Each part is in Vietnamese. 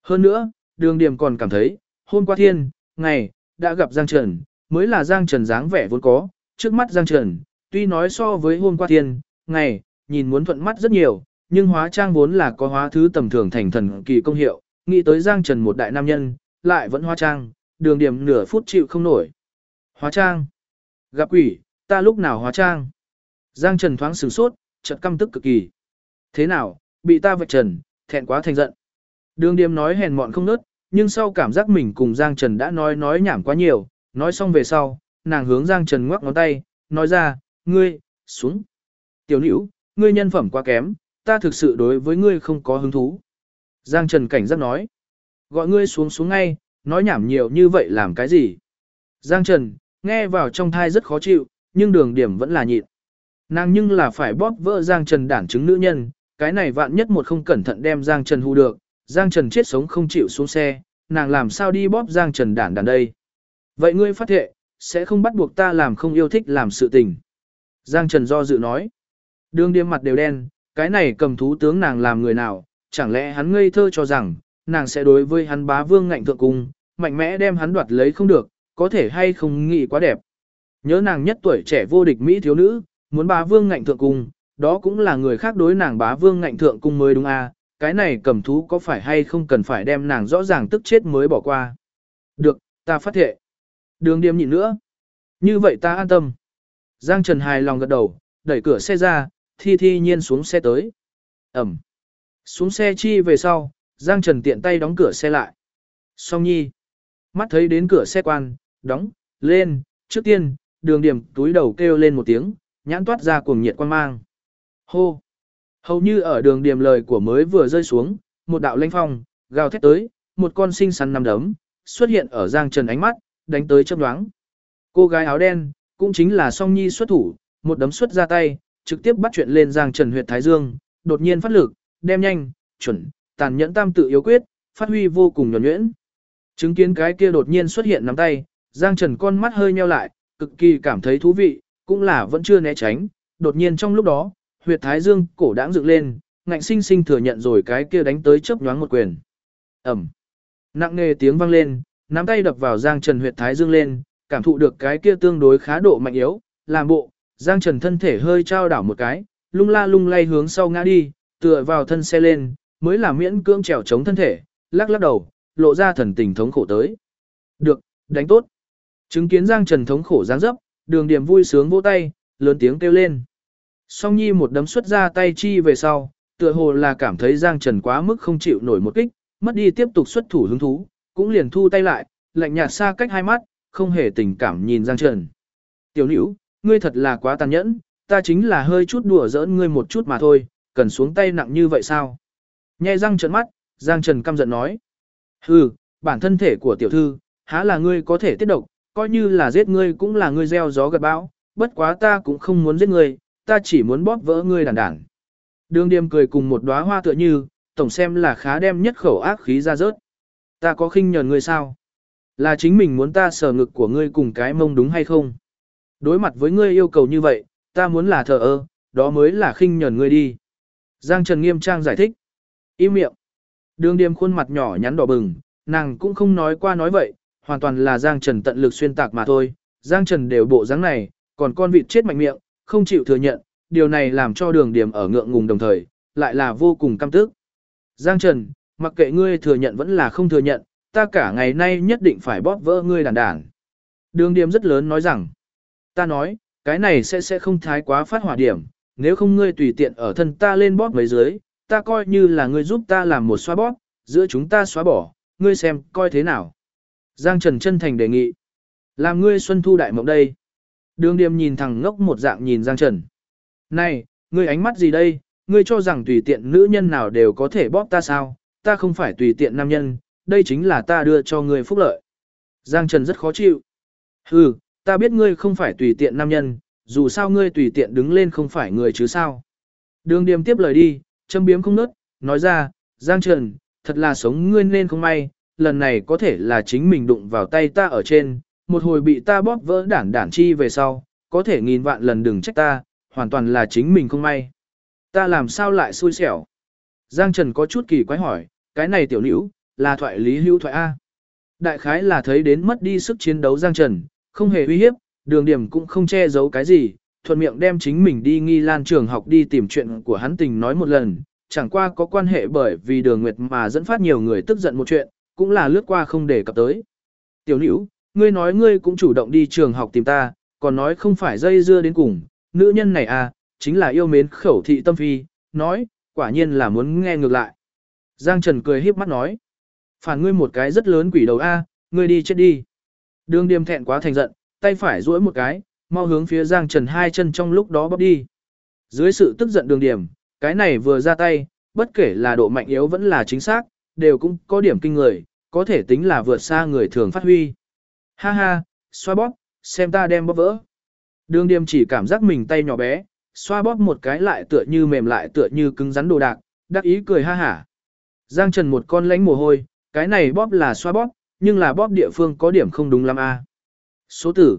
Hơn nữa, đường điểm còn cảm thấy, hôm qua thiên, ngày, đã gặp Giang Trần, mới là Giang Trần dáng vẻ vốn có, trước mắt Giang Trần, tuy nói so với hôm qua thiên, ngày, nhìn muốn thuận mắt rất nhiều, nhưng hóa trang vốn là có hóa thứ tầm thường thành thần kỳ công hiệu, nghĩ tới Giang Trần một đại nam nhân, lại vẫn hóa trang, đường điểm nửa phút chịu không nổi. Hóa trang? Gặp quỷ, ta lúc nào hóa trang? Giang Trần thoáng sửng sốt, chợt căm tức cực kỳ. Thế nào, bị ta vạch trần, thẹn quá thành giận. Đường điểm nói hèn mọn không nớt, nhưng sau cảm giác mình cùng Giang Trần đã nói nhảm quá nhiều, nói xong về sau, nàng hướng Giang Trần ngoắc ngón tay, nói ra, ngươi, xuống. Tiểu nữ, ngươi nhân phẩm quá kém, ta thực sự đối với ngươi không có hứng thú. Giang Trần cảnh giác nói, gọi ngươi xuống ngay, nói nhảm nhiều như vậy làm cái gì? Giang Trần, nghe vào trong thai rất khó chịu, nhưng đường điểm vẫn là nhịn. Nàng nhưng là phải bóp vỡ Giang Trần đản chứng nữ nhân, cái này vạn nhất một không cẩn thận đem Giang Trần hù được, Giang Trần chết sống không chịu xuống xe, nàng làm sao đi bóp Giang Trần đản đây. Vậy ngươi phát thệ, sẽ không bắt buộc ta làm không yêu thích làm sự tình. Giang Trần do dự nói. Đường điểm mặt đều đen, cái này cầm thú tướng nàng làm người nào, chẳng lẽ hắn ngây thơ cho rằng, nàng sẽ đối với hắn bá vương ngạnh thượng cung, mạnh mẽ đem hắn đoạt lấy không được, có thể hay không nghĩ quá đẹp. Nhớ nàng nhất tuổi trẻ vô địch Mỹ thiếu nữ, muốn bá vương ngạnh thượng cung, đó cũng là người khác đối nàng bá vương ngạnh thượng cung mới đúng à, cái này cầm thú có phải hay không cần phải đem nàng rõ ràng tức chết mới bỏ qua. Được, ta phát thệ. Đường điểm nhịn nữa. Như vậy ta an tâm. Giang Trần hài lòng gật đầu, đẩy cửa xe ra, thi nhiên xuống xe tới. Ẩm. Xuống xe chi về sau, Giang Trần tiện tay đóng cửa xe lại. Song Nhi. Mắt thấy đến cửa xe quan, đóng, lên, trước tiên, đường điểm túi đầu kêu lên một tiếng, nhãn toát ra cuồng nhiệt quan mang. Hô. Hầu như ở đường điểm lời của mới vừa rơi xuống, một đạo lãnh phong, gào thét tới, một con xinh xắn nằm đấm, xuất hiện ở Giang Trần ánh mắt, đánh tới chớp nhoáng. Cô gái áo đen, cũng chính là Song Nhi xuất thủ, một đấm xuất ra tay, trực tiếp bắt chuyện lên Giang Trần huyệt thái dương, đột nhiên phát lực, đem nhanh, chuẩn, tàn nhẫn tam tự yếu quyết, phát huy vô cùng nhuần nhuyễn. Chứng kiến cái kia đột nhiên xuất hiện nắm tay, Giang Trần con mắt hơi nheo lại, cực kỳ cảm thấy thú vị, cũng là vẫn chưa né tránh, đột nhiên trong lúc đó, huyệt thái dương cổ đãng dựng lên, ngạnh sinh sinh thừa nhận rồi cái kia đánh tới chớp nhoáng một quyền. Ẩm. Nặng nề tiếng vang lên, nắm tay đập vào Giang Trần huyệt thái dương lên, cảm thụ được cái kia tương đối khá độ mạnh yếu, làm bộ, Giang Trần thân thể hơi trao đảo một cái, lung la lung lay hướng sau ngã đi, tựa vào thân xe lên, mới là miễn cưỡng trèo chống thân thể, lắc lắc đầu, lộ ra thần tình thống khổ tới. Được, đánh tốt. Chứng kiến Giang Trần thống khổ dáng dấp, đường điểm vui sướng vỗ tay, lớn tiếng kêu lên. Song Nhi một đấm xuất ra tay chi về sau, tựa hồ là cảm thấy Giang Trần quá mức không chịu nổi một kích, mất đi tiếp tục xuất thủ hứng thú, cũng liền thu tay lại, lạnh nhạt xa cách hai mắt, không hề tình cảm nhìn Giang Trần. Tiểu nữ, ngươi thật là quá tàn nhẫn, ta chính là hơi chút đùa giỡn ngươi một chút mà thôi, cần xuống tay nặng như vậy sao? Nhe răng trợn mắt, Giang Trần căm giận nói. Hừ, bản thân thể của tiểu thư, há là ngươi có thể tiết độc, coi như là giết ngươi cũng là ngươi gieo gió gặt bão, bất quá ta cũng không muốn giết ngươi, ta chỉ muốn bóp vỡ ngươi đản. Đường Điềm cười cùng một đóa hoa tựa như, tổng xem là khá đem nhất khẩu ác khí ra rớt. Ta có khinh nhờn ngươi sao? Là chính mình muốn ta sờ ngực của ngươi cùng cái mông đúng hay không? Đối mặt với ngươi yêu cầu như vậy, ta muốn là thờ ơ, đó mới là khinh nhờn ngươi đi. Giang Trần nghiêm trang giải thích. Im miệng. Đường Điềm khuôn mặt nhỏ nhắn đỏ bừng, nàng cũng không nói qua nói vậy, hoàn toàn là Giang Trần tận lực xuyên tạc mà thôi. Giang Trần đều bộ dáng này, còn con vịt chết mạnh miệng, không chịu thừa nhận, điều này làm cho Đường Điềm ở ngượng ngùng đồng thời, lại là vô cùng căm tức. Giang Trần, mặc kệ ngươi thừa nhận vẫn là không thừa nhận, ta cả ngày nay nhất định phải bóp vỡ ngươi đản. Đường Điềm rất lớn nói rằng, ta nói, cái này sẽ không thái quá phát hỏa điểm, nếu không ngươi tùy tiện ở thân ta lên bóp mấy dưới, ta coi như là ngươi giúp ta làm một xóa bóp, giữa chúng ta xóa bỏ, ngươi xem coi thế nào. Giang Trần chân thành đề nghị, làm ngươi xuân thu đại mộng đây. Đường Điềm nhìn thẳng ngốc một dạng nhìn Giang Trần. Này, ngươi ánh mắt gì đây, ngươi cho rằng tùy tiện nữ nhân nào đều có thể bóp ta sao, ta không phải tùy tiện nam nhân, đây chính là ta đưa cho ngươi phúc lợi. Giang Trần rất khó chịu. Hừ, ta biết ngươi không phải tùy tiện nam nhân, dù sao ngươi tùy tiện đứng lên không phải người chứ sao. Đường Điềm tiếp lời đi, châm biếm không nớt, nói ra, Giang Trần, thật là sống ngươi nên không may, lần này có thể là chính mình đụng vào tay ta ở trên, một hồi bị ta bóp vỡ đản chi về sau, có thể nghìn vạn lần đừng trách ta, hoàn toàn là chính mình không may. Ta làm sao lại xui xẻo? Giang Trần có chút kỳ quái hỏi, cái này tiểu nữ, là thoại lý hữu thoại A. Đại khái là thấy đến mất đi sức chiến đấu Giang Trần, không hề uy hiếp, Đường Điểm cũng không che giấu cái gì, thuận miệng đem chính mình đi Nghi Lan trường học đi tìm chuyện của hắn tình nói một lần, chẳng qua có quan hệ bởi vì Đường Nguyệt mà dẫn phát nhiều người tức giận một chuyện, cũng là lướt qua không để cập tới. Tiểu Nữu, ngươi nói ngươi cũng chủ động đi trường học tìm ta, còn nói không phải dây dưa đến cùng, nữ nhân này à, chính là yêu mến khẩu thị tâm phi, nói, quả nhiên là muốn nghe ngược lại. Giang Trần cười híp mắt nói, phản ngươi một cái rất lớn quỷ đầu a, ngươi đi chết đi. Đường Điềm thẹn quá thành giận, tay phải duỗi một cái, mau hướng phía Giang Trần hai chân trong lúc đó bóp đi. Dưới sự tức giận Đường Điềm, cái này vừa ra tay, bất kể là độ mạnh yếu vẫn là chính xác, đều cũng có điểm kinh người, có thể tính là vượt xa người thường phát huy. Ha ha, xoa bóp, xem ta đem bóp vỡ. Đường Điềm chỉ cảm giác mình tay nhỏ bé, xoa bóp một cái lại tựa như mềm lại tựa như cứng rắn đồ đạc, đắc ý cười ha hả. Giang Trần một con lánh mồ hôi, cái này bóp là xoa bóp, nhưng là bóp địa phương có điểm không đúng lắm a. Số tử,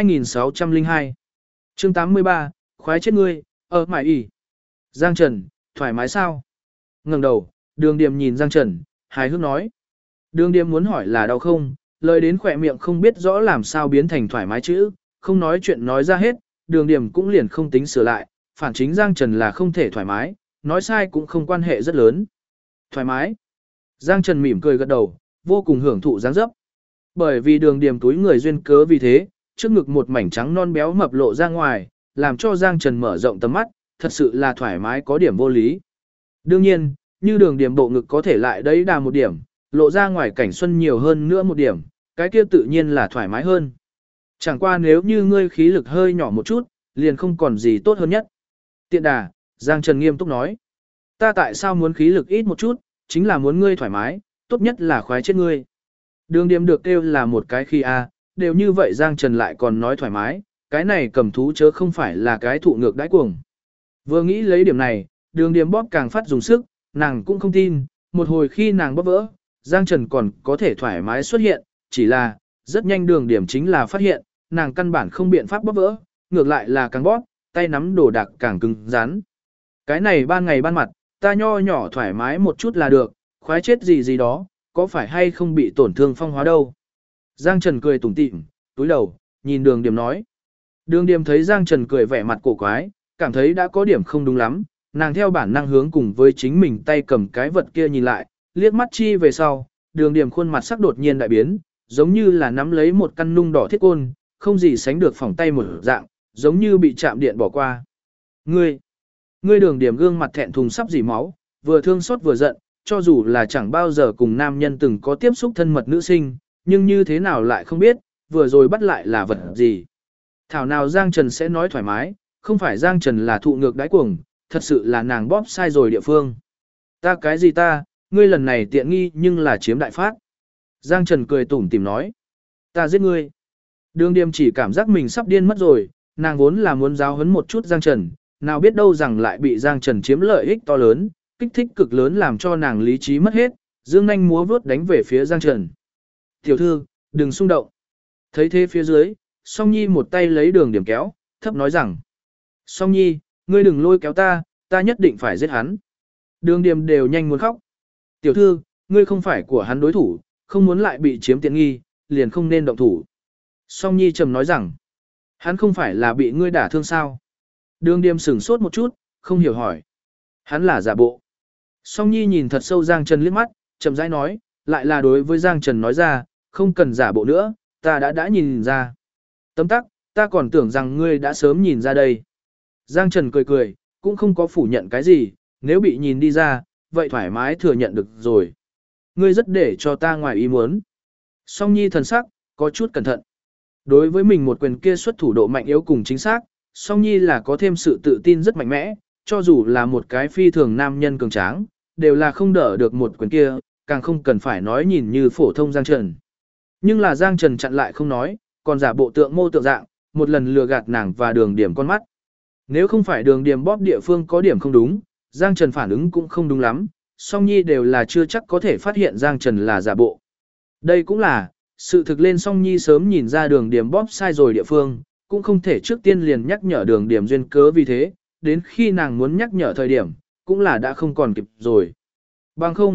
2602. Chương 83, khoái chết ngươi, ở mải ỉ. Giang Trần, thoải mái sao? Ngẩng đầu, Đường Điềm nhìn Giang Trần, hài hước nói. Đường Điềm muốn hỏi là đau không, lời đến khỏe miệng không biết rõ làm sao biến thành thoải mái chữ, không nói chuyện nói ra hết, Đường Điềm cũng liền không tính sửa lại, phản chính Giang Trần là không thể thoải mái, nói sai cũng không quan hệ rất lớn. Thoải mái. Giang Trần mỉm cười gật đầu, vô cùng hưởng thụ dáng dấp. Bởi vì Đường Điềm túi người duyên cớ vì thế, trước ngực một mảnh trắng non béo mập lộ ra ngoài, làm cho Giang Trần mở rộng tầm mắt, thật sự là thoải mái có điểm vô lý. Đương nhiên, như Đường Điềm bộ ngực có thể lại đấy đà một điểm, lộ ra ngoài cảnh xuân nhiều hơn nữa một điểm, cái kia tự nhiên là thoải mái hơn. Chẳng qua nếu như ngươi khí lực hơi nhỏ một chút, liền không còn gì tốt hơn nhất. Tiện đà, Giang Trần nghiêm túc nói. Ta tại sao muốn khí lực ít một chút, chính là muốn ngươi thoải mái, tốt nhất là khoái chết ngươi. Đường Điềm được kêu là một cái khi a, đều như vậy Giang Trần lại còn nói thoải mái, cái này cầm thú chớ không phải là cái thụ ngược đãi cuồng. Vừa nghĩ lấy điểm này, Đường Điềm bóp càng phát dùng sức, nàng cũng không tin, một hồi khi nàng bóp vỡ, Giang Trần còn có thể thoải mái xuất hiện, chỉ là, rất nhanh Đường Điềm chính là phát hiện, nàng căn bản không biện pháp bóp vỡ, ngược lại là càng bóp, tay nắm đồ đạc càng cứng rắn. Cái này ban ngày ban mặt, ta nho nhỏ thoải mái một chút là được, khoái chết gì gì đó, có phải hay không bị tổn thương phong hóa đâu. Giang Trần cười tủm tỉm, túi đầu, nhìn Đường Điềm nói. Đường Điềm thấy Giang Trần cười vẻ mặt cổ quái, cảm thấy đã có điểm không đúng lắm, nàng theo bản năng hướng cùng với chính mình tay cầm cái vật kia nhìn lại, liếc mắt chi về sau, Đường Điềm khuôn mặt sắc đột nhiên đại biến, giống như là nắm lấy một căn nung đỏ thiết côn, không gì sánh được phỏng tay một dạng, giống như bị chạm điện bỏ qua. Ngươi Đường Điềm gương mặt thẹn thùng sắp dỉ máu, vừa thương xót vừa giận, cho dù là chẳng bao giờ cùng nam nhân từng có tiếp xúc thân mật nữ sinh, nhưng như thế nào lại không biết, vừa rồi bắt lại là vật gì. Thảo nào Giang Trần sẽ nói thoải mái, không phải Giang Trần là thụ ngược đáy cuồng, thật sự là nàng bóp sai rồi địa phương. Ta cái gì ta, ngươi lần này tiện nghi nhưng là chiếm đại phát. Giang Trần cười tủm tỉm nói. Ta giết ngươi. Đường Điềm chỉ cảm giác mình sắp điên mất rồi, nàng vốn là muốn giáo huấn một chút Giang Trần, nào biết đâu rằng lại bị Giang Trần chiếm lợi ích to lớn, kích thích cực lớn làm cho nàng lý trí mất hết, dương nhanh múa vuốt đánh về phía Giang Trần. Tiểu thư, đừng xung động. Thấy thế phía dưới, Song Nhi một tay lấy Đường Điềm kéo, thấp nói rằng. Song Nhi, ngươi đừng lôi kéo ta, ta nhất định phải giết hắn. Đường Điềm đều nhanh muốn khóc. Tiểu thư, ngươi không phải của hắn đối thủ, không muốn lại bị chiếm tiện nghi, liền không nên động thủ. Song Nhi trầm nói rằng, hắn không phải là bị ngươi đả thương sao? Đường Điềm sửng sốt một chút, không hiểu hỏi. Hắn là giả bộ. Song Nhi nhìn thật sâu Giang Trần liếc mắt, chậm rãi nói, lại là đối với Giang Trần nói ra, không cần giả bộ nữa, ta đã nhìn ra. Tấm tắc, ta còn tưởng rằng ngươi đã sớm nhìn ra đây. Giang Trần cười cười, cũng không có phủ nhận cái gì, nếu bị nhìn đi ra, vậy thoải mái thừa nhận được rồi. Ngươi rất để cho ta ngoài ý muốn. Song Nhi thần sắc, có chút cẩn thận. Đối với mình một quyền kia xuất thủ độ mạnh yếu cùng chính xác, Song Nhi là có thêm sự tự tin rất mạnh mẽ, cho dù là một cái phi thường nam nhân cường tráng, đều là không đỡ được một quyền kia, càng không cần phải nói nhìn như phổ thông Giang Trần. Nhưng là Giang Trần chặn lại không nói, còn giả bộ tượng mô tượng dạng, một lần lừa gạt nàng và Đường Điềm con mắt. Nếu không phải Đường Điềm bóp địa phương có điểm không đúng, Giang Trần phản ứng cũng không đúng lắm, Song Nhi đều là chưa chắc có thể phát hiện Giang Trần là giả bộ. Đây cũng là, sự thực lên Song Nhi sớm nhìn ra Đường Điềm bóp sai rồi địa phương, cũng không thể trước tiên liền nhắc nhở Đường Điềm duyên cớ vì thế, đến khi nàng muốn nhắc nhở thời điểm, cũng là đã không còn kịp rồi. Bằng không,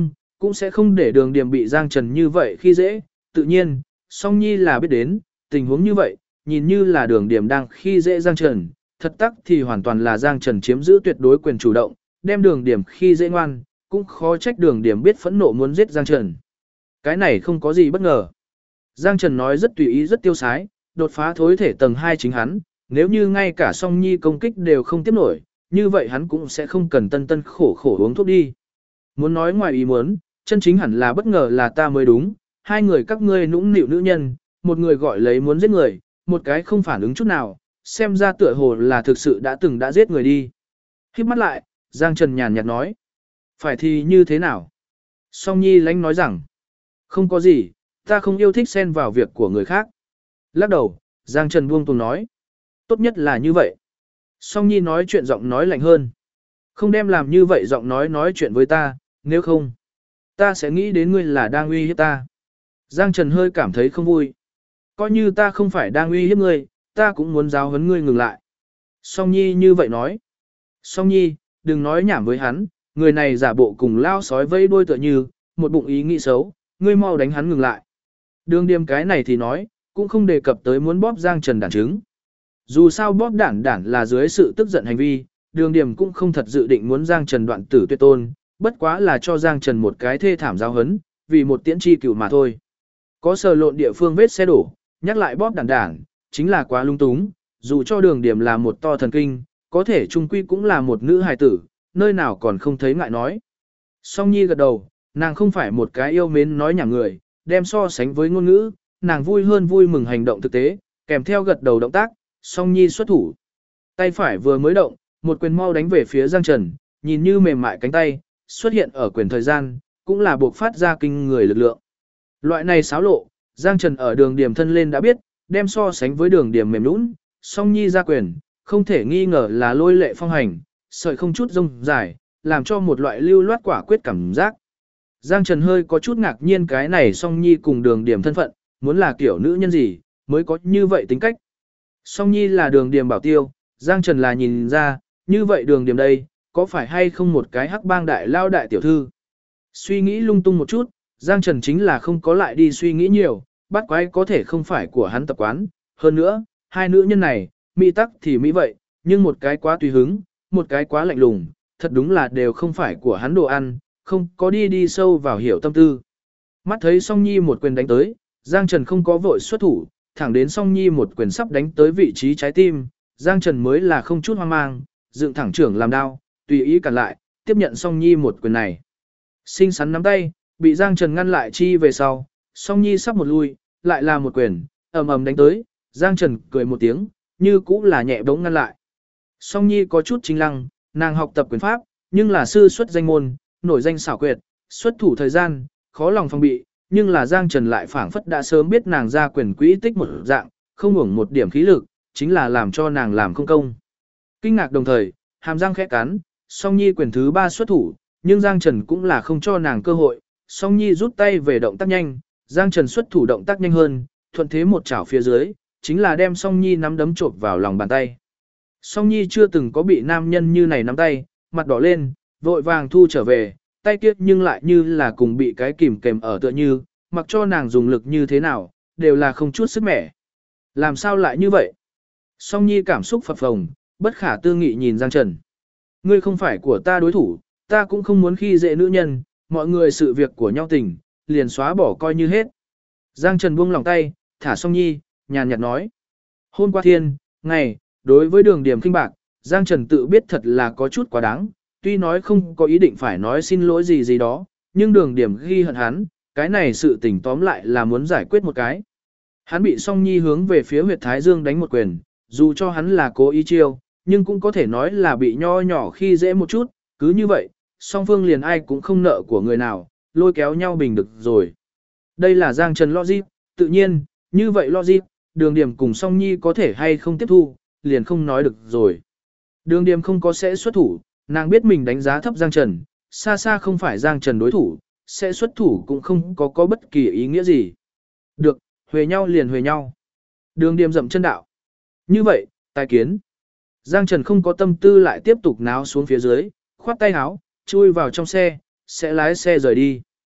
cũng sẽ không để Đường Điểm bị Giang Trần như vậy khi dễ, tự nhiên, Song Nhi là biết đến, tình huống như vậy, nhìn như là Đường Điểm đang khi dễ Giang Trần, thật tắc thì hoàn toàn là Giang Trần chiếm giữ tuyệt đối quyền chủ động, đem Đường Điểm khi dễ ngoan, cũng khó trách Đường Điểm biết phẫn nộ muốn giết Giang Trần. Cái này không có gì bất ngờ. Giang Trần nói rất tùy ý rất tiêu sái, đột phá thối thể tầng 2 chính hắn, nếu như ngay cả Song Nhi công kích đều không tiếp nổi, như vậy hắn cũng sẽ không cần tân tân khổ khổ uống thuốc đi. Muốn nói ngoài ý muốn, chân chính hẳn là bất ngờ là ta mới đúng, hai người các ngươi nũng nịu nữ nhân, một người gọi lấy muốn giết người, một cái không phản ứng chút nào, xem ra tựa hồ là thực sự đã giết người đi. Khiếp mắt lại, Giang Trần nhàn nhạt nói. Phải thì như thế nào? Song Nhi lánh nói rằng, không có gì, ta không yêu thích xen vào việc của người khác. Lắc đầu, Giang Trần buông tuồng nói. Tốt nhất là như vậy. Song Nhi nói chuyện giọng nói lạnh hơn. Không đem làm như vậy giọng nói chuyện với ta, nếu không, ta sẽ nghĩ đến ngươi là đang uy hiếp ta. Giang Trần hơi cảm thấy không vui. Coi như ta không phải đang uy hiếp ngươi, ta cũng muốn giáo huấn ngươi ngừng lại. Song Nhi như vậy nói. Song Nhi, đừng nói nhảm với hắn, người này giả bộ cùng lao sói vây đuôi tựa như, một bụng ý nghĩ xấu, ngươi mau đánh hắn ngừng lại. Đường Điềm cái này thì nói, cũng không đề cập tới muốn bóp Giang Trần đản trứng. Dù sao bóp đản là dưới sự tức giận hành vi, Đường Điềm cũng không thật dự định muốn Giang Trần đoạn tử tuyệt tôn, bất quá là cho Giang Trần một cái thê thảm giáo hấn, vì một tiễn chi cửu mà thôi. Có sờ lộn địa phương vết xe đổ, nhắc lại bóp đản, chính là quá lung túng, dù cho Đường Điềm là một to thần kinh, có thể trung quy cũng là một nữ hài tử, nơi nào còn không thấy ngại nói. Song Nhi gật đầu, nàng không phải một cái yêu mến nói nhảm người, đem so sánh với ngôn ngữ, nàng vui hơn vui mừng hành động thực tế, kèm theo gật đầu động tác, Song Nhi xuất thủ. Tay phải vừa mới động, một quyền mau đánh về phía Giang Trần, nhìn như mềm mại cánh tay, xuất hiện ở quyền thời gian, cũng là buộc phát ra kinh người lực lượng. Loại này xáo lộ, Giang Trần ở Đường Điểm thân lên đã biết, đem so sánh với Đường Điểm mềm nũng, Song Nhi ra quyền, không thể nghi ngờ là lôi lệ phong hành, sợi không chút rông dài, làm cho một loại lưu loát quả quyết cảm giác. Giang Trần hơi có chút ngạc nhiên cái này Song Nhi cùng Đường Điểm thân phận, muốn là kiểu nữ nhân gì, mới có như vậy tính cách. Song Nhi là Đường Điểm bảo tiêu, Giang Trần là nhìn ra, như vậy Đường Điểm đây, có phải hay không một cái hắc bang đại lao đại tiểu thư. Suy nghĩ lung tung một chút, Giang Trần chính là không có lại đi suy nghĩ nhiều, bắt quái có thể không phải của hắn tập quán. Hơn nữa, hai nữ nhân này, mỹ tắc thì mỹ vậy, nhưng một cái quá tùy hứng, một cái quá lạnh lùng, thật đúng là đều không phải của hắn đồ ăn, không có đi sâu vào hiểu tâm tư. Mắt thấy Song Nhi một quyền đánh tới, Giang Trần không có vội xuất thủ, thẳng đến Song Nhi một quyền sắp đánh tới vị trí trái tim, Giang Trần mới là không chút hoang mang, dựng thẳng trưởng làm đao, tùy ý cản lại, tiếp nhận Song Nhi một quyền này. Xinh xắn nắm tay, bị Giang Trần ngăn lại chi về sau, Song Nhi sắp một lui, lại là một quyền, ầm ầm đánh tới, Giang Trần cười một tiếng, như cũ là nhẹ bỗng ngăn lại. Song Nhi có chút chính lăng, nàng học tập quyền pháp, nhưng là sư xuất danh môn, nổi danh xảo quyệt, xuất thủ thời gian, khó lòng phòng bị, nhưng là Giang Trần lại phảng phất đã sớm biết nàng ra quyền quỹ tích một dạng, không hưởng một điểm khí lực, chính là làm cho nàng làm không công. Kinh ngạc đồng thời, hàm răng khẽ cắn, Song Nhi quyền thứ 3 xuất thủ, nhưng Giang Trần cũng là không cho nàng cơ hội, Song Nhi rút tay về động tác nhanh, Giang Trần xuất thủ động tác nhanh hơn, thuận thế một chảo phía dưới, chính là đem Song Nhi nắm đấm chộp vào lòng bàn tay. Song Nhi chưa từng có bị nam nhân như này nắm tay, mặt đỏ lên, vội vàng thu trở về, tay kia nhưng lại như là cùng bị cái kìm kềm ở tựa như, mặc cho nàng dùng lực như thế nào, đều là không chút sức mẻ. Làm sao lại như vậy? Song Nhi cảm xúc phập phồng, bất khả tư nghị nhìn Giang Trần. Ngươi không phải của ta đối thủ, ta cũng không muốn khi dễ nữ nhân, mọi người sự việc của nhau tình, liền xóa bỏ coi như hết. Giang Trần buông lòng tay, thả Song Nhi, nhàn nhạt nói. Hôm qua thiên, ngày, đối với Đường Điểm khinh bạc, Giang Trần tự biết thật là có chút quá đáng, tuy nói không có ý định phải nói xin lỗi gì đó, nhưng Đường Điểm ghi hận hắn, cái này sự tình tóm lại là muốn giải quyết một cái. Hắn bị Song Nhi hướng về phía huyệt thái dương đánh một quyền, dù cho hắn là cố ý chiêu, nhưng cũng có thể nói là bị nho nhỏ khi dễ một chút, cứ như vậy, song phương liền ai cũng không nợ của người nào, lôi kéo nhau bình được rồi. Đây là Giang Trần logic, tự nhiên, như vậy logic, Đường Điểm cùng Song Nhi có thể hay không tiếp thu, liền không nói được rồi. Đường Điểm không có sẽ xuất thủ, nàng biết mình đánh giá thấp Giang Trần, xa xa không phải Giang Trần đối thủ, sẽ xuất thủ cũng không có bất kỳ ý nghĩa gì. Được, huề nhau liền huề nhau. Đường Điểm dậm chân đạo. Như vậy, tài kiến. Giang Trần không có tâm tư lại tiếp tục náo xuống phía dưới, khoát tay áo, chui vào trong xe, sẽ lái xe rời đi.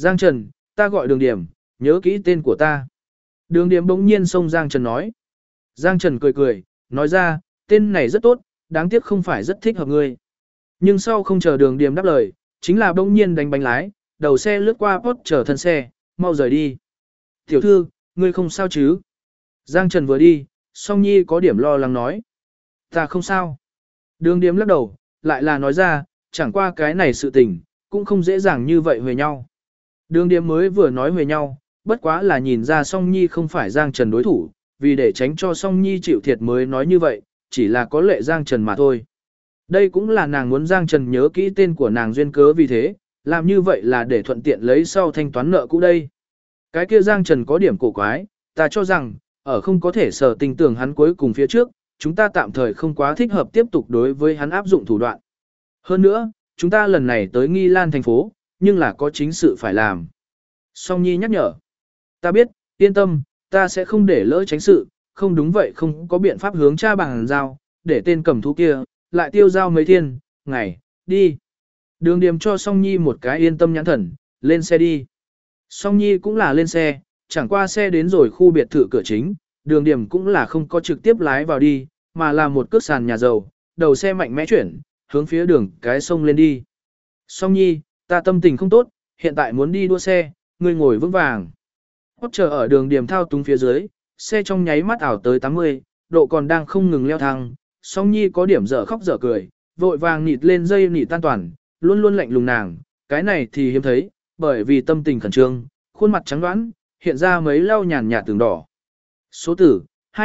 Giang Trần, ta gọi Đường Điểm, nhớ kỹ tên của ta. Đường Điểm bỗng nhiên xông Giang Trần nói. Giang Trần cười cười, nói ra, tên này rất tốt, đáng tiếc không phải rất thích hợp ngươi. Nhưng sau không chờ Đường Điểm đáp lời, chính là bỗng nhiên đánh bánh lái, đầu xe lướt qua Porsche thân xe, mau rời đi. Tiểu thư, ngươi không sao chứ? Giang Trần vừa đi, Song Nhi có điểm lo lắng nói. Ta không sao. Đường Điểm lắc đầu, lại là nói ra, chẳng qua cái này sự tình, cũng không dễ dàng như vậy huề nhau. Đường Điểm mới vừa nói huề nhau, bất quá là nhìn ra Song Nhi không phải Giang Trần đối thủ, vì để tránh cho Song Nhi chịu thiệt mới nói như vậy, chỉ là có lệ Giang Trần mà thôi. Đây cũng là nàng muốn Giang Trần nhớ kỹ tên của nàng duyên cớ vì thế, làm như vậy là để thuận tiện lấy sau thanh toán nợ cũ đây. Cái kia Giang Trần có điểm cổ quái, ta cho rằng, ở không có thể sở tình tưởng hắn cuối cùng phía trước, chúng ta tạm thời không quá thích hợp tiếp tục đối với hắn áp dụng thủ đoạn. Hơn nữa, chúng ta lần này tới Nghi Lan thành phố, nhưng là có chính sự phải làm. Song Nhi nhắc nhở. Ta biết, yên tâm, ta sẽ không để lỡ tránh sự, không đúng vậy không có biện pháp hướng cha bằng giao, để tên cầm thú kia, lại tiêu giao mấy thiên, ngày, đi. Đường Điểm cho Song Nhi một cái yên tâm nhãn thần, lên xe đi. Song Nhi cũng là lên xe, chẳng qua xe đến rồi khu biệt thự cửa chính, Đường Điểm cũng là không có trực tiếp lái vào đi, mà là một cước sàn nhà dầu, đầu xe mạnh mẽ chuyển, hướng phía đường cái sông lên đi. Song Nhi, ta tâm tình không tốt, hiện tại muốn đi đua xe, ngươi ngồi vững vàng. Chờ ở Đường Điểm thao túng phía dưới, xe trong nháy mắt ảo tới 80, độ còn đang không ngừng leo thang. Song Nhi có điểm dở khóc dở cười, vội vàng nịt lên dây nịt tan toàn, luôn luôn lạnh lùng nàng, cái này thì hiếm thấy, bởi vì tâm tình khẩn trương, khuôn mặt trắng đoán, hiện ra mấy lau nhàn nhạt tường đỏ. Số tử,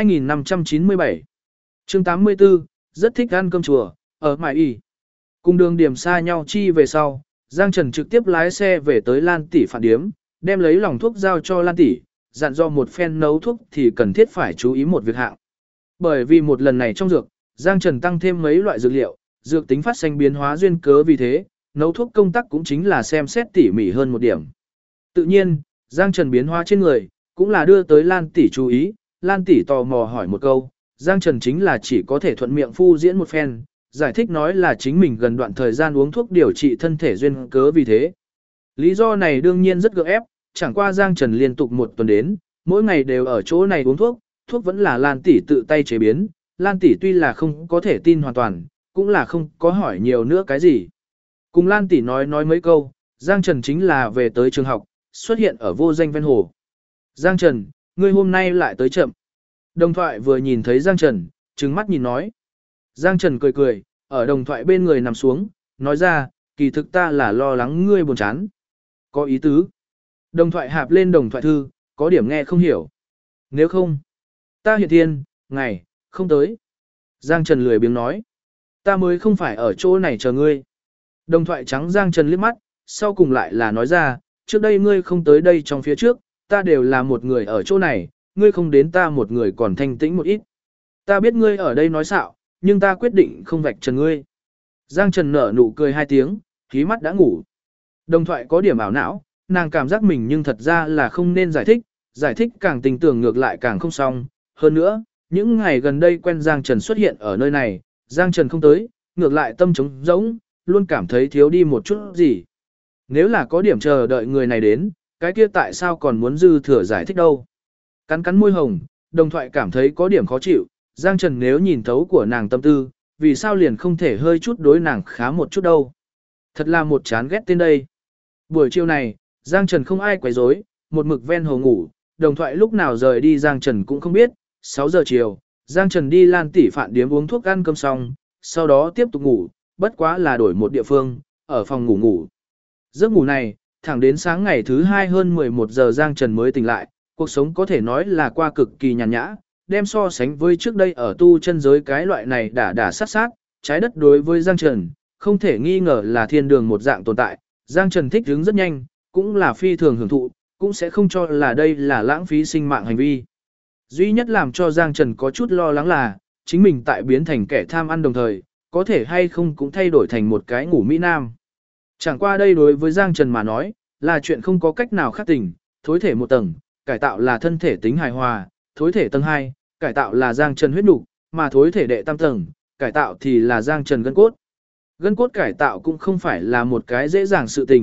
2597. Chương 84, rất thích ăn cơm chùa, ở Mại Y. Cùng Đường Điểm xa nhau chi về sau, Giang Trần trực tiếp lái xe về tới Lan tỷ phản điếm, đem lấy lòng thuốc giao cho Lan tỷ, dặn do một phen nấu thuốc thì cần thiết phải chú ý một việc hạng. Bởi vì một lần này trong dược, Giang Trần tăng thêm mấy loại dược liệu, dược tính phát sinh biến hóa duyên cớ vì thế, nấu thuốc công tác cũng chính là xem xét tỉ mỉ hơn một điểm. Tự nhiên, Giang Trần biến hóa trên người, cũng là đưa tới Lan tỷ chú ý, Lan tỷ tò mò hỏi một câu, Giang Trần chính là chỉ có thể thuận miệng phu diễn một phen, giải thích nói là chính mình gần đoạn thời gian uống thuốc điều trị thân thể duyên cớ vì thế. Lý do này đương nhiên rất gượng ép, chẳng qua Giang Trần liên tục một tuần đến, mỗi ngày đều ở chỗ này uống thuốc, thuốc vẫn là Lan tỷ tự tay chế biến, Lan tỷ tuy là không có thể tin hoàn toàn, cũng là không có hỏi nhiều nữa cái gì. Cùng Lan tỷ nói mấy câu, Giang Trần chính là về tới trường học, xuất hiện ở vô danh ven hồ. Giang Trần, ngươi hôm nay lại tới chậm. Đồng thoại vừa nhìn thấy Giang Trần, trừng mắt nhìn nói. Giang Trần cười cười, ở đồng thoại bên người nằm xuống, nói ra, kỳ thực ta là lo lắng ngươi buồn chán. Có ý tứ. Đồng thoại hạp lên đồng thoại thư, có điểm nghe không hiểu. Nếu không, ta hiện thiên, ngày, không tới. Giang Trần lười biếng nói. Ta mới không phải ở chỗ này chờ ngươi. Đồng thoại trắng Giang Trần liếc mắt, sau cùng lại là nói ra, trước đây ngươi không tới đây trong phía trước, ta đều là một người ở chỗ này, ngươi không đến ta một người còn thanh tĩnh một ít. Ta biết ngươi ở đây nói xạo, nhưng ta quyết định không vạch trần ngươi. Giang Trần nở nụ cười hai tiếng, khí mắt đã ngủ. Đồng thoại có điểm ảo não, nàng cảm giác mình nhưng thật ra là không nên giải thích càng tình tưởng ngược lại càng không xong. Hơn nữa, những ngày gần đây quen Giang Trần xuất hiện ở nơi này, Giang Trần không tới, ngược lại tâm trống rỗng, luôn cảm thấy thiếu đi một chút gì. Nếu là có điểm chờ đợi người này đến, cái kia tại sao còn muốn dư thừa giải thích đâu. Cắn cắn môi hồng, đồng thoại cảm thấy có điểm khó chịu, Giang Trần nếu nhìn thấu của nàng tâm tư, vì sao liền không thể hơi chút đối nàng khá một chút đâu. Thật là một chán ghét tên đây. Buổi chiều này, Giang Trần không ai quấy rối, một mực ven hồ ngủ, đồng thoại lúc nào rời đi Giang Trần cũng không biết. 6 giờ chiều, Giang Trần đi Lan tỷ phạn điếm uống thuốc ăn cơm xong, sau đó tiếp tục ngủ, bất quá là đổi một địa phương, ở phòng ngủ. Giấc ngủ này, thẳng đến sáng ngày thứ 2 hơn 11 giờ Giang Trần mới tỉnh lại, cuộc sống có thể nói là qua cực kỳ nhàn nhã, đem so sánh với trước đây ở tu chân giới cái loại này đả sát, trái đất đối với Giang Trần, không thể nghi ngờ là thiên đường một dạng tồn tại. Giang Trần thích hứng rất nhanh, cũng là phi thường hưởng thụ, cũng sẽ không cho là đây là lãng phí sinh mạng hành vi. Duy nhất làm cho Giang Trần có chút lo lắng là, chính mình tại biến thành kẻ tham ăn đồng thời, có thể hay không cũng thay đổi thành một cái ngủ Mỹ Nam. Chẳng qua đây đối với Giang Trần mà nói, là chuyện không có cách nào khác tình, thối thể một tầng, cải tạo là thân thể tính hài hòa, thối thể tầng 2, cải tạo là Giang Trần huyết nục, mà thối thể đệ tam tầng, cải tạo thì là Giang Trần gân cốt. Gân cốt cải tạo cũng không phải là một cái dễ dàng sự tình,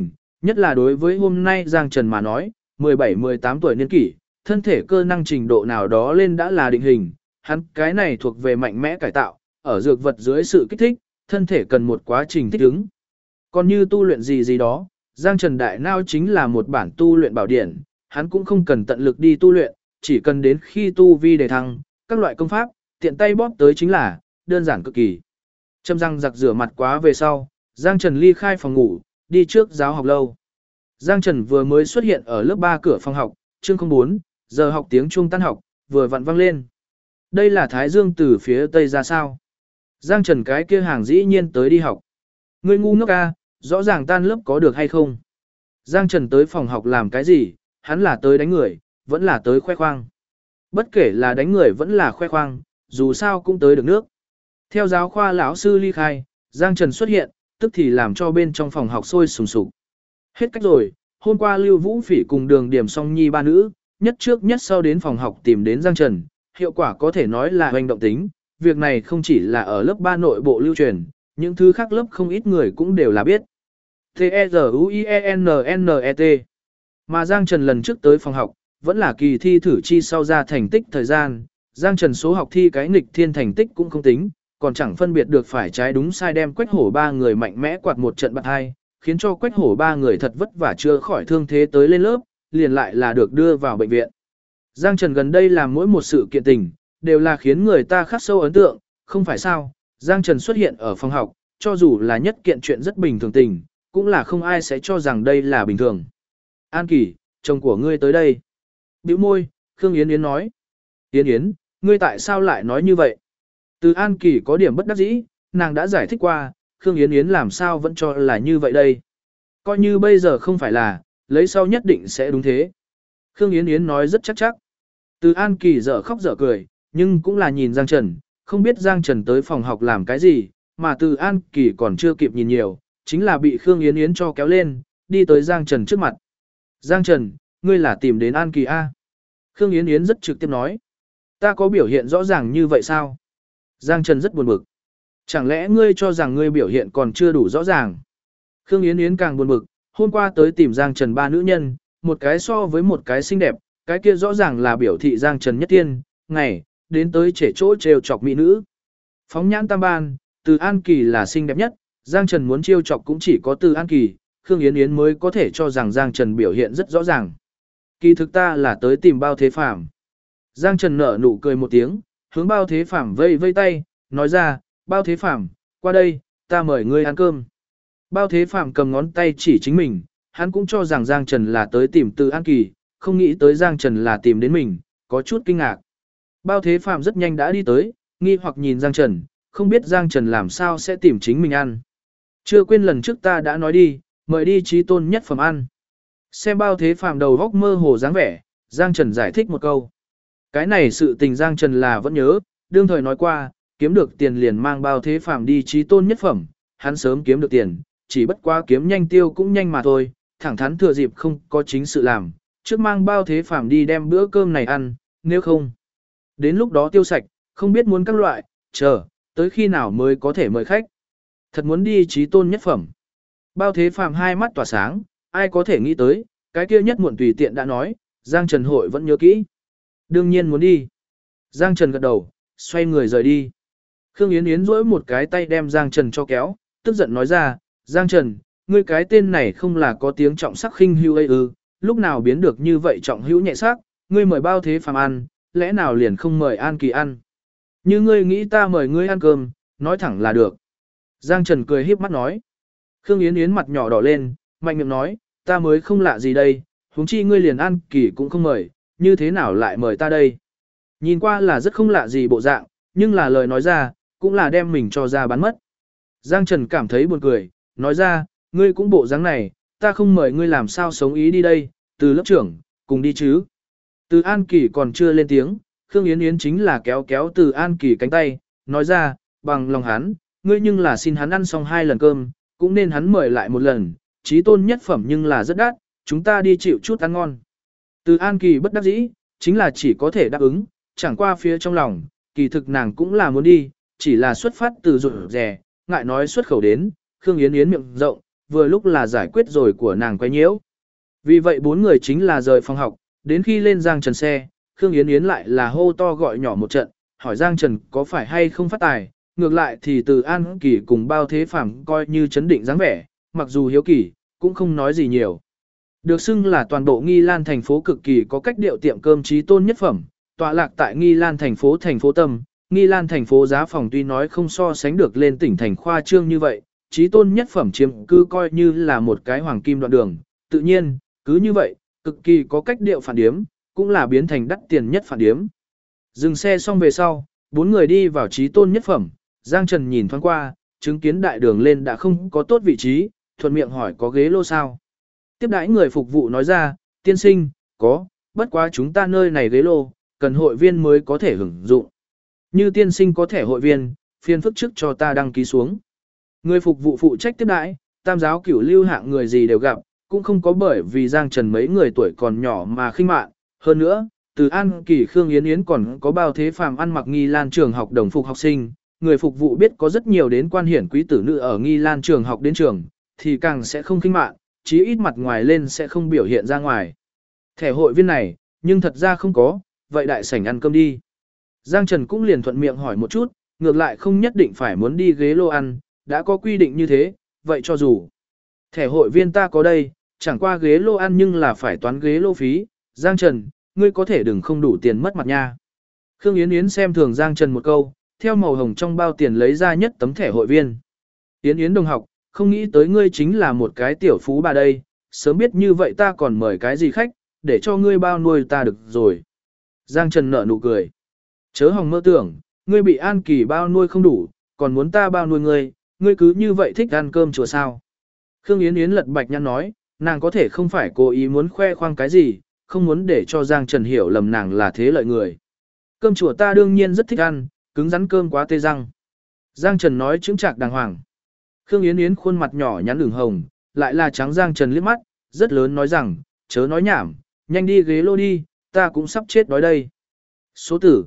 Nhất là đối với hôm nay Giang Trần mà nói, 17-18 tuổi niên kỷ, thân thể cơ năng trình độ nào đó lên đã là định hình, hắn cái này thuộc về mạnh mẽ cải tạo, ở dược vật dưới sự kích thích, thân thể cần một quá trình thích ứng. Còn như tu luyện gì gì đó, Giang Trần Đại Nao chính là một bản tu luyện bảo điển, hắn cũng không cần tận lực đi tu luyện, chỉ cần đến khi tu vi đề thăng, các loại công pháp, tiện tay bóp tới chính là, đơn giản cực kỳ. Châm răng giặc rửa mặt quá về sau, Giang Trần ly khai phòng ngủ, đi trước giáo học lâu. Giang Trần vừa mới xuất hiện ở lớp 3 cửa phòng học, chương 04, giờ học tiếng Trung tan học, vừa vặn vang lên. Đây là Thái Dương từ phía Tây ra sao? Giang Trần cái kia hàng dĩ nhiên tới đi học. Ngươi ngu ngốc a, rõ ràng tan lớp có được hay không? Giang Trần tới phòng học làm cái gì? Hắn là tới đánh người, vẫn là tới khoe khoang. Bất kể là đánh người vẫn là khoe khoang, dù sao cũng tới được nước. Theo giáo khoa lão sư ly khai, Giang Trần xuất hiện, tức thì làm cho bên trong phòng học sôi sùng sục. Hết cách rồi, hôm qua Lưu Vũ Phỉ cùng Đường Điểm Song Nhi ba nữ, nhất trước nhất sau đến phòng học tìm đến Giang Trần, hiệu quả có thể nói là hoành động tính, việc này không chỉ là ở lớp 3 nội bộ lưu truyền, những thứ khác lớp không ít người cũng đều là biết. T-E-Z-U-I-E-N-N-E-T. Mà Giang Trần lần trước tới phòng học, vẫn là kỳ thi thử chi sau ra thành tích thời gian, Giang Trần số học thi cái nghịch thiên thành tích cũng không tính, còn chẳng phân biệt được phải trái đúng sai đem Quách Hổ ba người mạnh mẽ quạt một trận bạc hai, khiến cho Quách Hổ ba người thật vất vả chưa khỏi thương thế tới lên lớp, liền lại là được đưa vào bệnh viện. Giang Trần gần đây làm mỗi một sự kiện tình, đều là khiến người ta khắc sâu ấn tượng, không phải sao, Giang Trần xuất hiện ở phòng học, cho dù là nhất kiện chuyện rất bình thường tình, cũng là không ai sẽ cho rằng đây là bình thường. An Kỳ, chồng của ngươi tới đây. Bĩu môi, Khương Yến Yến nói. Yến Yến, ngươi tại sao lại nói như vậy? Từ An Kỳ có điểm bất đắc dĩ, nàng đã giải thích qua, Khương Yến Yến làm sao vẫn cho là như vậy đây. Coi như bây giờ không phải là, lấy sau nhất định sẽ đúng thế. Khương Yến Yến nói rất chắc chắc. Từ An Kỳ dở khóc dở cười, nhưng cũng là nhìn Giang Trần, không biết Giang Trần tới phòng học làm cái gì, mà từ An Kỳ còn chưa kịp nhìn nhiều, chính là bị Khương Yến Yến cho kéo lên, đi tới Giang Trần trước mặt. Giang Trần, ngươi là tìm đến An Kỳ A. Khương Yến Yến rất trực tiếp nói. Ta có biểu hiện rõ ràng như vậy sao? Giang Trần rất buồn bực. Chẳng lẽ ngươi cho rằng ngươi biểu hiện còn chưa đủ rõ ràng? Khương Yến Yến càng buồn bực, hôm qua tới tìm Giang Trần ba nữ nhân, một cái so với một cái xinh đẹp, cái kia rõ ràng là biểu thị Giang Trần nhất tiên, ngày, đến tới trẻ chỗ trêu chọc mỹ nữ. Phóng nhãn tam ban, từ An Kỳ là xinh đẹp nhất, Giang Trần muốn trêu chọc cũng chỉ có từ An Kỳ, Khương Yến Yến mới có thể cho rằng Giang Trần biểu hiện rất rõ ràng. Kỳ thực ta là tới tìm Bao Thế Phàm. Giang Trần nở nụ cười một tiếng, hướng Bao Thế Phàm vây vây tay, nói ra, Bao Thế Phàm, qua đây, ta mời ngươi ăn cơm. Bao Thế Phàm cầm ngón tay chỉ chính mình, hắn cũng cho rằng Giang Trần là tới tìm Từ An Kỳ, không nghĩ tới Giang Trần là tìm đến mình, có chút kinh ngạc. Bao Thế Phàm rất nhanh đã đi tới, nghi hoặc nhìn Giang Trần, không biết Giang Trần làm sao sẽ tìm chính mình ăn. Chưa quên lần trước ta đã nói đi, mời đi Chí Tôn nhất phẩm ăn. Xem Bao Thế Phàm đầu góc mơ hồ dáng vẻ, Giang Trần giải thích một câu. Cái này sự tình Giang Trần là vẫn nhớ, đương thời nói qua, kiếm được tiền liền mang Bao Thế Phàm đi Chí Tôn nhất phẩm, hắn sớm kiếm được tiền, chỉ bất quá kiếm nhanh tiêu cũng nhanh mà thôi, thẳng thắn thừa dịp không có chính sự làm, trước mang Bao Thế Phàm đi đem bữa cơm này ăn, nếu không, đến lúc đó tiêu sạch, không biết muốn các loại, chờ, tới khi nào mới có thể mời khách. Thật muốn đi Chí Tôn nhất phẩm. Bao Thế Phàm hai mắt tỏa sáng, ai có thể nghĩ tới, cái kia nhất muộn tùy tiện đã nói, Giang Trần hội vẫn nhớ kỹ. Đương nhiên muốn đi. Giang Trần gật đầu, xoay người rời đi. Khương Yến Yến duỗi một cái tay đem Giang Trần cho kéo, tức giận nói ra, Giang Trần, ngươi cái tên này không là có tiếng trọng sắc khinh hữu ấy ư, lúc nào biến được như vậy trọng hữu nhẹ sắc, ngươi mời Bao Thế Phàm ăn, lẽ nào liền không mời An Kỳ ăn. Như ngươi nghĩ ta mời ngươi ăn cơm, nói thẳng là được. Giang Trần cười híp mắt nói. Khương Yến Yến mặt nhỏ đỏ lên, mạnh miệng nói, ta mới không lạ gì đây, huống chi ngươi liền An Kỳ cũng không mời, như thế nào lại mời ta đây. Nhìn qua là rất không lạ gì bộ dạng, nhưng là lời nói ra, cũng là đem mình cho ra bán mất. Giang Trần cảm thấy buồn cười, nói ra, ngươi cũng bộ dáng này, ta không mời ngươi làm sao sống ý đi đây, từ lớp trưởng, cùng đi chứ. Từ An Kỳ còn chưa lên tiếng, Khương Yến Yến chính là kéo kéo từ An Kỳ cánh tay, nói ra, bằng lòng hắn, ngươi nhưng là xin hắn ăn xong 2 lần cơm, cũng nên hắn mời lại một lần, Chí Tôn nhất phẩm nhưng là rất đắt, chúng ta đi chịu chút ăn ngon. Từ An Kỳ bất đắc dĩ, chính là chỉ có thể đáp ứng, chẳng qua phía trong lòng, kỳ thực nàng cũng là muốn đi, chỉ là xuất phát từ rụt rè, ngại nói xuất khẩu đến, Khương Yến Yến miệng rộng, vừa lúc là giải quyết rồi của nàng quấy nhiễu. Vì vậy bốn người chính là rời phòng học, đến khi lên Giang Trần xe, Khương Yến Yến lại là hô to gọi nhỏ một trận, hỏi Giang Trần có phải hay không phát tài, ngược lại thì Từ An Kỳ cùng Bao Thế Phàm coi như chấn định dáng vẻ, mặc dù hiếu kỳ, cũng không nói gì nhiều. Được xưng là toàn bộ Nghi Lan thành phố cực kỳ có cách điệu tiệm cơm trí tôn nhất phẩm, tọa lạc tại Nghi Lan thành phố tâm, Nghi Lan thành phố giá phòng tuy nói không so sánh được lên tỉnh thành khoa trương như vậy, trí tôn nhất phẩm chiếm cư coi như là một cái hoàng kim đoạn đường, tự nhiên, cứ như vậy, cực kỳ có cách điệu phản điếm, cũng là biến thành đắt tiền nhất phản điếm. Dừng xe xong về sau, bốn người đi vào trí tôn nhất phẩm, Giang Trần nhìn thoáng qua, chứng kiến đại đường lên đã không có tốt vị trí, thuận miệng hỏi có ghế lô sao. Tiếp đãi người phục vụ nói ra, tiên sinh, có, bất quá chúng ta nơi này ghế lô, cần hội viên mới có thể hưởng dụng. Như tiên sinh có thẻ hội viên, phiền phức trước cho ta đăng ký xuống. Người phục vụ phụ trách tiếp đãi, tam giáo cửu lưu hạng người gì đều gặp, cũng không có bởi vì Giang Trần mấy người tuổi còn nhỏ mà khinh mạn. Hơn nữa, Từ An Kỳ Khương Yến Yến còn có Bao Thế Phàm ăn mặc Nghi Lan trường học đồng phục học sinh, người phục vụ biết có rất nhiều đến quan hiển quý tử nữ ở Nghi Lan trường học đến trường, thì càng sẽ không khinh mạn, chí ít mặt ngoài lên sẽ không biểu hiện ra ngoài. Thẻ hội viên này, nhưng thật ra không có, vậy đại sảnh ăn cơm đi. Giang Trần cũng liền thuận miệng hỏi một chút, ngược lại không nhất định phải muốn đi ghế lô ăn, đã có quy định như thế, vậy cho dù. Thẻ hội viên ta có đây, chẳng qua ghế lô ăn nhưng là phải toán ghế lô phí, Giang Trần, ngươi có thể đừng không đủ tiền mất mặt nha. Khương Yến Yến xem thường Giang Trần một câu, theo màu hồng trong bao tiền lấy ra nhất tấm thẻ hội viên. Yến Yến đồng học, không nghĩ tới ngươi chính là một cái tiểu phú bà đây, sớm biết như vậy ta còn mời cái gì khách, để cho ngươi bao nuôi ta được rồi. Giang Trần nở nụ cười. Chớ hòng mơ tưởng, ngươi bị An Kỳ bao nuôi không đủ, còn muốn ta bao nuôi ngươi, ngươi cứ như vậy thích ăn cơm chùa sao. Khương Yến Yến lật bạch nhăn nói, nàng có thể không phải cố ý muốn khoe khoang cái gì, không muốn để cho Giang Trần hiểu lầm nàng là thế lợi người. Cơm chùa ta đương nhiên rất thích ăn, cứng rắn cơm quá tê răng. Giang Trần nói chững chạc đàng hoàng. Khương Yến Yến khuôn mặt nhỏ nhắn ửng hồng, lại là trắng Giang Trần liếc mắt, rất lớn nói rằng, chớ nói nhảm, nhanh đi ghế lô đi, ta cũng sắp chết đói đây. Số tử,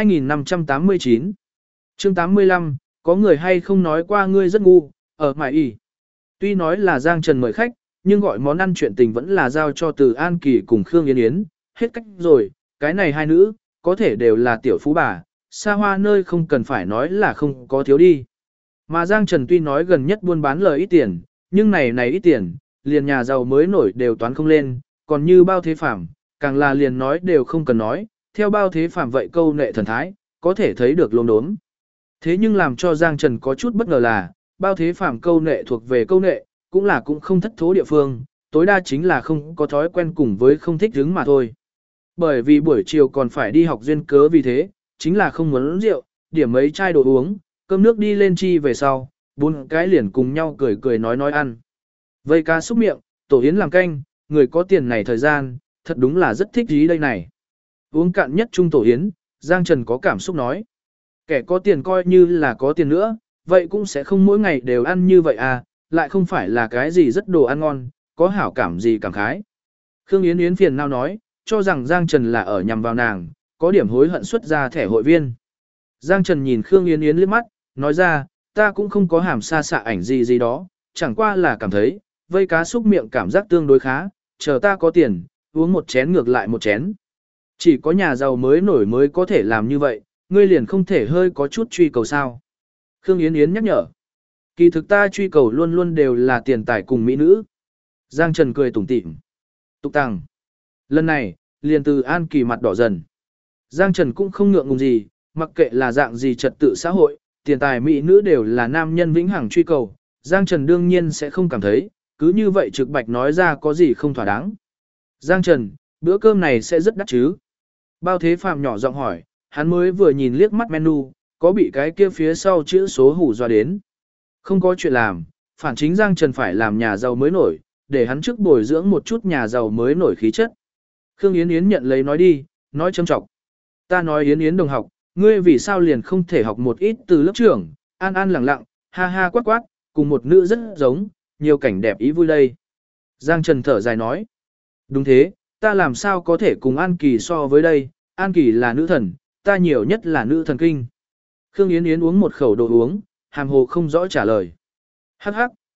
2589. Chương 85, có người hay không nói qua ngươi rất ngu, ở mải ỉ. Tuy nói là Giang Trần mời khách, nhưng gọi món ăn chuyện tình vẫn là giao cho Từ An Kỳ cùng Khương Yến Yến, hết cách rồi, cái này hai nữ, có thể đều là tiểu phú bà, xa hoa nơi không cần phải nói là không có thiếu đi. Mà Giang Trần tuy nói gần nhất buôn bán lời ít tiền, nhưng này ít tiền, liền nhà giàu mới nổi đều toán không lên, còn như Bao Thế Phàm, càng là liền nói đều không cần nói, theo Bao Thế Phàm vậy câu nệ thần thái, có thể thấy được lốm đốm. Thế nhưng làm cho Giang Trần có chút bất ngờ là, Bao Thế Phàm câu nệ thuộc về câu nệ, cũng không thất thố địa phương, tối đa chính là không có thói quen cùng với không thích hứng mà thôi. Bởi vì buổi chiều còn phải đi học duyên cớ vì thế, chính là không muốn rượu, điểm mấy chai đồ uống, cơm nước đi lên chi về sau, bốn cái liền cùng nhau cười cười nói ăn. Vây cá xúc miệng, tổ yến làm canh, người có tiền này thời gian, thật đúng là rất thích ý đây này. Uống cạn nhất trung tổ yến, Giang Trần có cảm xúc nói. Kẻ có tiền coi như là có tiền nữa, vậy cũng sẽ không mỗi ngày đều ăn như vậy à, lại không phải là cái gì rất đồ ăn ngon, có hảo cảm gì cảm khái. Khương Yến Yến phiền nào nói, cho rằng Giang Trần là ở nhằm vào nàng, có điểm hối hận xuất ra thẻ hội viên. Giang Trần nhìn Khương Yến Yến liếc mắt, nói ra, ta cũng không có hàm xa xạ ảnh gì đó, chẳng qua là cảm thấy, vây cá xúc miệng cảm giác tương đối khá, chờ ta có tiền, uống một chén ngược lại một chén. Chỉ có nhà giàu mới nổi mới có thể làm như vậy, ngươi liền không thể hơi có chút truy cầu sao. Khương Yến Yến nhắc nhở. Kỳ thực ta truy cầu luôn luôn đều là tiền tài cùng mỹ nữ. Giang Trần cười tủm tỉm. Tục tàng. Lần này, liền Từ An Kỳ mặt đỏ dần. Giang Trần cũng không ngượng ngùng gì, mặc kệ là dạng gì trật tự xã hội, tiền tài mỹ nữ đều là nam nhân vĩnh hằng truy cầu. Giang Trần đương nhiên sẽ không cảm thấy, cứ như vậy trực bạch nói ra có gì không thỏa đáng. Giang Trần, bữa cơm này sẽ rất đắt chứ? Bao Thế Phàm nhỏ giọng hỏi, hắn mới vừa nhìn liếc mắt menu, có bị cái kia phía sau chữ số hủ dọa đến. Không có chuyện làm, phản chính Giang Trần phải làm nhà giàu mới nổi, để hắn trước bồi dưỡng một chút nhà giàu mới nổi khí chất. Khương Yến Yến nhận lấy nói đi, nói châm trọng. Ta nói Yến Yến đồng học, ngươi vì sao liền không thể học một ít từ lớp trưởng, an an lặng lặng, ha ha quát quát, cùng một nữ rất giống, nhiều cảnh đẹp ý vui đây. Giang Trần thở dài nói. Đúng thế, ta làm sao có thể cùng An Kỳ so với đây, An Kỳ là nữ thần, ta nhiều nhất là nữ thần kinh. Khương Yến Yến uống một khẩu đồ uống, hàm hồ không rõ trả lời. Hắc hắc,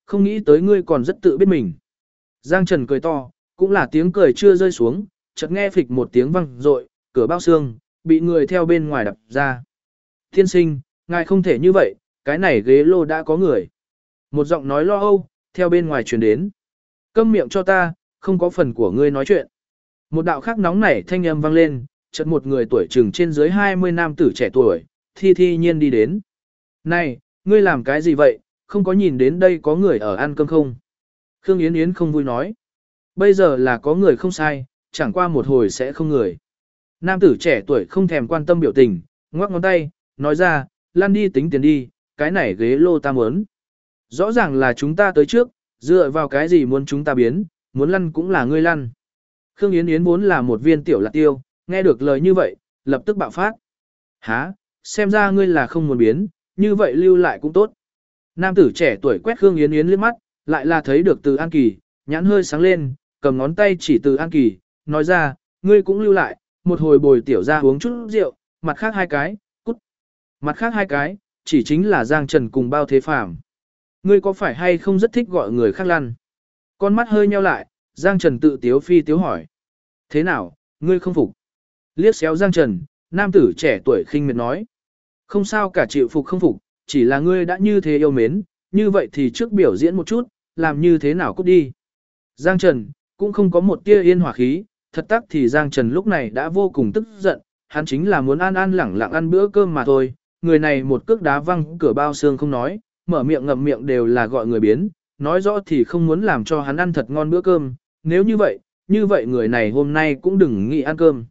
không nghĩ tới ngươi còn rất tự biết mình. Giang Trần cười to, cũng là tiếng cười chưa rơi xuống, chợt nghe phịch một tiếng vang rội, cửa bao xương, bị người theo bên ngoài đập ra. Thiên sinh, ngài không thể như vậy, cái này ghế lô đã có người. Một giọng nói lo âu, theo bên ngoài truyền đến. Câm miệng cho ta, không có phần của ngươi nói chuyện. Một đạo khác nóng nảy thanh âm vang lên, chợt một người tuổi chừng trên dưới 20 nam tử trẻ tuổi, thi nhiên đi đến. Này, ngươi làm cái gì vậy, không có nhìn đến đây có người ở ăn cơm không? Khương Yến Yến không vui nói. Bây giờ là có người không sai, chẳng qua một hồi sẽ không người. Nam tử trẻ tuổi không thèm quan tâm biểu tình, ngoắc ngón tay, nói ra, lăn đi tính tiền đi, cái này ghế lô ta muốn. Rõ ràng là chúng ta tới trước, dựa vào cái gì muốn chúng ta biến, muốn lăn cũng là ngươi lăn. Khương Yến Yến vốn là một viên tiểu lạc tiêu, nghe được lời như vậy, lập tức bạo phát. Hả, xem ra ngươi là không muốn biến, như vậy lưu lại cũng tốt. Nam tử trẻ tuổi quét Khương Yến Yến liếc mắt, lại là thấy được Từ An Kỳ, nhãn hơi sáng lên, cầm ngón tay chỉ Từ An Kỳ, nói ra, ngươi cũng lưu lại, một hồi bồi tiểu ra uống chút rượu, mặt khác hai cái, cút. Mặt khác hai cái, chỉ chính là Giang Trần cùng Bao Thế Phàm. Ngươi có phải hay không rất thích gọi người khác lăn? Con mắt hơi nheo lại, Giang Trần tự tiếu phi tiếu hỏi. Thế nào, ngươi không phục? Liếc xéo Giang Trần, nam tử trẻ tuổi khinh miệt nói. Không sao cả chịu phục không phục, chỉ là ngươi đã như thế yêu mến, như vậy thì trước biểu diễn một chút, làm như thế nào cút đi. Giang Trần, cũng không có một tia yên hỏa khí, thật tắc thì Giang Trần lúc này đã vô cùng tức giận, hắn chính là muốn an an lẳng lặng ăn bữa cơm mà thôi, người này một cước đá văng cửa bao xương không nói, mở miệng ngậm miệng đều là gọi người biến, nói rõ thì không muốn làm cho hắn ăn thật ngon bữa cơm, nếu như vậy người này hôm nay cũng đừng nghĩ ăn cơm.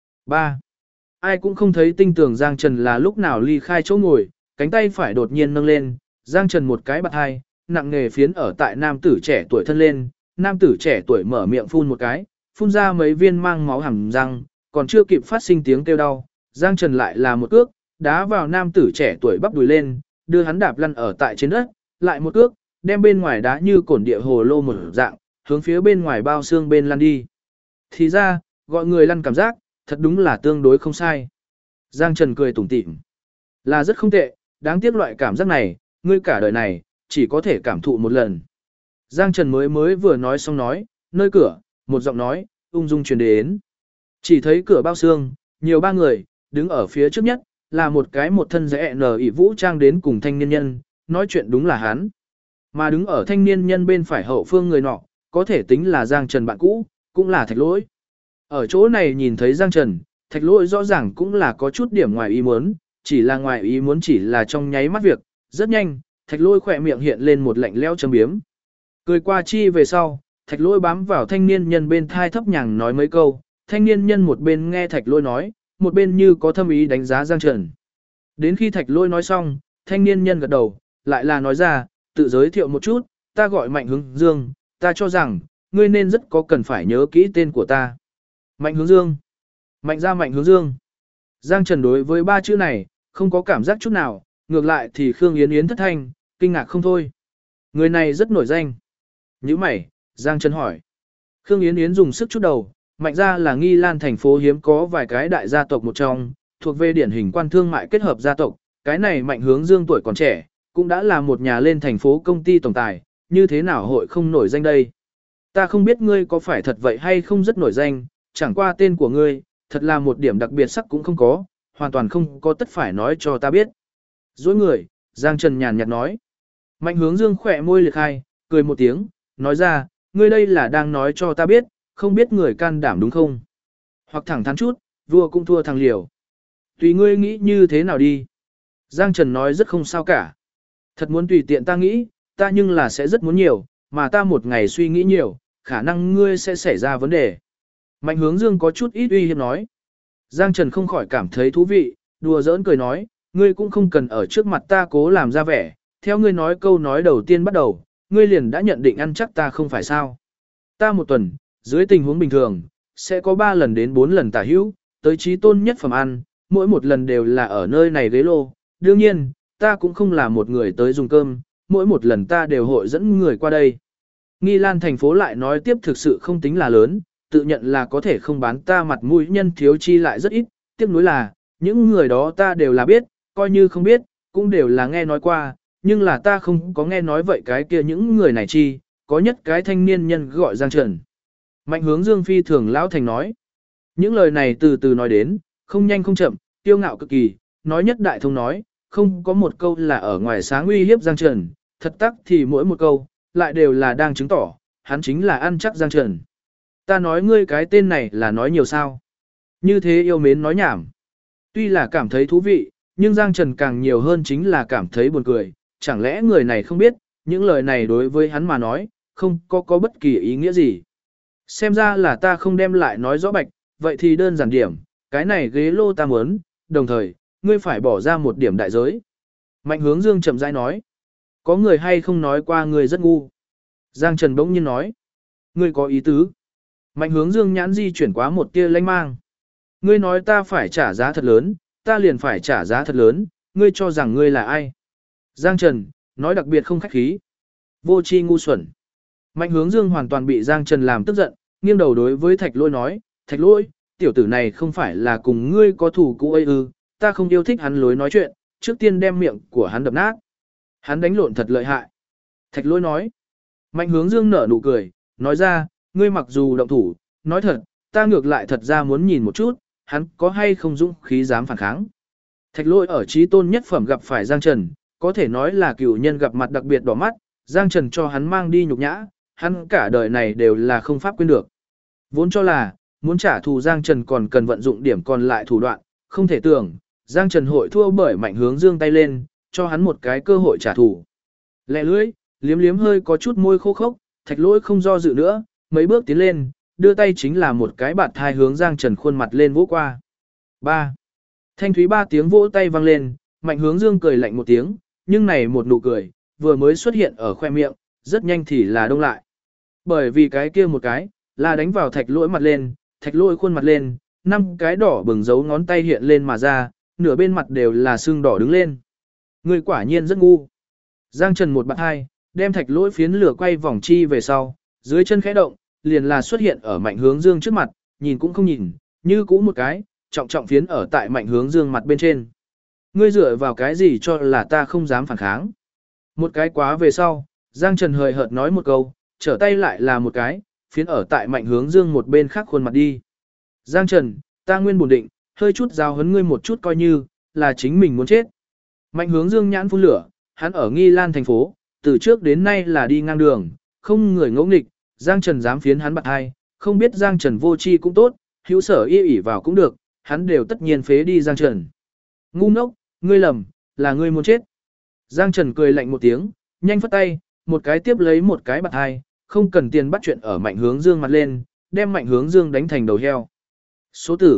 3. Ai cũng không thấy tinh tường Giang Trần là lúc nào ly khai chỗ ngồi, cánh tay phải đột nhiên nâng lên, Giang Trần một cái bạt hai, nặng nghề phiến ở tại nam tử trẻ tuổi thân lên, nam tử trẻ tuổi mở miệng phun một cái, phun ra mấy viên mang máu hàm răng, còn chưa kịp phát sinh tiếng kêu đau, Giang Trần lại là một cước, đá vào nam tử trẻ tuổi bắp đùi lên, đưa hắn đạp lăn ở tại trên đất, lại một cước, đem bên ngoài đá như cổn địa hồ lô một dạng, hướng phía bên ngoài bao xương bên lăn đi. Thì ra, gọi người lăn cảm giác, thật đúng là tương đối không sai. Giang Trần cười tủm tỉm. Là rất không tệ, đáng tiếc loại cảm giác này, ngươi cả đời này, chỉ có thể cảm thụ một lần. Giang Trần mới vừa nói xong nói, nơi cửa, một giọng nói, ung dung truyền đến. Chỉ thấy cửa bao xương, nhiều ba người, đứng ở phía trước nhất, là một cái một thân rẽ nở ỉ vũ trang đến cùng thanh niên nhân, nói chuyện đúng là hắn. Mà đứng ở thanh niên nhân bên phải hậu phương người nọ, có thể tính là Giang Trần bạn cũ, cũng là Thạch Lỗi. Ở chỗ này nhìn thấy Giang Trần, Thạch Lỗi rõ ràng cũng là có chút điểm ngoài ý muốn, chỉ là ngoài ý muốn chỉ là trong nháy mắt việc, rất nhanh, Thạch Lỗi khỏe miệng hiện lên một lạnh lẽo châm biếm. Cười qua chi về sau, Thạch Lỗi bám vào thanh niên nhân bên thai thấp nhàng nói mấy câu, thanh niên nhân một bên nghe Thạch Lỗi nói, một bên như có thâm ý đánh giá Giang Trần. Đến khi Thạch Lỗi nói xong, thanh niên nhân gật đầu, lại là nói ra, tự giới thiệu một chút, ta gọi Mạnh Hướng Dương, ta cho rằng, ngươi nên rất có cần phải nhớ kỹ tên của ta. Mạnh Hướng Dương. Mạnh ra Mạnh Hướng Dương. Giang Trần đối với ba chữ này, không có cảm giác chút nào, ngược lại thì Khương Yến Yến thất thanh, kinh ngạc không thôi. Người này rất nổi danh. Như mày, Giang Trần hỏi. Khương Yến Yến dùng sức chút đầu, Mạnh ra là Nghi Lan thành phố hiếm có vài cái đại gia tộc một trong, thuộc về điển hình quan thương mại kết hợp gia tộc, cái này Mạnh Hướng Dương tuổi còn trẻ, cũng đã là một nhà lên thành phố công ty tổng tài, như thế nào hội không nổi danh đây? Ta không biết ngươi có phải thật vậy hay không rất nổi danh, chẳng qua tên của ngươi, thật là một điểm đặc biệt sắc cũng không có, hoàn toàn không có tất phải nói cho ta biết. Dối người, Giang Trần nhàn nhạt nói. Mạnh Hướng Dương khỏe môi liệt hai, cười một tiếng, nói ra, ngươi đây là đang nói cho ta biết, không biết người can đảm đúng không? Hoặc thẳng thắn chút, vua cũng thua thằng liều. Tùy ngươi nghĩ như thế nào đi. Giang Trần nói rất không sao cả. Thật muốn tùy tiện ta nghĩ, ta nhưng là sẽ rất muốn nhiều, mà ta một ngày suy nghĩ nhiều, khả năng ngươi sẽ xảy ra vấn đề. Mạnh Hướng Dương có chút ít uy hiếp nói. Giang Trần không khỏi cảm thấy thú vị, đùa giỡn cười nói, ngươi cũng không cần ở trước mặt ta cố làm ra vẻ, theo ngươi nói câu nói đầu tiên bắt đầu, ngươi liền đã nhận định ăn chắc ta không phải sao. Ta một tuần, dưới tình huống bình thường, sẽ có 3 lần đến 4 lần tả hữu, tới trí tôn nhất phẩm ăn, mỗi một lần đều là ở nơi này ghế lô. Đương nhiên, ta cũng không là một người tới dùng cơm, mỗi một lần ta đều hội dẫn người qua đây. Nghi Lan thành phố lại nói tiếp thực sự không tính là lớn, tự nhận là có thể không bán ta mặt mũi nhân thiếu chi lại rất ít, tiếc nuối là, những người đó ta đều là biết, coi như không biết, cũng đều là nghe nói qua, nhưng là ta không có nghe nói vậy cái kia những người này chi, có nhất cái thanh niên nhân gọi Giang Trần. Mạnh hướng dương phi thường lão thành nói. Những lời này từ từ nói đến, không nhanh không chậm, tiêu ngạo cực kỳ, nói nhất đại thông nói, không có một câu là ở ngoài sáng uy hiếp Giang Trần, thật tắc thì mỗi một câu, lại đều là đang chứng tỏ, hắn chính là ăn chắc Giang Trần. Ta nói ngươi cái tên này là nói nhiều sao. Như thế yêu mến nói nhảm. Tuy là cảm thấy thú vị, nhưng Giang Trần càng nhiều hơn chính là cảm thấy buồn cười, chẳng lẽ người này không biết, những lời này đối với hắn mà nói, không có bất kỳ ý nghĩa gì. Xem ra là ta không đem lại nói rõ bạch, vậy thì đơn giản điểm, cái này ghế lô ta muốn, đồng thời, ngươi phải bỏ ra một điểm đại giới. Mạnh hướng dương chậm rãi nói, có người hay không nói qua ngươi rất ngu. Giang Trần bỗng nhiên nói, ngươi có ý tứ. Mạnh hướng dương nhãn di chuyển quá một tia lanh mang. Ngươi nói ta phải trả giá thật lớn, ta liền phải trả giá thật lớn, ngươi cho rằng ngươi là ai. Giang Trần, nói đặc biệt không khách khí. Vô tri ngu xuẩn. Mạnh hướng dương hoàn toàn bị Giang Trần làm tức giận, nghiêng đầu đối với Thạch Lỗi nói, Thạch Lỗi, tiểu tử này không phải là cùng ngươi có thủ cũ ấy ư, ta không yêu thích hắn lối nói chuyện, trước tiên đem miệng của hắn đập nát. Hắn đánh lộn thật lợi hại. Thạch Lỗi nói. Mạnh hướng dương nở nụ cười, nói ra, ngươi mặc dù động thủ, nói thật, ta ngược lại thật ra muốn nhìn một chút, hắn có hay không dũng khí dám phản kháng. Thạch Lỗi ở trí tôn nhất phẩm gặp phải Giang Trần, có thể nói là cửu nhân gặp mặt đặc biệt đỏ mắt, Giang Trần cho hắn mang đi nhục nhã, hắn cả đời này đều là không pháp quên được. Vốn cho là, muốn trả thù Giang Trần còn cần vận dụng điểm còn lại thủ đoạn, không thể tưởng, Giang Trần hội thua bởi Mạnh hướng dương tay lên, cho hắn một cái cơ hội trả thù. Lẹ lưỡi, liếm liếm hơi có chút môi khô khốc, Thạch Lỗi không do dự nữa, mấy bước tiến lên, đưa tay chính là một cái bạt thai hướng Giang Trần khuôn mặt lên vỗ qua. 3. Thanh thúy 3 tiếng vỗ tay vang lên, Mạnh hướng dương cười lạnh một tiếng, nhưng này một nụ cười, vừa mới xuất hiện ở khoe miệng, rất nhanh thì là đông lại. Bởi vì cái kia một cái, là đánh vào Thạch Lỗi mặt lên, Thạch Lỗi khuôn mặt lên, 5 cái đỏ bừng dấu ngón tay hiện lên mà ra, nửa bên mặt đều là sưng đỏ đứng lên. Người quả nhiên rất ngu. Giang Trần một bạt hai, đem Thạch Lỗi phiến lửa quay vòng chi về sau, dưới chân khẽ động, liền là xuất hiện ở Mạnh hướng dương trước mặt, nhìn cũng không nhìn, như cũ một cái, trọng trọng phiến ở tại Mạnh hướng dương mặt bên trên. Ngươi dựa vào cái gì cho là ta không dám phản kháng. Một cái quá về sau, Giang Trần hời hợt nói một câu, trở tay lại là một cái, phiến ở tại Mạnh hướng dương một bên khác khuôn mặt đi. Giang Trần, ta nguyên bổn định, hơi chút giao hấn ngươi một chút coi như, là chính mình muốn chết. Mạnh hướng dương nhãn phun lửa, hắn ở Nghi Lan thành phố, từ trước đến nay là đi ngang đường, không người ngỗ nghịch, Giang Trần dám phiến hắn bạc hai, không biết Giang Trần vô chi cũng tốt, hữu sở y ỉ vào cũng được, hắn đều tất nhiên phế đi Giang Trần. Ngu ngốc, ngươi lầm, là ngươi muốn chết. Giang Trần cười lạnh một tiếng, nhanh phất tay, một cái tiếp lấy một cái bạc hai, không cần tiền bắt chuyện ở Mạnh hướng dương mặt lên, đem Mạnh hướng dương đánh thành đầu heo. Số tử,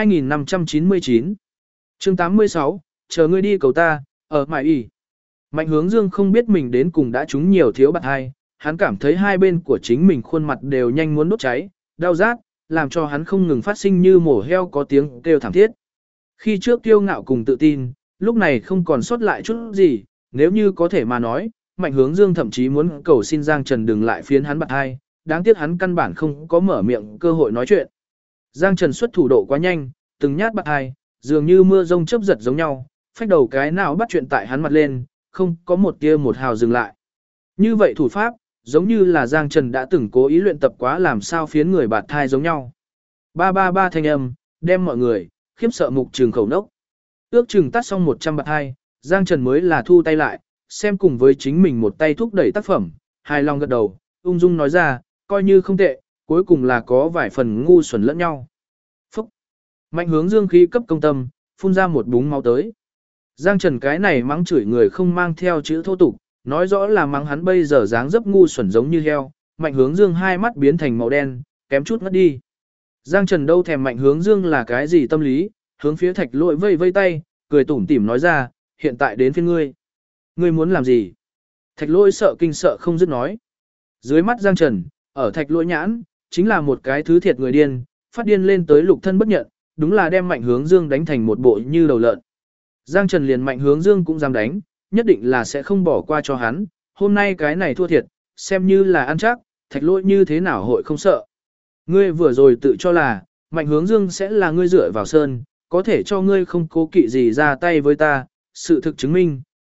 2599. Chương 86, chờ ngươi đi cầu ta, ở mại ỉ. Mạnh hướng dương không biết mình đến cùng đã trúng nhiều thiếu bạc hai, hắn cảm thấy hai bên của chính mình khuôn mặt đều nhanh muốn đốt cháy, đau rát, làm cho hắn không ngừng phát sinh như mổ heo có tiếng kêu thảm thiết. Khi trước kiêu ngạo cùng tự tin, lúc này không còn sót lại chút gì, nếu như có thể mà nói, Mạnh hướng dương thậm chí muốn cầu xin Giang Trần đừng lại phiến hắn bạc hai, đáng tiếc hắn căn bản không có mở miệng cơ hội nói chuyện. Giang Trần xuất thủ độ quá nhanh, từng nhát bạc hai, dường như mưa rông chớp giật giống nhau, phách đầu cái nào bắt chuyện tại hắn mặt lên, không có một tia một hào dừng lại. Như vậy thủ pháp, giống như là Giang Trần đã từng cố ý luyện tập quá làm sao phiến người bạt thai giống nhau. 333 thanh âm, đem mọi người, khiếp sợ mục trường khẩu nốc. Ước chừng tắt xong 100 bạt thai, Giang Trần mới là thu tay lại, xem cùng với chính mình một tay thúc đẩy tác phẩm, hài lòng gật đầu, ung dung nói ra, coi như không tệ, cuối cùng là có vài phần ngu xuẩn lẫn nhau. Phúc! Mạnh hướng dương khí cấp công tâm, phun ra một búng máu tới. Giang Trần cái này mắng chửi người không mang theo chữ thô tục, nói rõ là mắng hắn bây giờ dáng dấp ngu xuẩn giống như heo, Mạnh hướng dương hai mắt biến thành màu đen, kém chút ngất đi. Giang Trần đâu thèm Mạnh hướng dương là cái gì tâm lý, hướng phía Thạch Lỗi vây vây tay, cười tủm tỉm nói ra, hiện tại đến phiên ngươi. Ngươi muốn làm gì? Thạch Lỗi sợ kinh sợ không dứt nói. Dưới mắt Giang Trần, ở Thạch Lỗi nhãn, chính là một cái thứ thiệt người điên, phát điên lên tới lục thân bất nhận, đúng là đem Mạnh hướng dương đánh thành một bộ như đầu lợn. Giang Trần liền Mạnh hướng dương cũng dám đánh, nhất định là sẽ không bỏ qua cho hắn, hôm nay cái này thua thiệt, xem như là ăn chắc, Thạch Lỗi như thế nào hội không sợ. Ngươi vừa rồi tự cho là, Mạnh hướng dương sẽ là ngươi dựa vào sơn, có thể cho ngươi không cố kỵ gì ra tay với ta, sự thực chứng minh,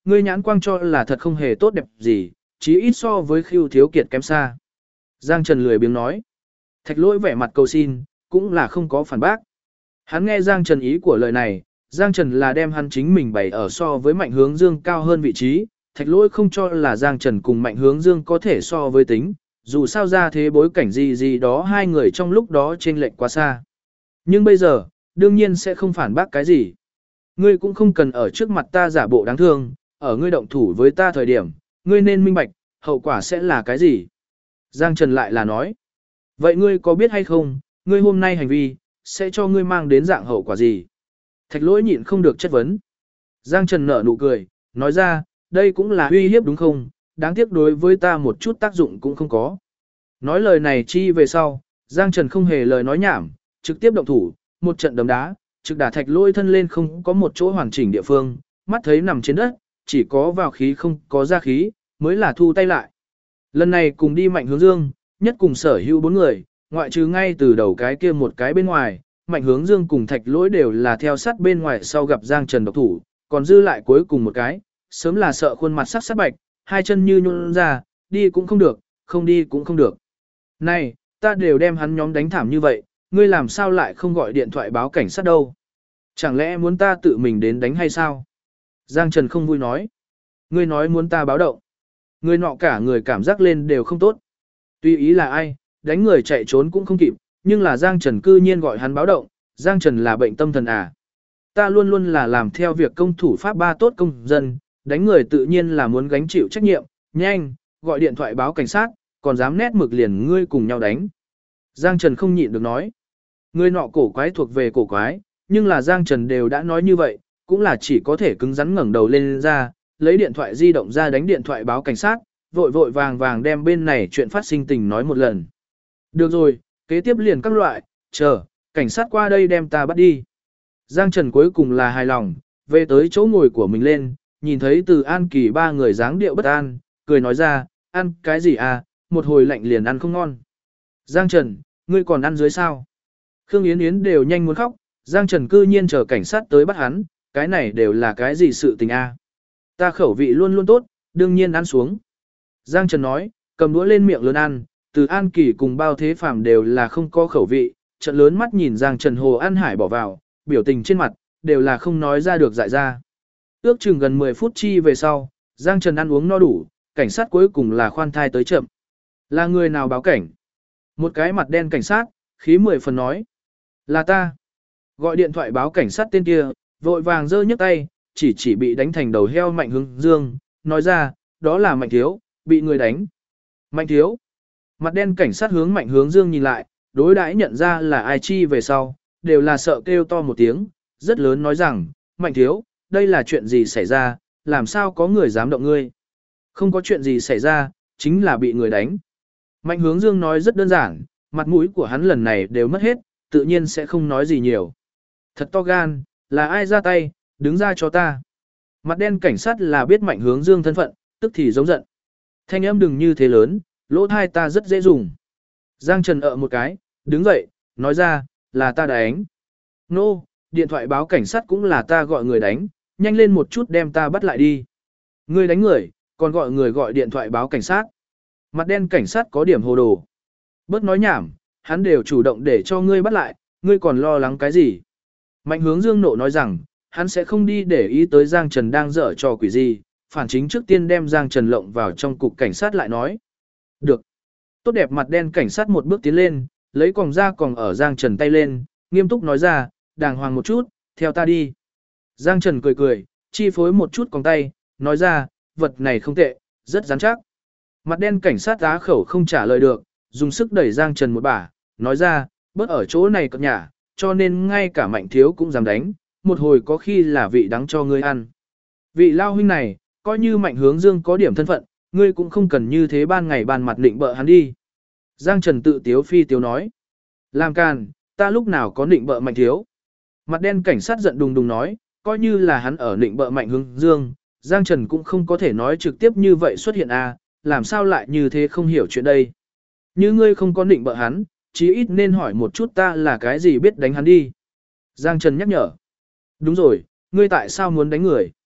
ngươi nhãn quang cho là thật không hề tốt đẹp gì, chí ít so với Khưu Thiếu Kiệt kém xa. Giang Trần lười biếng nói. Thạch Lỗi vẻ mặt cầu xin, cũng là không có phản bác. Hắn nghe Giang Trần ý của lời này, Giang Trần là đem hắn chính mình bày ở so với Mạnh Hướng Dương cao hơn vị trí, Thạch Lỗi không cho là Giang Trần cùng Mạnh Hướng Dương có thể so với tính, dù sao ra thế bối cảnh gì gì đó hai người trong lúc đó chênh lệch quá xa. Nhưng bây giờ, đương nhiên sẽ không phản bác cái gì. Ngươi cũng không cần ở trước mặt ta giả bộ đáng thương, ở ngươi động thủ với ta thời điểm, ngươi nên minh bạch, hậu quả sẽ là cái gì. Giang Trần lại là nói, vậy ngươi có biết hay không, ngươi hôm nay hành vi, sẽ cho ngươi mang đến dạng hậu quả gì? Thạch Lỗi nhịn không được chất vấn. Giang Trần nở nụ cười, nói ra, đây cũng là uy hiếp đúng không, đáng tiếc đối với ta một chút tác dụng cũng không có. Nói lời này chi về sau, Giang Trần không hề lời nói nhảm, trực tiếp động thủ, một trận đấm đá, trực đả Thạch Lỗi thân lên không có một chỗ hoàn chỉnh địa phương, mắt thấy nằm trên đất, chỉ có vào khí không có ra khí, mới là thu tay lại. Lần này cùng đi Mạnh Hướng Dương, nhất cùng sở hữu 4 người, ngoại trừ ngay từ đầu cái kia một cái bên ngoài, Mạnh Hướng Dương cùng Thạch Lỗi đều là theo sát bên ngoài sau gặp Giang Trần độc thủ, còn dư lại cuối cùng một cái, sớm là sợ khuôn mặt sắc sắc bạch, hai chân như nhũn ra, đi cũng không được, không đi cũng không được. Này, ta đều đem hắn nhóm đánh thảm như vậy, ngươi làm sao lại không gọi điện thoại báo cảnh sát đâu? Chẳng lẽ muốn ta tự mình đến đánh hay sao? Giang Trần không vui nói. Ngươi nói muốn ta báo động. Người nọ cả người cảm giác lên đều không tốt. Tuy ý là ai, đánh người chạy trốn cũng không kịp, nhưng là Giang Trần cư nhiên gọi hắn báo động, Giang Trần là bệnh tâm thần à. Ta luôn luôn là làm theo việc công thủ pháp ba tốt công dân, đánh người tự nhiên là muốn gánh chịu trách nhiệm, nhanh, gọi điện thoại báo cảnh sát, còn dám nét mực liền ngươi cùng nhau đánh. Giang Trần không nhịn được nói. Người nọ cổ quái thuộc về cổ quái, nhưng là Giang Trần đều đã nói như vậy, cũng là chỉ có thể cứng rắn ngẩng đầu lên ra, lấy điện thoại di động ra đánh điện thoại báo cảnh sát, vội vội vàng vàng đem bên này chuyện phát sinh tình nói một lần. Được rồi, kế tiếp liền các loại, chờ, cảnh sát qua đây đem ta bắt đi. Giang Trần cuối cùng là hài lòng, về tới chỗ ngồi của mình lên, nhìn thấy từ An Kỳ 3 người dáng điệu bất an, cười nói ra, ăn cái gì à, một hồi lạnh liền ăn không ngon. Giang Trần, ngươi còn ăn dưới sao? Khương Yến Yến đều nhanh muốn khóc, Giang Trần cư nhiên chờ cảnh sát tới bắt hắn, cái này đều là cái gì sự tình a? Ta khẩu vị luôn luôn tốt, đương nhiên ăn xuống. Giang Trần nói, cầm đũa lên miệng lớn ăn, từ An Kỳ cùng Bao Thế Phàm đều là không có khẩu vị, trận lớn mắt nhìn Giang Trần hồ ăn hải bỏ vào, biểu tình trên mặt, đều là không nói ra được dại ra. Ước chừng gần 10 phút chi về sau, Giang Trần ăn uống no đủ, cảnh sát cuối cùng là khoan thai tới chậm. Là người nào báo cảnh? Một cái mặt đen cảnh sát, khí 10 phần nói. Là ta. Gọi điện thoại báo cảnh sát tên kia, vội vàng giơ nhấc tay, chỉ bị đánh thành đầu heo Mạnh Hướng Dương, nói ra, đó là Mạnh Thiếu, bị người đánh. Mạnh Thiếu. Mặt đen cảnh sát hướng Mạnh Hướng Dương nhìn lại, đối đãi nhận ra là ai chi về sau, đều là sợ kêu to một tiếng, rất lớn nói rằng, Mạnh Thiếu, đây là chuyện gì xảy ra, làm sao có người dám động ngươi. Không có chuyện gì xảy ra, chính là bị người đánh. Mạnh Hướng Dương nói rất đơn giản, mặt mũi của hắn lần này đều mất hết, tự nhiên sẽ không nói gì nhiều. Thật to gan, là ai ra tay, đứng ra cho ta. Mặt đen cảnh sát là biết Mạnh Hướng Dương thân phận, tức thì giống giận. Thanh âm đừng như thế lớn, lỗ thai ta rất dễ dùng. Giang Trần một cái, đứng dậy, nói ra, là ta đánh. Nô, điện thoại báo cảnh sát cũng là ta gọi người đánh, nhanh lên một chút đem ta bắt lại đi. Ngươi đánh người, còn gọi người gọi điện thoại báo cảnh sát. Mặt đen cảnh sát có điểm hồ đồ. Bớt nói nhảm, hắn đều chủ động để cho ngươi bắt lại, ngươi còn lo lắng cái gì. Mạnh Hướng Dương nộ nói rằng, hắn sẽ không đi để ý tới Giang Trần đang dở trò quỷ gì, phản chính trước tiên đem Giang Trần lộng vào trong cục cảnh sát lại nói. Được. Tốt đẹp mặt đen cảnh sát một bước tiến lên, lấy còng ra còng ở Giang Trần tay lên, nghiêm túc nói ra, đàng hoàng một chút, theo ta đi. Giang Trần cười cười, chi phối một chút còng tay, nói ra, vật này không tệ, rất rắn chắc. Mặt đen cảnh sát á khẩu không trả lời được, dùng sức đẩy Giang Trần một bả, nói ra, bớt ở chỗ này cập nhả, cho nên ngay cả Mạnh Thiếu cũng dám đánh, một hồi có khi là vị đắng cho ngươi ăn. Vị lao huynh này, coi như Mạnh Hướng Dương có điểm thân phận, ngươi cũng không cần như thế ban ngày ban mặt định bợ hắn đi. Giang Trần tự tiếu phi tiếu nói. Làm càn, ta lúc nào có định bợ Mạnh Thiếu. Mặt đen cảnh sát giận đùng đùng nói, coi như là hắn ở định bợ Mạnh Hướng Dương, Giang Trần cũng không có thể nói trực tiếp như vậy xuất hiện à, làm sao lại như thế không hiểu chuyện đây. Như ngươi không có định bợ hắn, chí ít nên hỏi một chút ta là cái gì biết đánh hắn đi. Giang Trần nhắc nhở. Đúng rồi, ngươi tại sao muốn đánh người?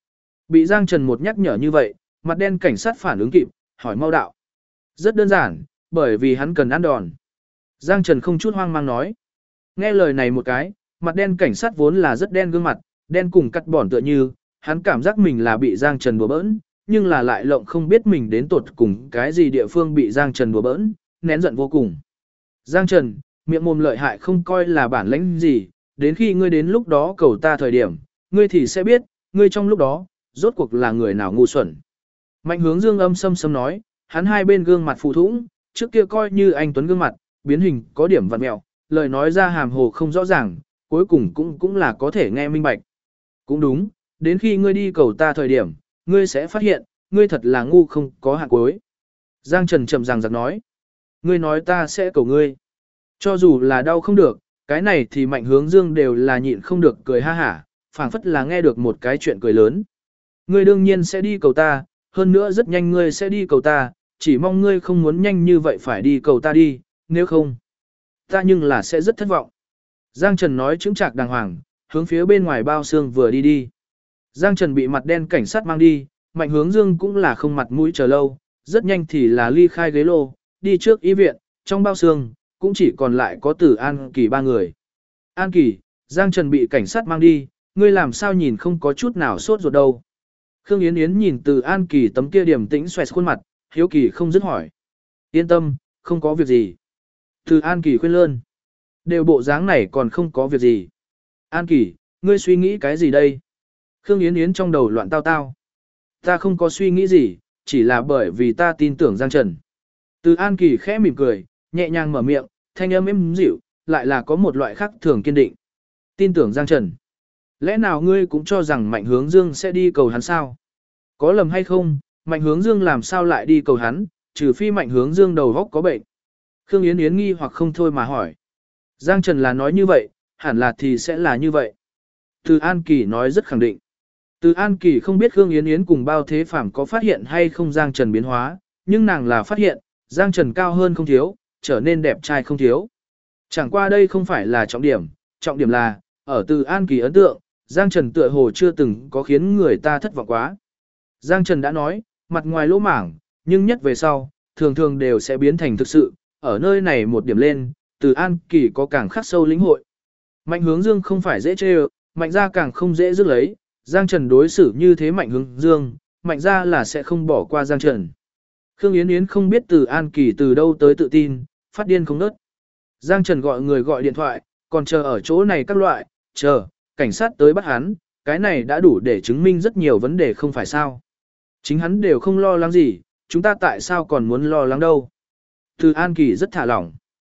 Bị Giang Trần một nhắc nhở như vậy, mặt đen cảnh sát phản ứng kịp, hỏi mau đạo. Rất đơn giản, bởi vì hắn cần ăn đòn. Giang Trần không chút hoang mang nói. Nghe lời này một cái, mặt đen cảnh sát vốn là rất đen gương mặt, đen cùng cắt bỏn tựa như, hắn cảm giác mình là bị Giang Trần đùa bỡn, nhưng là lại lộng không biết mình đến tột cùng cái gì địa phương bị Giang Trần đùa bỡn, nén giận vô cùng. Giang Trần, miệng mồm lợi hại không coi là bản lĩnh gì, đến khi ngươi đến lúc đó cầu ta thời điểm, ngươi thì sẽ biết, ngươi trong lúc đó, rốt cuộc là người nào ngu xuẩn. Mạnh Hướng Dương âm sâm sâm nói, hắn hai bên gương mặt phụ thũng, trước kia coi như anh tuấn gương mặt, biến hình có điểm vặn mẹo, lời nói ra hàm hồ không rõ ràng, cuối cùng cũng là có thể nghe minh bạch. Cũng đúng, đến khi ngươi đi cầu ta thời điểm, ngươi sẽ phát hiện, ngươi thật là ngu không có hạn cuối. Giang Trần chậm ràng giặc nói, ngươi nói ta sẽ cầu ngươi. Cho dù là đau không được, cái này thì Mạnh Hướng Dương đều là nhịn không được cười ha hả, phảng phất là nghe được một cái chuyện cười lớn. Ngươi đương nhiên sẽ đi cầu ta, hơn nữa rất nhanh ngươi sẽ đi cầu ta, chỉ mong ngươi không muốn nhanh như vậy phải đi cầu ta đi, nếu không, ta nhưng là sẽ rất thất vọng. Giang Trần nói chững chạc đàng hoàng, hướng phía bên ngoài bao xương vừa đi đi. Giang Trần bị mặt đen cảnh sát mang đi, Mạnh Hướng Dương cũng là không mặt mũi chờ lâu, rất nhanh thì là ly khai ghế lô, đi trước y viện, trong bao xương, cũng chỉ còn lại có Từ An Kỳ ba người. An Kỳ, Giang Trần bị cảnh sát mang đi, ngươi làm sao nhìn không có chút nào sốt ruột đâu. Khương Yến Yến nhìn Từ An Kỳ tấm kia điềm tĩnh xoẹt khuôn mặt, hiếu kỳ không dứt hỏi. Yên tâm, không có việc gì. Từ An Kỳ khuyên lơn. Đều bộ dáng này còn không có việc gì. An Kỳ, ngươi suy nghĩ cái gì đây? Khương Yến Yến trong đầu loạn tao tao. Ta không có suy nghĩ gì, chỉ là bởi vì ta tin tưởng Giang Trần. Từ An Kỳ khẽ mỉm cười, nhẹ nhàng mở miệng, thanh âm êm dịu, lại là có một loại khác thường kiên định. Tin tưởng Giang Trần. Lẽ nào ngươi cũng cho rằng Mạnh Hướng Dương sẽ đi cầu hắn sao? Có lầm hay không, Mạnh Hướng Dương làm sao lại đi cầu hắn, trừ phi Mạnh Hướng Dương đầu óc có bệnh. Khương Yến Yến nghi hoặc không thôi mà hỏi. Giang Trần là nói như vậy, hẳn là thì sẽ là như vậy. Từ An Kỳ nói rất khẳng định. Từ An Kỳ không biết Khương Yến Yến cùng Bao Thế Phàm có phát hiện hay không Giang Trần biến hóa, nhưng nàng là phát hiện, Giang Trần cao hơn không thiếu, trở nên đẹp trai không thiếu. Chẳng qua đây không phải là trọng điểm là, ở Từ An Kỳ ấn tượng, Giang Trần tựa hồ chưa từng có khiến người ta thất vọng quá. Giang Trần đã nói, mặt ngoài lỗ mảng, nhưng nhất về sau, thường thường đều sẽ biến thành thực sự, ở nơi này một điểm lên, Từ An Kỳ có càng khắc sâu lĩnh hội. Mạnh Hướng Dương không phải dễ chê Mạnh ra càng không dễ dứt lấy, Giang Trần đối xử như thế Mạnh Hướng Dương, Mạnh ra là sẽ không bỏ qua Giang Trần. Khương Yến Yến không biết Từ An Kỳ từ đâu tới tự tin, phát điên không nớt. Giang Trần gọi người gọi điện thoại, còn chờ ở chỗ này các loại, chờ, cảnh sát tới bắt hắn, cái này đã đủ để chứng minh rất nhiều vấn đề không phải sao. Chính hắn đều không lo lắng gì, chúng ta tại sao còn muốn lo lắng đâu. Từ An Kỳ rất thả lỏng.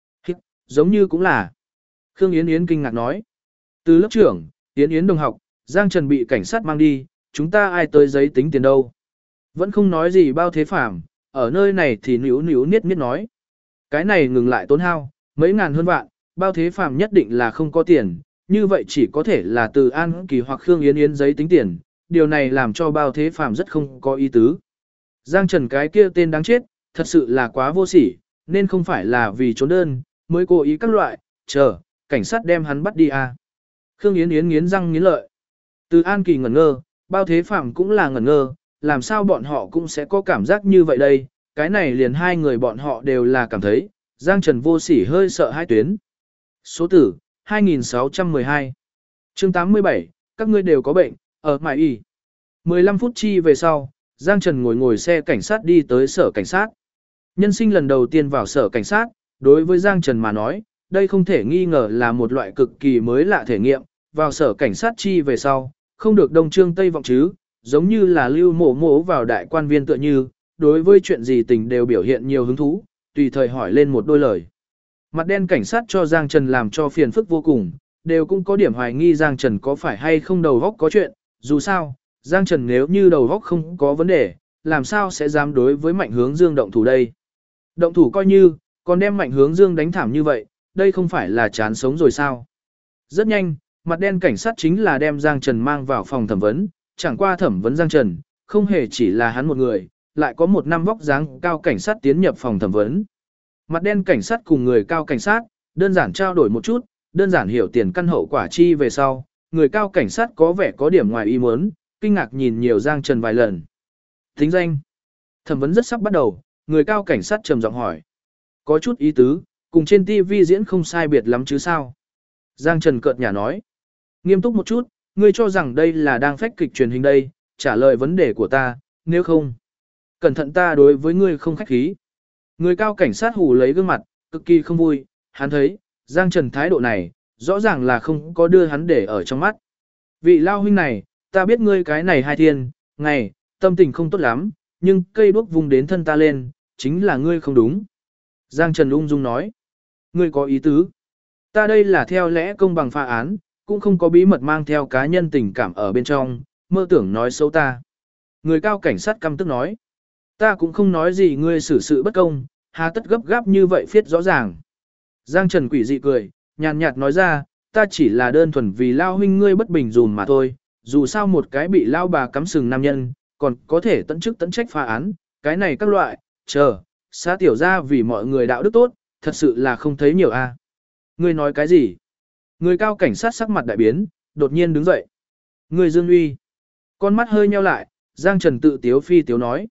Giống như cũng là. Khương Yến Yến kinh ngạc nói. Từ lớp trưởng, Yến Yến đồng học, Giang Trần bị cảnh sát mang đi, chúng ta ai tới giấy tính tiền đâu. Vẫn không nói gì Bao Thế Phàm, ở nơi này thì níu niết nói. Cái này ngừng lại tốn hao, mấy ngàn hơn vạn, Bao Thế Phàm nhất định là không có tiền, như vậy chỉ có thể là Từ An Kỳ hoặc Khương Yến Yến giấy tính tiền, điều này làm cho Bao Thế Phàm rất không có ý tứ. Giang Trần cái kia tên đáng chết, thật sự là quá vô sỉ, nên không phải là vì trốn đơn, mới cố ý các loại, chờ, cảnh sát đem hắn bắt đi à. Khương Yến Yến nghiến răng nghiến lợi. Từ An Kỳ ngẩn ngơ, Bao Thế Phàm cũng là ngẩn ngơ, làm sao bọn họ cũng sẽ có cảm giác như vậy đây, cái này liền hai người bọn họ đều là cảm thấy, Giang Trần vô sỉ hơi sợ hai tuyến. Số tử, 2612. Chương 87, các ngươi đều có bệnh, ở mại y. 15 phút chi về sau, Giang Trần ngồi xe cảnh sát đi tới sở cảnh sát. Nhân sinh lần đầu tiên vào sở cảnh sát, đối với Giang Trần mà nói, đây không thể nghi ngờ là một loại cực kỳ mới lạ thể nghiệm, vào sở cảnh sát chi về sau, không được đông trương tây vọng chứ, giống như là lưu mổ vào đại quan viên tựa như, đối với chuyện gì tình đều biểu hiện nhiều hứng thú, tùy thời hỏi lên một đôi lời. Mặt đen cảnh sát cho Giang Trần làm cho phiền phức vô cùng, đều cũng có điểm hoài nghi Giang Trần có phải hay không đầu óc có chuyện, dù sao, Giang Trần nếu như đầu óc không có vấn đề, làm sao sẽ dám đối với Mạnh Hướng Dương động thủ đây. Động thủ coi như, còn đem Mạnh Hướng Dương đánh thảm như vậy, đây không phải là chán sống rồi sao. Rất nhanh, mặt đen cảnh sát chính là đem Giang Trần mang vào phòng thẩm vấn, chẳng qua thẩm vấn Giang Trần, không hề chỉ là hắn một người, lại có một năm vóc dáng cao cảnh sát tiến nhập phòng thẩm vấn. Mặt đen cảnh sát cùng người cao cảnh sát, đơn giản trao đổi một chút, đơn giản hiểu tiền căn hậu quả chi về sau, người cao cảnh sát có vẻ có điểm ngoài ý muốn, kinh ngạc nhìn nhiều Giang Trần vài lần. Tính danh. Thẩm vấn rất sắp bắt đầu, người cao cảnh sát trầm giọng hỏi. Có chút ý tứ, cùng trên TV diễn không sai biệt lắm chứ sao. Giang Trần cợt nhả nói. Nghiêm túc một chút, ngươi cho rằng đây là đang phách kịch truyền hình đây, trả lời vấn đề của ta, nếu không. Cẩn thận ta đối với ngươi không khách khí. Người cao cảnh sát hù lấy gương mặt, cực kỳ không vui, hắn thấy, Giang Trần thái độ này, rõ ràng là không có đưa hắn để ở trong mắt. Vị lao huynh này, ta biết ngươi cái này hai thiên, ngày, tâm tình không tốt lắm, nhưng cây đuốc vùng đến thân ta lên, chính là ngươi không đúng. Giang Trần ung dung nói, ngươi có ý tứ. Ta đây là theo lẽ công bằng phá án, cũng không có bí mật mang theo cá nhân tình cảm ở bên trong, mơ tưởng nói xấu ta. Người cao cảnh sát căm tức nói, ta cũng không nói gì ngươi xử sự bất công, hà tất gấp gáp như vậy phiết rõ ràng. Giang Trần quỷ dị cười, nhàn nhạt nói ra, ta chỉ là đơn thuần vì lao huynh ngươi bất bình dùm mà thôi, dù sao một cái bị lao bà cắm sừng nam nhân, còn có thể tận chức tận trách phá án, cái này các loại, xã tiểu ra vì mọi người đạo đức tốt, thật sự là không thấy nhiều a. Ngươi nói cái gì? Người cao cảnh sát sắc mặt đại biến, đột nhiên đứng dậy. Người Dương Uy. Con mắt hơi nheo lại, Giang Trần tự tiếu phi tiếu nói.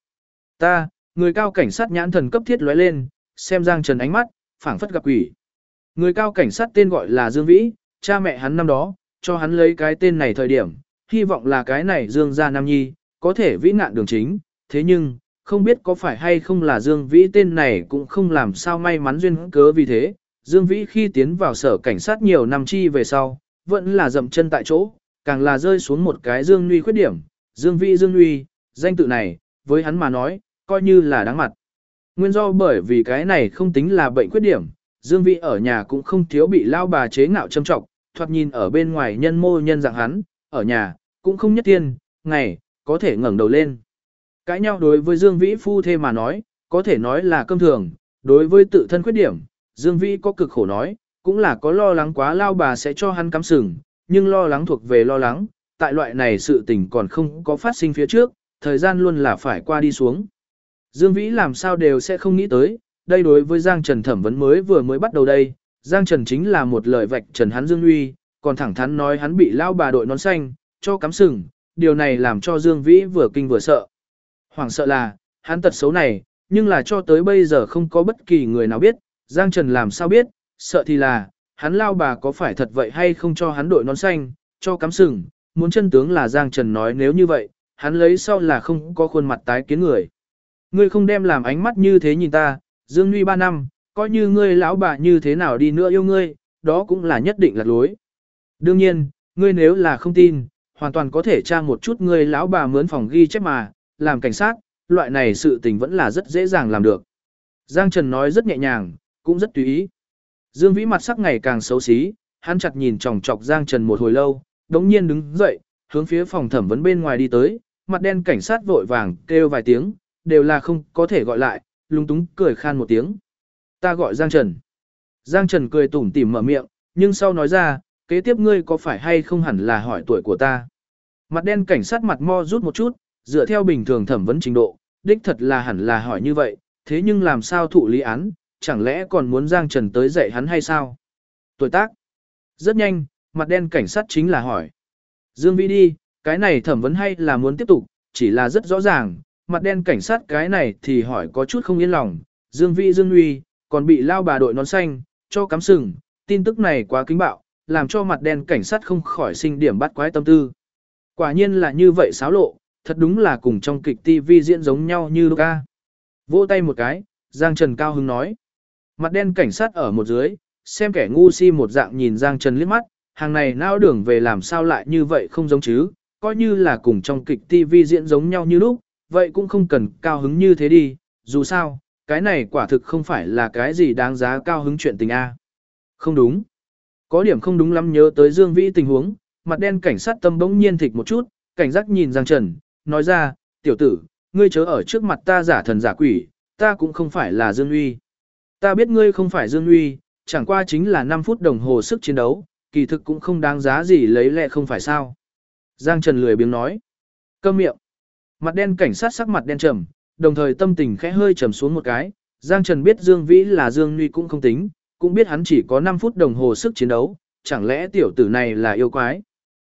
Người cao cảnh sát nhãn thần cấp thiết lóe lên, xem Giang Trần ánh mắt, phảng phất gặp quỷ. Người cao cảnh sát tên gọi là Dương Vĩ, cha mẹ hắn năm đó, cho hắn lấy cái tên này thời điểm, hy vọng là cái này Dương gia Nam Nhi, có thể vĩ nạn đường chính, thế nhưng, không biết có phải hay không là Dương Vĩ tên này cũng không làm sao may mắn duyên cớ vì thế, Dương Vĩ khi tiến vào sở cảnh sát nhiều năm chi về sau, vẫn là dậm chân tại chỗ, càng là rơi xuống một cái Dương Nguy khuyết điểm, Dương Vĩ Dương Nguy, danh tự này, với hắn mà nói, coi như là đáng mặt. Nguyên do bởi vì cái này không tính là bệnh khuyết điểm, Dương Vĩ ở nhà cũng không thiếu bị lao bà chế ngạo châm trọng, thoạt nhìn ở bên ngoài nhân mô nhân dạng hắn, ở nhà, cũng không nhất tiên, ngày, có thể ngẩng đầu lên. Cãi nhau đối với Dương Vĩ phu thê mà nói, có thể nói là cơm thường, đối với tự thân khuyết điểm, Dương Vĩ có cực khổ nói, cũng là có lo lắng quá lao bà sẽ cho hắn cắm sừng, nhưng lo lắng thuộc về lo lắng, tại loại này sự tình còn không có phát sinh phía trước, thời gian luôn là phải qua đi xuống. Dương Vĩ làm sao đều sẽ không nghĩ tới, đây đối với Giang Trần thẩm vấn vừa mới bắt đầu đây, Giang Trần chính là một lời vạch trần hắn Dương Uy, còn thẳng thắn nói hắn bị lao bà đội nón xanh, cho cắm sừng, điều này làm cho Dương Vĩ vừa kinh vừa sợ. Hoảng sợ là, hắn tật xấu này, nhưng là cho tới bây giờ không có bất kỳ người nào biết, Giang Trần làm sao biết, sợ thì là, hắn lao bà có phải thật vậy hay không cho hắn đội nón xanh, cho cắm sừng, muốn chân tướng là Giang Trần nói nếu như vậy, hắn lấy sau là không có khuôn mặt tái kiến người. Ngươi không đem làm ánh mắt như thế nhìn ta, Dương Nguy 3 năm, coi như ngươi lão bà như thế nào đi nữa yêu ngươi, đó cũng là nhất định lạc lối. Đương nhiên, ngươi nếu là không tin, hoàn toàn có thể tra một chút ngươi lão bà mướn phòng ghi chép mà, làm cảnh sát, loại này sự tình vẫn là rất dễ dàng làm được. Giang Trần nói rất nhẹ nhàng, cũng rất tùy ý. Dương Vĩ mặt sắc ngày càng xấu xí, hắn chặt nhìn chòng chọc Giang Trần một hồi lâu, đống nhiên đứng dậy, hướng phía phòng thẩm vấn bên ngoài đi tới, mặt đen cảnh sát vội vàng kêu vài tiếng, đều là không có thể gọi lại, lúng túng cười khan một tiếng. Ta gọi Giang Trần. Giang Trần cười tủm tỉm mở miệng, nhưng sau nói ra, kế tiếp ngươi có phải hay không hẳn là hỏi tuổi của ta. Mặt đen cảnh sát mặt mo rút một chút, dựa theo bình thường thẩm vấn trình độ, đích thật là hẳn là hỏi như vậy, thế nhưng làm sao thụ lý án, chẳng lẽ còn muốn Giang Trần tới dạy hắn hay sao? Tuổi tác. Rất nhanh, mặt đen cảnh sát chính là hỏi. Dương Vĩ đi, cái này thẩm vấn hay là muốn tiếp tục, chỉ là rất rõ ràng, mặt đen cảnh sát cái này thì hỏi có chút không yên lòng, Dương Vĩ Dương Uy, còn bị lao bà đội nón xanh, cho cắm sừng, tin tức này quá kinh bạo, làm cho mặt đen cảnh sát không khỏi sinh điểm bắt quái tâm tư. Quả nhiên là như vậy xáo lộ, thật đúng là cùng trong kịch TV diễn giống nhau như lúc ca. Vỗ tay một cái, Giang Trần cao hứng nói. Mặt đen cảnh sát ở một dưới, xem kẻ ngu si một dạng nhìn Giang Trần liếc mắt, hàng này não đường về làm sao lại như vậy không giống chứ, coi như là cùng trong kịch TV diễn giống nhau như lúc, vậy cũng không cần cao hứng như thế đi, dù sao, cái này quả thực không phải là cái gì đáng giá cao hứng chuyện tình a. Không đúng. Có điểm không đúng lắm nhớ tới Dương Vĩ tình huống, mặt đen cảnh sát tâm bỗng nhiên thịch một chút, cảnh giác nhìn Giang Trần, nói ra, tiểu tử, ngươi chớ ở trước mặt ta giả thần giả quỷ, ta cũng không phải là Dương Uy. Ta biết ngươi không phải Dương Uy, chẳng qua chính là 5 phút đồng hồ sức chiến đấu, kỳ thực cũng không đáng giá gì lấy lẽ không phải sao. Giang Trần lười biếng nói. Câm miệng. Mặt đen cảnh sát sắc mặt đen trầm, đồng thời tâm tình khẽ hơi trầm xuống một cái. Giang Trần biết Dương Vĩ là Dương Uy cũng không tính, cũng biết hắn chỉ có 5 phút đồng hồ sức chiến đấu, chẳng lẽ tiểu tử này là yêu quái.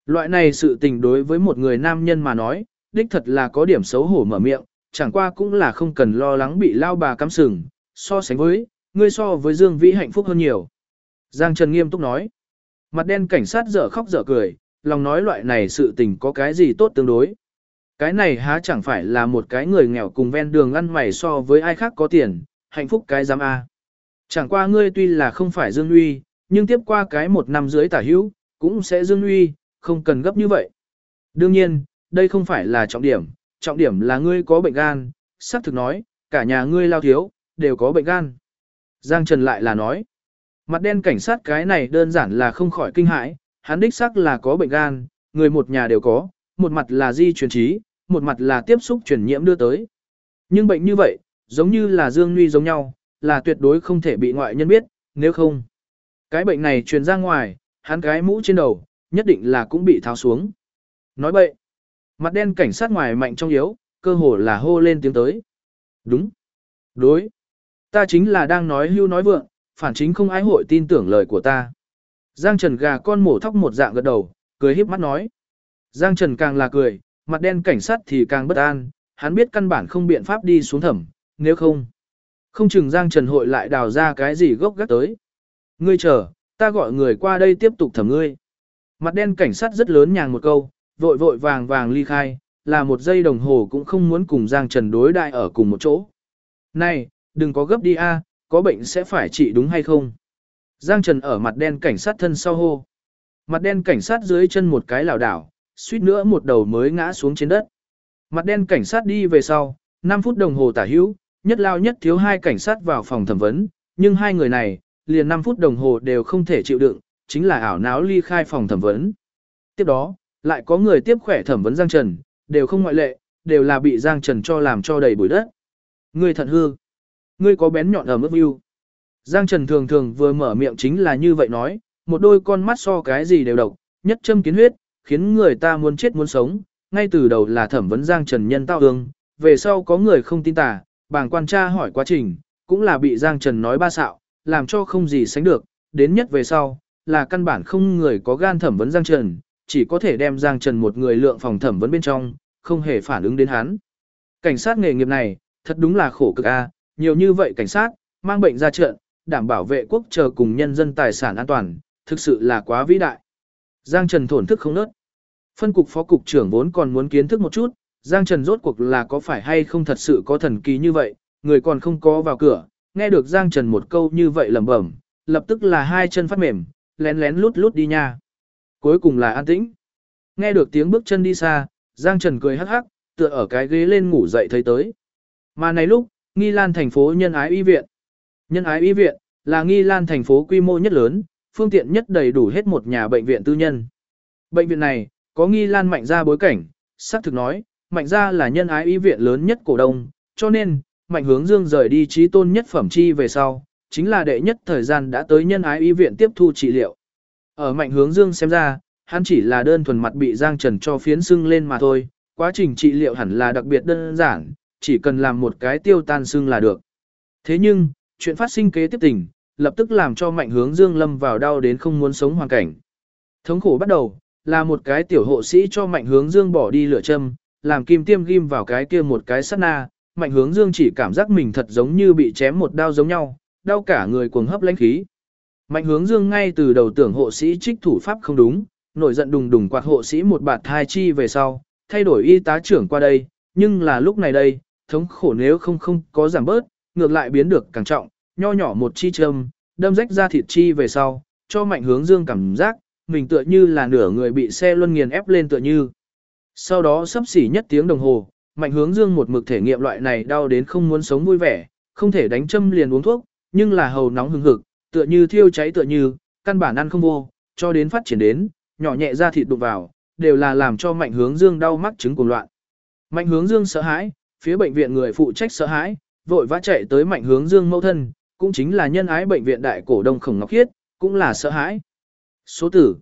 Loại này sự tình đối với một người nam nhân mà nói, đích thật là có điểm xấu hổ mở miệng, chẳng qua cũng là không cần lo lắng bị lao bà cắm sừng, so sánh với, ngươi so với Dương Vĩ hạnh phúc hơn nhiều. Giang Trần nghiêm túc nói, mặt đen cảnh sát dở khóc dở cười, lòng nói loại này sự tình có cái gì tốt tương đối. Cái này há chẳng phải là một cái người nghèo cùng ven đường ăn mày so với ai khác có tiền, hạnh phúc cái giám A. Chẳng qua ngươi tuy là không phải Dương Uy, nhưng tiếp qua cái 1 năm dưới tả hữu, cũng sẽ Dương Uy, không cần gấp như vậy. Đương nhiên, đây không phải là trọng điểm là ngươi có bệnh gan, xác thực nói, cả nhà ngươi lao thiếu, đều có bệnh gan. Giang Trần lại là nói, mặt đen cảnh sát cái này đơn giản là không khỏi kinh hãi, hắn đích xác là có bệnh gan, người một nhà đều có, một mặt là di truyền trí, một mặt là tiếp xúc truyền nhiễm đưa tới. Nhưng bệnh như vậy, giống như là Dương Nguy giống nhau, là tuyệt đối không thể bị ngoại nhân biết, nếu không. Cái bệnh này truyền ra ngoài, hắn cái mũ trên đầu, nhất định là cũng bị tháo xuống. Nói bậy, mặt đen cảnh sát ngoài mạnh trong yếu, cơ hồ là hô lên tiếng tới. Đúng, đối, ta chính là đang nói hưu nói vượng, phản chính không ai hội tin tưởng lời của ta. Giang Trần gà con mổ thóc một dạng gật đầu, cười híp mắt nói. Giang Trần càng là cười, mặt đen cảnh sát thì càng bất an, hắn biết căn bản không biện pháp đi xuống thẩm, nếu không chừng Giang Trần hội lại đào ra cái gì gốc gác tới. Ngươi chờ, ta gọi người qua đây tiếp tục thẩm ngươi. Mặt đen cảnh sát rất lớn nhàng một câu, vội vội vàng vàng ly khai, là 1 giây đồng hồ cũng không muốn cùng Giang Trần đối đại ở cùng một chỗ. Này, đừng có gấp đi a, có bệnh sẽ phải trị đúng hay không? Giang Trần ở mặt đen cảnh sát thân sau hô. Mặt đen cảnh sát dưới chân một cái lảo đảo, suýt nữa một đầu mới ngã xuống trên đất. Mặt đen cảnh sát đi về sau, 5 phút đồng hồ tả hữu, nhất lao nhất thiếu 2 cảnh sát vào phòng thẩm vấn, nhưng 2 người này, liền 5 phút đồng hồ đều không thể chịu đựng, chính là ảo náo ly khai phòng thẩm vấn. Tiếp đó, lại có người tiếp khỏe thẩm vấn Giang Trần, đều không ngoại lệ, đều là bị Giang Trần cho làm cho đầy bụi đất. Ngươi thận hư, ngươi có bén nhọn ở mức view. Giang Trần thường thường vừa mở miệng chính là như vậy nói, một đôi con mắt so cái gì đều độc, nhất châm kiến huyết, khiến người ta muốn chết muốn sống, ngay từ đầu là thẩm vấn Giang Trần nhân tao ương, về sau có người không tin tà, bàng quan tra hỏi quá trình, cũng là bị Giang Trần nói ba xạo, làm cho không gì sánh được, đến nhất về sau, là căn bản không người có gan thẩm vấn Giang Trần, chỉ có thể đem Giang Trần một người lượng phòng thẩm vấn bên trong, không hề phản ứng đến hắn. Cảnh sát nghề nghiệp này, thật đúng là khổ cực a, nhiều như vậy cảnh sát, mang bệnh ra trận, đảm bảo vệ quốc chờ cùng nhân dân tài sản an toàn, thực sự là quá vĩ đại. Giang Trần thổn thức không nớt. Phân cục phó cục trưởng vốn còn muốn kiến thức một chút, Giang Trần rốt cuộc là có phải hay không thật sự có thần kỳ như vậy, người còn không có vào cửa, nghe được Giang Trần một câu như vậy lẩm bẩm, lập tức là 2 chân phát mềm, lén lén lút lút đi nha. Cuối cùng là an tĩnh. Nghe được tiếng bước chân đi xa, Giang Trần cười hắc hắc, tựa ở cái ghế lên ngủ dậy thấy tới. Mà này lúc, Nghi Lan thành phố Nhân Ái Y Viện. Nhân Ái Y Viện là Nghi Lan thành phố quy mô nhất lớn, phương tiện nhất đầy đủ hết một nhà bệnh viện tư nhân. Bệnh viện này, có Nghi Lan Mạnh Gia bối cảnh, xác thực nói, Mạnh Gia là Nhân Ái Y Viện lớn nhất cổ đông, cho nên, Mạnh Hướng Dương rời đi trí tôn nhất phẩm chi về sau, chính là đệ nhất thời gian đã tới Nhân Ái Y Viện tiếp thu trị liệu. Ở Mạnh Hướng Dương xem ra, hắn chỉ là đơn thuần mặt bị Giang Trần cho phiến sưng lên mà thôi, quá trình trị liệu hẳn là đặc biệt đơn giản, chỉ cần làm một cái tiêu tan sưng là được. Thế nhưng, chuyện phát sinh kế tiếp tình, lập tức làm cho Mạnh Hướng Dương lâm vào đau đến không muốn sống hoàn cảnh. Thống khổ bắt đầu, là một cái tiểu hộ sĩ cho Mạnh Hướng Dương bỏ đi lửa châm, làm kim tiêm ghim vào cái kia một cái sát na, Mạnh Hướng Dương chỉ cảm giác mình thật giống như bị chém một đao giống nhau, đau cả người cuồng hấp lãnh khí. Mạnh Hướng Dương ngay từ đầu tưởng hộ sĩ trích thủ pháp không đúng, nổi giận đùng đùng quạt hộ sĩ một bạt thai chi về sau, thay đổi y tá trưởng qua đây, nhưng là lúc này đây, thống khổ nếu không có giảm bớt, ngược lại biến được càng trọng, nho nhỏ một chi châm, đâm rách ra thịt chi về sau, cho Mạnh Hướng Dương cảm giác, mình tựa như là nửa người bị xe luân nghiền ép lên tựa như. Sau đó sắp xỉ nhất tiếng đồng hồ, Mạnh Hướng Dương một mực thể nghiệm loại này đau đến không muốn sống vui vẻ, không thể đánh châm liền uống thuốc, nhưng là hầu nóng hừng hực, tựa như thiêu cháy tựa như, căn bản ăn không vô, cho đến phát triển đến, nhỏ nhẹ ra thịt đụng vào, đều là làm cho Mạnh Hướng Dương đau mắc chứng cuồng loạn. Mạnh Hướng Dương sợ hãi, phía bệnh viện người phụ trách sợ hãi, vội vã chạy tới Mạnh Hướng Dương mẫu thân, cũng chính là Nhân Ái bệnh viện đại cổ đông Khổng Ngọc Khiết, cũng là sợ hãi. Số tử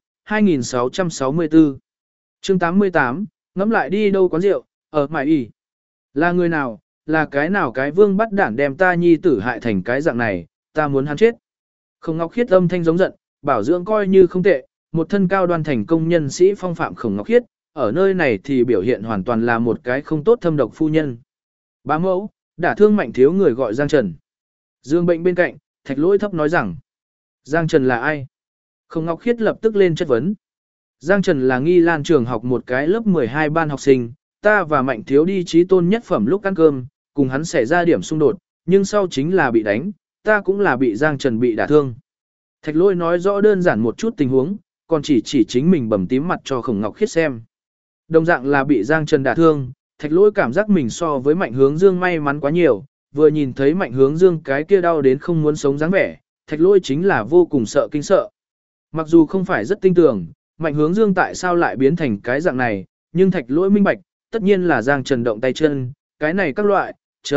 2664 chương 88, ngẫm lại đi đâu quán rượu, ở mải y. Là người nào, là cái nào cái vương bắt đản đem ta nhi tử hại thành cái dạng này, ta muốn hắn chết. Khổng Ngọc Khiết âm thanh giống giận, bảo dưỡng coi như không tệ, một thân cao đoan thành công nhân sĩ phong phạm Khổng Ngọc Khiết, ở nơi này thì biểu hiện hoàn toàn là một cái không tốt thâm độc phu nhân. Bá mẫu, đả thương Mạnh thiếu người gọi Giang Trần. Dương bệnh bên cạnh, Thạch Lỗi thấp nói rằng, Giang Trần là ai? Khổng Ngọc Khiết lập tức lên chất vấn. Giang Trần là Nghi Lan trường học một cái lớp 12 ban học sinh, ta và Mạnh thiếu đi trí tôn nhất phẩm lúc ăn cơm, cùng hắn xảy ra điểm xung đột, nhưng sau chính là bị đánh, ta cũng là bị Giang Trần bị đả thương. Thạch Lỗi nói rõ đơn giản một chút tình huống, còn chỉ chính mình bầm tím mặt cho Khổng Ngọc Khiết xem. Đồng dạng là bị Giang Trần đả thương, Thạch Lỗi cảm giác mình so với Mạnh Hướng Dương may mắn quá nhiều, vừa nhìn thấy Mạnh Hướng Dương cái kia đau đến không muốn sống dáng vẻ, Thạch Lỗi chính là vô cùng sợ kinh sợ. Mặc dù không phải rất tin tưởng, Mạnh Hướng Dương tại sao lại biến thành cái dạng này, nhưng Thạch Lỗi minh bạch, tất nhiên là Giang Trần động tay chân, cái này các loại,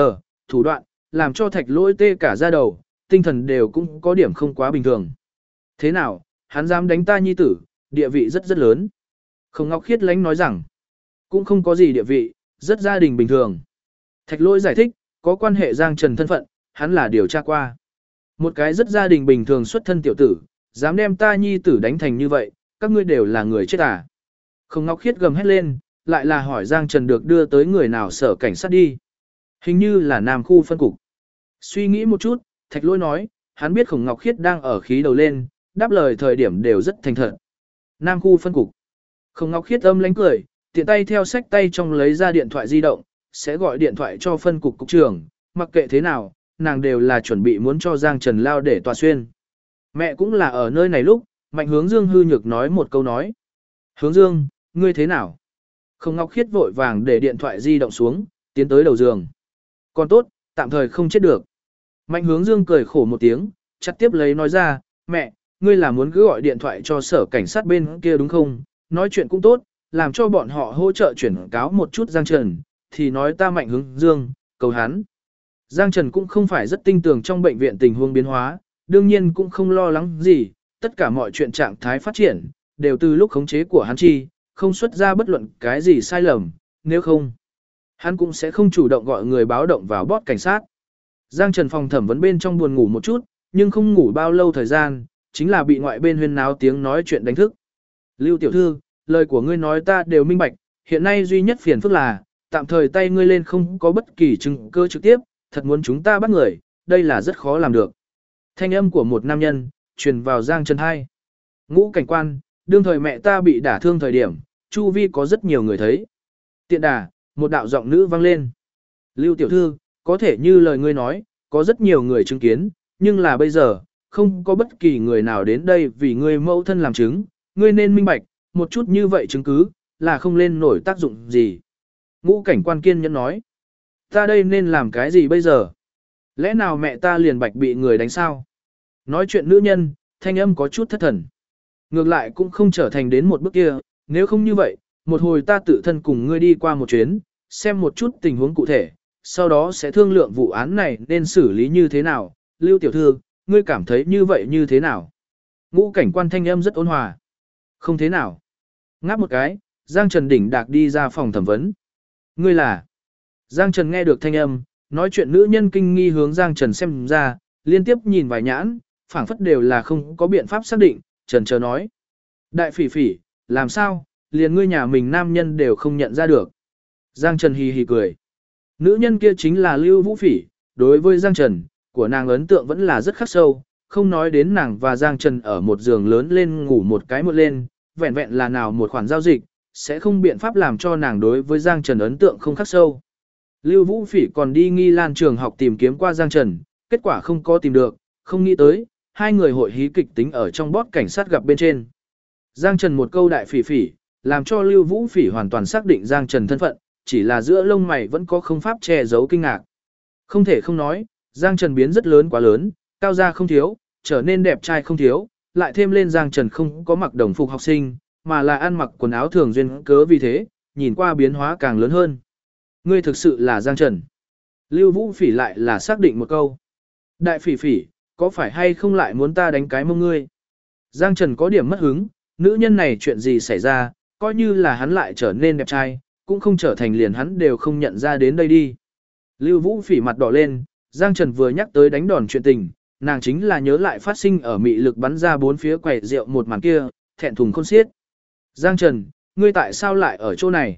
thủ đoạn, làm cho Thạch Lỗi tê cả da đầu, tinh thần đều cũng có điểm không quá bình thường. Thế nào, hắn dám đánh ta nhi tử, địa vị rất rất lớn. Khổng Ngọc Khiết lánh nói rằng, cũng không có gì địa vị, rất gia đình bình thường. Thạch Lỗi giải thích, có quan hệ Giang Trần thân phận, hắn là điều tra qua. Một cái rất gia đình bình thường xuất thân tiểu tử, dám đem ta nhi tử đánh thành như vậy, các ngươi đều là người chết à. Khổng Ngọc Khiết gầm hét lên, lại là hỏi Giang Trần được đưa tới người nào sở cảnh sát đi. Hình như là Nam khu phân cục. Suy nghĩ một chút, Thạch Lỗi nói, hắn biết Khổng Ngọc Khiết đang ở khí đầu lên, đáp lời thời điểm đều rất thành thật. Nam khu phân cục. Khổng Ngọc Khiết âm lánh cười, tiện tay theo sách tay trong lấy ra điện thoại di động, sẽ gọi điện thoại cho phân cục cục trưởng, mặc kệ thế nào, nàng đều là chuẩn bị muốn cho Giang Trần lao để tòa xuyên. Mẹ cũng là ở nơi này lúc, Mạnh Hướng Dương hư nhược nói một câu nói. Hướng Dương, ngươi thế nào? Khổng Ngọc Khiết vội vàng để điện thoại di động xuống, tiến tới đầu giường. Còn tốt, tạm thời không chết được. Mạnh Hướng Dương cười khổ một tiếng, chặt tiếp lấy nói ra, mẹ, ngươi là muốn cứ gọi điện thoại cho sở cảnh sát bên kia đúng không? Nói chuyện cũng tốt, làm cho bọn họ hỗ trợ chuyển cáo một chút Giang Trần, thì nói ta Mạnh Hướng Dương, cầu hắn. Giang Trần cũng không phải rất tinh tường trong bệnh viện tình huống biến hóa, đương nhiên cũng không lo lắng gì, tất cả mọi chuyện trạng thái phát triển, đều từ lúc khống chế của hắn chi, không xuất ra bất luận cái gì sai lầm, nếu không, hắn cũng sẽ không chủ động gọi người báo động vào bót cảnh sát. Giang Trần phòng thẩm vấn bên trong buồn ngủ một chút, nhưng không ngủ bao lâu thời gian, chính là bị ngoại bên huyên náo tiếng nói chuyện đánh thức. Lưu tiểu thư, lời của ngươi nói ta đều minh bạch, hiện nay duy nhất phiền phức là, tạm thời tay ngươi lên không có bất kỳ chứng cơ trực tiếp, thật muốn chúng ta bắt người, đây là rất khó làm được. Thanh âm của một nam nhân, truyền vào Giang Trần hai. Ngũ cảnh quan, đương thời mẹ ta bị đả thương thời điểm, chu vi có rất nhiều người thấy. Tiện đà, một đạo giọng nữ vang lên. Lưu tiểu thư, có thể như lời ngươi nói, có rất nhiều người chứng kiến, nhưng là bây giờ, không có bất kỳ người nào đến đây vì ngươi mẫu thân làm chứng, ngươi nên minh bạch, một chút như vậy chứng cứ, là không lên nổi tác dụng gì. Ngũ cảnh quan kiên nhẫn nói, ta đây nên làm cái gì bây giờ? Lẽ nào mẹ ta liền bạch bị người đánh sao? Nói chuyện nữ nhân, thanh âm có chút thất thần. Ngược lại cũng không trở thành đến một bước kia, nếu không như vậy, một hồi ta tự thân cùng ngươi đi qua một chuyến, xem một chút tình huống cụ thể, sau đó sẽ thương lượng vụ án này nên xử lý như thế nào. Lưu tiểu thư, ngươi cảm thấy như vậy như thế nào? Ngũ cảnh quan thanh âm rất ôn hòa. Không thế nào. Ngáp một cái, Giang Trần đỉnh đạc đi ra phòng thẩm vấn. Ngươi là? Giang Trần nghe được thanh âm, nói chuyện nữ nhân kinh nghi hướng Giang Trần xem ra, liên tiếp nhìn vài nhãn, phảng phất đều là không có biện pháp xác định, Trần chờ nói. Đại phỉ phỉ, làm sao, liền ngươi nhà mình nam nhân đều không nhận ra được. Giang Trần hì hì cười. Nữ nhân kia chính là Lưu Vũ Phỉ, đối với Giang Trần, của nàng ấn tượng vẫn là rất khắc sâu, không nói đến nàng và Giang Trần ở một giường lớn lên ngủ một cái một lên, vẹn vẹn là nào một khoản giao dịch, sẽ không biện pháp làm cho nàng đối với Giang Trần ấn tượng không khắc sâu. Lưu Vũ Phỉ còn đi Nghi Lan trường học tìm kiếm qua Giang Trần, kết quả không có tìm được, không nghĩ tới, hai người hội hí kịch tính ở trong bót cảnh sát gặp bên trên. Giang Trần một câu đại phỉ phỉ, làm cho Lưu Vũ Phỉ hoàn toàn xác định Giang Trần thân phận, chỉ là giữa lông mày vẫn có không pháp che giấu kinh ngạc. Không thể không nói, Giang Trần biến rất lớn quá lớn, cao gia không thiếu, trở nên đẹp trai không thiếu, lại thêm lên Giang Trần không có mặc đồng phục học sinh, mà là ăn mặc quần áo thường duyên cớ vì thế, nhìn qua biến hóa càng lớn hơn. Ngươi thực sự là Giang Trần. Lưu Vũ Phỉ lại là xác định một câu. Đại phỉ phỉ, có phải hay không lại muốn ta đánh cái mông ngươi? Giang Trần có điểm mất hứng, nữ nhân này chuyện gì xảy ra, coi như là hắn lại trở nên đẹp trai, cũng không trở thành liền hắn đều không nhận ra đến đây đi. Lưu Vũ Phỉ mặt đỏ lên, Giang Trần vừa nhắc tới đánh đòn chuyện tình, nàng chính là nhớ lại phát sinh ở mị lực bắn ra bốn phía quầy rượu một màn kia, thẹn thùng khôn xiết. Giang Trần, ngươi tại sao lại ở chỗ này?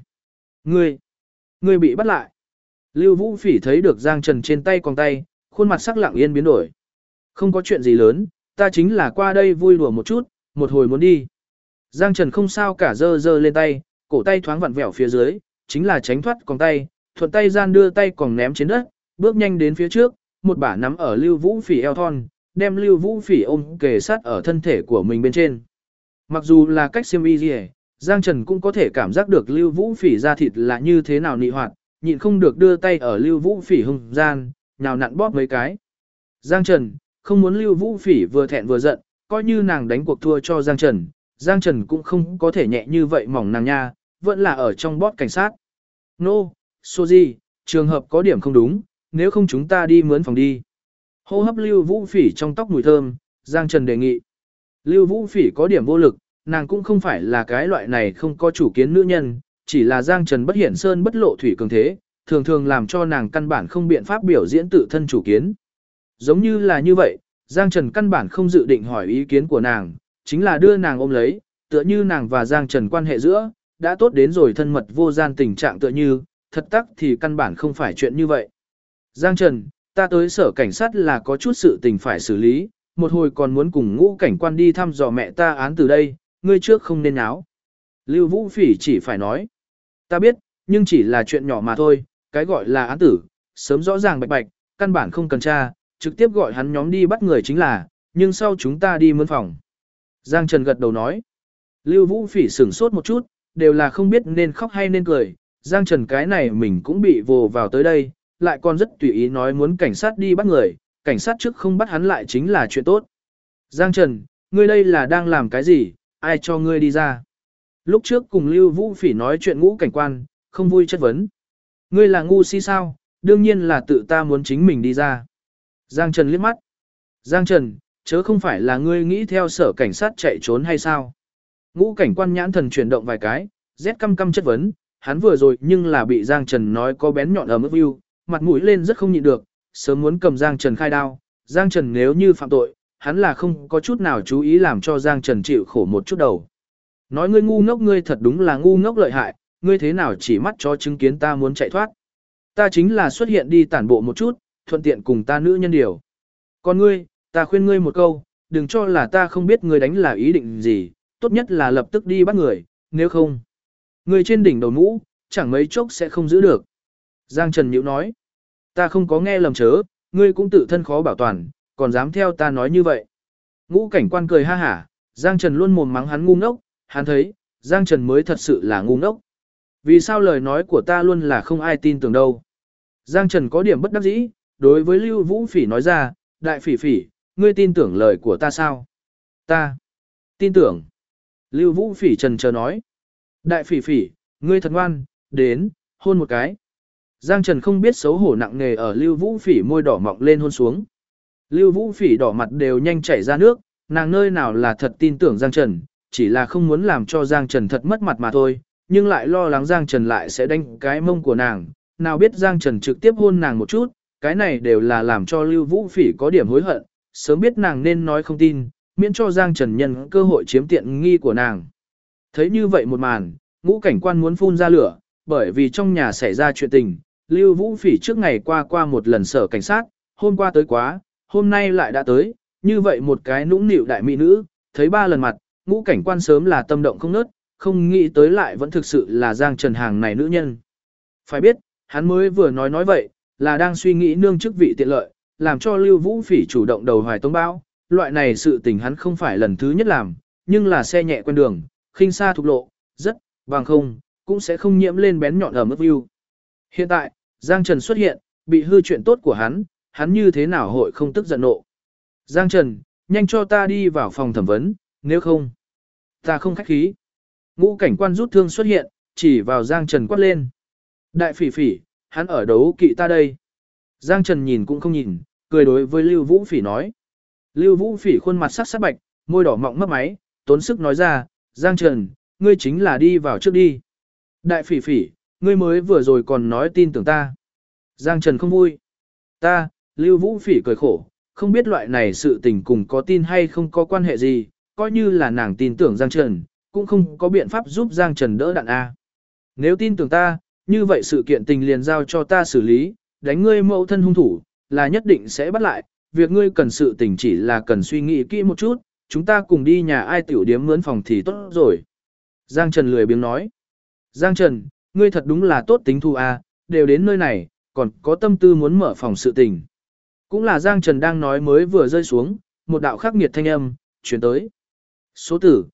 Ngươi bị bắt lại. Lưu Vũ Phỉ thấy được Giang Trần trên tay còng tay, khuôn mặt sắc lặng yên biến đổi. Không có chuyện gì lớn, ta chính là qua đây vui đùa một chút, một hồi muốn đi. Giang Trần không sao cả giơ giơ lên tay, cổ tay thoáng vặn vẹo phía dưới, chính là tránh thoát còng tay, thuận tay gian đưa tay còng ném trên đất, bước nhanh đến phía trước, một bả nắm ở Lưu Vũ Phỉ eo thon, đem Lưu Vũ Phỉ ôm kề sát ở thân thể của mình bên trên. Mặc dù là cách xiêm y gì, Giang Trần cũng có thể cảm giác được Lưu Vũ Phỉ da thịt là như thế nào nị hoạt, nhịn không được đưa tay ở Lưu Vũ Phỉ hông gian, nhào nặn bóp mấy cái. Giang Trần, không muốn Lưu Vũ Phỉ vừa thẹn vừa giận, coi như nàng đánh cuộc thua cho Giang Trần, Giang Trần cũng không có thể nhẹ như vậy mỏng nàng nha, vẫn là ở trong bót cảnh sát. Nô, Soji, trường hợp có điểm không đúng, nếu không chúng ta đi mướn phòng đi. Hô hấp Lưu Vũ Phỉ trong tóc mùi thơm, Giang Trần đề nghị. Lưu Vũ Phỉ có điểm vô lực, nàng cũng không phải là cái loại này không có chủ kiến nữ nhân, chỉ là Giang Trần bất hiển sơn bất lộ thủy cường thế, thường thường làm cho nàng căn bản không biện pháp biểu diễn tự thân chủ kiến. Giống như là như vậy, Giang Trần căn bản không dự định hỏi ý kiến của nàng, chính là đưa nàng ôm lấy, tựa như nàng và Giang Trần quan hệ giữa, đã tốt đến rồi thân mật vô gian tình trạng tựa như, thật tắc thì căn bản không phải chuyện như vậy. Giang Trần, ta tới sở cảnh sát là có chút sự tình phải xử lý, một hồi còn muốn cùng Ngũ cảnh quan đi thăm dò mẹ ta án từ đây, ngươi trước không nên náo. Lưu Vũ Phỉ chỉ phải nói, ta biết, nhưng chỉ là chuyện nhỏ mà thôi, cái gọi là án tử, sớm rõ ràng bạch bạch, căn bản không cần tra, trực tiếp gọi hắn nhóm đi bắt người chính là, nhưng sau chúng ta đi mướn phòng. Giang Trần gật đầu nói, Lưu Vũ Phỉ sửng sốt một chút, đều là không biết nên khóc hay nên cười, Giang Trần cái này mình cũng bị vồ vào tới đây, lại còn rất tùy ý nói muốn cảnh sát đi bắt người, cảnh sát trước không bắt hắn lại chính là chuyện tốt. Giang Trần, ngươi đây là đang làm cái gì, ai cho ngươi đi ra? Lúc trước cùng Lưu Vũ Phỉ nói chuyện Ngũ cảnh quan, không vui chất vấn. Ngươi là ngu si sao, đương nhiên là tự ta muốn chính mình đi ra. Giang Trần liếc mắt. Giang Trần, chớ không phải là ngươi nghĩ theo sở cảnh sát chạy trốn hay sao? Ngũ cảnh quan nhãn thần chuyển động vài cái, rét căm căm chất vấn, hắn vừa rồi nhưng là bị Giang Trần nói có bén nhọn ở mức view, mặt mũi lên rất không nhịn được, sớm muốn cầm Giang Trần khai đao. Giang Trần nếu như phạm tội, hắn là không có chút nào chú ý làm cho Giang Trần chịu khổ một chút đầu. Nói ngươi ngu ngốc, ngươi thật đúng là ngu ngốc lợi hại, ngươi thế nào chỉ mắt cho chứng kiến ta muốn chạy thoát. Ta chính là xuất hiện đi tản bộ một chút, thuận tiện cùng ta nữ nhân điều. Còn ngươi, ta khuyên ngươi một câu, đừng cho là ta không biết ngươi đánh là ý định gì, tốt nhất là lập tức đi bắt người, nếu không. Ngươi trên đỉnh đầu mũ, chẳng mấy chốc sẽ không giữ được. Giang Trần nhíu nói, ta không có nghe lầm chớ, ngươi cũng tự thân khó bảo toàn, còn dám theo ta nói như vậy. Ngũ cảnh quan cười ha hả, Giang Trần luôn mồm mắng hắn ngu ngốc, hắn thấy, Giang Trần mới thật sự là ngu ngốc. Vì sao lời nói của ta luôn là không ai tin tưởng đâu. Giang Trần có điểm bất đắc dĩ, đối với Lưu Vũ Phỉ nói ra, đại phỉ phỉ, ngươi tin tưởng lời của ta sao? Ta tin tưởng. Lưu Vũ Phỉ trần chờ nói, đại phỉ phỉ, ngươi thật ngoan, đến, hôn một cái. Giang Trần không biết xấu hổ nặng nề ở Lưu Vũ Phỉ môi đỏ mọng lên hôn xuống. Lưu Vũ Phỉ đỏ mặt đều nhanh chảy ra nước, nàng nơi nào là thật tin tưởng Giang Trần, chỉ là không muốn làm cho Giang Trần thật mất mặt mà thôi, nhưng lại lo lắng Giang Trần lại sẽ đánh cái mông của nàng, nào biết Giang Trần trực tiếp hôn nàng một chút, cái này đều là làm cho Lưu Vũ Phỉ có điểm hối hận, sớm biết nàng nên nói không tin, miễn cho Giang Trần nhân cơ hội chiếm tiện nghi của nàng. Thấy như vậy một màn, Ngũ cảnh quan muốn phun ra lửa, bởi vì trong nhà xảy ra chuyện tình, Lưu Vũ Phỉ trước ngày qua một lần sở cảnh sát, hôm qua tới quá, hôm nay lại đã tới, như vậy một cái nũng nịu đại mỹ nữ, thấy 3 lần mặt, Ngũ cảnh quan sớm là tâm động không nớt, không nghĩ tới lại vẫn thực sự là Giang Trần hàng này nữ nhân. Phải biết, hắn mới vừa nói vậy, là đang suy nghĩ nương chức vị tiện lợi, làm cho Lưu Vũ Phỉ chủ động đầu hoài tông bao, loại này sự tình hắn không phải lần thứ nhất làm, nhưng là xe nhẹ quen đường, khinh xa thục lộ, rất, bằng không, cũng sẽ không nhiễm lên bén nhọn ở mức view. Hiện tại, Giang Trần xuất hiện, bị hư chuyện tốt của hắn như thế nào hội không tức giận nộ. Giang Trần, nhanh cho ta đi vào phòng thẩm vấn, nếu không, ta không khách khí. Ngũ cảnh quan rút thương xuất hiện, chỉ vào Giang Trần quát lên. Đại phỉ phỉ, hắn ở đấu kỵ ta đây. Giang Trần nhìn cũng không nhìn, cười đối với Lưu Vũ Phỉ nói. Lưu Vũ Phỉ khuôn mặt sắc sắc bạch, môi đỏ mọng mấp máy, tốn sức nói ra, Giang Trần, ngươi chính là đi vào trước đi. Đại phỉ phỉ, ngươi mới vừa rồi còn nói tin tưởng ta. Giang Trần không vui. Ta, Lưu Vũ Phỉ cười khổ, không biết loại này sự tình cùng có tin hay không có quan hệ gì, coi như là nàng tin tưởng Giang Trần, cũng không có biện pháp giúp Giang Trần đỡ đạn A. Nếu tin tưởng ta, như vậy sự kiện tình liền giao cho ta xử lý, đánh ngươi mẫu thân hung thủ, là nhất định sẽ bắt lại, việc ngươi cần sự tình chỉ là cần suy nghĩ kỹ một chút, chúng ta cùng đi nhà ai tiểu điếm mướn phòng thì tốt rồi. Giang Trần lười biếng nói. Giang Trần, ngươi thật đúng là tốt tính thu A, đều đến nơi này, còn có tâm tư muốn mở phòng sự tình. Cũng là Giang Trần đang nói mới vừa rơi xuống, một đạo khắc nghiệt thanh âm, chuyển tới. Số tử,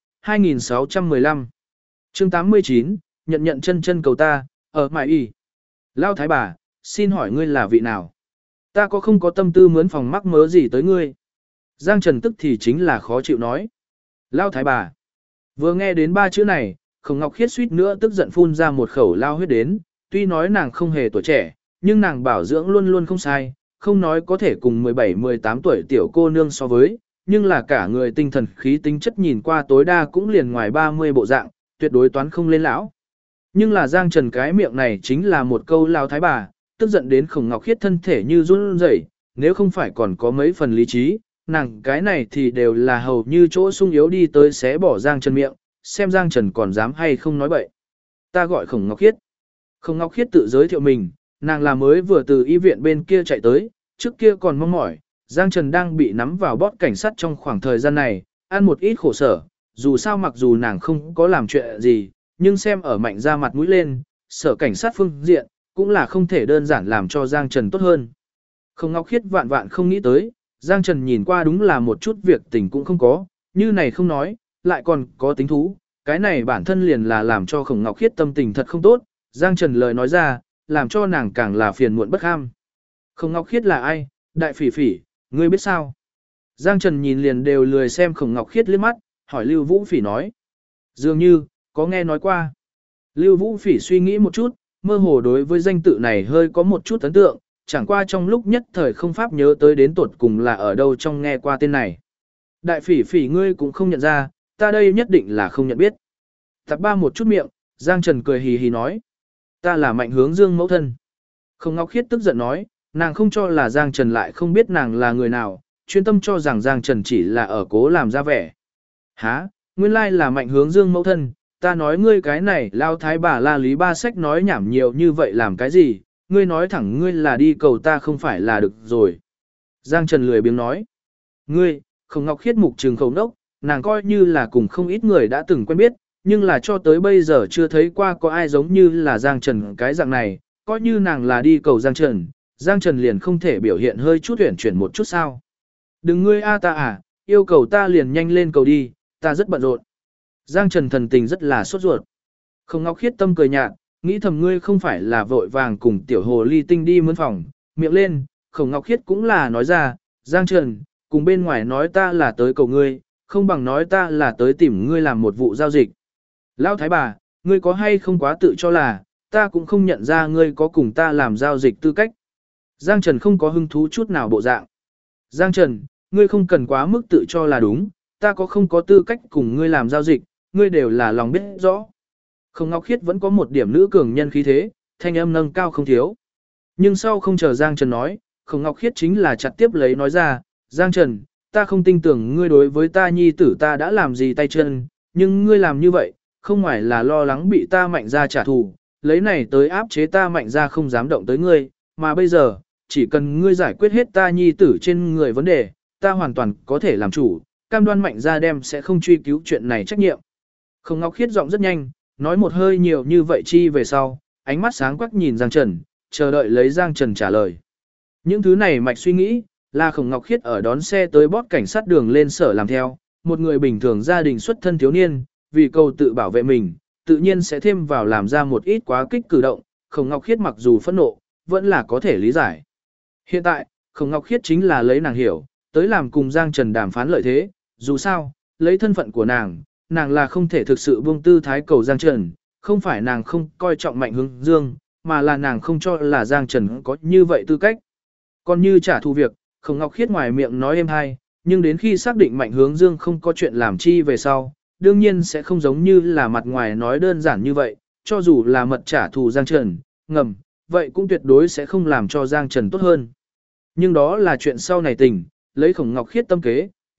2615. Chương 89, nhận chân chân cầu ta, ở mại y. Lao thái bà, xin hỏi ngươi là vị nào? Ta có không có tâm tư mướn phòng mắc mớ gì tới ngươi? Giang Trần tức thì chính là khó chịu nói. Lao thái bà. Vừa nghe đến ba chữ này, Khổng Ngọc Khiết suýt nữa tức giận phun ra một khẩu lao huyết đến, tuy nói nàng không hề tuổi trẻ, nhưng nàng bảo dưỡng luôn luôn không sai, không nói có thể cùng 17-18 tuổi tiểu cô nương so với, nhưng là cả người tinh thần khí tính chất nhìn qua tối đa cũng liền ngoài 30 bộ dạng, tuyệt đối toán không lên lão. Nhưng là Giang Trần cái miệng này chính là một câu lao thái bà, tức giận đến Khổng Ngọc Khiết thân thể như run rẩy, nếu không phải còn có mấy phần lý trí, nàng cái này thì đều là hầu như chỗ sung yếu đi tới xé bỏ Giang Trần miệng, xem Giang Trần còn dám hay không nói bậy. Ta gọi Khổng Ngọc Khiết. Khổng Ngọc Khiết tự giới thiệu mình, nàng là mới vừa từ y viện bên kia chạy tới, trước kia còn mong mỏi, Giang Trần đang bị nắm vào bót cảnh sát trong khoảng thời gian này, ăn một ít khổ sở, dù sao mặc dù nàng không có làm chuyện gì, nhưng xem ở Mạnh ra mặt mũi lên, sở cảnh sát phương diện, cũng là không thể đơn giản làm cho Giang Trần tốt hơn. Khổng Ngọc Khiết vạn vạn không nghĩ tới, Giang Trần nhìn qua đúng là một chút việc tình cũng không có, như này không nói, lại còn có tính thú, cái này bản thân liền là làm cho Khổng Ngọc Khiết tâm tình thật không tốt, Giang Trần lời nói ra, làm cho nàng càng là phiền muộn bất ham. Khổng Ngọc Khiết là ai? Đại phỉ phỉ, ngươi biết sao? Giang Trần nhìn liền đều lười xem Khổng Ngọc Khiết liếc mắt, hỏi Lưu Vũ Phỉ nói. Dường như, có nghe nói qua. Lưu Vũ Phỉ suy nghĩ một chút, mơ hồ đối với danh tự này hơi có một chút ấn tượng, chẳng qua trong lúc nhất thời không pháp nhớ tới đến tuột cùng là ở đâu trong nghe qua tên này. Đại phỉ phỉ ngươi cũng không nhận ra, ta đây nhất định là không nhận biết. Tạp ba một chút miệng, Giang Trần cười hì hì nói. Ta là Mạnh Hướng Dương mẫu thân. Khổng Ngọc Khiết tức giận nói, nàng không cho là Giang Trần lại không biết nàng là người nào, chuyên tâm cho rằng Giang Trần chỉ là ở cố làm ra vẻ. Hả, nguyên lai là Mạnh Hướng Dương mẫu thân, ta nói ngươi cái này lao thái bà la lý ba sách nói nhảm nhiều như vậy làm cái gì, ngươi nói thẳng ngươi là đi cầu ta không phải là được rồi. Giang Trần lười biếng nói, ngươi, Khổng Ngọc Khiết mục trừng khẩu nốc, nàng coi như là cùng không ít người đã từng quen biết, nhưng là cho tới bây giờ chưa thấy qua có ai giống như là Giang Trần cái dạng này, coi như nàng là đi cầu Giang Trần, Giang Trần liền không thể biểu hiện hơi chút huyển chuyển một chút sao. Đừng ngươi a ta à, yêu cầu ta liền nhanh lên cầu đi, ta rất bận rộn. Giang Trần thần tình rất là sốt ruột. Khổng Ngọc Khiết tâm cười nhạt, nghĩ thầm ngươi không phải là vội vàng cùng tiểu hồ ly tinh đi mướn phòng, miệng lên, Khổng Ngọc Khiết cũng là nói ra, Giang Trần, cùng bên ngoài nói ta là tới cầu ngươi, không bằng nói ta là tới tìm ngươi làm một vụ giao dịch. Lão thái bà, ngươi có hay không quá tự cho là, ta cũng không nhận ra ngươi có cùng ta làm giao dịch tư cách. Giang Trần không có hứng thú chút nào bộ dạng. Giang Trần, ngươi không cần quá mức tự cho là đúng, ta có không có tư cách cùng ngươi làm giao dịch, ngươi đều là lòng biết rõ. Khổng Ngọc Khiết vẫn có một điểm nữ cường nhân khí thế, thanh âm nâng cao không thiếu. Nhưng sau không chờ Giang Trần nói, Khổng Ngọc Khiết chính là chặt tiếp lấy nói ra, Giang Trần, ta không tin tưởng ngươi đối với ta nhi tử ta đã làm gì tay chân, nhưng ngươi làm như vậy, không ngoài là lo lắng bị ta Mạnh ra trả thù, lấy này tới áp chế ta Mạnh ra không dám động tới ngươi, mà bây giờ, chỉ cần ngươi giải quyết hết ta nhi tử trên người vấn đề, ta hoàn toàn có thể làm chủ, cam đoan Mạnh ra đem sẽ không truy cứu chuyện này trách nhiệm. Khổng Ngọc Khiết giọng rất nhanh, nói một hơi nhiều như vậy chi về sau, ánh mắt sáng quắc nhìn Giang Trần, chờ đợi lấy Giang Trần trả lời. Những thứ này mạch suy nghĩ, là Khổng Ngọc Khiết ở đón xe tới bót cảnh sát đường lên sở làm theo, một người bình thường gia đình xuất thân thiếu niên, vì cầu tự bảo vệ mình, tự nhiên sẽ thêm vào làm ra một ít quá kích cử động, Khổng Ngọc Khiết mặc dù phẫn nộ, vẫn là có thể lý giải. Hiện tại, Khổng Ngọc Khiết chính là lấy nàng hiểu, tới làm cùng Giang Trần đàm phán lợi thế, dù sao, lấy thân phận của nàng là không thể thực sự buông tư thái cầu Giang Trần, không phải nàng không coi trọng Mạnh Hướng Dương, mà là nàng không cho là Giang Trần có như vậy tư cách. Còn như trả thù việc, Khổng Ngọc Khiết ngoài miệng nói êm hay, nhưng đến khi xác định Mạnh Hướng Dương không có chuyện làm chi về sau, đương nhiên sẽ không giống như là mặt ngoài nói đơn giản như vậy, cho dù là mật trả thù Giang Trần, ngầm, vậy cũng tuyệt đối sẽ không làm cho Giang Trần tốt hơn. Nhưng đó là chuyện sau này tình, lấy Khổng Ngọc Khiết tâm kế,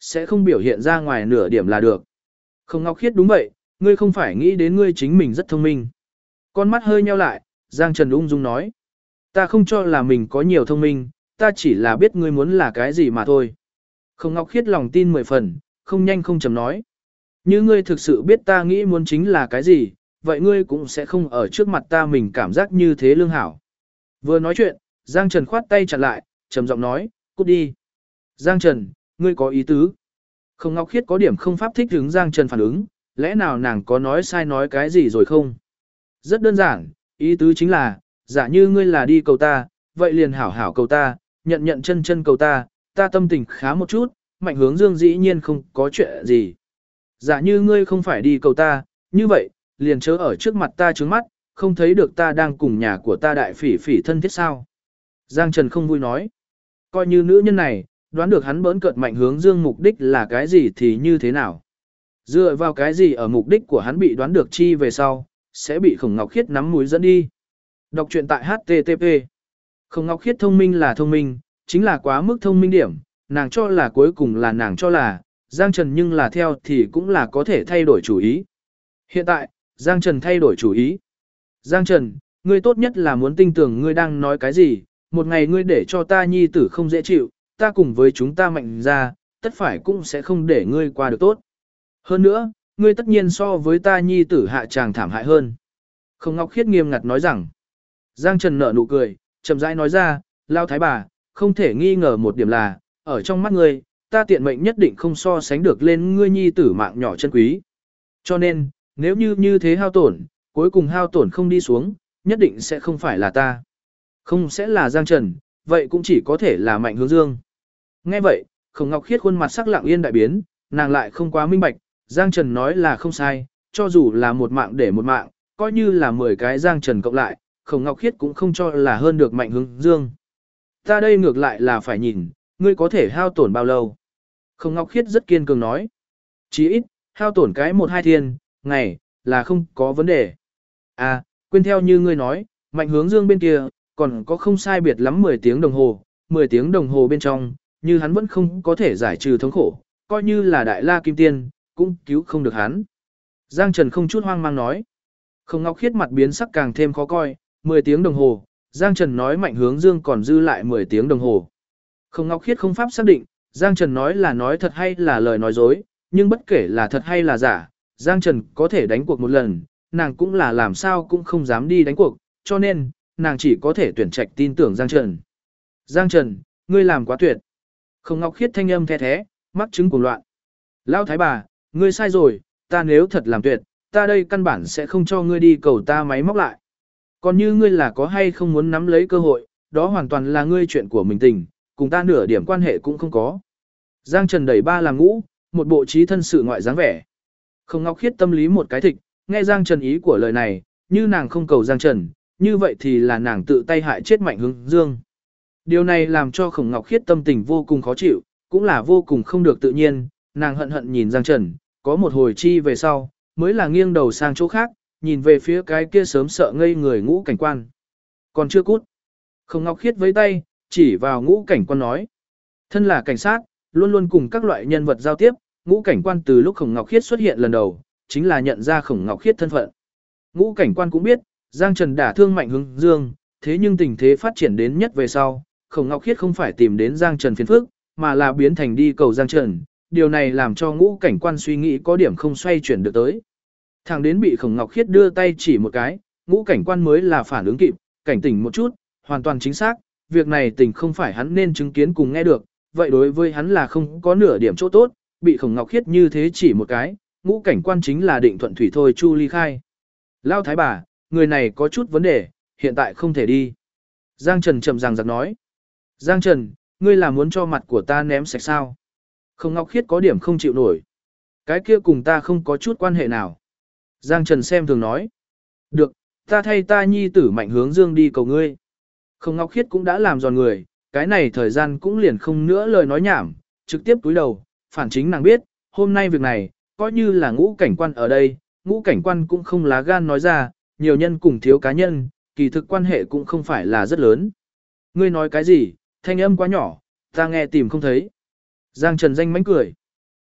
sẽ không biểu hiện ra ngoài nửa điểm là được. Khổng Ngọc Khiết đúng vậy, ngươi không phải nghĩ đến ngươi chính mình rất thông minh. Con mắt hơi nheo lại, Giang Trần ung dung nói. Ta không cho là mình có nhiều thông minh, ta chỉ là biết ngươi muốn là cái gì mà thôi. Khổng Ngọc Khiết lòng tin 10 phần, không nhanh không chậm nói. Như ngươi thực sự biết ta nghĩ muốn chính là cái gì, vậy ngươi cũng sẽ không ở trước mặt ta mình cảm giác như thế lương hảo. Vừa nói chuyện, Giang Trần khoát tay chặn lại, trầm giọng nói, cút đi. Giang Trần, ngươi có ý tứ. Khổng Ngọc Khiết có điểm không pháp thích hứng Giang Trần phản ứng, lẽ nào nàng có nói sai nói cái gì rồi không? Rất đơn giản, ý tứ chính là, giả như ngươi là đi cầu ta, vậy liền hảo hảo cầu ta, nhận nhận chân chân cầu ta, ta tâm tình khá một chút, Mạnh Hướng Dương dĩ nhiên không có chuyện gì. Giả như ngươi không phải đi cầu ta, như vậy, liền chớ ở trước mặt ta trướng mắt, không thấy được ta đang cùng nhà của ta đại phỉ phỉ thân thiết sao. Giang Trần không vui nói, coi như nữ nhân này, đoán được hắn bỡn cợt Mạnh Hướng Dương mục đích là cái gì thì như thế nào. Dựa vào cái gì ở mục đích của hắn bị đoán được chi về sau, sẽ bị Khổng Ngọc Khiết nắm mũi dẫn đi. Đọc truyện tại HTTP. Khổng Ngọc Khiết thông minh là thông minh, chính là quá mức thông minh điểm, nàng cho là cuối cùng là nàng cho là, Giang Trần nhưng là theo thì cũng là có thể thay đổi chủ ý. Hiện tại, Giang Trần thay đổi chủ ý. Giang Trần, ngươi tốt nhất là muốn tin tưởng ngươi đang nói cái gì, một ngày ngươi để cho ta nhi tử không dễ chịu, ta cùng với chúng ta Mạnh ra, tất phải cũng sẽ không để ngươi qua được tốt. Hơn nữa, ngươi tất nhiên so với ta nhi tử hạ tràng thảm hại hơn. Khổng Ngọc Khiết nghiêm ngặt nói rằng, Giang Trần nở nụ cười, chậm rãi nói ra, Lao thái bà, không thể nghi ngờ một điểm là, ở trong mắt ngươi, ta tiện mệnh nhất định không so sánh được lên ngươi nhi tử mạng nhỏ chân quý. Cho nên, nếu như thế hao tổn, cuối cùng hao tổn không đi xuống, nhất định sẽ không phải là ta. Không sẽ là Giang Trần, vậy cũng chỉ có thể là Mạnh Hướng Dương. Nghe vậy, Khổng Ngọc Khiết khuôn mặt sắc lặng yên đại biến, nàng lại không quá minh bạch, Giang Trần nói là không sai, cho dù là một mạng để một mạng, coi như là 10 cái Giang Trần cộng lại, Khổng Ngọc Khiết cũng không cho là hơn được Mạnh Hướng Dương. Ta đây ngược lại là phải nhìn, ngươi có thể hao tổn bao lâu. Khổng Ngọc Khiết rất kiên cường nói. Chí ít, hao tổn cái 1-2 thiên, ngày, là không có vấn đề. À, quên theo như ngươi nói, Mạnh Hướng Dương bên kia, còn có không sai biệt lắm 10 tiếng đồng hồ, 10 tiếng đồng hồ bên trong, như hắn vẫn không có thể giải trừ thống khổ, coi như là Đại La Kim Tiên, cũng cứu không được hắn. Giang Trần không chút hoang mang nói. Khổng Ngọc Khiết mặt biến sắc càng thêm khó coi, 10 tiếng đồng hồ, Giang Trần nói Mạnh Hướng Dương còn dư lại 10 tiếng đồng hồ. Khổng Ngọc Khiết không pháp xác định, Giang Trần nói là nói thật hay là lời nói dối, nhưng bất kể là thật hay là giả, Giang Trần có thể đánh cuộc một lần, nàng cũng là làm sao cũng không dám đi đánh cuộc, cho nên, nàng chỉ có thể tuyển trạch tin tưởng Giang Trần. Giang Trần, ngươi làm quá tuyệt. Khổng Ngọc Khiết thanh âm the thế, mắc chứng cuồng loạn. Lão thái bà, ngươi sai rồi, ta nếu thật làm tuyệt, ta đây căn bản sẽ không cho ngươi đi cầu ta máy móc lại. Còn như ngươi là có hay không muốn nắm lấy cơ hội, đó hoàn toàn là ngươi chuyện của mình tình, cùng ta nửa điểm quan hệ cũng không có. Giang Trần đẩy ba làm ngũ, một bộ trí thân sự ngoại dáng vẻ. Khổng Ngọc Khiết tâm lý một cái thịch, nghe Giang Trần ý của lời này, như nàng không cầu Giang Trần, như vậy thì là nàng tự tay hại chết Mạnh Hướng Dương. Điều này làm cho Khổng Ngọc Khiết tâm tình vô cùng khó chịu, cũng là vô cùng không được tự nhiên, nàng hận hận nhìn Giang Trần, có một hồi chi về sau, mới là nghiêng đầu sang chỗ khác, nhìn về phía cái kia sớm sợ ngây người Ngũ Cảnh Quan. Còn chưa cút. Khổng Ngọc Khiết với tay, chỉ vào Ngũ Cảnh Quan nói. Thân là cảnh sát, luôn luôn cùng các loại nhân vật giao tiếp, Ngũ Cảnh Quan từ lúc Khổng Ngọc Khiết xuất hiện lần đầu, chính là nhận ra Khổng Ngọc Khiết thân phận. Ngũ Cảnh Quan cũng biết, Giang Trần đả thương Mạnh Hướng Dương, thế nhưng tình thế phát triển đến nhất về sau, Khổng Ngọc Khiết không phải tìm đến Giang Trần phiền phức, mà là biến thành đi cầu Giang Trần. Điều này làm cho Ngũ Cảnh Quan suy nghĩ có điểm không xoay chuyển được tới. Thằng đến bị Khổng Ngọc Khiết đưa tay chỉ một cái, Ngũ Cảnh Quan mới là phản ứng kịp, cảnh tỉnh một chút, hoàn toàn chính xác, việc này tình không phải hắn nên chứng kiến cùng nghe được, vậy đối với hắn là không có nửa điểm chỗ tốt, bị Khổng Ngọc Khiết như thế chỉ một cái, Ngũ Cảnh Quan chính là định thuận thủy thôi chu ly khai. Lao thái bà, người này có chút vấn đề, hiện tại không thể đi. Giang Trần chậm ràng giặc nói. Giang Trần, ngươi là muốn cho mặt của ta ném sạch sao? Khổng Ngọc Khiết có điểm không chịu nổi. Cái kia cùng ta không có chút quan hệ nào. Giang Trần xem thường nói. Được, ta thay ta nhi tử Mạnh Hướng Dương đi cầu ngươi. Khổng Ngọc Khiết cũng đã làm giòn người, cái này thời gian cũng liền không nữa lời nói nhảm, trực tiếp túi đầu, phản chính nàng biết, hôm nay việc này, coi như là Ngũ Cảnh Quan ở đây, Ngũ Cảnh Quan cũng không lá gan nói ra, nhiều nhân cùng thiếu cá nhân, kỳ thực quan hệ cũng không phải là rất lớn. Ngươi nói cái gì, thanh âm quá nhỏ, ta nghe tìm không thấy. Giang Trần danh mánh cười.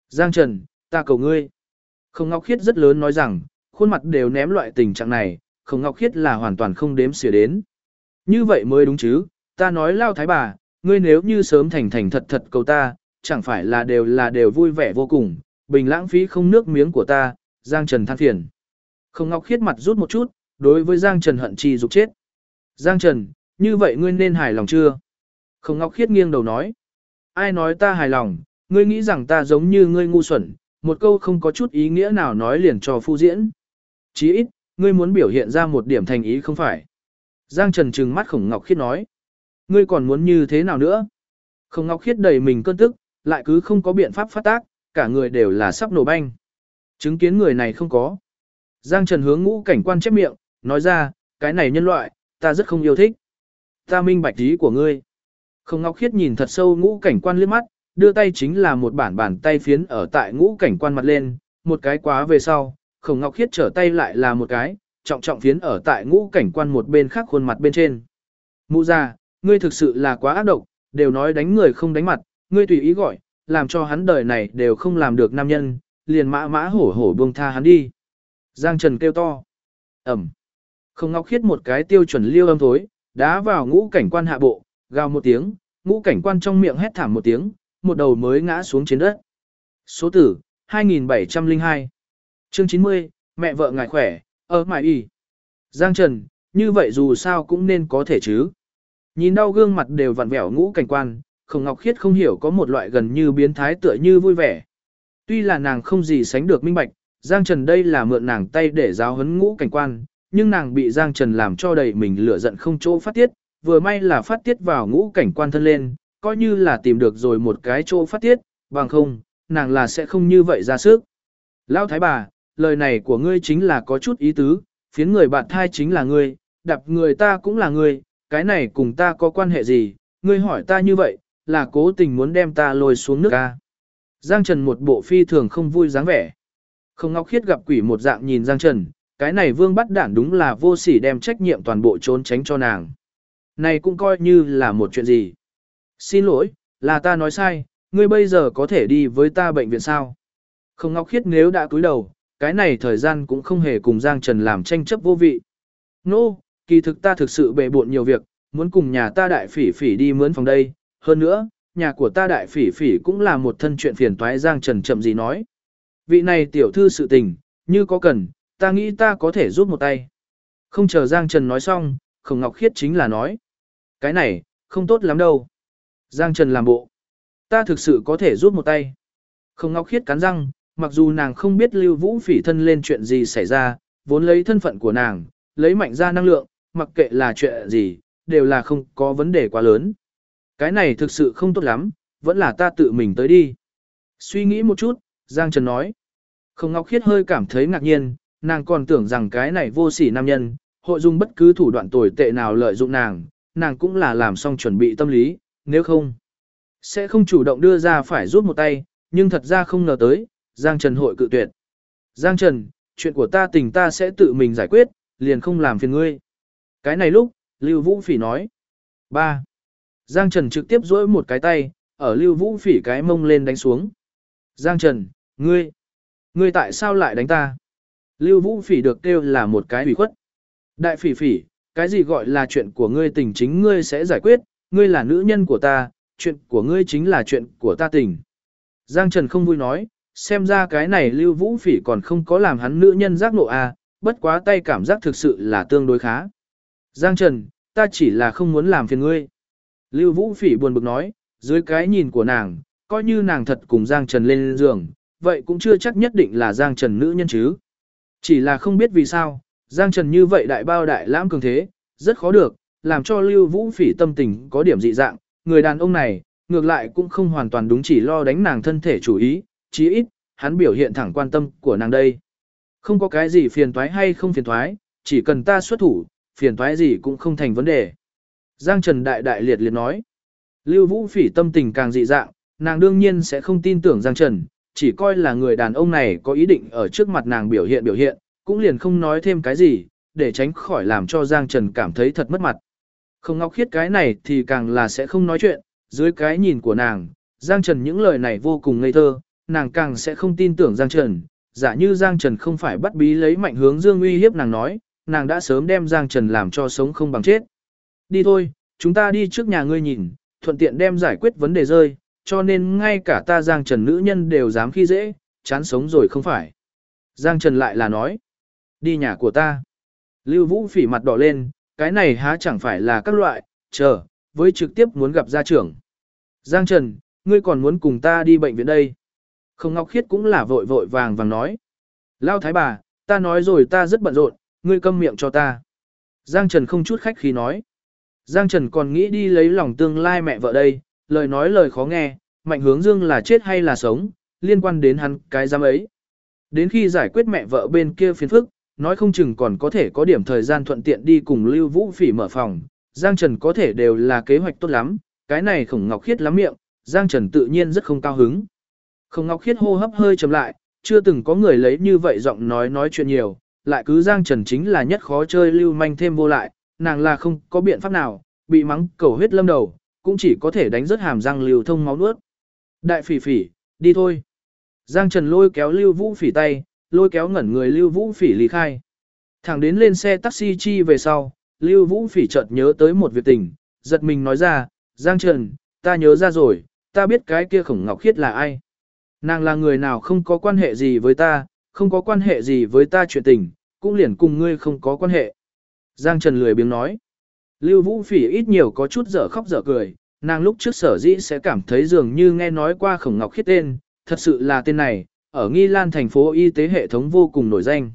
Giang Trần, ta cầu ngươi. Khổng Ngọc Khiết rất lớn nói rằng, khuôn mặt đều ném loại tình trạng này, Khổng Ngọc Khiết là hoàn toàn không đếm xỉa đến. Như vậy mới đúng chứ, ta nói lao thái bà, ngươi nếu như sớm thành thành thật thật cầu ta, chẳng phải là đều vui vẻ vô cùng, bình lãng phí không nước miếng của ta, Giang Trần than phiền. Khổng Ngọc Khiết mặt rút một chút, đối với Giang Trần hận chi dục chết. Giang Trần, như vậy ngươi nên hài lòng chưa? Khổng Ngọc Khiết nghiêng đầu nói. Ai nói ta hài lòng, ngươi nghĩ rằng ta giống như ngươi ngu xuẩn, một câu không có chút ý nghĩa nào nói liền cho phu diễn. Chí ít, ngươi muốn biểu hiện ra một điểm thành ý không phải. Giang Trần trừng mắt Khổng Ngọc Khiết nói. Ngươi còn muốn như thế nào nữa? Khổng Ngọc Khiết đầy mình cơn tức, lại cứ không có biện pháp phát tác, cả người đều là sắp nổ banh. Chứng kiến người này không có. Giang Trần hướng Ngũ Cảnh Quan chép miệng, nói ra, cái này nhân loại, ta rất không yêu thích. Ta minh bạch ý của ngươi. Khổng Ngọc Khiết nhìn thật sâu Ngũ Cảnh Quan liếc mắt, đưa tay chính là một bàn tay phiến ở tại Ngũ Cảnh Quan mặt lên, một cái quá về sau, Khổng Ngọc Khiết trở tay lại là một cái, trọng phiến ở tại Ngũ Cảnh Quan một bên khác khuôn mặt bên trên. Mụ già, ngươi thực sự là quá ác độc, đều nói đánh người không đánh mặt, ngươi tùy ý gọi, làm cho hắn đời này đều không làm được nam nhân, liền mã hổ buông tha hắn đi. Giang Trần kêu to. Ẩm. Khổng Ngọc Khiết một cái tiêu chuẩn liêu âm thối, đá vào Ngũ Cảnh Quan hạ bộ, gào một tiếng, Ngũ Cảnh Quan trong miệng hét thảm một tiếng, một đầu mới ngã xuống trên đất. Số tử, 2702. Chương 90, mẹ vợ ngài khỏe, ở mải y. Giang Trần, như vậy dù sao cũng nên có thể chứ. Nhìn đau gương mặt đều vặn vẹo Ngũ Cảnh Quan, Khổng Ngọc Khiết không hiểu có một loại gần như biến thái tựa như vui vẻ. Tuy là nàng không gì sánh được minh bạch, Giang Trần đây là mượn nàng tay để giáo huấn Ngũ Cảnh Quan, nhưng nàng bị Giang Trần làm cho đầy mình lửa giận không chỗ phát tiết, vừa may là phát tiết vào Ngũ Cảnh Quan thân lên, coi như là tìm được rồi một cái chỗ phát tiết, bằng không, nàng là sẽ không như vậy ra sức. Lão thái bà, lời này của ngươi chính là có chút ý tứ, phiến người bạn thai chính là ngươi, đập người ta cũng là ngươi, cái này cùng ta có quan hệ gì, ngươi hỏi ta như vậy, là cố tình muốn đem ta lôi xuống nước ca. Giang Trần một bộ phi thường không vui dáng vẻ. Khổng Ngọc Khiết gặp quỷ một dạng nhìn Giang Trần, cái này vương bắt đản đúng là vô sỉ đem trách nhiệm toàn bộ trốn tránh cho nàng. Này cũng coi như là một chuyện gì. Xin lỗi, là ta nói sai, ngươi bây giờ có thể đi với ta bệnh viện sao? Khổng Ngọc Khiết nếu đã cúi đầu, cái này thời gian cũng không hề cùng Giang Trần làm tranh chấp vô vị. Nô, kỳ thực ta thực sự bề bộn nhiều việc, muốn cùng nhà ta đại phỉ phỉ đi mướn phòng đây. Hơn nữa, nhà của ta đại phỉ phỉ cũng là một thân chuyện phiền toái. Giang Trần chậm gì nói. Vị này tiểu thư sự tình, như có cần, ta nghĩ ta có thể giúp một tay. Không chờ Giang Trần nói xong, Khổng Ngọc Khiết chính là nói. Cái này, không tốt lắm đâu. Giang Trần làm bộ. Ta thực sự có thể giúp một tay. Khổng Ngọc Khiết cắn răng, mặc dù nàng không biết Lưu Vũ Phỉ thân lên chuyện gì xảy ra, vốn lấy thân phận của nàng, lấy mạnh ra năng lượng, mặc kệ là chuyện gì, đều là không có vấn đề quá lớn. Cái này thực sự không tốt lắm, vẫn là ta tự mình tới đi. Suy nghĩ một chút, Giang Trần nói. Khổng Ngọc Khiết hơi cảm thấy ngạc nhiên, nàng còn tưởng rằng cái này vô sỉ nam nhân, hội dùng bất cứ thủ đoạn tồi tệ nào lợi dụng nàng cũng là làm xong chuẩn bị tâm lý, nếu không, sẽ không chủ động đưa ra phải giúp một tay, nhưng thật ra không ngờ tới, Giang Trần hội cự tuyệt. Giang Trần, chuyện của ta tình ta sẽ tự mình giải quyết, liền không làm phiền ngươi. Cái này lúc, Lưu Vũ Phỉ nói. 3. Giang Trần trực tiếp duỗi một cái tay, ở Lưu Vũ Phỉ cái mông lên đánh xuống. Giang Trần, ngươi tại sao lại đánh ta? Lưu Vũ Phỉ được kêu là một cái ủy khuất. Đại Phỉ Phỉ, cái gì gọi là chuyện của ngươi tình chính ngươi sẽ giải quyết, ngươi là nữ nhân của ta, chuyện của ngươi chính là chuyện của ta tình. Giang Trần không vui nói, xem ra cái này Lưu Vũ Phỉ còn không có làm hắn nữ nhân giác nộ à, bất quá tay cảm giác thực sự là tương đối khá. Giang Trần, ta chỉ là không muốn làm phiền ngươi. Lưu Vũ Phỉ buồn bực nói, dưới cái nhìn của nàng, coi như nàng thật cùng Giang Trần lên giường, vậy cũng chưa chắc nhất định là Giang Trần nữ nhân chứ. Chỉ là không biết vì sao, Giang Trần như vậy đại bao đại lãm cường thế, rất khó được, làm cho Lưu Vũ Phỉ tâm tình có điểm dị dạng, người đàn ông này, ngược lại cũng không hoàn toàn đúng chỉ lo đánh nàng thân thể chủ ý, chí ít, hắn biểu hiện thẳng quan tâm của nàng đây. Không có cái gì phiền toái hay không phiền toái, chỉ cần ta xuất thủ, phiền toái gì cũng không thành vấn đề. Giang Trần đại liệt nói. Lưu Vũ Phỉ tâm tình càng dị dạng, nàng đương nhiên sẽ không tin tưởng Giang Trần, chỉ coi là người đàn ông này có ý định ở trước mặt nàng biểu hiện, cũng liền không nói thêm cái gì, để tránh khỏi làm cho Giang Trần cảm thấy thật mất mặt. Không Ngọc Khiết cái này thì càng là sẽ không nói chuyện, dưới cái nhìn của nàng, Giang Trần những lời này vô cùng ngây thơ, nàng càng sẽ không tin tưởng Giang Trần. Giả như Giang Trần không phải bắt bí lấy Mạnh Hướng Dương uy hiếp nàng nói, nàng đã sớm đem Giang Trần làm cho sống không bằng chết. Đi thôi, chúng ta đi trước nhà ngươi nhìn, thuận tiện đem giải quyết vấn đề rơi, cho nên ngay cả ta Giang Trần nữ nhân đều dám khi dễ, chán sống rồi không phải. Giang Trần lại là nói, đi nhà của ta. Lưu Vũ Phỉ mặt đỏ lên, cái này há chẳng phải là các loại, chờ, với trực tiếp muốn gặp gia trưởng. Giang Trần, ngươi còn muốn cùng ta đi bệnh viện đây. Không Ngọc Khiết cũng là vội vội vàng vàng nói. Lao thái bà, ta nói rồi ta rất bận rộn, ngươi câm miệng cho ta. Giang Trần không chút khách khí nói. Giang Trần còn nghĩ đi lấy lòng tương lai mẹ vợ đây, lời nói lời khó nghe, Mạnh Hướng Dương là chết hay là sống, liên quan đến hắn cái giám ấy. Đến khi giải quyết mẹ vợ bên kia phiền phức, nói không chừng còn có thể có điểm thời gian thuận tiện đi cùng Lưu Vũ Phỉ mở phòng, Giang Trần có thể đều là kế hoạch tốt lắm, cái này Khổng Ngọc Khiết lắm miệng, Giang Trần tự nhiên rất không cao hứng. Khổng Ngọc Khiết hô hấp hơi chậm lại, chưa từng có người lấy như vậy giọng nói chuyện nhiều, lại cứ Giang Trần chính là nhất khó chơi lưu manh thêm vô lại, nàng là không có biện pháp nào, bị mắng cầu huyết lâm đầu, cũng chỉ có thể đánh rớt hàm răng lưu thông máu nuốt. Đại Phỉ Phỉ, đi thôi. Giang Trần lôi kéo Lưu Vũ Phỉ tay, lôi kéo ngẩn người Lưu Vũ Phỉ lý khai. Thẳng đến lên xe taxi chi về sau, Lưu Vũ Phỉ chợt nhớ tới một việc tình, giật mình nói ra, Giang Trần, ta nhớ ra rồi, ta biết cái kia Khổng Ngọc Khiết là ai. Nàng là người nào không có quan hệ gì với ta, không có quan hệ gì với ta chuyện tình, cũng liền cùng ngươi không có quan hệ. Giang Trần lười biếng nói. Lưu Vũ Phỉ ít nhiều có chút dở khóc dở cười, nàng lúc trước sở dĩ sẽ cảm thấy dường như nghe nói qua Khổng Ngọc Khiết tên, thật sự là tên này, ở Nghi Lan thành phố y tế hệ thống vô cùng nổi danh.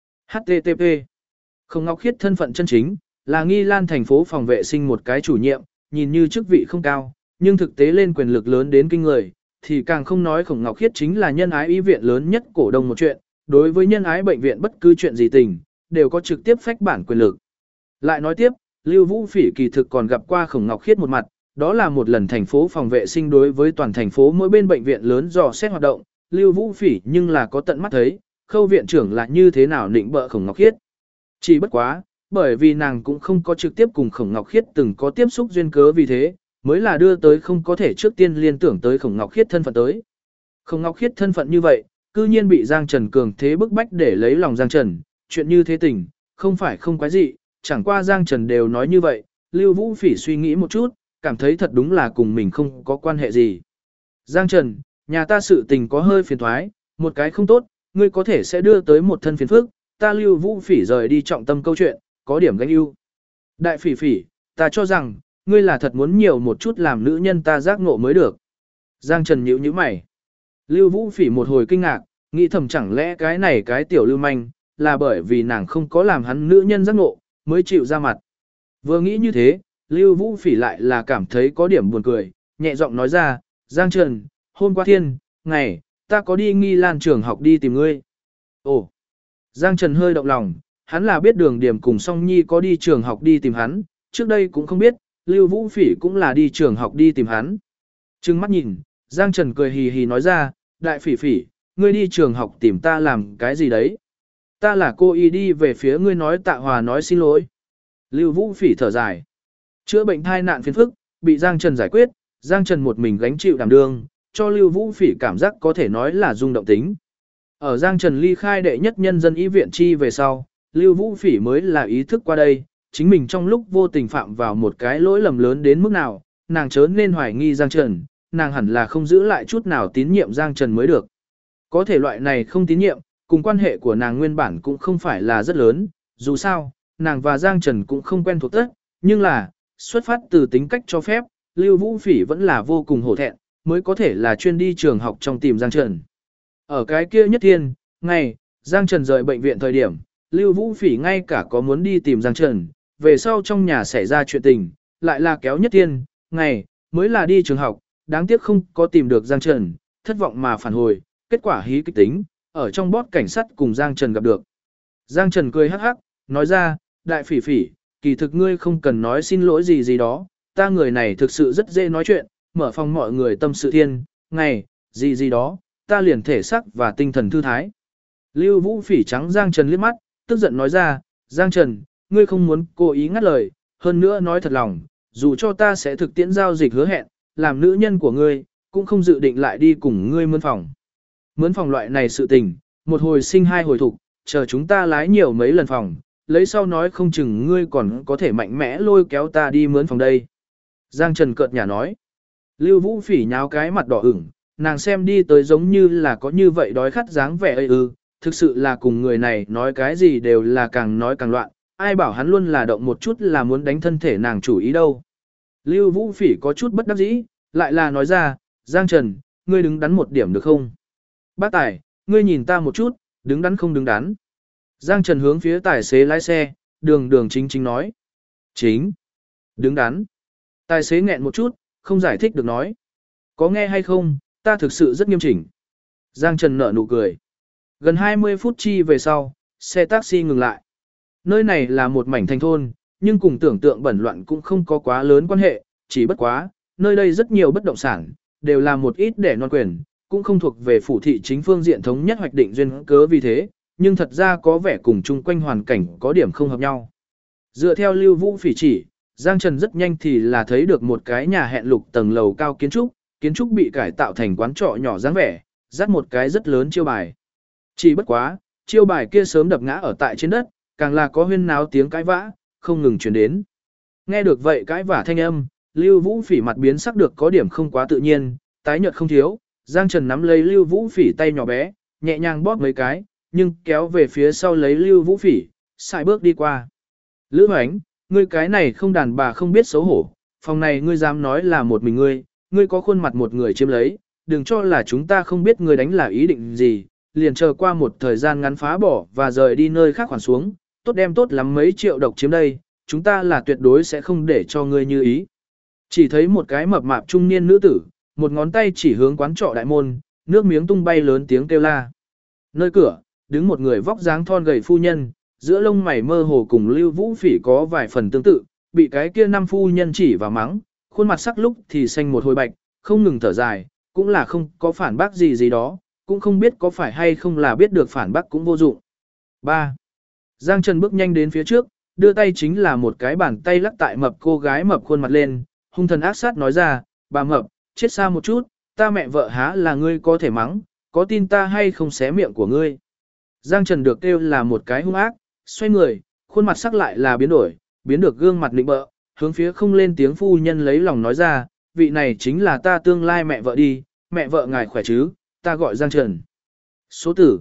HTTP Khổng Ngọc Khiết thân phận chân chính, là Nghi Lan thành phố phòng vệ sinh một cái chủ nhiệm, nhìn như chức vị không cao, nhưng thực tế lên quyền lực lớn đến kinh người, thì càng không nói Khổng Ngọc Khiết chính là nhân ái y viện lớn nhất cổ đông một chuyện, đối với nhân ái bệnh viện bất cứ chuyện gì tình, đều có trực tiếp phách bản quyền lực. Lại nói tiếp, Lưu Vũ Phỉ kỳ thực còn gặp qua Khổng Ngọc Khiết một mặt, đó là một lần thành phố phòng vệ sinh đối với toàn thành phố mỗi bên bệnh viện lớn dò xét hoạt động, Lưu Vũ Phỉ nhưng là có tận mắt thấy, Khâu viện trưởng là như thế nào nịnh bợ Khổng Ngọc Khiết. Chỉ bất quá, bởi vì nàng cũng không có trực tiếp cùng Khổng Ngọc Khiết từng có tiếp xúc duyên cớ vì thế, mới là đưa tới không có thể trước tiên liên tưởng tới Khổng Ngọc Khiết thân phận tới. Khổng Ngọc Khiết thân phận như vậy, cư nhiên bị Giang Trần cường thế bức bách để lấy lòng Giang Trần, chuyện như thế tình, không phải không quái gì, chẳng qua Giang Trần đều nói như vậy, Lưu Vũ Phỉ suy nghĩ một chút, cảm thấy thật đúng là cùng mình không có quan hệ gì. Giang Trần, nhà ta sự tình có hơi phiền thoái, một cái không tốt, ngươi có thể sẽ đưa tới một thân phiền phức, ta Lưu Vũ Phỉ rời đi trọng tâm câu chuyện, có điểm gánh ưu. Đại Phỉ Phỉ, ta cho rằng, ngươi là thật muốn nhiều một chút làm nữ nhân ta giác ngộ mới được. Giang Trần nhíu nhíu mày. Lưu Vũ Phỉ một hồi kinh ngạc, nghĩ thầm chẳng lẽ cái này cái tiểu lưu manh, là bởi vì nàng không có làm hắn nữ nhân giác ngộ, mới chịu ra mặt. Vừa nghĩ như thế, Lưu Vũ Phỉ lại là cảm thấy có điểm buồn cười, nhẹ giọng nói ra, Giang Trần, hôm qua thiên, ngày, ta có đi Nghi Lan trường học đi tìm ngươi. Ồ, Giang Trần hơi động lòng, hắn là biết Đường Điểm cùng Song Nhi có đi trường học đi tìm hắn, trước đây cũng không biết, Lưu Vũ Phỉ cũng là đi trường học đi tìm hắn. Trừng mắt nhìn, Giang Trần cười hì hì nói ra, Đại Phỉ Phỉ, ngươi đi trường học tìm ta làm cái gì đấy? Ta là cô y đi về phía ngươi nói Tạ Hòa nói xin lỗi. Lưu Vũ Phỉ thở dài. Chữa bệnh thai nạn phiền phức, bị Giang Trần giải quyết, Giang Trần một mình gánh chịu đảm đương, cho Lưu Vũ Phỉ cảm giác có thể nói là rung động tính. Ở Giang Trần ly khai đệ nhất nhân dân y viện chi về sau, Lưu Vũ Phỉ mới là ý thức qua đây, chính mình trong lúc vô tình phạm vào một cái lỗi lầm lớn đến mức nào, nàng chớ nên hoài nghi Giang Trần, nàng hẳn là không giữ lại chút nào tín nhiệm Giang Trần mới được. Có thể loại này không tín nhiệm, cùng quan hệ của nàng nguyên bản cũng không phải là rất lớn, dù sao, nàng và Giang Trần cũng không quen thuộc tất, nhưng là, xuất phát từ tính cách cho phép, Lưu Vũ Phỉ vẫn là vô cùng hổ thẹn, mới có thể là chuyên đi trường học trong tìm Giang Trần. Ở cái kia nhất thiên, ngày, Giang Trần rời bệnh viện thời điểm, Lưu Vũ Phỉ ngay cả có muốn đi tìm Giang Trần, về sau trong nhà xảy ra chuyện tình, lại là kéo nhất thiên, ngày, mới là đi trường học, đáng tiếc không có tìm được Giang Trần, thất vọng mà phản hồi, kết quả hí kịch tính, ở trong bót cảnh sát cùng Giang Trần gặp được. Giang Trần cười hắc hắc, nói ra, Đại Phỉ Phỉ, kỳ thực ngươi không cần nói xin lỗi gì gì đó, ta người này thực sự rất dễ nói chuyện, mở phòng mọi người tâm sự thiên, ngày, gì gì đó, ta liền thể sắc và tinh thần thư thái. Lưu Vũ Phỉ trắng Giang Trần liếc mắt, tức giận nói ra, Giang Trần, ngươi không muốn cố ý ngắt lời, hơn nữa nói thật lòng, dù cho ta sẽ thực tiễn giao dịch hứa hẹn, làm nữ nhân của ngươi, cũng không dự định lại đi cùng ngươi mươn phòng. Mướn phòng loại này sự tình, một hồi sinh hai hồi thục, chờ chúng ta lái nhiều mấy lần phòng, lấy sau nói không chừng ngươi còn có thể mạnh mẽ lôi kéo ta đi mướn phòng đây. Giang Trần cợt nhả nói. Lưu Vũ Phỉ nháo cái mặt đỏ ửng, nàng xem đi tới giống như là có như vậy đói khát dáng vẻ thực sự là cùng người này nói cái gì đều là càng nói càng loạn, ai bảo hắn luôn là động một chút là muốn đánh thân thể nàng chủ ý đâu. Lưu Vũ Phỉ có chút bất đắc dĩ, lại là nói ra, Giang Trần, ngươi đứng đắn một điểm được không? Bác Tài, ngươi nhìn ta một chút, đứng đắn không đứng đắn. Giang Trần hướng phía tài xế lái xe, đường chính chính nói. Chính, đứng đắn. Tài xế nghẹn một chút, không giải thích được nói. Có nghe hay không, ta thực sự rất nghiêm chỉnh. Giang Trần nở nụ cười. Gần 20 phút chi về sau, xe taxi ngừng lại. Nơi này là một mảnh thành thôn, nhưng cùng tưởng tượng bẩn loạn cũng không có quá lớn quan hệ, chỉ bất quá, nơi đây rất nhiều bất động sản, đều là một ít để non quyền, cũng không thuộc về phủ thị chính phương diện thống nhất hoạch định duyên cớ vì thế, nhưng thật ra có vẻ cùng chung quanh hoàn cảnh có điểm không hợp nhau. Dựa theo Lưu Vũ Phỉ chỉ, Giang Trần rất nhanh thì là thấy được một cái nhà hẹn lục tầng lầu cao kiến trúc bị cải tạo thành quán trọ nhỏ dáng vẻ, dắt một cái rất lớn chiêu bài. Chỉ bất quá, chiêu bài kia sớm đập ngã ở tại trên đất, càng là có huyên náo tiếng cãi vã, không ngừng truyền đến. Nghe được vậy cãi vã thanh âm, Lưu Vũ Phỉ mặt biến sắc được có điểm không quá tự nhiên, tái nhợt không thiếu, Giang Trần nắm lấy Lưu Vũ Phỉ tay nhỏ bé, nhẹ nhàng bóp mấy cái, nhưng kéo về phía sau lấy Lưu Vũ Phỉ, xài bước đi qua. Lữ Hoánh, ngươi cái này không đàn bà không biết xấu hổ, phòng này ngươi dám nói là một mình ngươi có khuôn mặt một người chiếm lấy, đừng cho là chúng ta không biết ngươi đánh là ý định gì, liền chờ qua một thời gian ngắn phá bỏ và rời đi nơi khác khoản xuống, tốt đem tốt lắm mấy triệu độc chiếm đây, chúng ta là tuyệt đối sẽ không để cho ngươi như ý. Chỉ thấy một cái mập mạp trung niên nữ tử, một ngón tay chỉ hướng quán trọ đại môn, nước miếng tung bay lớn tiếng kêu la. Nơi cửa, đứng một người vóc dáng thon gầy phu nhân, giữa lông mày mơ hồ cùng Lưu Vũ Phỉ có vài phần tương tự, bị cái kia năm phu nhân chỉ vào mắng, khuôn mặt sắc lúc thì xanh một hồi bạch, không ngừng thở dài, cũng là không có phản bác gì đó, cũng không biết có phải hay không là biết được phản bác cũng vô dụng. 3. Giang Trần bước nhanh đến phía trước, đưa tay chính là một cái bàn tay lắc tại mập cô gái mập khuôn mặt lên, hung thần ác sát nói ra, bà mập, chết xa một chút, ta mẹ vợ há là ngươi có thể mắng, có tin ta hay không xé miệng của ngươi. Giang Trần được kêu là một cái hung ác, xoay người, khuôn mặt sắc lại là biến đổi, biến được gương mặt nịnh bợ, hướng phía không lên tiếng phu nhân lấy lòng nói ra, vị này chính là ta tương lai mẹ vợ đi, mẹ vợ ngài khỏe chứ, ta gọi Giang Trần. Số tử,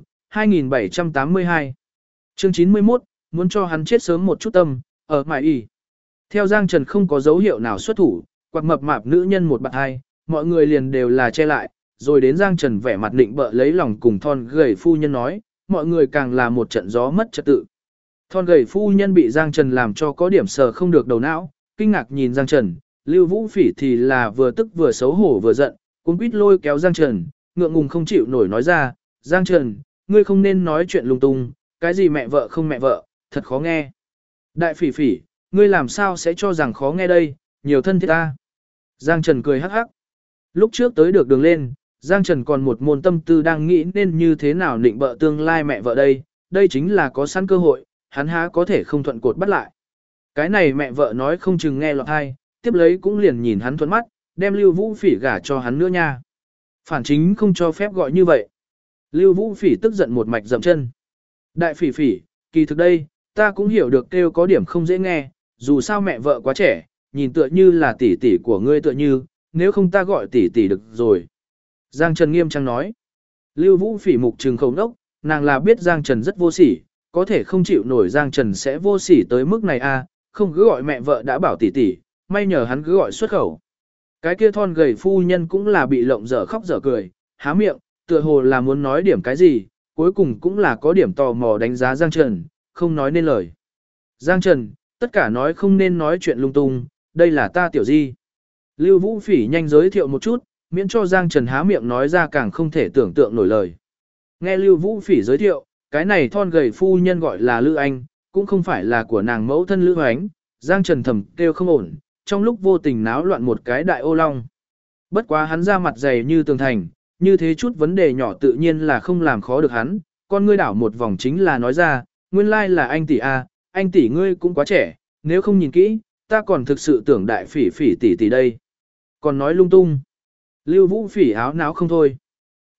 2782. Chương 91, muốn cho hắn chết sớm một chút tâm, ở mải y. Theo Giang Trần không có dấu hiệu nào xuất thủ, quạt mập mạp nữ nhân một bạn hai, mọi người liền đều là che lại, rồi đến Giang Trần vẻ mặt định bợ lấy lòng cùng thon gầy phu nhân nói, mọi người càng là một trận gió mất trật tự. Thon gầy phu nhân bị Giang Trần làm cho có điểm sờ không được đầu não, kinh ngạc nhìn Giang Trần, Lưu Vũ Phỉ thì là vừa tức vừa xấu hổ vừa giận, cuống quýt lôi kéo Giang Trần, ngượng ngùng không chịu nổi nói ra, Giang Trần, ngươi không nên nói chuyện lung tung, cái gì mẹ vợ không mẹ vợ, thật khó nghe. Đại Phỉ Phỉ, ngươi làm sao sẽ cho rằng khó nghe đây, nhiều thân thiết ta. Giang Trần cười hắc hắc. Lúc trước tới được đường lên, Giang Trần còn một môn tâm tư đang nghĩ nên như thế nào định bợ tương lai mẹ vợ đây chính là có sẵn cơ hội, hắn há có thể không thuận cột bắt lại. Cái này mẹ vợ nói không chừng nghe lọt hay, tiếp lấy cũng liền nhìn hắn thuận mắt, đem Lưu Vũ Phỉ gả cho hắn nữa nha. Phản chính không cho phép gọi như vậy. Lưu Vũ Phỉ tức giận một mạch dậm chân. Đại Phỉ Phỉ, kỳ thực đây, ta cũng hiểu được kêu có điểm không dễ nghe, dù sao mẹ vợ quá trẻ, nhìn tựa như là tỷ tỷ của ngươi tựa như, nếu không ta gọi tỷ tỷ được rồi. Giang Trần nghiêm trang nói. Lưu Vũ Phỉ mục trừng khẩu đốc, nàng là biết Giang Trần rất vô sỉ, có thể không chịu nổi Giang Trần sẽ vô sỉ tới mức này à, không cứ gọi mẹ vợ đã bảo tỷ tỷ, may nhờ hắn cứ gọi xuất khẩu. Cái kia thon gầy phu nhân cũng là bị lộng dở khóc dở cười, há miệng, tựa hồ là muốn nói điểm cái gì, cuối cùng cũng là có điểm tò mò đánh giá Giang Trần, không nói nên lời. Giang Trần, tất cả nói không nên nói chuyện lung tung, đây là ta tiểu di. Lưu Vũ Phỉ nhanh giới thiệu một chút, miễn cho Giang Trần há miệng nói ra càng không thể tưởng tượng nổi lời. Nghe Lưu Vũ Phỉ giới thiệu, cái này thon gầy phu nhân gọi là Lư Anh, cũng không phải là của nàng mẫu thân Lữ Hoánh, Giang Trần thầm kêu không ổn, trong lúc vô tình náo loạn một cái đại ô long. Bất quá hắn ra mặt dày như tường thành, như thế chút vấn đề nhỏ tự nhiên là không làm khó được hắn, con ngươi đảo một vòng chính là nói ra, nguyên lai là anh tỷ a, anh tỷ ngươi cũng quá trẻ, nếu không nhìn kỹ, ta còn thực sự tưởng Đại Phỉ Phỉ tỷ tỷ đây. Còn nói lung tung. Lưu Vũ Phỉ áo náo không thôi.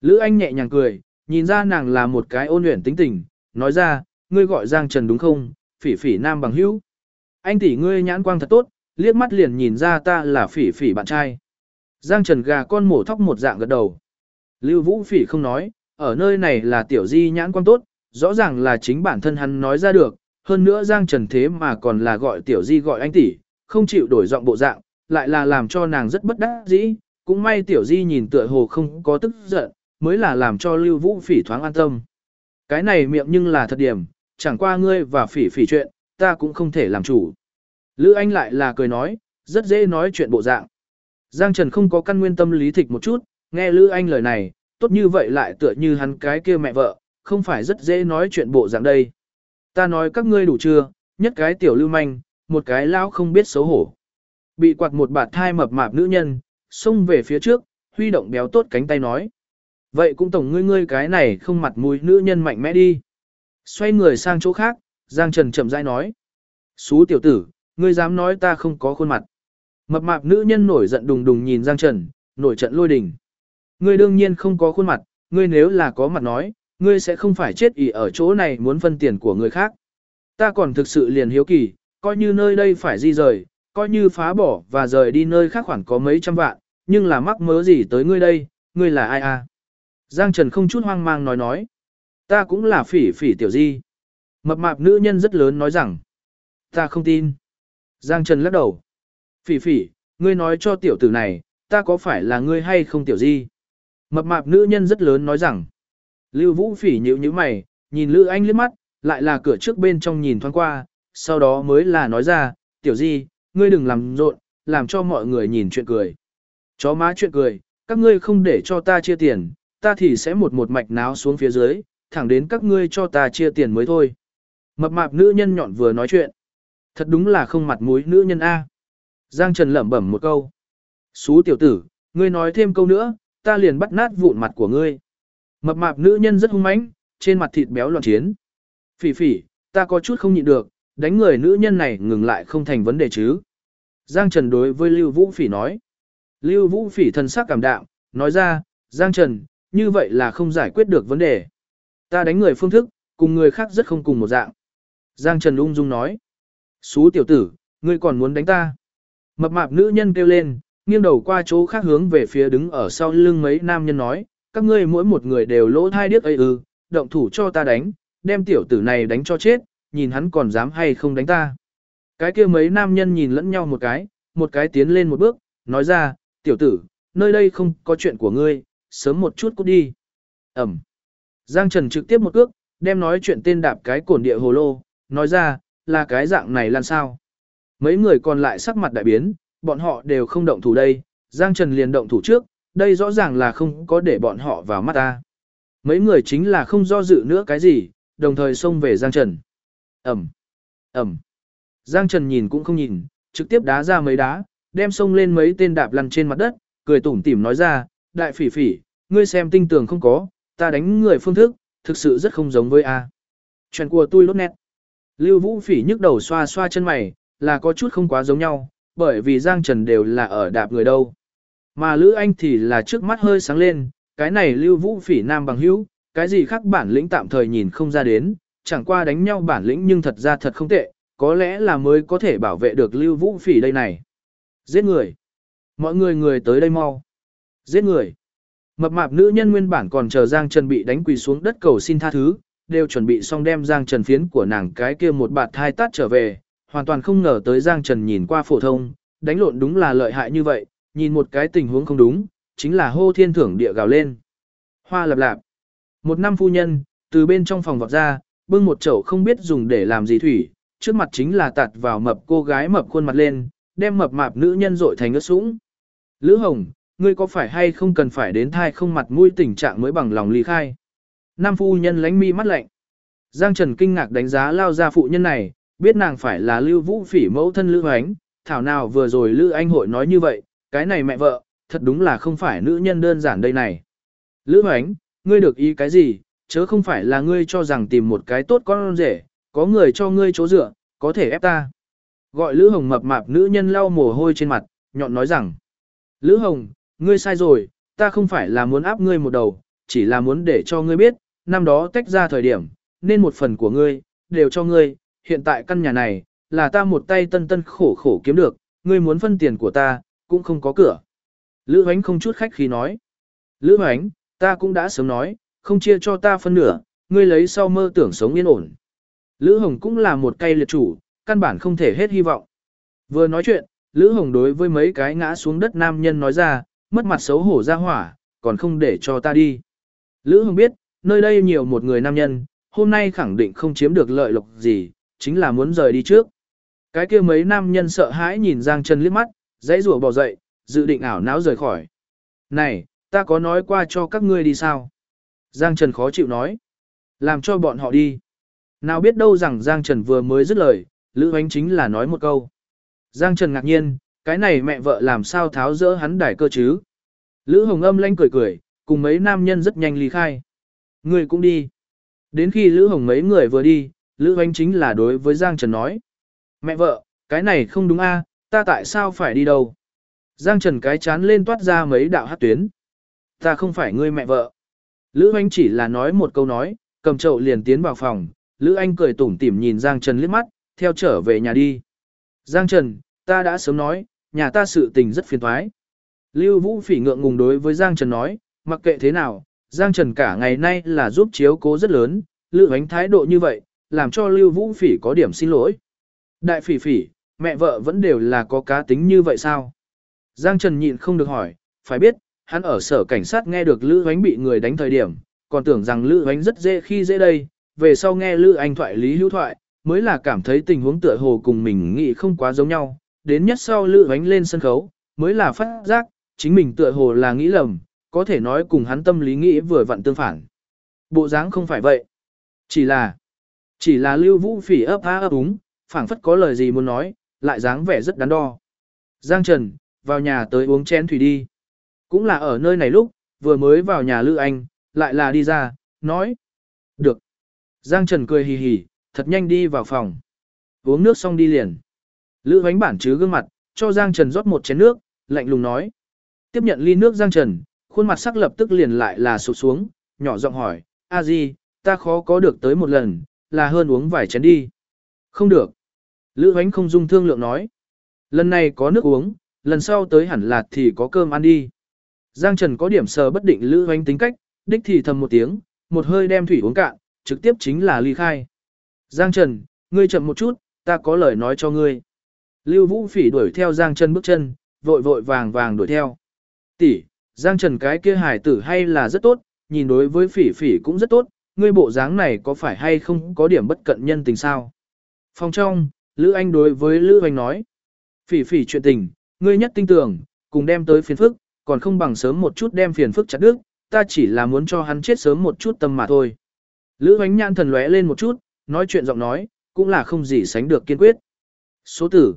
Lữ Anh nhẹ nhàng cười, nhìn ra nàng là một cái ôn luyện tính tình, nói ra, ngươi gọi Giang Trần đúng không, Phỉ Phỉ nam bằng hữu. Anh tỷ ngươi nhãn quang thật tốt, liếc mắt liền nhìn ra ta là Phỉ Phỉ bạn trai. Giang Trần gà con mổ thóc một dạng gật đầu. Lưu Vũ Phỉ không nói, ở nơi này là tiểu di nhãn quang tốt, rõ ràng là chính bản thân hắn nói ra được, hơn nữa Giang Trần thế mà còn là gọi tiểu di gọi anh tỷ, không chịu đổi giọng bộ dạng, lại là làm cho nàng rất bất đắc dĩ, cũng may tiểu di nhìn tựa hồ không có tức giận, mới là làm cho Lưu Vũ Phỉ thoáng an tâm. Cái này miệng nhưng là thật điểm, chẳng qua ngươi và Phỉ Phỉ chuyện, ta cũng không thể làm chủ. Lữ Anh lại là cười nói, rất dễ nói chuyện bộ dạng. Giang Trần không có căn nguyên tâm lý thịch một chút, nghe Lữ Anh lời này, tốt như vậy lại tựa như hắn cái kia mẹ vợ, không phải rất dễ nói chuyện bộ dạng đây. Ta nói các ngươi đủ chưa, nhất cái tiểu lưu manh, một cái lão không biết xấu hổ. Bị quạt một bạt thai mập mạp nữ nhân, xông về phía trước, huy động béo tốt cánh tay nói. Vậy cũng tổng ngươi cái này không mặt mũi nữ nhân mạnh mẽ đi. Xoay người sang chỗ khác, Giang Trần chậm rãi nói. Xú tiểu tử, ngươi dám nói ta không có khuôn mặt. Mập mạp nữ nhân nổi giận đùng đùng nhìn Giang Trần, nổi trận lôi đình. Ngươi đương nhiên không có khuôn mặt, ngươi nếu là có mặt nói, ngươi sẽ không phải chết ỉ ở chỗ này muốn phân tiền của người khác. Ta còn thực sự liền hiếu kỳ, coi như nơi đây phải di rời, coi như phá bỏ và rời đi nơi khác khoảng có mấy trăm vạn, nhưng là mắc mớ gì tới ngươi đây, ngươi là ai à? Giang Trần không chút hoang mang nói. Ta cũng là Phỉ Phỉ tiểu di. Mập mạp nữ nhân rất lớn nói rằng. Ta không tin. Giang Trần lắc đầu. Phỉ Phỉ, ngươi nói cho tiểu tử này, ta có phải là ngươi hay không tiểu di? Mập mạp nữ nhân rất lớn nói rằng. Lưu Vũ Phỉ nhíu mày, nhìn Lữ Anh liếc mắt, lại là cửa trước bên trong nhìn thoáng qua, sau đó mới là nói ra, tiểu di, ngươi đừng làm rộn, làm cho mọi người nhìn chuyện cười. Chó má chuyện cười, các ngươi không để cho ta chia tiền, ta thì sẽ một mạch náo xuống phía dưới, thẳng đến các ngươi cho ta chia tiền mới thôi. Mập mạp nữ nhân nhọn vừa nói chuyện. Thật đúng là không mặt mũi nữ nhân A. Giang Trần lẩm bẩm một câu. Xú tiểu tử, ngươi nói thêm câu nữa, ta liền bắt nát vụn mặt của ngươi. Mập mạp nữ nhân rất hung mãnh, trên mặt thịt béo loạn chiến. Phỉ Phỉ, ta có chút không nhịn được, đánh người nữ nhân này ngừng lại không thành vấn đề chứ. Giang Trần đối với Lưu Vũ Phỉ nói. Lưu Vũ Phỉ thần sắc cảm đạm, nói ra, Giang Trần, như vậy là không giải quyết được vấn đề. Ta đánh người phương thức, cùng người khác rất không cùng một dạng. Giang Trần ung dung nói. Xú tiểu tử, ngươi còn muốn đánh ta. Mập mạp nữ nhân kêu lên, nghiêng đầu qua chỗ khác hướng về phía đứng ở sau lưng mấy nam nhân nói, các ngươi mỗi một người đều lỗ thai điếc ấy động thủ cho ta đánh, đem tiểu tử này đánh cho chết, nhìn hắn còn dám hay không đánh ta. Cái kia mấy nam nhân nhìn lẫn nhau một cái tiến lên một bước, nói ra, tiểu tử, nơi đây không có chuyện của ngươi, sớm một chút cút đi. Ẩm. Giang Trần trực tiếp một cước, đem nói chuyện tên đạp cái cổn địa hồ lô, nói ra, là cái dạng này làm sao. Mấy người còn lại sắc mặt đại biến, bọn họ đều không động thủ đây, Giang Trần liền động thủ trước, đây rõ ràng là không có để bọn họ vào mắt ta. Mấy người chính là không do dự nữa cái gì, đồng thời xông về Giang Trần. Ẩm. Ẩm. Giang Trần nhìn cũng không nhìn, trực tiếp đá ra mấy đá, đem xông lên mấy tên đạp lăn trên mặt đất, cười tủm tỉm nói ra, đại Phỉ Phỉ, ngươi xem tinh tường không có, ta đánh người phương thức, thực sự rất không giống với A. Chuyện của tôi lốt nét. Lưu Vũ Phỉ nhức đầu xoa xoa chân mày, là có chút không quá giống nhau, bởi vì Giang Trần đều là ở đạp người đâu. Mà Lữ Anh thì là trước mắt hơi sáng lên, cái này Lưu Vũ Phỉ nam bằng hữu, cái gì khác bản lĩnh tạm thời nhìn không ra đến, chẳng qua đánh nhau bản lĩnh nhưng thật ra thật không tệ, có lẽ là mới có thể bảo vệ được Lưu Vũ Phỉ đây này. Giết người. Mọi người tới đây mau. Giết người. Mập mạp nữ nhân nguyên bản còn chờ Giang Trần bị đánh quỳ xuống đất cầu xin tha thứ, đều chuẩn bị xong đem Giang Trần phiến của nàng cái kia một bạt thai tát trở về, hoàn toàn không ngờ tới Giang Trần nhìn qua phổ thông, đánh lộn đúng là lợi hại như vậy, nhìn một cái tình huống không đúng, chính là hô thiên thưởng địa gào lên. Hoa lập lạp. Một năm phu nhân, từ bên trong phòng vọt ra, bưng một chậu không biết dùng để làm gì thủy, trước mặt chính là tạt vào mập cô gái mập khuôn mặt lên, đem mập mạp nữ nhân rội thành ướt sũng. Lữ Hồng, ngươi có phải hay không cần phải đến thai không mặt mũi tình trạng mới bằng lòng ly khai? Nam phu nhân lánh mi mắt lạnh. Giang Trần kinh ngạc đánh giá lao ra phụ nhân này, biết nàng phải là Lưu Vũ Phỉ mẫu thân Lữ Hoánh, thảo nào vừa rồi Lữ Anh hội nói như vậy, cái này mẹ vợ, thật đúng là không phải nữ nhân đơn giản đây này. Lữ Hoánh, ngươi được ý cái gì, chớ không phải là ngươi cho rằng tìm một cái tốt con rể, có người cho ngươi chỗ dựa, có thể ép ta. Gọi Lữ Hồng mập mạp nữ nhân lau mồ hôi trên mặt, nhọn nói rằng, Lữ Hồng, ngươi sai rồi, ta không phải là muốn áp ngươi một đầu, chỉ là muốn để cho ngươi biết, năm đó tách ra thời điểm, nên một phần của ngươi, đều cho ngươi, hiện tại căn nhà này, là ta một tay tân tân khổ khổ kiếm được, ngươi muốn phân tiền của ta, cũng không có cửa. Lữ Hoánh không chút khách khí nói. Lữ Hoánh, ta cũng đã sớm nói, không chia cho ta phân nửa, ngươi lấy sau mơ tưởng sống yên ổn. Lữ Hồng cũng là một cây liệt chủ, căn bản không thể hết hy vọng. Vừa nói chuyện, Lữ Hồng đối với mấy cái ngã xuống đất nam nhân nói ra, mất mặt xấu hổ ra hỏa, còn không để cho ta đi. Lữ Hồng biết, nơi đây nhiều một người nam nhân, hôm nay khẳng định không chiếm được lợi lộc gì, chính là muốn rời đi trước. Cái kia mấy nam nhân sợ hãi nhìn Giang Trần liếc mắt, dãy rủa bò dậy, dự định ảo não rời khỏi. Này, ta có nói qua cho các ngươi đi sao? Giang Trần khó chịu nói. Làm cho bọn họ đi. Nào biết đâu rằng Giang Trần vừa mới dứt lời, Lữ Hoánh chính là nói một câu. Giang Trần ngạc nhiên, cái này mẹ vợ làm sao tháo rỡ hắn đài cơ chứ? Lữ Hồng âm lanh cười cười, cùng mấy nam nhân rất nhanh ly khai. Người cũng đi. Đến khi Lữ Hồng mấy người vừa đi, Lữ Hoánh chính là đối với Giang Trần nói. Mẹ vợ, cái này không đúng a, ta tại sao phải đi đâu? Giang Trần cái chán lên toát ra mấy đạo hát tuyến. Ta không phải ngươi mẹ vợ. Lữ Hoánh chỉ là nói một câu nói, cầm chậu liền tiến vào phòng. Lữ Anh cười tủm tỉm nhìn Giang Trần liếc mắt, theo trở về nhà đi. Giang Trần, ta đã sớm nói, nhà ta sự tình rất phiền toái. Lưu Vũ Phỉ ngượng ngùng đối với Giang Trần nói, mặc kệ thế nào, Giang Trần cả ngày nay là giúp chiếu cố rất lớn, Lữ Hoánh thái độ như vậy, làm cho Lưu Vũ Phỉ có điểm xin lỗi. Đại Phỉ Phỉ, mẹ vợ vẫn đều là có cá tính như vậy sao? Giang Trần nhịn không được hỏi, phải biết, hắn ở sở cảnh sát nghe được Lữ Hoánh bị người đánh thời điểm, còn tưởng rằng Lữ Hoánh rất dễ khi dễ đây, về sau nghe Lữ Anh thoại lý hữu thoại, mới là cảm thấy tình huống tựa hồ cùng mình nghĩ không quá giống nhau, đến nhất sau Lữ Hoánh lên sân khấu, mới là phát giác, chính mình tựa hồ là nghĩ lầm, có thể nói cùng hắn tâm lý nghĩ vừa vặn tương phản. Bộ dáng không phải vậy, chỉ là Lưu Vũ Phỉ ấp á ấp úng, phảng phất có lời gì muốn nói, lại dáng vẻ rất đắn đo. Giang Trần, vào nhà tới uống chén thủy đi. Cũng là ở nơi này lúc, vừa mới vào nhà Lữ Anh, lại là đi ra, nói. Được. Giang Trần cười hì hì, thật nhanh đi vào phòng. Uống nước xong đi liền. Lữ Hoánh bản chứ gương mặt, cho Giang Trần rót một chén nước, lạnh lùng nói. Tiếp nhận ly nước Giang Trần, khuôn mặt sắc lập tức liền lại là sụp xuống, nhỏ giọng hỏi, a di, ta khó có được tới một lần, là hơn uống vài chén đi. Không được. Lữ Hoánh không dung thương lượng nói. Lần này có nước uống, lần sau tới hẳn là thì có cơm ăn đi. Giang Trần có điểm sờ bất định Lữ Hoánh tính cách, đích thì thầm một tiếng, một hơi đem thủy uống cạn, trực tiếp chính là ly khai. Giang Trần, ngươi chậm một chút, ta có lời nói cho ngươi. Lưu Vũ Phỉ đuổi theo Giang Trần bước chân, vội vội vàng vàng đuổi theo. Tỷ, Giang Trần cái kia hài tử hay là rất tốt, nhìn đối với Phỉ Phỉ cũng rất tốt, ngươi bộ dáng này có phải hay không có điểm bất cận nhân tình sao? Phòng trong, Lữ Anh đối với Lữ Hoánh nói. Phỉ Phỉ chuyện tình, ngươi nhất tin tưởng, cùng đem tới phiền phức, còn không bằng sớm một chút đem phiền phức chặt đứt, ta chỉ là muốn cho hắn chết sớm một chút tâm mà thôi. Lữ Hoánh nhãn thần lóe lên một chút, nói chuyện giọng nói, cũng là không gì sánh được kiên quyết. Số tử,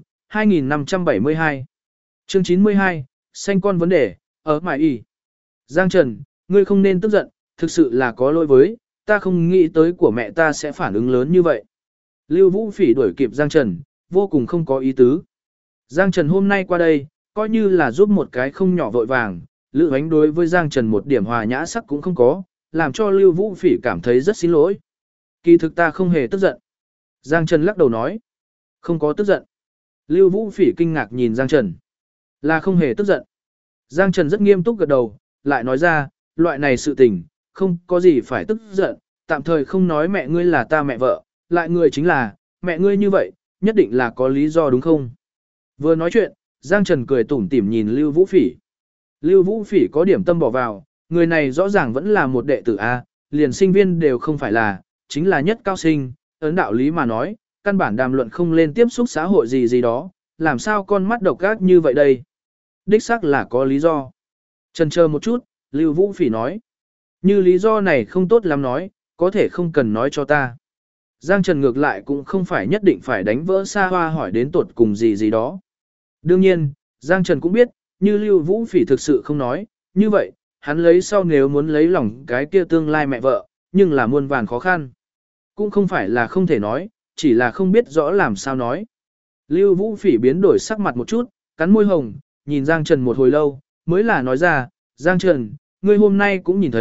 2572. Chương 92, xanh con vấn đề, ở mải y. Giang Trần, ngươi không nên tức giận, thực sự là có lỗi với, ta không nghĩ tới của mẹ ta sẽ phản ứng lớn như vậy. Lưu Vũ Phỉ đuổi kịp Giang Trần, vô cùng không có ý tứ. Giang Trần hôm nay qua đây, coi như là giúp một cái không nhỏ vội vàng, Lữ Hoánh đối với Giang Trần một điểm hòa nhã sắc cũng không có, làm cho Lưu Vũ Phỉ cảm thấy rất xin lỗi. Kỳ thực ta không hề tức giận. Giang Trần lắc đầu nói. Không có tức giận. Lưu Vũ Phỉ kinh ngạc nhìn Giang Trần. Là không hề tức giận. Giang Trần rất nghiêm túc gật đầu, lại nói ra, loại này sự tình, không có gì phải tức giận, tạm thời không nói mẹ ngươi là ta mẹ vợ, lại người chính là, mẹ ngươi như vậy, nhất định là có lý do đúng không? Vừa nói chuyện, Giang Trần cười tủm tỉm nhìn Lưu Vũ Phỉ. Lưu Vũ Phỉ có điểm tâm bỏ vào, người này rõ ràng vẫn là một đệ tử A, liền sinh viên đều không phải là, chính là nhất cao sinh, ấn đạo lý mà nói, căn bản đàm luận không lên tiếp xúc xã hội gì gì đó, làm sao con mắt độc ác như vậy đây? Đích xác là có lý do. Chần chờ một chút, Lưu Vũ Phỉ nói. Như lý do này không tốt lắm nói, có thể không cần nói cho ta. Giang Trần ngược lại cũng không phải nhất định phải đánh vỡ xa hoa hỏi đến tột cùng gì gì đó. Đương nhiên, Giang Trần cũng biết, như Lưu Vũ Phỉ thực sự không nói, như vậy, hắn lấy sau nếu muốn lấy lòng cái kia tương lai mẹ vợ, nhưng là muôn vàn khó khăn. Cũng không phải là không thể nói, chỉ là không biết rõ làm sao nói. Lưu Vũ Phỉ biến đổi sắc mặt một chút, cắn môi hồng, nhìn Giang Trần một hồi lâu, mới là nói ra, Giang Trần, ngươi hôm nay cũng nhìn thấy,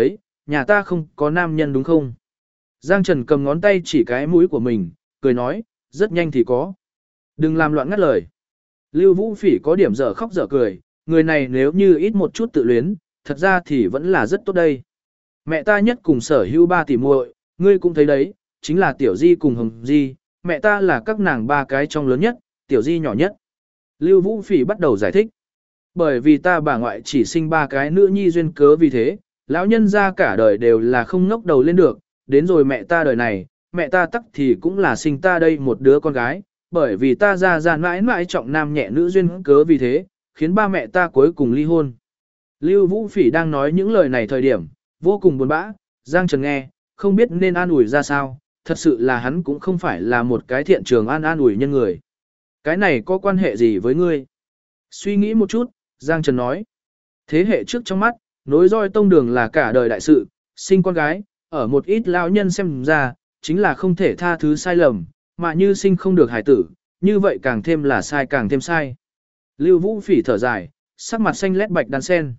nhà ta không có nam nhân đúng không? Giang Trần cầm ngón tay chỉ cái mũi của mình, cười nói, rất nhanh thì có. Đừng làm loạn ngắt lời. Lưu Vũ Phỉ có điểm dở khóc dở cười, người này nếu như ít một chút tự luyến, thật ra thì vẫn là rất tốt đây. Mẹ ta nhất cùng sở hữu 3 tỷ muội, ngươi cũng thấy đấy, chính là Tiểu Di cùng Hồng Di, mẹ ta là các nàng 3 cái trong lớn nhất, Tiểu Di nhỏ nhất. Lưu Vũ Phỉ bắt đầu giải thích. Bởi vì ta bà ngoại chỉ sinh 3 cái nữ nhi duyên cớ vì thế, lão nhân ra cả đời đều là không ngóc đầu lên được, đến rồi mẹ ta đời này, mẹ ta tắc thì cũng là sinh ta đây một đứa con gái, bởi vì ta ra mãi mãi trọng nam nhẹ nữ duyên cớ vì thế, khiến ba mẹ ta cuối cùng ly hôn. Lưu Vũ Phỉ đang nói những lời này thời điểm, vô cùng buồn bã, Giang Trần nghe, không biết nên an ủi ra sao, thật sự là hắn cũng không phải là một cái thiện trường an ủi nhân người. Cái này có quan hệ gì với ngươi? Suy nghĩ một chút, Giang Trần nói. Thế hệ trước trong mắt, nối roi tông đường là cả đời đại sự, sinh con gái, ở một ít lão nhân xem ra, chính là không thể tha thứ sai lầm, mà như sinh không được hài tử, như vậy càng thêm là sai càng thêm sai. Lưu Vũ Phỉ thở dài, sắc mặt xanh lét bạch đan sen.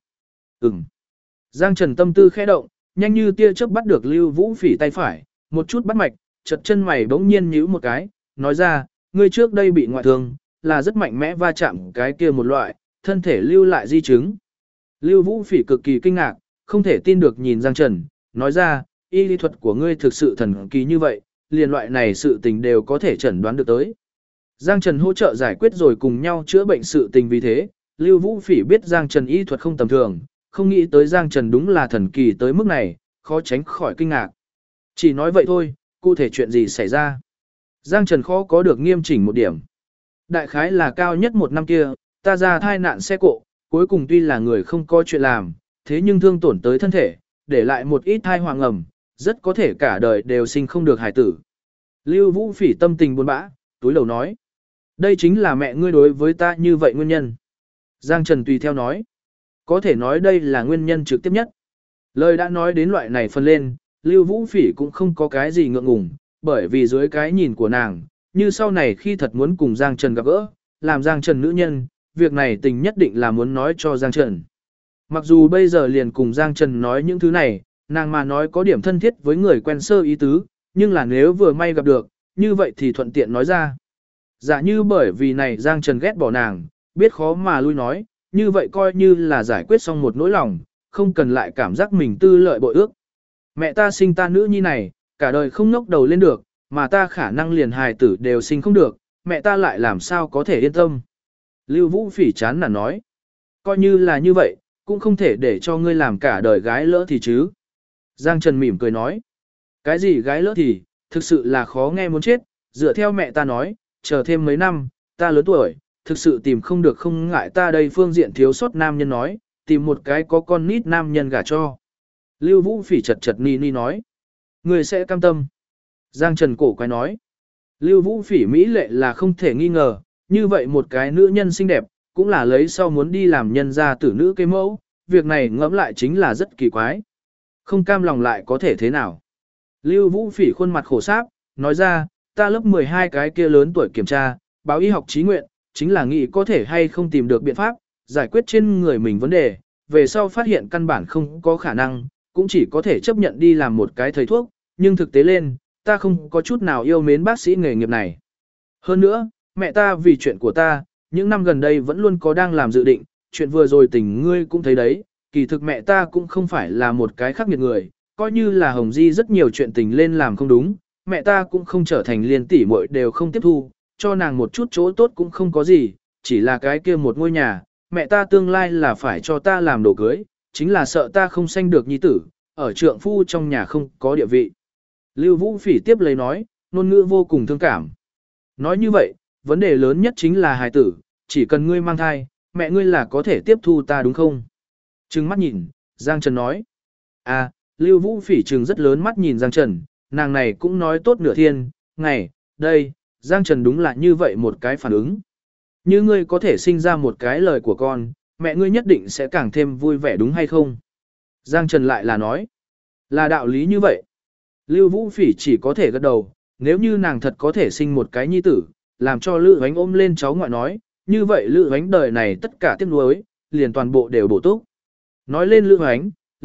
Giang Trần tâm tư khẽ động, nhanh như tia chớp bắt được Lưu Vũ Phỉ tay phải, một chút bắt mạch, chật chân mày bỗng nhiên nhíu một cái, nói ra, ngươi trước đây bị ngoại thương, là rất mạnh mẽ va chạm cái kia một loại, thân thể lưu lại di chứng. Lưu Vũ Phỉ cực kỳ kinh ngạc, không thể tin được nhìn Giang Trần, nói ra, y lý thuật của ngươi thực sự thần kỳ như vậy, liền loại này sự tình đều có thể chẩn đoán được tới. Giang Trần hỗ trợ giải quyết rồi cùng nhau chữa bệnh sự tình vì thế, Lưu Vũ Phỉ biết Giang Trần y thuật không tầm thường, không nghĩ tới Giang Trần đúng là thần kỳ tới mức này, khó tránh khỏi kinh ngạc. Chỉ nói vậy thôi, cụ thể chuyện gì xảy ra. Giang Trần khó có được nghiêm chỉnh một điểm. Đại khái là cao nhất một năm kia, ta ra thai nạn xe cộ, cuối cùng tuy là người không có chuyện làm, thế nhưng thương tổn tới thân thể, để lại một ít thai hoàng ẩm, rất có thể cả đời đều sinh không được hài tử. Lưu Vũ Phỉ tâm tình buồn bã, túi đầu nói. Đây chính là mẹ ngươi đối với ta như vậy nguyên nhân. Giang Trần tùy theo nói. Có thể nói đây là nguyên nhân trực tiếp nhất. Lời đã nói đến loại này phân lên, Lưu Vũ Phỉ cũng không có cái gì ngượng ngùng, bởi vì dưới cái nhìn của nàng, như sau này khi thật muốn cùng Giang Trần gặp gỡ, làm Giang Trần nữ nhân, việc này tình nhất định là muốn nói cho Giang Trần. Mặc dù bây giờ liền cùng Giang Trần nói những thứ này, nàng mà nói có điểm thân thiết với người quen sơ ý tứ, nhưng là nếu vừa may gặp được, như vậy thì thuận tiện nói ra. Giả như bởi vì này Giang Trần ghét bỏ nàng, biết khó mà lui nói, như vậy coi như là giải quyết xong một nỗi lòng, không cần lại cảm giác mình tư lợi bội ước. Mẹ ta sinh ta nữ nhi này, cả đời không ngóc đầu lên được, mà ta khả năng liền hài tử đều sinh không được, mẹ ta lại làm sao có thể yên tâm. Lưu Vũ Phỉ chán nản nói, coi như là như vậy, cũng không thể để cho ngươi làm cả đời gái lỡ thì chứ. Giang Trần mỉm cười nói, cái gì gái lỡ thì, thực sự là khó nghe muốn chết, dựa theo mẹ ta nói, chờ thêm mấy năm, ta lớn tuổi, thực sự tìm không được không ngại ta đây phương diện thiếu sót nam nhân nói, tìm một cái có con nít nam nhân gả cho. Lưu Vũ Phỉ chật chật ni ni nói, người sẽ cam tâm. Giang Trần cổ quay nói, Lưu Vũ Phỉ mỹ lệ là không thể nghi ngờ, như vậy một cái nữ nhân xinh đẹp, cũng là lấy sau muốn đi làm nhân gia tử nữ cây mẫu, việc này ngẫm lại chính là rất kỳ quái. Không cam lòng lại có thể thế nào. Lưu Vũ Phỉ khuôn mặt khổ sáp, nói ra, ta lớp 12 cái kia lớn tuổi kiểm tra, báo y học trí nguyện, chính là nghĩ có thể hay không tìm được biện pháp, giải quyết trên người mình vấn đề, về sau phát hiện căn bản không có khả năng, cũng chỉ có thể chấp nhận đi làm một cái thầy thuốc, nhưng thực tế lên, ta không có chút nào yêu mến bác sĩ nghề nghiệp này. Hơn nữa, mẹ ta vì chuyện của ta, những năm gần đây vẫn luôn có đang làm dự định, chuyện vừa rồi tình ngươi cũng thấy đấy, kỳ thực mẹ ta cũng không phải là một cái khắc nghiệt người, coi như là Hồng Di rất nhiều chuyện tình lên làm không đúng, mẹ ta cũng không trở thành liên tỷ muội đều không tiếp thu, cho nàng một chút chỗ tốt cũng không có gì, chỉ là cái kia một ngôi nhà, mẹ ta tương lai là phải cho ta làm đồ cưới, chính là sợ ta không sanh được nhi tử, ở trượng phu trong nhà không có địa vị. Lưu Vũ Phỉ tiếp lấy nói, ngôn ngữ vô cùng thương cảm. Nói như vậy, vấn đề lớn nhất chính là hài tử, chỉ cần ngươi mang thai, mẹ ngươi là có thể tiếp thu ta đúng không? Trừng mắt nhìn, Giang Trần nói. À, Lưu Vũ Phỉ trừng rất lớn mắt nhìn Giang Trần, nàng này cũng nói tốt nửa thiên, ngày, đây, Giang Trần đúng là như vậy một cái phản ứng. Như ngươi có thể sinh ra một cái lời của con, mẹ ngươi nhất định sẽ càng thêm vui vẻ đúng hay không? Giang Trần lại là nói, là đạo lý như vậy. Lưu Vũ Phỉ chỉ có thể gật đầu, nếu như nàng thật có thể sinh một cái nhi tử, làm cho Lữ Hoánh ôm lên cháu ngoại nói, như vậy Lữ Hoánh đời này tất cả tiếc nuối, liền toàn bộ đều bổ túc. Nói lên Lữ Hoánh,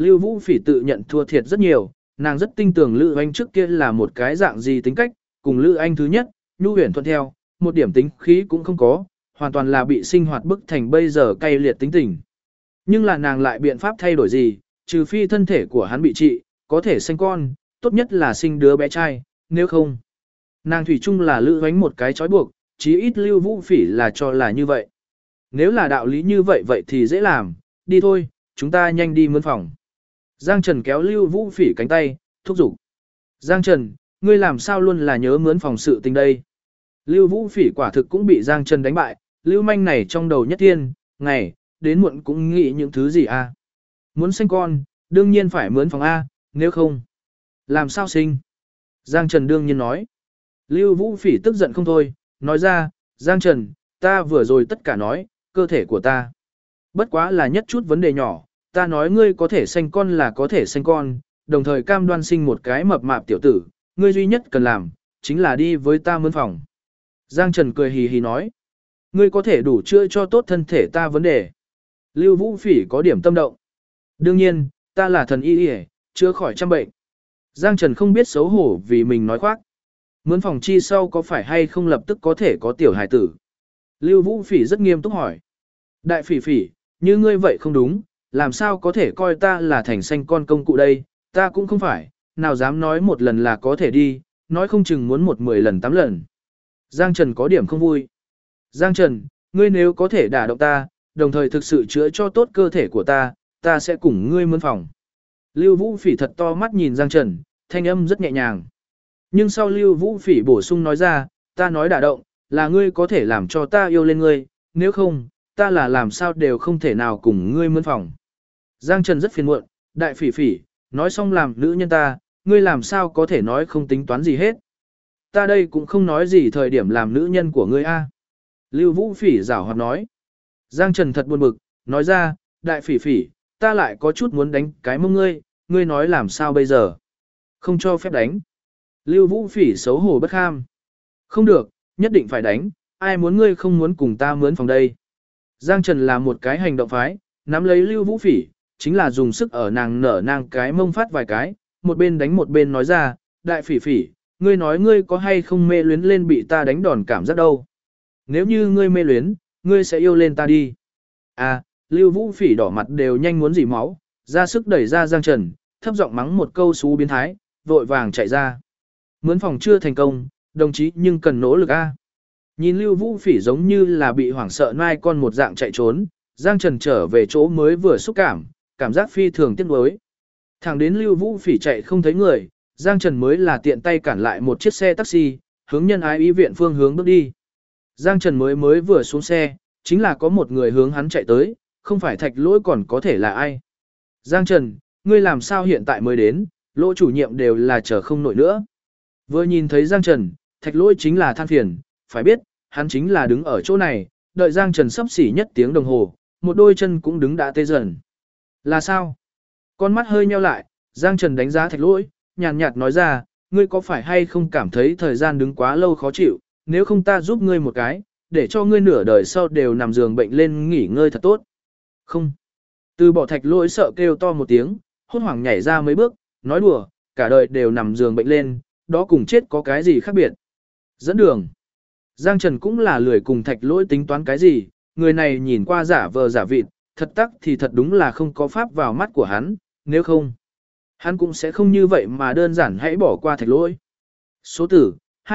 Lưu Vũ Phỉ tự nhận thua thiệt rất nhiều, nàng rất tin tưởng Lữ Anh trước kia là một cái dạng gì tính cách, cùng Lữ Anh thứ nhất, nhu huyền thuận theo, một điểm tính khí cũng không có, hoàn toàn là bị sinh hoạt bức thành bây giờ cay liệt tính tình. Nhưng là nàng lại biện pháp thay đổi gì, trừ phi thân thể của hắn bị trị, có thể sinh con, tốt nhất là sinh đứa bé trai, nếu không. Nàng thủy chung là Lữ Anh một cái trói buộc, chí ít Lưu Vũ Phỉ là cho là như vậy. Nếu là đạo lý như vậy vậy thì dễ làm, đi thôi, chúng ta nhanh đi mướn phòng. Giang Trần kéo Lưu Vũ Phỉ cánh tay, thúc giục. Giang Trần, ngươi làm sao luôn là nhớ mướn phòng sự tình đây? Lưu Vũ Phỉ quả thực cũng bị Giang Trần đánh bại, Lưu Manh này trong đầu nhất thiên, ngày, đến muộn cũng nghĩ những thứ gì a? Muốn sinh con, đương nhiên phải mướn phòng A, nếu không. Làm sao sinh? Giang Trần đương nhiên nói. Lưu Vũ Phỉ tức giận không thôi, nói ra, Giang Trần, ta vừa rồi tất cả nói, cơ thể của ta. Bất quá là nhất chút vấn đề nhỏ, ta nói ngươi có thể sinh con là có thể sinh con, đồng thời cam đoan sinh một cái mập mạp tiểu tử, ngươi duy nhất cần làm, chính là đi với ta mướn phòng. Giang Trần cười hì hì nói, ngươi có thể đủ chữa cho tốt thân thể ta vấn đề. Lưu Vũ Phỉ có điểm tâm động. Đương nhiên, ta là thần y y, chữa khỏi trăm bệnh. Giang Trần không biết xấu hổ vì mình nói khoác. Mướn phòng chi sau có phải hay không lập tức có thể có tiểu hài tử? Lưu Vũ Phỉ rất nghiêm túc hỏi. Đại Phỉ Phỉ, như ngươi vậy không đúng, làm sao có thể coi ta là thành sanh con công cụ đây, ta cũng không phải, nào dám nói một lần là có thể đi, nói không chừng muốn 10 lần 8 lần. Giang Trần có điểm không vui. Giang Trần, ngươi nếu có thể đả động ta, đồng thời thực sự chữa cho tốt cơ thể của ta sẽ cùng ngươi mướn phòng. Lưu Vũ Phỉ thật to mắt nhìn Giang Trần, thanh âm rất nhẹ nhàng. Nhưng sau Lưu Vũ Phỉ bổ sung nói ra, ta nói đả động, là ngươi có thể làm cho ta yêu lên ngươi, nếu không, ta là làm sao đều không thể nào cùng ngươi mướn phòng. Giang Trần rất phiền muộn, Đại Phỉ Phỉ, nói xong làm nữ nhân ta, ngươi làm sao có thể nói không tính toán gì hết. Ta đây cũng không nói gì thời điểm làm nữ nhân của ngươi a. Lưu Vũ Phỉ giảo hoạt nói. Giang Trần thật buồn bực, nói ra, Đại Phỉ Phỉ, ta lại có chút muốn đánh cái mông ngươi nói làm sao bây giờ. Không cho phép đánh. Lưu Vũ Phỉ xấu hổ bất kham. Không được, nhất định phải đánh, ai muốn ngươi không muốn cùng ta mướn phòng đây. Giang Trần là một cái hành động phái, nắm lấy Lưu Vũ Phỉ, chính là dùng sức ở nàng nở nang cái mông phát vài cái, một bên đánh một bên nói ra, Đại Phỉ Phỉ, ngươi nói ngươi có hay không mê luyến lên bị ta đánh đòn cảm giác đâu. Nếu như ngươi mê luyến, ngươi sẽ yêu lên ta đi. À, Lưu Vũ Phỉ đỏ mặt đều nhanh muốn dỉ máu, ra sức đẩy ra Giang Trần, thấp giọng mắng một câu xú biến thái, vội vàng chạy ra. Mướn phòng chưa thành công, đồng chí nhưng cần nỗ lực a. Nhìn Lưu Vũ Phỉ giống như là bị hoảng sợ nai con một dạng chạy trốn, Giang Trần trở về chỗ mới vừa xúc cảm giác phi thường tiếc nuối. Thẳng đến Lưu Vũ Phỉ chạy không thấy người, Giang Trần mới là tiện tay cản lại một chiếc xe taxi, hướng nhân ái y viện phương hướng bước đi. Giang Trần mới vừa xuống xe, chính là có một người hướng hắn chạy tới, không phải Thạch Lỗi còn có thể là ai. Giang Trần, ngươi làm sao hiện tại mới đến, Lỗ chủ nhiệm đều là chờ không nổi nữa. Vừa nhìn thấy Giang Trần, Thạch Lỗi chính là than phiền, phải biết, hắn chính là đứng ở chỗ này, đợi Giang Trần sắp xỉ nhất tiếng đồng hồ, một đôi chân cũng đứng đã tê dần. Là sao? Con mắt hơi nheo lại, Giang Trần đánh giá Thạch Lỗi, nhàn nhạt nói ra, ngươi có phải hay không cảm thấy thời gian đứng quá lâu khó chịu, nếu không ta giúp ngươi một cái, để cho ngươi nửa đời sau đều nằm giường bệnh lên nghỉ ngơi thật tốt. Không. Từ bỏ Thạch Lỗi sợ kêu to một tiếng, hốt hoảng nhảy ra mấy bước, nói đùa, cả đời đều nằm giường bệnh lên, đó cùng chết có cái gì khác biệt. Dẫn đường. Giang Trần cũng là lười cùng Thạch Lỗi tính toán cái gì, người này nhìn qua giả vờ giả vịt, thật tắc thì thật đúng là không có pháp vào mắt của hắn, nếu không, hắn cũng sẽ không như vậy mà đơn giản hãy bỏ qua Thạch Lỗi. Số tử,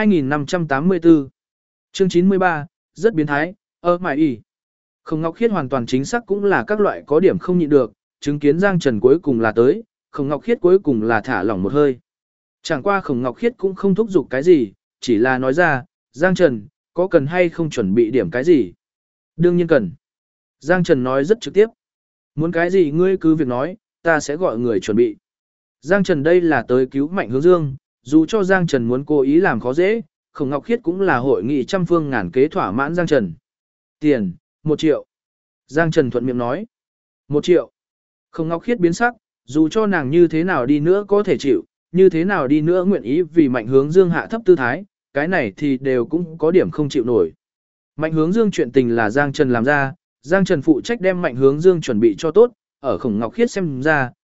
2584. Chương 93, rất biến thái, mải y. Khổng Ngọc Khiết hoàn toàn chính xác cũng là các loại có điểm không nhịn được, chứng kiến Giang Trần cuối cùng là tới, Khổng Ngọc Khiết cuối cùng là thả lỏng một hơi. Chẳng qua Khổng Ngọc Khiết cũng không thúc giục cái gì, chỉ là nói ra, Giang Trần, có cần hay không chuẩn bị điểm cái gì? Đương nhiên cần. Giang Trần nói rất trực tiếp. Muốn cái gì ngươi cứ việc nói, ta sẽ gọi người chuẩn bị. Giang Trần đây là tới cứu Mạnh Hướng Dương, dù cho Giang Trần muốn cố ý làm khó dễ, Khổng Ngọc Khiết cũng là hội nghị trăm phương ngàn kế thỏa mãn Giang Trần. Tiền, 1 triệu. Giang Trần thuận miệng nói. 1 triệu. Khổng Ngọc Khiết biến sắc, dù cho nàng như thế nào đi nữa có thể chịu, như thế nào đi nữa nguyện ý vì Mạnh Hướng Dương hạ thấp tư thái, cái này thì đều cũng có điểm không chịu nổi. Mạnh Hướng Dương chuyện tình là Giang Trần làm ra, Giang Trần phụ trách đem Mạnh Hướng Dương chuẩn bị cho tốt, ở Khổng Ngọc Khiết xem ra,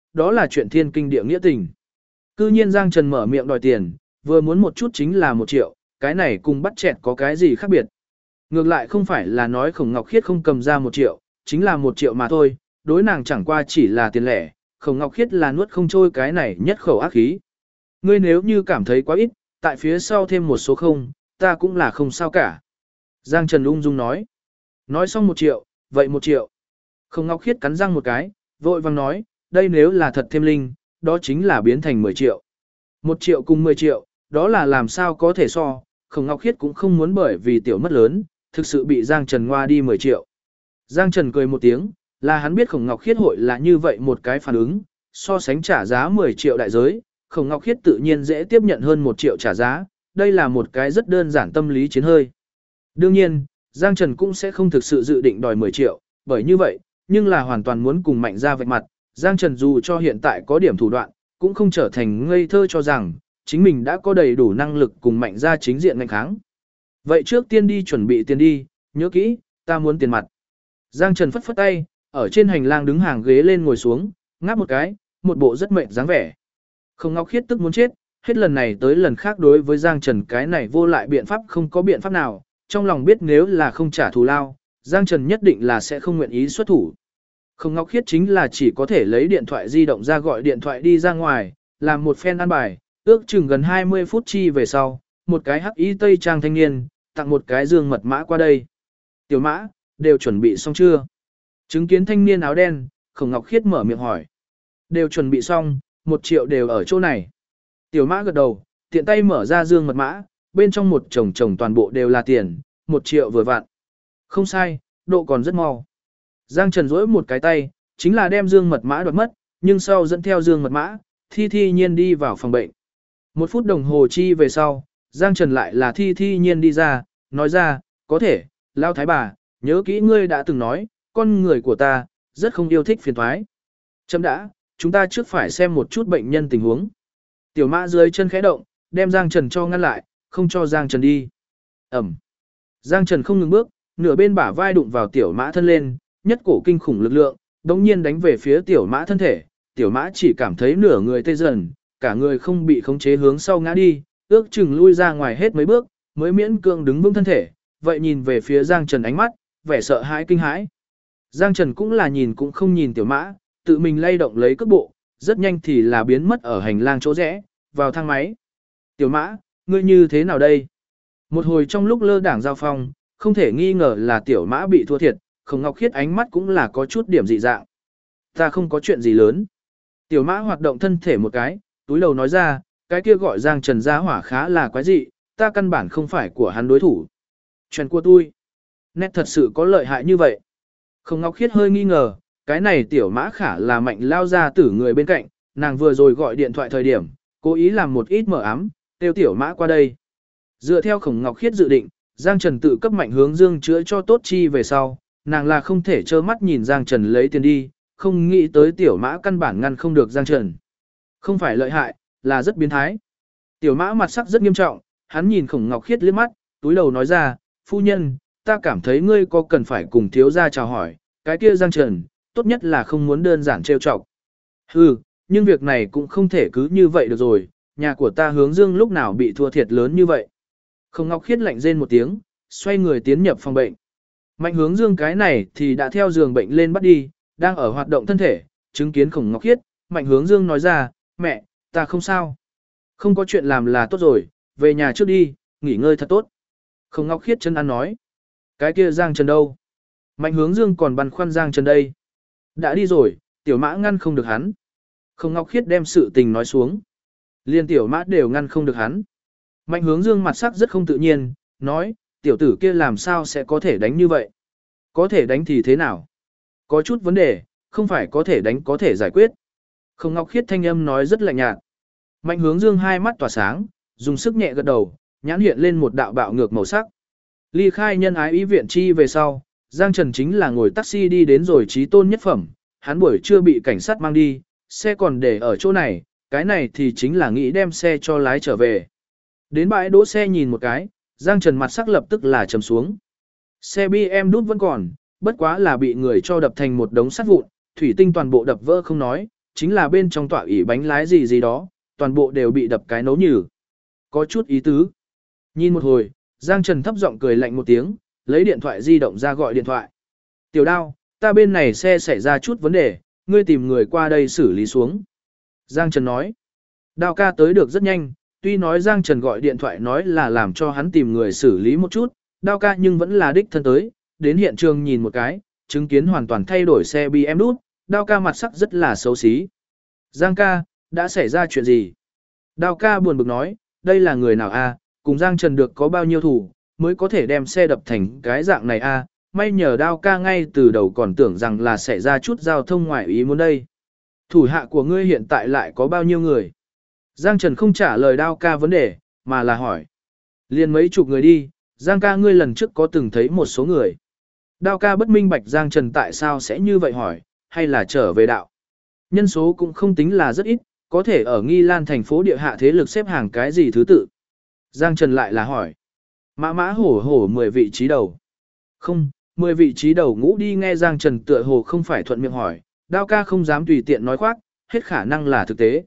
đó là chuyện thiên kinh địa nghĩa tình. Cư nhiên Giang Trần mở miệng đòi tiền, vừa muốn một chút chính là 1 triệu, cái này cùng bắt chẹt có cái gì khác biệt. Ngược lại không phải là nói Khổng Ngọc Khiết không cầm ra 1 triệu, chính là 1 triệu mà thôi, đối nàng chẳng qua chỉ là tiền lẻ, Khổng Ngọc Khiết là nuốt không trôi cái này nhất khẩu ác khí. Ngươi nếu như cảm thấy quá ít, tại phía sau thêm một số không, ta cũng là không sao cả. Giang Trần ung dung nói. Nói xong 1 triệu, vậy 1 triệu. Khổng Ngọc Khiết cắn răng một cái, vội vàng nói, đây nếu là thật thêm linh, đó chính là biến thành 10 triệu. 1 triệu cùng 10 triệu, đó là làm sao có thể so, Khổng Ngọc Khiết cũng không muốn bởi vì tiểu mất lớn, thực sự bị Giang Trần ngoa đi 10 triệu. Giang Trần cười một tiếng, là hắn biết Khổng Ngọc Khiết hội là như vậy một cái phản ứng, so sánh trả giá 10 triệu đại giới, Khổng Ngọc Khiết tự nhiên dễ tiếp nhận hơn 1 triệu trả giá, đây là một cái rất đơn giản tâm lý chiến hơi. Đương nhiên, Giang Trần cũng sẽ không thực sự dự định đòi 10 triệu, bởi như vậy, nhưng là hoàn toàn muốn cùng Mạnh Gia vạch mặt, Giang Trần dù cho hiện tại có điểm thủ đoạn, cũng không trở thành ngây thơ cho rằng, chính mình đã có đầy đủ năng lực cùng Mạnh Gia chính diện ngành kháng. Vậy trước tiên đi chuẩn bị tiền đi, nhớ kỹ, ta muốn tiền mặt. Giang Trần phất phất tay, ở trên hành lang đứng hàng ghế lên ngồi xuống, ngáp một cái, một bộ rất mệt dáng vẻ. Khổng Ngọc Khiết tức muốn chết, hết lần này tới lần khác đối với Giang Trần cái này vô lại biện pháp không có biện pháp nào, trong lòng biết nếu là không trả thù lao, Giang Trần nhất định là sẽ không nguyện ý xuất thủ. Khổng Ngọc Khiết chính là chỉ có thể lấy điện thoại di động ra gọi điện thoại đi ra ngoài, làm một phen ăn bài, ước chừng gần 20 phút chi về sau, một cái hắc y tây trang thanh niên, tặng một cái dương mật mã qua đây. Tiểu mã, đều chuẩn bị xong chưa? Chứng kiến thanh niên áo đen, Khổng Ngọc Khiết mở miệng hỏi. Đều chuẩn bị xong, 1 triệu đều ở chỗ này. Tiểu mã gật đầu, tiện tay mở ra dương mật mã, bên trong một chồng toàn bộ đều là tiền, 1 triệu vừa vặn. Không sai, độ còn rất mau. Giang Trần rỗi một cái tay, chính là đem dương mật mã đoạt mất, nhưng sau dẫn theo dương mật mã, thi nhiên đi vào phòng bệnh. 1 phút đồng hồ chi về sau, Giang Trần lại là thi nhiên đi ra, nói ra, có thể, lao thái bà, nhớ kỹ ngươi đã từng nói, con người của ta, rất không yêu thích phiền thoái. Chấm đã, chúng ta trước phải xem một chút bệnh nhân tình huống. Tiểu mã dưới chân khẽ động, đem Giang Trần cho ngăn lại, không cho Giang Trần đi. Ẩm. Giang Trần không ngừng bước, nửa bên bả vai đụng vào tiểu mã thân lên, nhất cổ kinh khủng lực lượng, đống nhiên đánh về phía tiểu mã thân thể. Tiểu mã chỉ cảm thấy nửa người tê dần, cả người không bị khống chế hướng sau ngã đi, ước chừng lui ra ngoài hết mấy bước, mới miễn cưỡng đứng vững thân thể. Vậy nhìn về phía Giang Trần ánh mắt, vẻ sợ hãi kinh hãi. Giang Trần cũng là nhìn cũng không nhìn tiểu mã, tự mình lay động lấy cước bộ, rất nhanh thì là biến mất ở hành lang chỗ rẽ, vào thang máy. Tiểu mã, ngươi như thế nào đây? Một hồi trong lúc lơ đảng giao phong, không thể nghi ngờ là tiểu mã bị thua thiệt, Khổng Ngọc Khiết ánh mắt cũng là có chút điểm dị dạng. Ta không có chuyện gì lớn. Tiểu mã hoạt động thân thể một cái, túi đầu nói ra, cái kia gọi Giang Trần gia hỏa khá là quái dị, ta căn bản không phải của hắn đối thủ. Chuyện của tôi. Nét thật sự có lợi hại như vậy. Khổng Ngọc Khiết hơi nghi ngờ, cái này tiểu mã khả là Mạnh lao ra tử người bên cạnh, nàng vừa rồi gọi điện thoại thời điểm, cố ý làm một ít mở ám, kêu tiểu mã qua đây. Dựa theo Khổng Ngọc Khiết dự định, Giang Trần tự cấp Mạnh Hướng Dương chữa cho tốt chi về sau, nàng là không thể trơ mắt nhìn Giang Trần lấy tiền đi, không nghĩ tới tiểu mã căn bản ngăn không được Giang Trần. Không phải lợi hại, là rất biến thái. Tiểu mã mặt sắc rất nghiêm trọng, hắn nhìn Khổng Ngọc Khiết liếc mắt, túi đầu nói ra, phu nhân, ta cảm thấy ngươi có cần phải cùng thiếu gia chào hỏi, cái kia Giang Trần, tốt nhất là không muốn đơn giản trêu chọc. Hừ, nhưng việc này cũng không thể cứ như vậy được rồi, nhà của ta Hướng Dương lúc nào bị thua thiệt lớn như vậy. Khổng Ngọc Khiết lạnh rên một tiếng, xoay người tiến nhập phòng bệnh. Mạnh Hướng Dương cái này thì đã theo giường bệnh lên bắt đi, đang ở hoạt động thân thể, chứng kiến Khổng Ngọc Khiết, Mạnh Hướng Dương nói ra, mẹ, ta không sao. Không có chuyện làm là tốt rồi, về nhà trước đi, nghỉ ngơi thật tốt. Khổng Ngọc Khiết chân ăn nói, cái kia Giang Trần đâu? Mạnh Hướng Dương còn băn khoăn Giang Trần đây. Đã đi rồi, tiểu mã ngăn không được hắn. Khổng Ngọc Khiết đem sự tình nói xuống. Liên tiểu mã đều ngăn không được hắn. Mạnh Hướng Dương mặt sắc rất không tự nhiên, nói, tiểu tử kia làm sao sẽ có thể đánh như vậy? Có thể đánh thì thế nào? Có chút vấn đề, không phải có thể đánh có thể giải quyết. Khổng Ngọc Khiết thanh âm nói rất lạnh nhạt. Mạnh Hướng Dương hai mắt tỏa sáng, dùng sức nhẹ gật đầu, nhãn hiện lên một đạo bạo ngược màu sắc. Ly khai nhân ái ý viện chi về sau, Giang Trần chính là ngồi taxi đi đến rồi Chí Tôn nhất phẩm, hắn buổi trưa bị cảnh sát mang đi, xe còn để ở chỗ này, cái này thì chính là nghĩ đem xe cho lái trở về. Đến bãi đỗ xe nhìn một cái, Giang Trần mặt sắc lập tức là trầm xuống. Xe BM đút vẫn còn, bất quá là bị người cho đập thành một đống sắt vụn, thủy tinh toàn bộ đập vỡ không nói, chính là bên trong tọa ỉ bánh lái gì gì đó, toàn bộ đều bị đập cái nấu nhừ. Có chút ý tứ. Nhìn một hồi, Giang Trần thấp giọng cười lạnh một tiếng, lấy điện thoại di động ra gọi điện thoại. Tiểu Đao, ta bên này xe xảy ra chút vấn đề, ngươi tìm người qua đây xử lý xuống. Giang Trần nói. Đao ca tới được rất nhanh, tuy nói Giang Trần gọi điện thoại nói là làm cho hắn tìm người xử lý một chút, Đao ca nhưng vẫn là đích thân tới, đến hiện trường nhìn một cái, chứng kiến hoàn toàn thay đổi xe BMW đút, Đao ca mặt sắc rất là xấu xí. Giang ca, đã xảy ra chuyện gì? Đao ca buồn bực nói, đây là người nào a? Cùng Giang Trần được có bao nhiêu thủ, mới có thể đem xe đập thành cái dạng này a? May nhờ Đao ca ngay từ đầu còn tưởng rằng là xảy ra chút giao thông ngoại ý muốn đây. Thủ hạ của ngươi hiện tại lại có bao nhiêu người? Giang Trần không trả lời Đao ca vấn đề, mà là hỏi. Liền mấy chục người đi, Giang ca ngươi lần trước có từng thấy một số người. Đao ca bất minh bạch Giang Trần tại sao sẽ như vậy hỏi, hay là trở về đạo. Nhân số cũng không tính là rất ít, có thể ở Nghi Lan thành phố địa hạ thế lực xếp hàng cái gì thứ tự. Giang Trần lại là hỏi. Mã mã hổ hổ 10 vị trí đầu. Không, 10 vị trí đầu ngũ đi nghe Giang Trần tựa hồ không phải thuận miệng hỏi, Đao ca không dám tùy tiện nói khoác, hết khả năng là thực tế.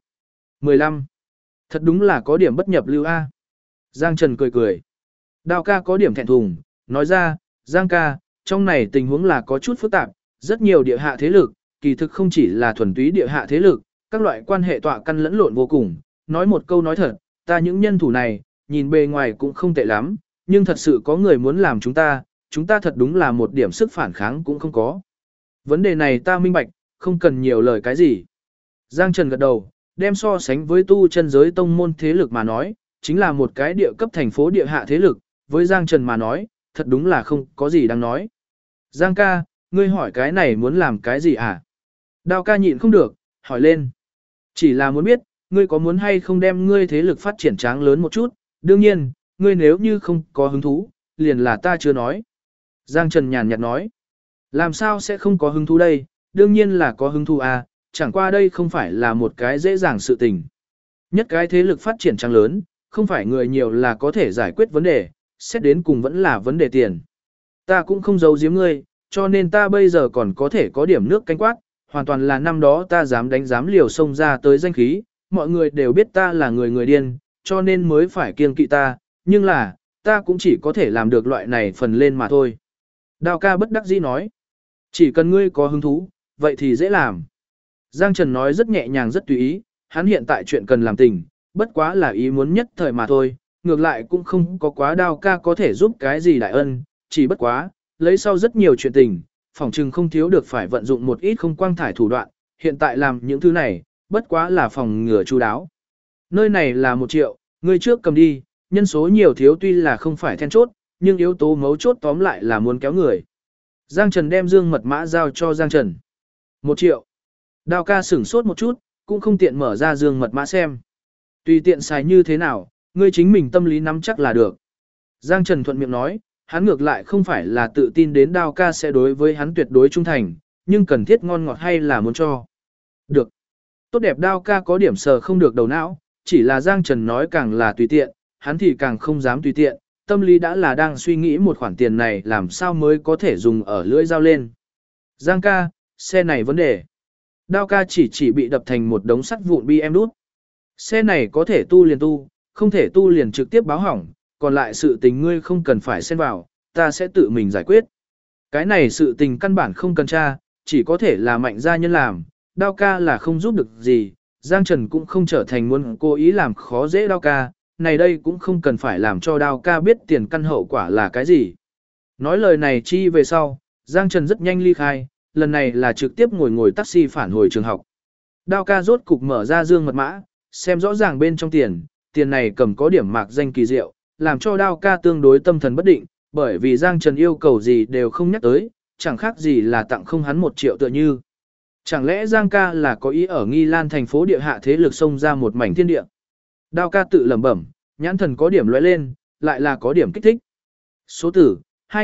15. Thật đúng là có điểm bất nhập lưu A. Giang Trần cười cười. Đao ca có điểm thẹn thùng, nói ra, Giang ca, trong này tình huống là có chút phức tạp, rất nhiều địa hạ thế lực, kỳ thực không chỉ là thuần túy địa hạ thế lực, các loại quan hệ tọa căn lẫn lộn vô cùng. Nói một câu nói thật, ta những nhân thủ này, nhìn bề ngoài cũng không tệ lắm, nhưng thật sự có người muốn làm chúng ta thật đúng là một điểm sức phản kháng cũng không có. Vấn đề này ta minh bạch, không cần nhiều lời cái gì. Giang Trần gật đầu, đem so sánh với tu chân giới tông môn thế lực mà nói, chính là một cái địa cấp thành phố địa hạ thế lực, với Giang Trần mà nói, thật đúng là không có gì đáng nói. Giang ca, ngươi hỏi cái này muốn làm cái gì à? Đao ca nhịn không được, hỏi lên. Chỉ là muốn biết, ngươi có muốn hay không đem ngươi thế lực phát triển tráng lớn một chút, đương nhiên, ngươi nếu như không có hứng thú, liền là ta chưa nói. Giang Trần nhàn nhạt nói, làm sao sẽ không có hứng thú đây, đương nhiên là có hứng thú à, chẳng qua đây không phải là một cái dễ dàng sự tình. Nhất cái thế lực phát triển tráng lớn, không phải người nhiều là có thể giải quyết vấn đề, xét đến cùng vẫn là vấn đề tiền. Ta cũng không giấu giếm ngươi, cho nên ta bây giờ còn có thể có điểm nước canh quát, hoàn toàn là năm đó ta dám đánh dám liều xông ra tới danh khí, mọi người đều biết ta là người điên, cho nên mới phải kiêng kỵ ta, nhưng là, ta cũng chỉ có thể làm được loại này phần lên mà thôi. Đao ca bất đắc dĩ nói, chỉ cần ngươi có hứng thú, vậy thì dễ làm. Giang Trần nói rất nhẹ nhàng rất tùy ý, hắn hiện tại chuyện cần làm tình, bất quá là ý muốn nhất thời mà thôi, ngược lại cũng không có quá Đao ca có thể giúp cái gì đại ân, chỉ bất quá, lấy sau rất nhiều chuyện tình, phỏng chừng không thiếu được phải vận dụng một ít không quang thải thủ đoạn, hiện tại làm những thứ này, bất quá là phòng ngừa chu đáo. Nơi này là 1 triệu, ngươi trước cầm đi, nhân số nhiều thiếu tuy là không phải then chốt, nhưng yếu tố mấu chốt tóm lại là muốn kéo người. Giang Trần đem dương mật mã giao cho Giang Trần. 1 triệu. Đao ca sửng sốt một chút, cũng không tiện mở ra dương mật mã xem. Tùy tiện xài như thế nào, ngươi chính mình tâm lý nắm chắc là được. Giang Trần thuận miệng nói, hắn ngược lại không phải là tự tin đến Đao ca sẽ đối với hắn tuyệt đối trung thành, nhưng cần thiết ngon ngọt hay là muốn cho. Được. Tốt đẹp Đao ca có điểm sờ không được đầu não, chỉ là Giang Trần nói càng là tùy tiện, hắn thì càng không dám tùy tiện, tâm lý đã là đang suy nghĩ một khoản tiền này làm sao mới có thể dùng ở lưỡi dao lên. Giang ca, xe này vấn đề. Đao ca chỉ bị đập thành một đống sắt vụn BMW đút. Xe này có thể tu liền tu, không thể tu liền trực tiếp báo hỏng, còn lại sự tình ngươi không cần phải xen vào, ta sẽ tự mình giải quyết. Cái này sự tình căn bản không cần tra, chỉ có thể là mạnh gia nhân làm, Đao ca là không giúp được gì, Giang Trần cũng không trở thành muốn cố ý làm khó dễ Đao ca, này đây cũng không cần phải làm cho Đao ca biết tiền căn hậu quả là cái gì. Nói lời này chi về sau, Giang Trần rất nhanh ly khai, lần này là trực tiếp ngồi taxi phản hồi trường học. Đao ca rốt cục mở ra dương mật mã, xem rõ ràng bên trong tiền này cầm có điểm mạc danh kỳ diệu, làm cho Đao ca tương đối tâm thần bất định, bởi vì Giang Trần yêu cầu gì đều không nhắc tới, chẳng khác gì là tặng không hắn 1 triệu tựa như. Chẳng lẽ Giang ca là có ý ở Nghi Lan thành phố địa hạ thế lực xông ra một mảnh thiên địa. Đao ca tự lẩm bẩm, nhãn thần có điểm lóe lên, lại là có điểm kích thích. Số tử,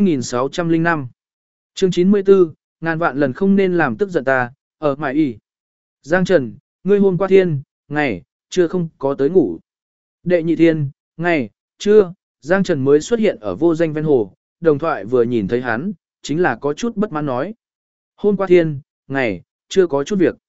2605. Chương 94, ngàn vạn lần không nên làm tức giận ta, ở mải y. Giang Trần, ngươi hôm qua thiên, ngày, chưa không có tới ngủ. Đệ nhị thiên, ngày, trưa, Giang Trần mới xuất hiện ở vô danh ven hồ, đồng thoại vừa nhìn thấy hắn, chính là có chút bất mãn nói. Hôm qua thiên, ngày, chưa có chút việc.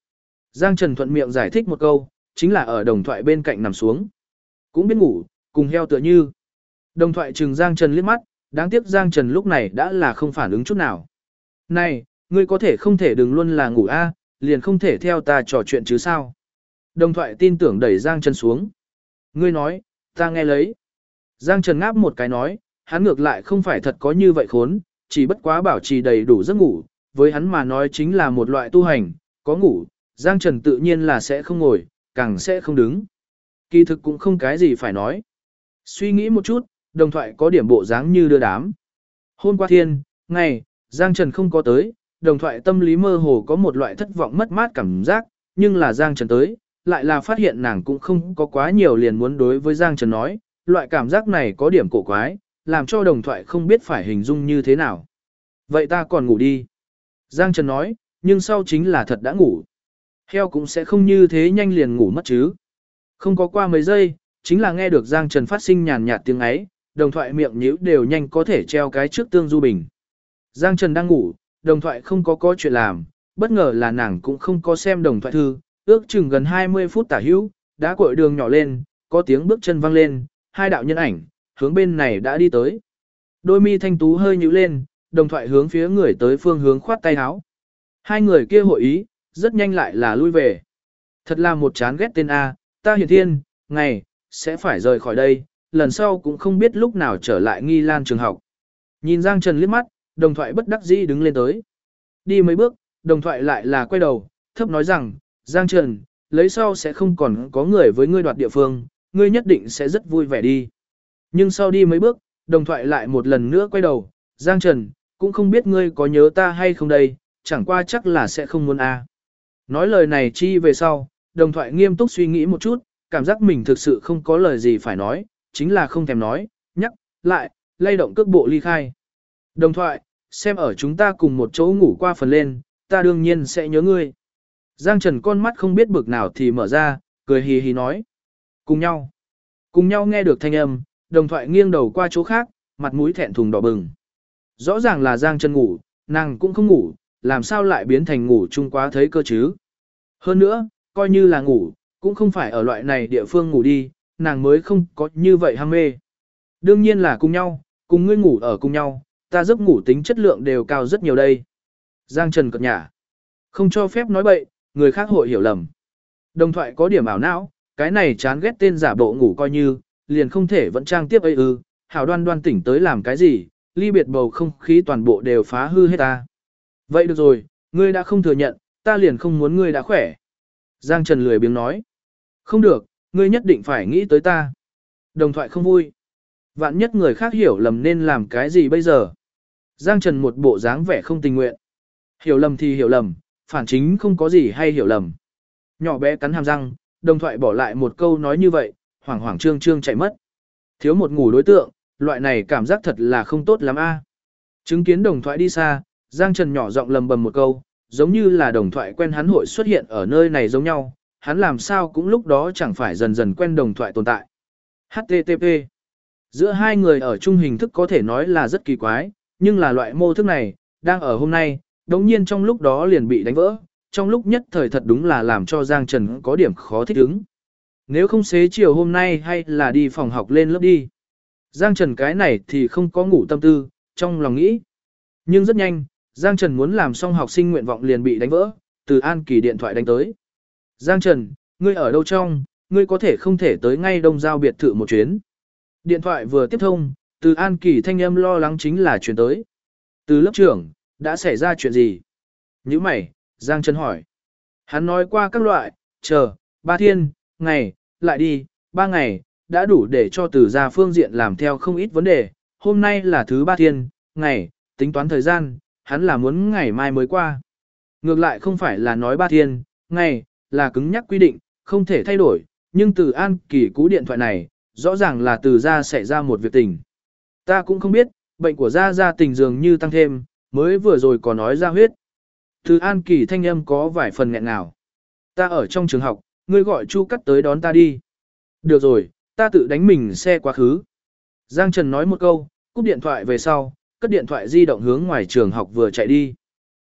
Giang Trần thuận miệng giải thích một câu, chính là ở đồng thoại bên cạnh nằm xuống. Cũng biết ngủ, cùng heo tựa như. Đồng thoại trừng Giang Trần liếc mắt, đáng tiếc Giang Trần lúc này đã là không phản ứng chút nào. Này, ngươi có thể không thể đừng luôn là ngủ a, liền không thể theo ta trò chuyện chứ sao. Đồng thoại tin tưởng đẩy Giang Trần xuống. Ngươi nói, ta nghe lấy. Giang Trần ngáp một cái nói, hắn ngược lại không phải thật có như vậy khốn, chỉ bất quá bảo trì đầy đủ giấc ngủ, với hắn mà nói chính là một loại tu hành, có ngủ, Giang Trần tự nhiên là sẽ không ngồi, càng sẽ không đứng. Kỳ thực cũng không cái gì phải nói. Suy nghĩ một chút, đồng thoại có điểm bộ dáng như đưa đám. Hôm qua thiên, ngày, Giang Trần không có tới, đồng thoại tâm lý mơ hồ có một loại thất vọng mất mát cảm giác, nhưng là Giang Trần tới, lại là phát hiện nàng cũng không có quá nhiều liền muốn đối với Giang Trần nói, loại cảm giác này có điểm cổ quái, làm cho đồng thoại không biết phải hình dung như thế nào. Vậy ta còn ngủ đi. Giang Trần nói, nhưng sau chính là thật đã ngủ. Heo cũng sẽ không như thế nhanh liền ngủ mất chứ. Không có qua mấy giây, chính là nghe được Giang Trần phát sinh nhàn nhạt tiếng ấy, đồng thoại miệng nhíu đều nhanh có thể treo cái trước tương du bình. Giang Trần đang ngủ, đồng thoại không có chuyện làm, bất ngờ là nàng cũng không có xem đồng thoại thư, ước chừng gần 20 phút tả hữu, đã cội đường nhỏ lên, có tiếng bước chân vang lên, hai đạo nhân ảnh, hướng bên này đã đi tới. Đôi mi thanh tú hơi nhíu lên, đồng thoại hướng phía người tới phương hướng khoát tay áo. Hai người kia hội ý, rất nhanh lại là lui về. Thật là một chán ghét tên A, ta hiển thiên, ngày, sẽ phải rời khỏi đây, lần sau cũng không biết lúc nào trở lại Nghi Lan trường học. Nhìn Giang Trần liếc mắt, đồng thoại bất đắc dĩ đứng lên tới. Đi mấy bước, đồng thoại lại là quay đầu, thấp nói rằng, Giang Trần, lấy sau sẽ không còn có người với ngươi đoạt địa phương, ngươi nhất định sẽ rất vui vẻ đi. Nhưng sau đi mấy bước, đồng thoại lại một lần nữa quay đầu, Giang Trần, cũng không biết ngươi có nhớ ta hay không đây, chẳng qua chắc là sẽ không muốn a. Nói lời này chi về sau, đồng thoại nghiêm túc suy nghĩ một chút, cảm giác mình thực sự không có lời gì phải nói, chính là không thèm nói, nhắc, lại, lay động cước bộ ly khai. Đồng thoại, xem ở chúng ta cùng một chỗ ngủ qua phần lên, ta đương nhiên sẽ nhớ ngươi. Giang Trần con mắt không biết bực nào thì mở ra, cười hì hì nói. Cùng nhau. Cùng nhau nghe được thanh âm, đồng thoại nghiêng đầu qua chỗ khác, mặt mũi thẹn thùng đỏ bừng. Rõ ràng là Giang Trần ngủ, nàng cũng không ngủ, làm sao lại biến thành ngủ chung quá thấy cơ chứ. Hơn nữa, coi như là ngủ, cũng không phải ở loại này địa phương ngủ đi, nàng mới không có như vậy ham mê. Đương nhiên là cùng nhau, cùng ngươi ngủ ở cùng nhau, ta giấc ngủ tính chất lượng đều cao rất nhiều đây. Giang Trần cợt nhả. Không cho phép nói bậy, người khác hội hiểu lầm. Đồng thoại có điểm ảo não, cái này chán ghét tên giả bộ ngủ coi như, liền không thể vẫn trang tiếp ấy ư, hảo đoan đoan tỉnh tới làm cái gì, ly biệt bầu không khí toàn bộ đều phá hư hết ta. Vậy được rồi, ngươi đã không thừa nhận, ta liền không muốn ngươi đã khỏe. Giang Trần lười biếng nói. Không được, ngươi nhất định phải nghĩ tới ta. Đồng thoại không vui. Vạn nhất người khác hiểu lầm nên làm cái gì bây giờ. Giang Trần một bộ dáng vẻ không tình nguyện. Hiểu lầm thì hiểu lầm, phản chính không có gì hay hiểu lầm. Nhỏ bé cắn hàm răng, đồng thoại bỏ lại một câu nói như vậy, hoảng hoảng trương trương chạy mất. Thiếu một ngủ đối tượng, loại này cảm giác thật là không tốt lắm a. Chứng kiến đồng thoại đi xa, Giang Trần nhỏ giọng lầm bầm một câu, giống như là đồng thoại quen hắn hội xuất hiện ở nơi này giống nhau, hắn làm sao cũng lúc đó chẳng phải dần dần quen đồng thoại tồn tại. HTTP. Giữa hai người ở chung hình thức có thể nói là rất kỳ quái, nhưng là loại mô thức này, đang ở hôm nay, đống nhiên trong lúc đó liền bị đánh vỡ, trong lúc nhất thời thật đúng là làm cho Giang Trần có điểm khó thích ứng. Nếu không xế chiều hôm nay hay là đi phòng học lên lớp đi. Giang Trần cái này thì không có ngủ tâm tư, trong lòng nghĩ. Nhưng rất nhanh, Giang Trần muốn làm xong học sinh nguyện vọng liền bị đánh vỡ, từ An Kỳ điện thoại đánh tới. Giang Trần, ngươi ở đâu trong, ngươi có thể không thể tới ngay Đông Giao biệt thự một chuyến. Điện thoại vừa tiếp thông, từ An Kỳ thanh âm lo lắng chính là chuyển tới. Từ lớp trưởng, đã xảy ra chuyện gì? Như mày, Giang Trần hỏi. Hắn nói qua các loại, chờ, 3 thiên, ngày, lại đi, 3 ngày, đã đủ để cho từ gia phương diện làm theo không ít vấn đề. Hôm nay là thứ 3 thiên, ngày, tính toán thời gian, hắn là muốn ngày mai mới qua. Ngược lại không phải là nói 3 thiên, ngày, là cứng nhắc quy định, không thể thay đổi, nhưng từ An Kỳ cú điện thoại này, rõ ràng là từ gia xảy ra một việc tình. Ta cũng không biết, bệnh của gia tình dường như tăng thêm, mới vừa rồi có nói ra huyết. Từ An Kỳ thanh âm có vài phần nghẹn ngào. Ta ở trong trường học, ngươi gọi Chu Cắt tới đón ta đi. Được rồi, ta tự đánh mình xe quá khứ. Giang Trần nói một câu, cúp điện thoại về sau, cất điện thoại di động hướng ngoài trường học vừa chạy đi.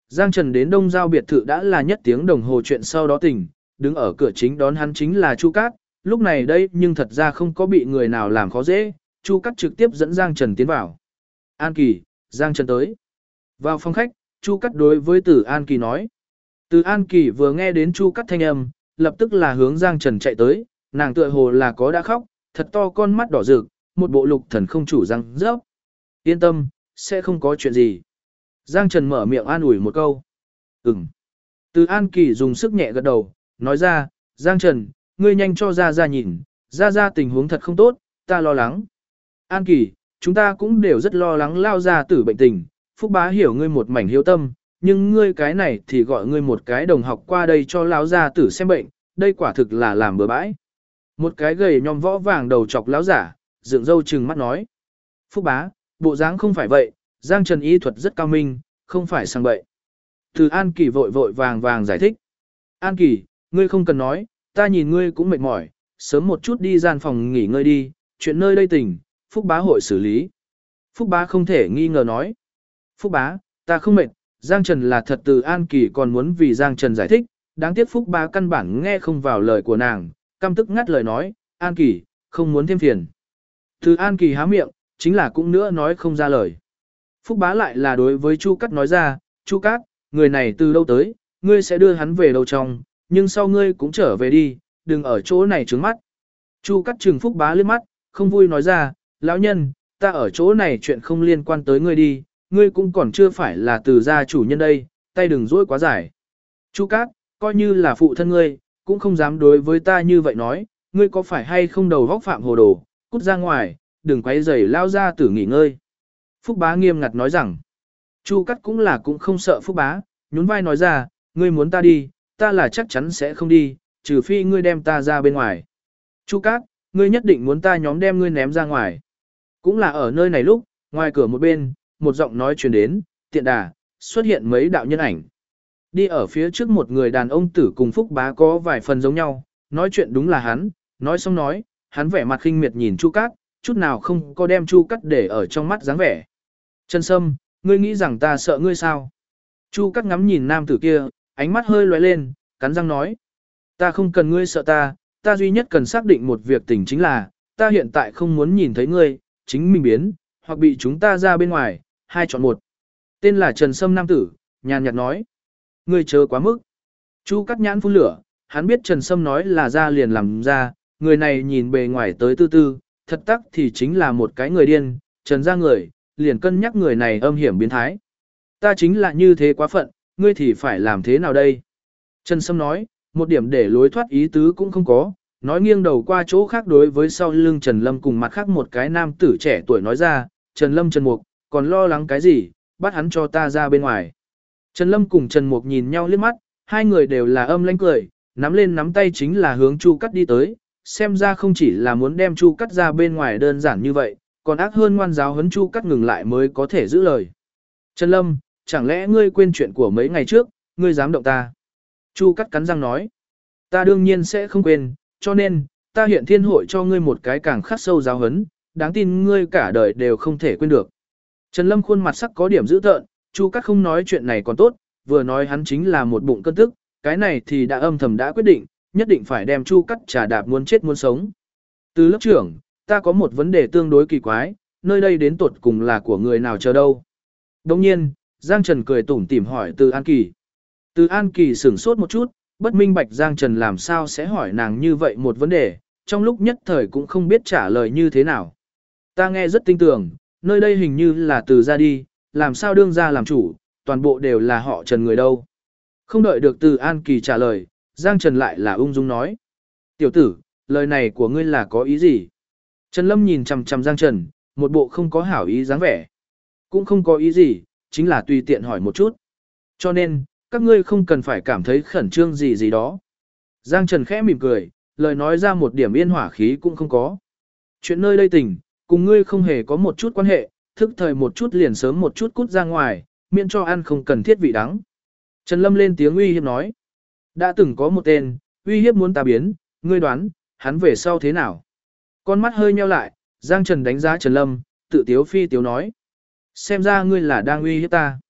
Giang Trần đến Đông Giao biệt thự đã là nhất tiếng đồng hồ chuyện sau đó tỉnh, đứng ở cửa chính đón hắn chính là Chu Cát, lúc này đây nhưng thật ra không có bị người nào làm khó dễ, Chu Cát trực tiếp dẫn Giang Trần tiến vào. An Kỳ, Giang Trần tới. Vào phòng khách, Chu Cát đối với Từ An Kỳ nói. Từ An Kỳ vừa nghe đến Chu Cát thanh âm, lập tức là hướng Giang Trần chạy tới, nàng tựa hồ là có đã khóc, thật to con mắt đỏ rực, một bộ lục thần không chủ răng rớp. Yên tâm, sẽ không có chuyện gì. Giang Trần mở miệng an ủi một câu. Ừm. Từ An Kỳ dùng sức nhẹ gật đầu, nói ra, Giang Trần, ngươi nhanh cho Gia Gia nhìn, Gia Gia tình huống thật không tốt, ta lo lắng. An Kỳ, chúng ta cũng đều rất lo lắng lao ra tử bệnh tình, Phúc Bá hiểu ngươi một mảnh hiếu tâm, nhưng ngươi cái này thì gọi ngươi một cái đồng học qua đây cho lão gia tử xem bệnh, đây quả thực là làm bừa bãi. Một cái gầy nhom võ vàng đầu chọc lão giả, dựng râu trừng mắt nói. Phúc Bá, bộ dáng không phải vậy, Giang Trần y thuật rất cao minh, không phải sang bậy. Từ An Kỳ vội vội vàng vàng giải thích. An Kỳ, ngươi không cần nói, ta nhìn ngươi cũng mệt mỏi, sớm một chút đi gian phòng nghỉ ngơi đi, chuyện nơi đây tỉnh, Phúc Bá hội xử lý. Phúc Bá không thể nghi ngờ nói. Phúc Bá, ta không mệt, Giang Trần là thật. Từ An Kỳ còn muốn vì Giang Trần giải thích, đáng tiếc Phúc Bá căn bản nghe không vào lời của nàng, căm tức ngắt lời nói, An Kỳ, không muốn thêm phiền. Từ An Kỳ há miệng, chính là cũng nữa nói không ra lời. Phúc Bá lại là đối với Chu Cát nói ra, Chu Cát, người này từ đâu tới, ngươi sẽ đưa hắn về đâu trong, nhưng sau ngươi cũng trở về đi, đừng ở chỗ này trướng mắt. Chu Cát trừng Phúc Bá liếc mắt, không vui nói ra, lão nhân, ta ở chỗ này chuyện không liên quan tới ngươi đi, ngươi cũng còn chưa phải là Từ gia chủ nhân đây, tay đừng dỗi quá dài. Chu Cát, coi như là phụ thân ngươi, cũng không dám đối với ta như vậy nói, ngươi có phải hay không đầu vóc phạm hồ đồ, cút ra ngoài, đừng quấy rầy lao ra tử nghỉ ngơi. Phúc Bá nghiêm ngặt nói rằng, Chu Cát cũng không sợ Phúc Bá, nhún vai nói ra, ngươi muốn ta đi, ta là chắc chắn sẽ không đi, trừ phi ngươi đem ta ra bên ngoài. Chu Cát, ngươi nhất định muốn ta nhóm đem ngươi ném ra ngoài. Cũng là ở nơi này lúc, ngoài cửa một bên, một giọng nói truyền đến, tiện đà, xuất hiện mấy đạo nhân ảnh. Đi ở phía trước một người đàn ông tử cùng Phúc Bá có vài phần giống nhau, nói chuyện đúng là hắn, nói xong nói, hắn vẻ mặt khinh miệt nhìn Chu Cát, chút nào không có đem Chu Cát để ở trong mắt dáng vẻ. Trần Sâm, ngươi nghĩ rằng ta sợ ngươi sao? Chu Cát ngắm nhìn nam tử kia, ánh mắt hơi lóe lên, cắn răng nói. Ta không cần ngươi sợ ta, ta duy nhất cần xác định một việc tình chính là, ta hiện tại không muốn nhìn thấy ngươi, chính mình biến, hoặc bị chúng ta ra bên ngoài, hai chọn một. Tên là Trần Sâm nam tử, nhàn nhạt nói. Ngươi chờ quá mức. Chu Cát nhãn phun lửa, hắn biết Trần Sâm nói là ra liền làm ra, người này nhìn bề ngoài tới tư tư, thật tắc thì chính là một cái người điên, Trần ra người, liền cân nhắc người này âm hiểm biến thái. Ta chính là như thế quá phận, ngươi thì phải làm thế nào đây? Trần Sâm nói, một điểm để lối thoát ý tứ cũng không có, nói nghiêng đầu qua chỗ khác đối với sau lưng Trần Lâm cùng mặt khác một cái nam tử trẻ tuổi nói ra, Trần Lâm Trần Mục, còn lo lắng cái gì, bắt hắn cho ta ra bên ngoài. Trần Lâm cùng Trần Mục nhìn nhau liếc mắt, hai người đều là âm lãnh cười, nắm lên nắm tay chính là hướng Chu Cát đi tới, xem ra không chỉ là muốn đem Chu Cát ra bên ngoài đơn giản như vậy, còn ác hơn ngoan giáo huấn Chu Cát ngừng lại mới có thể giữ lời. Trần Lâm, chẳng lẽ ngươi quên chuyện của mấy ngày trước, ngươi dám động ta? Chu Cát cắn răng nói, ta đương nhiên sẽ không quên, cho nên, ta hiện thiên hội cho ngươi một cái càng khắc sâu giáo huấn, đáng tin ngươi cả đời đều không thể quên được. Trần Lâm khuôn mặt sắc có điểm dữ tợn, Chu Cát không nói chuyện này còn tốt, vừa nói hắn chính là một bụng cơn tức, cái này thì đã âm thầm đã quyết định, nhất định phải đem Chu Cát trà đạp muốn chết muốn sống. Từ lớp trưởng, ta có một vấn đề tương đối kỳ quái, nơi đây đến tuột cùng là của người nào chờ đâu. Đồng nhiên, Giang Trần cười tủm tỉm hỏi Từ An Kỳ. Từ An Kỳ sửng sốt một chút, bất minh bạch Giang Trần làm sao sẽ hỏi nàng như vậy một vấn đề, trong lúc nhất thời cũng không biết trả lời như thế nào. Ta nghe rất tin tưởng, nơi đây hình như là Từ ra đi, làm sao đương ra làm chủ, toàn bộ đều là họ Trần người đâu. Không đợi được Từ An Kỳ trả lời, Giang Trần lại là ung dung nói. Tiểu tử, lời này của ngươi là có ý gì? Trần Lâm nhìn chằm chằm Giang Trần, một bộ không có hảo ý dáng vẻ. Cũng không có ý gì, chính là tùy tiện hỏi một chút. Cho nên, các ngươi không cần phải cảm thấy khẩn trương gì gì đó. Giang Trần khẽ mỉm cười, lời nói ra một điểm yên hỏa khí cũng không có. Chuyện nơi đây tình, cùng ngươi không hề có một chút quan hệ, thức thời một chút liền sớm một chút cút ra ngoài, miễn cho ăn không cần thiết vị đắng. Trần Lâm lên tiếng uy hiếp nói. Đã từng có một tên, uy hiếp muốn ta biến, ngươi đoán, hắn về sau thế nào? Con mắt hơi nheo lại, Giang Trần đánh giá Trần Lâm, tự tiếu phi tiếu nói. Xem ra ngươi là đang uy hiếp ta.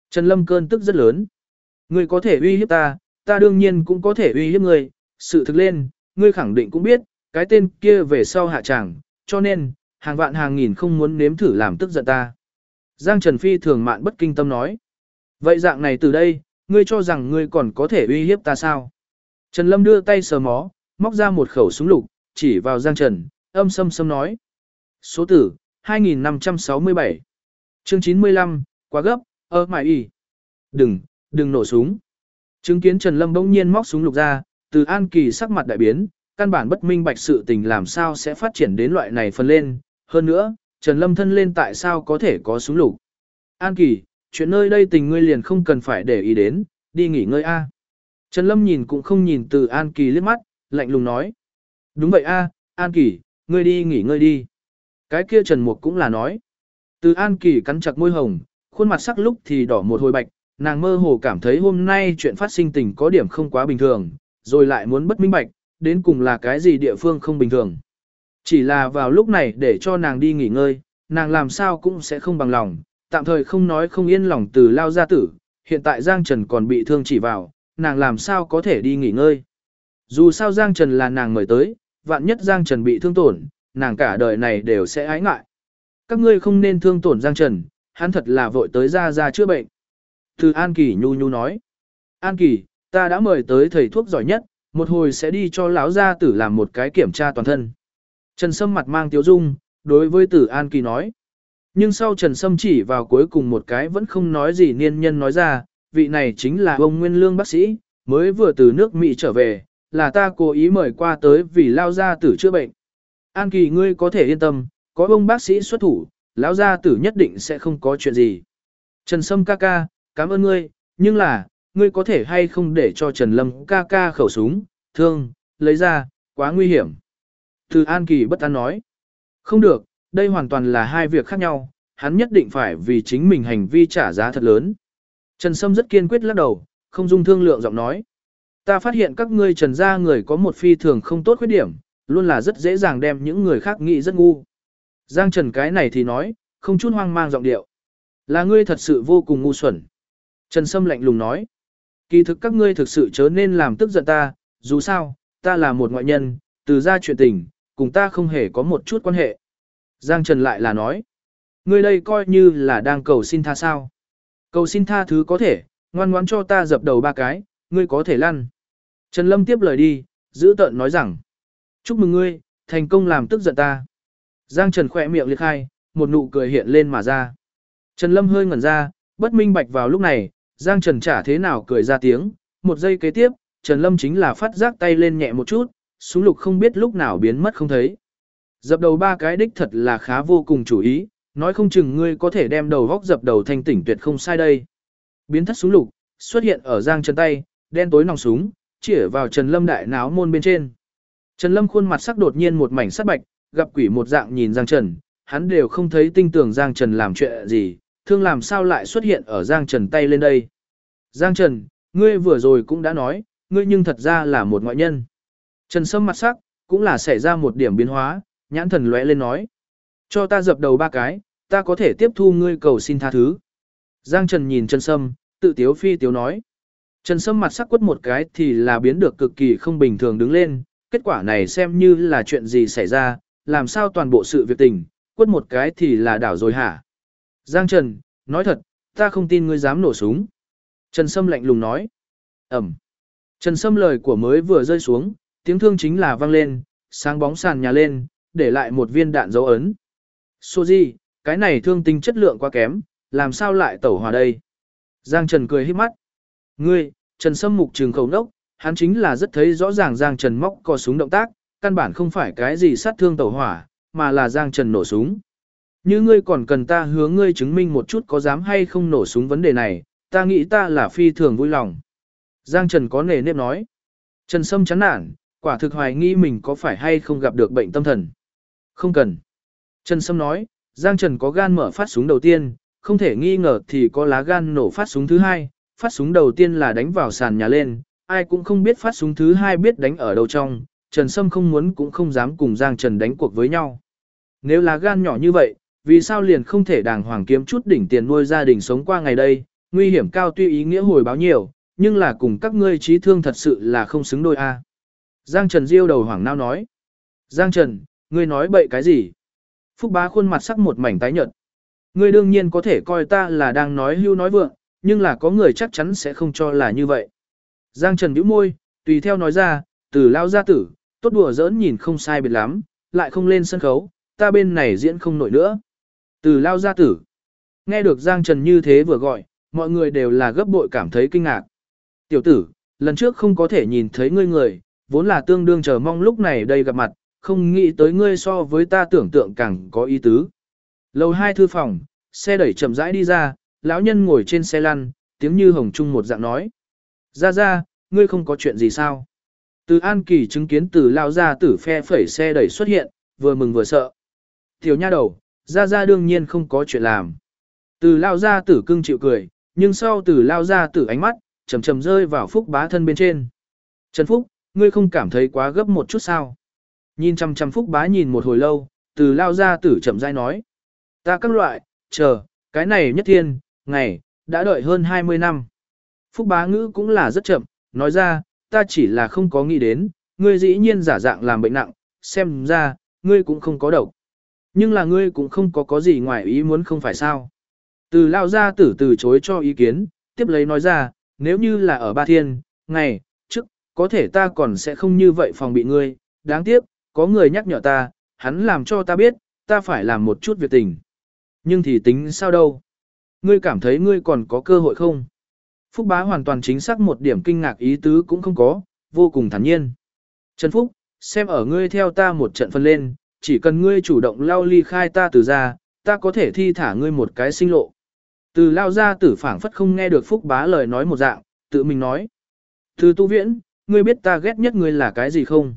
Trần Lâm cơn tức rất lớn. Ngươi có thể uy hiếp ta, ta đương nhiên cũng có thể uy hiếp ngươi, sự thực lên, ngươi khẳng định cũng biết, cái tên kia về sau hạ tràng, cho nên, hàng vạn hàng nghìn không muốn nếm thử làm tức giận ta. Giang Trần Phi thường mạn bất kinh tâm nói. Vậy dạng này từ đây, ngươi cho rằng ngươi còn có thể uy hiếp ta sao? Trần Lâm đưa tay sờ mó, móc ra một khẩu súng lục, chỉ vào Giang Trần, âm sâm sâm nói. Số tử, 2567. Chương 95, quá gấp, mải y. Đừng nổ súng. Chứng kiến Trần Lâm bỗng nhiên móc súng lục ra, Từ An Kỳ sắc mặt đại biến, căn bản bất minh bạch sự tình làm sao sẽ phát triển đến loại này phần lên. Hơn nữa, Trần Lâm thân lên tại sao có thể có súng lục. An Kỳ, chuyện nơi đây tình ngươi liền không cần phải để ý đến, đi nghỉ ngơi a. Trần Lâm nhìn cũng không nhìn Từ An Kỳ liếc mắt, lạnh lùng nói. Đúng vậy a, An Kỳ, ngươi đi nghỉ ngơi đi. Cái kia Trần Mục cũng là nói. Từ An Kỳ cắn chặt môi hồng, khuôn mặt sắc lúc thì đỏ một hồi bạch, nàng mơ hồ cảm thấy hôm nay chuyện phát sinh tình có điểm không quá bình thường, rồi lại muốn bất minh bạch, đến cùng là cái gì địa phương không bình thường. Chỉ là vào lúc này để cho nàng đi nghỉ ngơi, nàng làm sao cũng sẽ không bằng lòng, tạm thời không nói không yên lòng từ lao gia tử, hiện tại Giang Trần còn bị thương chỉ vào, nàng làm sao có thể đi nghỉ ngơi. Dù sao Giang Trần là nàng mời tới, vạn nhất Giang Trần bị thương tổn, nàng cả đời này đều sẽ ái ngại. Các ngươi không nên thương tổn Giang Trần, hắn thật là vội tới ra chữa bệnh. Từ An Kỳ nhu nhu nói. An Kỳ, ta đã mời tới thầy thuốc giỏi nhất, một hồi sẽ đi cho lão gia tử làm một cái kiểm tra toàn thân. Trần Sâm mặt mang tiếu dung, đối với Từ An Kỳ nói. Nhưng sau Trần Sâm chỉ vào cuối cùng một cái vẫn không nói gì niên nhân nói ra, vị này chính là ông Nguyên Lương bác sĩ, mới vừa từ nước Mỹ trở về, là ta cố ý mời qua tới vì lao gia tử chữa bệnh. An Kỳ ngươi có thể yên tâm, có ông bác sĩ xuất thủ, lão gia tử nhất định sẽ không có chuyện gì. Trần Sâm ca ca, cảm ơn ngươi, nhưng là, ngươi có thể hay không để cho Trần Lâm ca ca khẩu súng, thương, lấy ra, quá nguy hiểm. Từ An Kỳ bất an nói. Không được, đây hoàn toàn là hai việc khác nhau, hắn nhất định phải vì chính mình hành vi trả giá thật lớn. Trần Sâm rất kiên quyết lắc đầu, không dung thương lượng giọng nói. Ta phát hiện các ngươi Trần gia người có một phi thường không tốt khuyết điểm, luôn là rất dễ dàng đem những người khác nghĩ rất ngu. Giang Trần cái này thì nói, không chút hoang mang giọng điệu. Là ngươi thật sự vô cùng ngu xuẩn. Trần Sâm lạnh lùng nói. Kỳ thực các ngươi thực sự chớ nên làm tức giận ta, dù sao, ta là một ngoại nhân, từ ra chuyện tình, cùng ta không hề có một chút quan hệ. Giang Trần lại là nói. Ngươi đây coi như là đang cầu xin tha sao. Cầu xin tha thứ có thể, ngoan ngoãn cho ta dập đầu ba cái, ngươi có thể lăn. Trần Lâm tiếp lời đi, giữ tợn nói rằng. Chúc mừng ngươi, thành công làm tức giận ta. Giang Trần khỏe miệng liệt khai, một nụ cười hiện lên mà ra. Trần Lâm hơi ngẩn ra, bất minh bạch vào lúc này, Giang Trần chả thế nào cười ra tiếng. Một giây kế tiếp, Trần Lâm chính là phát giác tay lên nhẹ một chút, súng lục không biết lúc nào biến mất không thấy. Dập đầu ba cái đích thật là khá vô cùng chủ ý, nói không chừng ngươi có thể đem đầu góc dập đầu thanh tỉnh tuyệt không sai đây. Biến thất súng lục, xuất hiện ở Giang Trần tay, đen tối nòng súng, chĩa vào Trần Lâm đại náo môn bên trên. Trần Lâm khuôn mặt sắc đột nhiên một mảnh sắc bạch, gặp quỷ một dạng nhìn Giang Trần, hắn đều không thấy tinh tường Giang Trần làm chuyện gì, thương làm sao lại xuất hiện ở Giang Trần tay lên đây. Giang Trần, ngươi vừa rồi cũng đã nói, ngươi nhưng thật ra là một ngoại nhân. Trần Sâm mặt sắc, cũng là xảy ra một điểm biến hóa, nhãn thần lóe lên nói. Cho ta dập đầu ba cái, ta có thể tiếp thu ngươi cầu xin tha thứ. Giang Trần nhìn Trần Sâm, tự tiếu phi tiếu nói. Trần Sâm mặt sắc quất một cái thì là biến được cực kỳ không bình thường đứng lên, kết quả này xem như là chuyện gì xảy ra, làm sao toàn bộ sự việc tình, quất một cái thì là đảo rồi hả? Giang Trần, nói thật, ta không tin ngươi dám nổ súng. Trần Sâm lạnh lùng nói. Ẩm. Trần Sâm lời của mới vừa rơi xuống, tiếng thương chính là vang lên, sáng bóng sàn nhà lên, để lại một viên đạn dấu ấn. Soji, cái này thương tính chất lượng quá kém, làm sao lại tẩu hỏa đây? Giang Trần cười híp mắt. Ngươi, Trần Sâm mục trừng khẩu nốc, hắn chính là rất thấy rõ ràng Giang Trần móc cò súng động tác, căn bản không phải cái gì sát thương tẩu hỏa, mà là Giang Trần nổ súng. Như ngươi còn cần ta hướng ngươi chứng minh một chút có dám hay không nổ súng vấn đề này, ta nghĩ ta là phi thường vui lòng. Giang Trần có nề nếp nói. Trần Sâm chán nản, quả thực hoài nghi mình có phải hay không gặp được bệnh tâm thần. Không cần. Trần Sâm nói, Giang Trần có gan mở phát súng đầu tiên, không thể nghi ngờ thì có lá gan nổ phát súng thứ hai. Phát súng đầu tiên là đánh vào sàn nhà lên, ai cũng không biết phát súng thứ hai biết đánh ở đâu trong. Trần Sâm không muốn cũng không dám cùng Giang Trần đánh cuộc với nhau. Nếu lá gan nhỏ như vậy, vì sao liền không thể đàng hoàng kiếm chút đỉnh tiền nuôi gia đình sống qua ngày đây, Nguy hiểm cao tuy ý nghĩa hồi báo nhiều, nhưng là cùng các ngươi trí thương thật sự là không xứng đôi a. Giang Trần diêu đầu hoảng nao nói. Giang Trần, ngươi nói bậy cái gì? Phúc Bá khuôn mặt sắc một mảnh tái nhợt. Ngươi đương nhiên có thể coi ta là đang nói hưu nói vượng, nhưng là có người chắc chắn sẽ không cho là như vậy. Giang Trần bĩu môi, tùy theo nói ra, Từ lao gia tử, tốt đùa giỡn nhìn không sai biệt lắm, lại không lên sân khấu, ta bên này diễn không nổi nữa. Từ lao gia tử. Nghe được Giang Trần như thế vừa gọi, mọi người đều là gấp bội cảm thấy kinh ngạc. Tiểu tử, lần trước không có thể nhìn thấy ngươi người, vốn là tương đương chờ mong lúc này đây gặp mặt, không nghĩ tới ngươi so với ta tưởng tượng càng có ý tứ. Lầu 2 thư phòng, xe đẩy chậm rãi đi ra, lão nhân ngồi trên xe lăn, tiếng như hồng trung một dạng nói. Ra, ngươi không có chuyện gì sao? Từ An Kỳ chứng kiến Từ lao gia tử phe phẩy xe đẩy xuất hiện, vừa mừng vừa sợ. Tiểu nha đầu, ra đương nhiên không có chuyện làm. Từ lao gia tử cưng chịu cười, nhưng sau Từ lao gia tử ánh mắt, chầm chầm rơi vào Phúc Bá thân bên trên. Trần Phúc, ngươi không cảm thấy quá gấp một chút sao? Nhìn chăm Phúc Bá nhìn một hồi lâu, Từ lao gia tử chậm rãi nói. Ta các loại, chờ, cái này nhất thiên, ngày, đã đợi hơn 20 năm. Phúc Bá ngữ cũng là rất chậm, nói ra, ta chỉ là không có nghĩ đến, ngươi dĩ nhiên giả dạng làm bệnh nặng, xem ra, ngươi cũng không có độc. Nhưng là ngươi cũng không có gì ngoài ý muốn không phải sao. Từ lao gia tử từ chối cho ý kiến, tiếp lấy nói ra, nếu như là ở Ba Thiên, ngày, trước, có thể ta còn sẽ không như vậy phòng bị ngươi, đáng tiếc, có người nhắc nhở ta, hắn làm cho ta biết, ta phải làm một chút việc tình. Nhưng thì tính sao đâu? Ngươi cảm thấy ngươi còn có cơ hội không? Phúc Bá hoàn toàn chính xác một điểm kinh ngạc ý tứ cũng không có, vô cùng thản nhiên. Trần Phúc, xem ở ngươi theo ta một trận phân lên, chỉ cần ngươi chủ động lao ly khai ta từ ra, ta có thể thi thả ngươi một cái sinh lộ. Từ lao ra tử phảng phất không nghe được Phúc Bá lời nói một dạng, tự mình nói. Từ tu viễn, ngươi biết ta ghét nhất ngươi là cái gì không?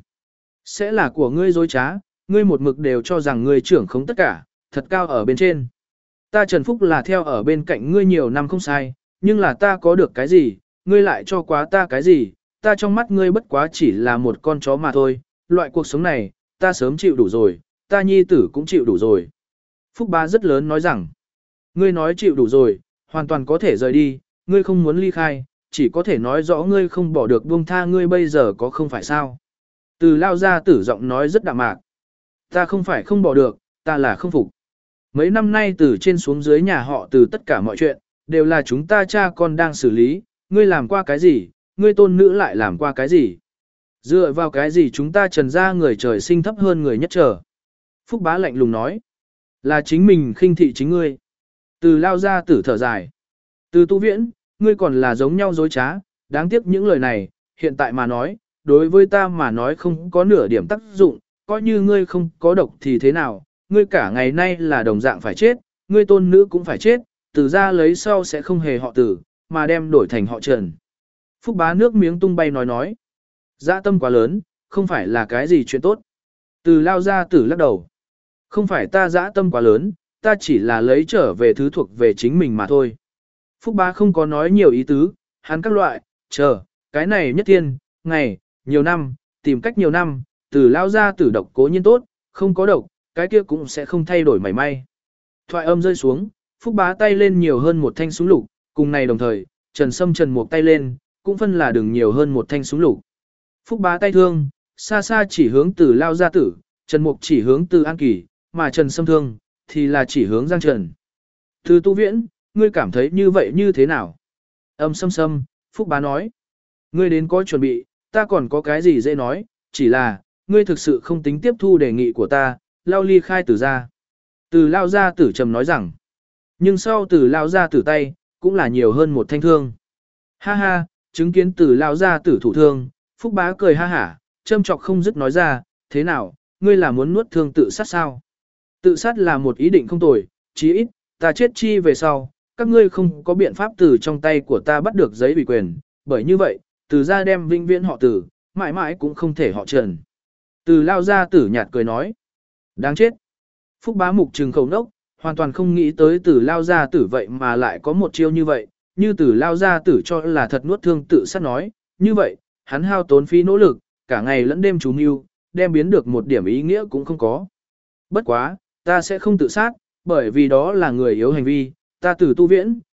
Sẽ là của ngươi dối trá, ngươi một mực đều cho rằng ngươi trưởng không tất cả, thật cao ở bên trên. Ta Trần Phúc là theo ở bên cạnh ngươi nhiều năm không sai, nhưng là ta có được cái gì, ngươi lại cho quá ta cái gì, ta trong mắt ngươi bất quá chỉ là một con chó mà thôi, loại cuộc sống này, ta sớm chịu đủ rồi, ta nhi tử cũng chịu đủ rồi. Phúc Bá rất lớn nói rằng, ngươi nói chịu đủ rồi, hoàn toàn có thể rời đi, ngươi không muốn ly khai, chỉ có thể nói rõ ngươi không bỏ được buông tha ngươi bây giờ có không phải sao. Từ lao ra tử giọng nói rất đạm mạc. Ta không phải không bỏ được, ta là không phục. Mấy năm nay từ trên xuống dưới nhà họ từ tất cả mọi chuyện, đều là chúng ta cha con đang xử lý, ngươi làm qua cái gì, ngươi tôn nữ lại làm qua cái gì. Dựa vào cái gì chúng ta trần ra người trời sinh thấp hơn người nhất trở. Phúc Bá lạnh lùng nói, là chính mình khinh thị chính ngươi. Từ lao ra tử thở dài. Từ tu viễn, ngươi còn là giống nhau dối trá, đáng tiếc những lời này, hiện tại mà nói, đối với ta mà nói không có nửa điểm tác dụng, coi như ngươi không có độc thì thế nào, ngươi cả ngày nay là đồng dạng phải chết, ngươi tôn nữ cũng phải chết, từ ra lấy sau sẽ không hề họ tử, mà đem đổi thành họ Trần. Phúc Bá nước miếng tung bay nói, dã tâm quá lớn, không phải là cái gì chuyện tốt. Từ lao ra tử lắc đầu. Không phải ta dã tâm quá lớn, ta chỉ là lấy trở về thứ thuộc về chính mình mà thôi. Phúc Bá không có nói nhiều ý tứ, hắn các loại, chờ, cái này nhất thiên, ngày, nhiều năm, tìm cách nhiều năm, từ lao ra tử độc cố nhiên tốt, không có độc, cái kia cũng sẽ không thay đổi mảy may. Thoại âm rơi xuống, Phúc Bá tay lên nhiều hơn một thanh súng lục, cùng này đồng thời, Trần Sâm Trần Mục tay lên, cũng phân là đừng nhiều hơn một thanh súng lục. Phúc Bá tay thương, xa xa chỉ hướng từ lao gia tử, Trần Mục chỉ hướng từ An Kỳ, mà Trần Sâm thương, thì là chỉ hướng Giang Trần. Từ tu viễn, ngươi cảm thấy như vậy như thế nào? Âm Sâm, Phúc Bá nói. Ngươi đến có chuẩn bị, ta còn có cái gì dễ nói, chỉ là, ngươi thực sự không tính tiếp thu đề nghị của ta, lao ly khai từ ra. Từ lao gia tử trầm nói rằng, nhưng sau từ lao gia tử tay, cũng là nhiều hơn một thanh thương. Ha ha, chứng kiến từ lao gia tử thủ thương, Phúc Bá cười ha hả, châm chọc không dứt nói ra, thế nào, ngươi là muốn nuốt thương tự sát sao? Tự sát là một ý định không tồi, chí ít, ta chết chi về sau, các ngươi không có biện pháp từ trong tay của ta bắt được giấy ủy quyền, bởi như vậy, từ ra đem vinh viễn họ tử, mãi mãi cũng không thể họ Trần. Từ lao gia tử nhạt cười nói, đáng chết. Phúc Bá mục trừng khẩu nốc, hoàn toàn không nghĩ tới từ lao gia tử vậy mà lại có một chiêu như vậy, như từ lao gia tử cho là thật nuốt thương tự sát nói, như vậy, hắn hao tốn phí nỗ lực, cả ngày lẫn đêm chú mưu, đem biến được một điểm ý nghĩa cũng không có. Bất quá, ta sẽ không tự sát, bởi vì đó là người yếu hành vi, ta từ tu viễn,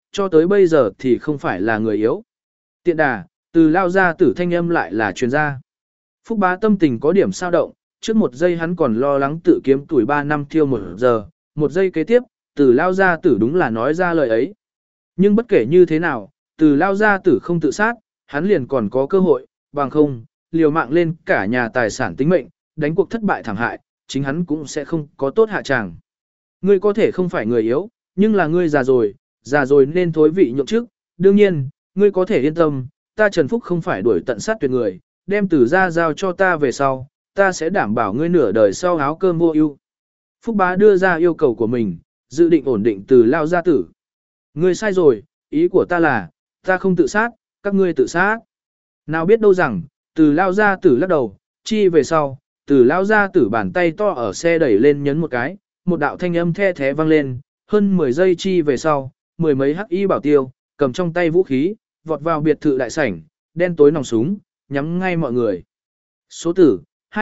cho tới bây giờ thì không phải là người yếu. Tiện đà, từ lao ra tử thanh âm lại là truyền ra. Phúc Bá tâm tình có điểm sao động, trước một giây hắn còn lo lắng tự kiếm tuổi 3 năm thiêu 1 giờ, một giây kế tiếp, từ lao ra tử đúng là nói ra lời ấy. Nhưng bất kể như thế nào, từ lao ra tử không tự sát, hắn liền còn có cơ hội, bằng không, liều mạng lên cả nhà tài sản tính mệnh, đánh cuộc thất bại thảm hại, chính hắn cũng sẽ không có tốt hạ tràng. Ngươi có thể không phải người yếu, nhưng là ngươi già rồi nên thối vị nhượng trước, đương nhiên, ngươi có thể yên tâm, ta Trần Phúc không phải đuổi tận sát tuyệt người, đem từ ra giao cho ta về sau, ta sẽ đảm bảo ngươi nửa đời sau áo cơm vô ưu. Phúc Bá đưa ra yêu cầu của mình, dự định ổn định từ lao gia tử. Ngươi sai rồi, ý của ta là, ta không tự sát, các ngươi tự sát. Nào biết đâu rằng, từ lao gia tử lắc đầu, chi về sau, từ lao gia tử bàn tay to ở xe đẩy lên nhấn một cái, một đạo thanh âm the thé vang lên, hơn 10 giây chi về sau, mười mấy hắc y bảo tiêu, cầm trong tay vũ khí, vọt vào biệt thự đại sảnh, đen tối nòng súng, nhắm ngay mọi người. Số tử,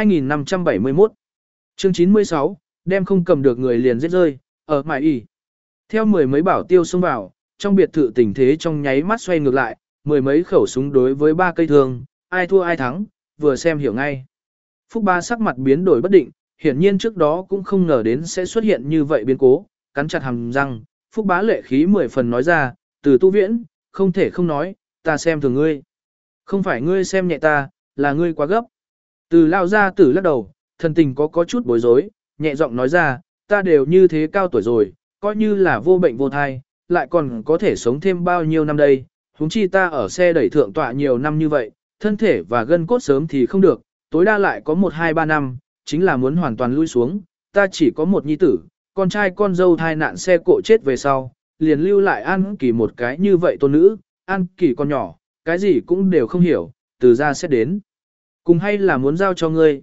2571. Chương 96, đem không cầm được người liền giết rơi, ở mại y. Theo mười mấy bảo tiêu xông vào, trong biệt thự tình thế trong nháy mắt xoay ngược lại, mười mấy khẩu súng đối với 3 cây thương, ai thua ai thắng, vừa xem hiểu ngay. Phúc Ba sắc mặt biến đổi bất định, hiển nhiên trước đó cũng không ngờ đến sẽ xuất hiện như vậy biến cố, cắn chặt hàm răng, Phúc Bá lệ khí 10 phần nói ra, từ tu viễn, không thể không nói, ta xem thường ngươi. Không phải ngươi xem nhẹ ta, là ngươi quá gấp. Từ lao ra tử lắc đầu, thần tình có chút bối rối, nhẹ giọng nói ra, ta đều như thế cao tuổi rồi, coi như là vô bệnh vô thai, lại còn có thể sống thêm bao nhiêu năm đây, huống chi ta ở xe đẩy thượng tọa nhiều năm như vậy, thân thể và gân cốt sớm thì không được, tối đa lại có 1-2-3 năm, chính là muốn hoàn toàn lui xuống, ta chỉ có một nhi tử, con trai con dâu thai nạn xe cộ chết về sau, liền lưu lại An Kỳ một cái như vậy tôn nữ, An Kỳ con nhỏ, cái gì cũng đều không hiểu, từ ra sẽ đến. Cùng hay là muốn giao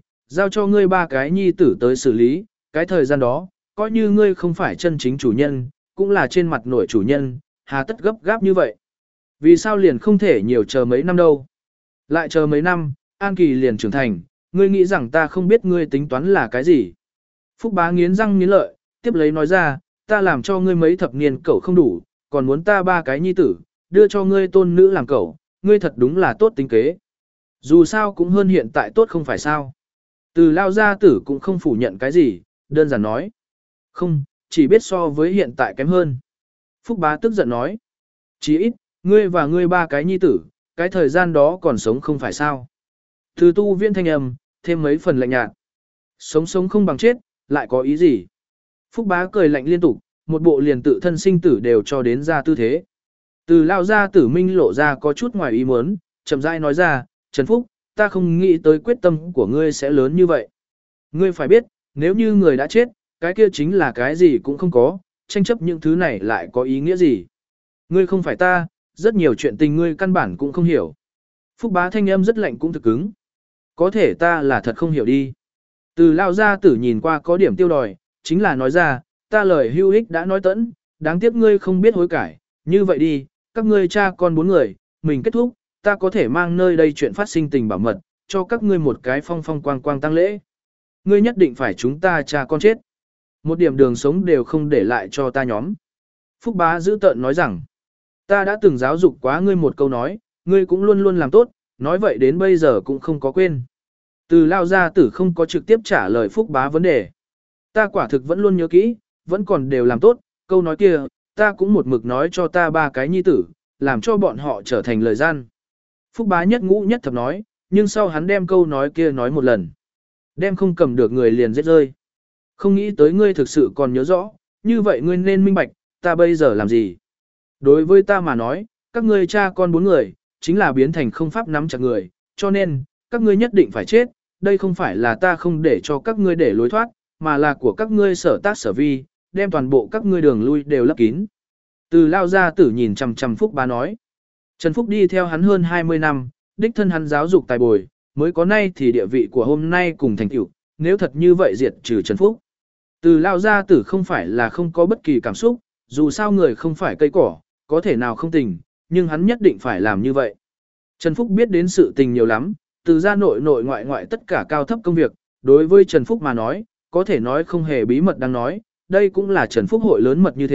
cho ngươi 3 cái nhi tử tới xử lý, cái thời gian đó, coi như ngươi không phải chân chính chủ nhân, cũng là trên mặt nổi chủ nhân, hà tất gấp gáp như vậy. Vì sao liền không thể nhiều chờ mấy năm đâu? Lại chờ mấy năm, An Kỳ liền trưởng thành, ngươi nghĩ rằng ta không biết ngươi tính toán là cái gì? Phúc Bá nghiến răng nghiến lợi, tiếp lấy nói ra, ta làm cho ngươi mấy thập niên cậu không đủ, còn muốn ta 3 cái nhi tử, đưa cho ngươi tôn nữ làm cậu, ngươi thật đúng là tốt tính kế. Dù sao cũng hơn hiện tại tốt không phải sao. Từ lao gia tử cũng không phủ nhận cái gì, đơn giản nói. Không, chỉ biết so với hiện tại kém hơn. Phúc Bá tức giận nói. Chỉ ít, ngươi và ngươi 3 cái nhi tử, cái thời gian đó còn sống không phải sao. Từ tu viên thanh âm, thêm mấy phần lạnh nhạt. Sống không bằng chết, lại có ý gì? Phúc Bá cười lạnh liên tục, một bộ liền tự thân sinh tử đều cho đến ra tư thế. Từ lao ra tử minh lộ ra có chút ngoài ý muốn, chậm rãi nói ra, Trần Phúc, ta không nghĩ tới quyết tâm của ngươi sẽ lớn như vậy. Ngươi phải biết, nếu như người đã chết, cái kia chính là cái gì cũng không có, tranh chấp những thứ này lại có ý nghĩa gì. Ngươi không phải ta, rất nhiều chuyện tình ngươi căn bản cũng không hiểu. Phúc Bá thanh âm rất lạnh cũng thực cứng. Có thể ta là thật không hiểu đi. Từ lao ra tử nhìn qua có điểm tiêu đòi, chính là nói ra, ta lời hưu ích đã nói tẫn, đáng tiếc ngươi không biết hối cải, như vậy đi, các ngươi cha con 4 người, mình kết thúc, ta có thể mang nơi đây chuyện phát sinh tình bảo mật, cho các ngươi một cái phong phong quang quang tăng lễ. Ngươi nhất định phải chúng ta cha con chết. Một điểm đường sống đều không để lại cho ta nhóm. Phúc Bá giữ tợn nói rằng, ta đã từng giáo dục quá ngươi một câu nói, ngươi cũng luôn luôn làm tốt, nói vậy đến bây giờ cũng không có quên. Từ lao gia tử không có trực tiếp trả lời Phúc Bá vấn đề. Ta quả thực vẫn luôn nhớ kỹ, vẫn còn đều làm tốt, câu nói kia, ta cũng một mực nói cho ta 3 cái nhi tử, làm cho bọn họ trở thành lời gian. Phúc Bá nhất ngũ nhất thập nói, nhưng sau hắn đem câu nói kia nói một lần. Đem không cầm được người liền giết rơi. Không nghĩ tới ngươi thực sự còn nhớ rõ, như vậy ngươi nên minh bạch, ta bây giờ làm gì? Đối với ta mà nói, các ngươi cha con 4 người, chính là biến thành không pháp nắm chặt người, cho nên, các ngươi nhất định phải chết, đây không phải là ta không để cho các ngươi để lối thoát, mà là của các ngươi sở tác sở vi, đem toàn bộ các ngươi đường lui đều lấp kín. Từ lao gia tử nhìn chằm chằm Phúc Bá nói. Trần Phúc đi theo hắn hơn 20 năm, đích thân hắn giáo dục tài bồi, mới có nay thì địa vị của hôm nay cùng thành tựu, nếu thật như vậy diệt trừ Trần Phúc. Từ lao gia tử không phải là không có bất kỳ cảm xúc, dù sao người không phải cây cỏ, có thể nào không tình, nhưng hắn nhất định phải làm như vậy. Trần Phúc biết đến sự tình nhiều lắm, từ gia nội nội ngoại ngoại tất cả cao thấp công việc, đối với Trần Phúc mà nói, có thể nói không hề bí mật đang nói, đây cũng là Trần Phúc hội lớn mật như thế,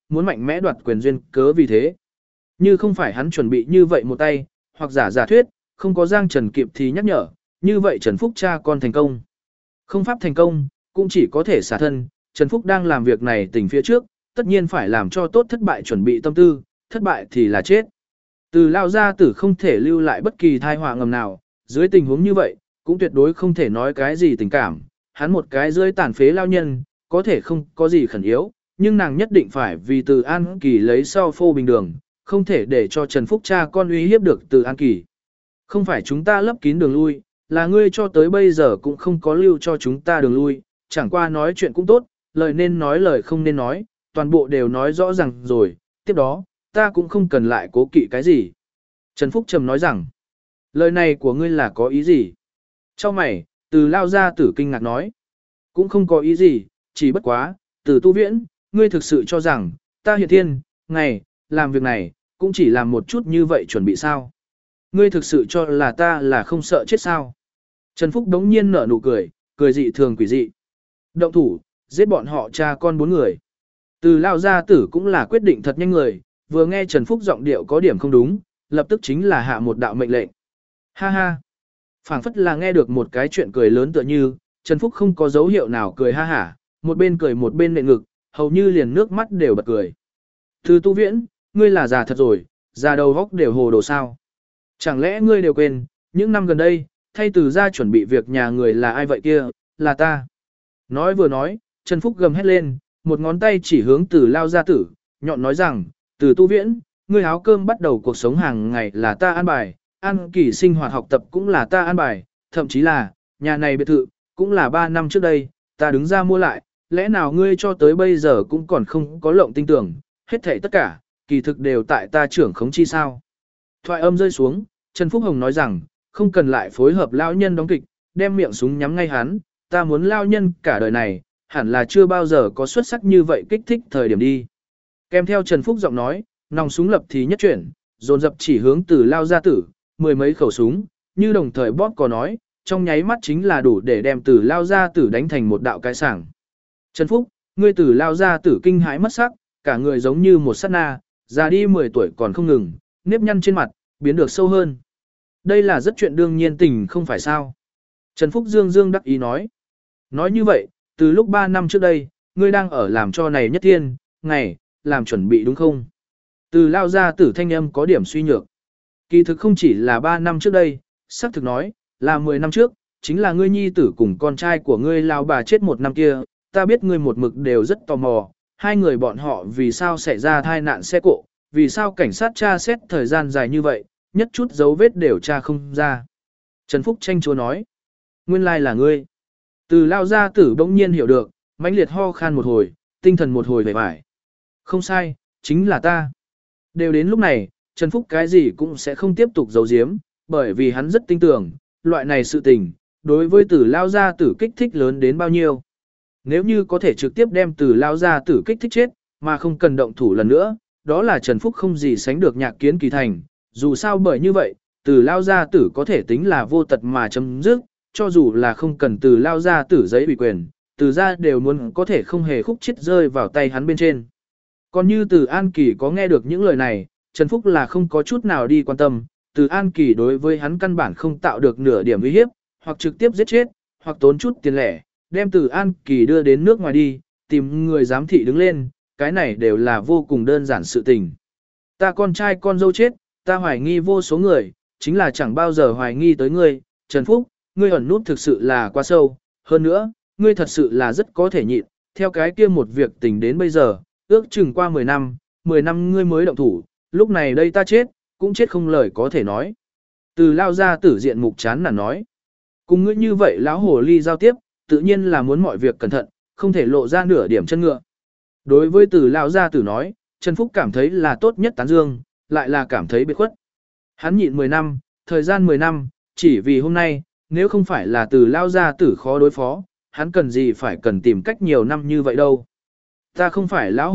muốn mạnh mẽ đoạt quyền duyên cớ vì thế. Như không phải hắn chuẩn bị như vậy một tay, hoặc giả thuyết, không có Giang Trần kịp thì nhắc nhở, như vậy Trần Phúc cha con thành công. Không pháp thành công, cũng chỉ có thể xả thân, Trần Phúc đang làm việc này tỉnh phía trước, tất nhiên phải làm cho tốt thất bại chuẩn bị tâm tư, thất bại thì là chết. Từ lao gia tử không thể lưu lại bất kỳ thai họa ngầm nào, dưới tình huống như vậy, cũng tuyệt đối không thể nói cái gì tình cảm, hắn một cái dưới tàn phế lao nhân, có thể không có gì khẩn yếu, nhưng nàng nhất định phải vì Từ An Kỳ lấy sau phô bình đường, không thể để cho Trần Phúc cha con uy hiếp được Từ An Kỳ. Không phải chúng ta lấp kín đường lui, là ngươi cho tới bây giờ cũng không có lưu cho chúng ta đường lui, chẳng qua nói chuyện cũng tốt, lời nên nói lời không nên nói, toàn bộ đều nói rõ ràng rồi, tiếp đó, ta cũng không cần lại cố kỵ cái gì. Trần Phúc Trầm nói rằng, lời này của ngươi là có ý gì? Trong mày, Từ lao ra tử kinh ngạc nói, cũng không có ý gì, chỉ bất quá, Từ Tu Viễn, ngươi thực sự cho rằng, ta hiện thiên, ngày, làm việc này, cũng chỉ làm một chút như vậy chuẩn bị sao? Ngươi thực sự cho là ta là không sợ chết sao? Trần Phúc đống nhiên nở nụ cười, cười dị thường quỷ dị. Động thủ, giết bọn họ cha con 4 người. Từ lao gia tử cũng là quyết định thật nhanh người, vừa nghe Trần Phúc giọng điệu có điểm không đúng, lập tức chính là hạ một đạo mệnh lệnh. Ha ha! Phảng phất là nghe được một cái chuyện cười lớn tựa như, Trần Phúc không có dấu hiệu nào cười ha hả, một bên cười một bên nện ngực, hầu như liền nước mắt đều bật cười. Từ Tu Viễn, ngươi là già thật rồi, già đầu góc đều hồ đồ sao. Chẳng lẽ ngươi đều quên, những năm gần đây, thay Từ ra chuẩn bị việc nhà người là ai vậy kia, là ta. Nói vừa nói, Trần Phúc gầm hét lên, một ngón tay chỉ hướng Từ lao gia tử, nhọn nói rằng, Từ Tu Viễn, ngươi áo cơm bắt đầu cuộc sống hàng ngày là ta an bài, An Kỳ sinh hoạt học tập cũng là ta an bài, thậm chí là, nhà này biệt thự, cũng là 3 năm trước đây, ta đứng ra mua lại, lẽ nào ngươi cho tới bây giờ cũng còn không có lộng tin tưởng, hết thảy tất cả, kỳ thực đều tại ta trưởng khống chi sao. Thoại âm rơi xuống, Trần Phúc Hồng nói rằng, không cần lại phối hợp lão nhân đóng kịch, đem miệng súng nhắm ngay hắn, ta muốn lão nhân cả đời này, hẳn là chưa bao giờ có xuất sắc như vậy kích thích thời điểm đi. Kèm theo Trần Phúc giọng nói, nòng súng lập thì nhất chuyển, dồn dập chỉ hướng Từ lao gia tử, 10 mấy khẩu súng, như đồng thời bóp có nói, trong nháy mắt chính là đủ để đem Từ lao gia tử đánh thành một đạo cái sảng. Trần Phúc, ngươi Từ lao gia tử kinh hãi mất sắc, cả người giống như một sát na, già đi 10 tuổi còn không ngừng, nếp nhăn trên mặt, biến được sâu hơn. Đây là rất chuyện đương nhiên tình không phải sao. Trần Phúc Dương Dương đắc ý nói. Nói như vậy, từ lúc 3 năm trước đây, ngươi đang ở làm cho này nhất thiên, ngày, làm chuẩn bị đúng không? Từ lao gia tử thanh âm có điểm suy nhược. Kỳ thực không chỉ là 3 năm trước đây, xác thực nói, là 10 năm trước, chính là ngươi nhi tử cùng con trai của ngươi lao bà chết 1 năm kia, ta biết ngươi một mực đều rất tò mò, hai người bọn họ vì sao xảy ra tai nạn xe cộ, vì sao cảnh sát tra xét thời gian dài như vậy, nhất chút dấu vết đều tra không ra. Trần Phúc tranh chúa nói, nguyên lai là ngươi. Từ lao gia tử bỗng nhiên hiểu được, mãnh liệt ho khan một hồi, tinh thần một hồi vẻ vải. Không sai, chính là ta. Đều đến lúc này, Trần Phúc cái gì cũng sẽ không tiếp tục giấu giếm, bởi vì hắn rất tin tưởng, loại này sự tình, đối với Từ lao gia tử kích thích lớn đến bao nhiêu. Nếu như có thể trực tiếp đem Từ lao gia tử kích thích chết, mà không cần động thủ lần nữa, đó là Trần Phúc không gì sánh được Nhạc Kiến Kỳ thành. Dù sao bởi như vậy, Từ lao gia tử có thể tính là vô tật mà chấm dứt, cho dù là không cần Từ lao gia tử giấy ủy quyền, Từ gia đều muốn có thể không hề khúc chết rơi vào tay hắn bên trên. Còn như Từ An Kỳ có nghe được những lời này, Trần Phúc là không có chút nào đi quan tâm, Từ An Kỳ đối với hắn căn bản không tạo được nửa điểm uy hiếp, hoặc trực tiếp giết chết, hoặc tốn chút tiền lẻ, đem Từ An Kỳ đưa đến nước ngoài đi, tìm người giám thị đứng lên, cái này đều là vô cùng đơn giản sự tình. Ta con trai con dâu chết, ta hoài nghi vô số người, chính là chẳng bao giờ hoài nghi tới ngươi, Trần Phúc, ngươi ẩn nút thực sự là quá sâu, hơn nữa, ngươi thật sự là rất có thể nhịn, theo cái kia một việc tình đến bây giờ, ước chừng qua 10 năm ngươi mới động thủ, lúc này đây ta chết, cũng chết không lời có thể nói. Từ lao ra tử diện mục chán nản nói, cùng ngươi như vậy lão hồ ly giao tiếp, tự nhiên là muốn mọi việc cẩn thận, không thể lộ ra nửa điểm chân ngựa. Đối với Từ lao gia tử nói, Trần Phúc cảm thấy là tốt nhất tán dương, lại là cảm thấy biệt khuất. Hắn nhịn 10 năm, thời gian 10 năm, chỉ vì hôm nay, nếu không phải là Từ lao gia tử khó đối phó, hắn cần gì phải cần tìm cách nhiều năm như vậy đâu. Ta không phải lão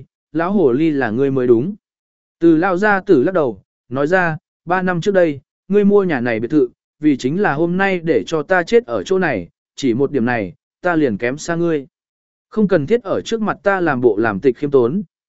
hồ ly là ngươi mới đúng. Từ lao gia tử lắc đầu, nói ra, 3 năm trước đây, ngươi mua nhà này biệt thự, vì chính là hôm nay để cho ta chết ở chỗ này, chỉ một điểm này, ta liền kém xa ngươi. Không cần thiết ở trước mặt ta làm bộ làm tịch khiêm tốn,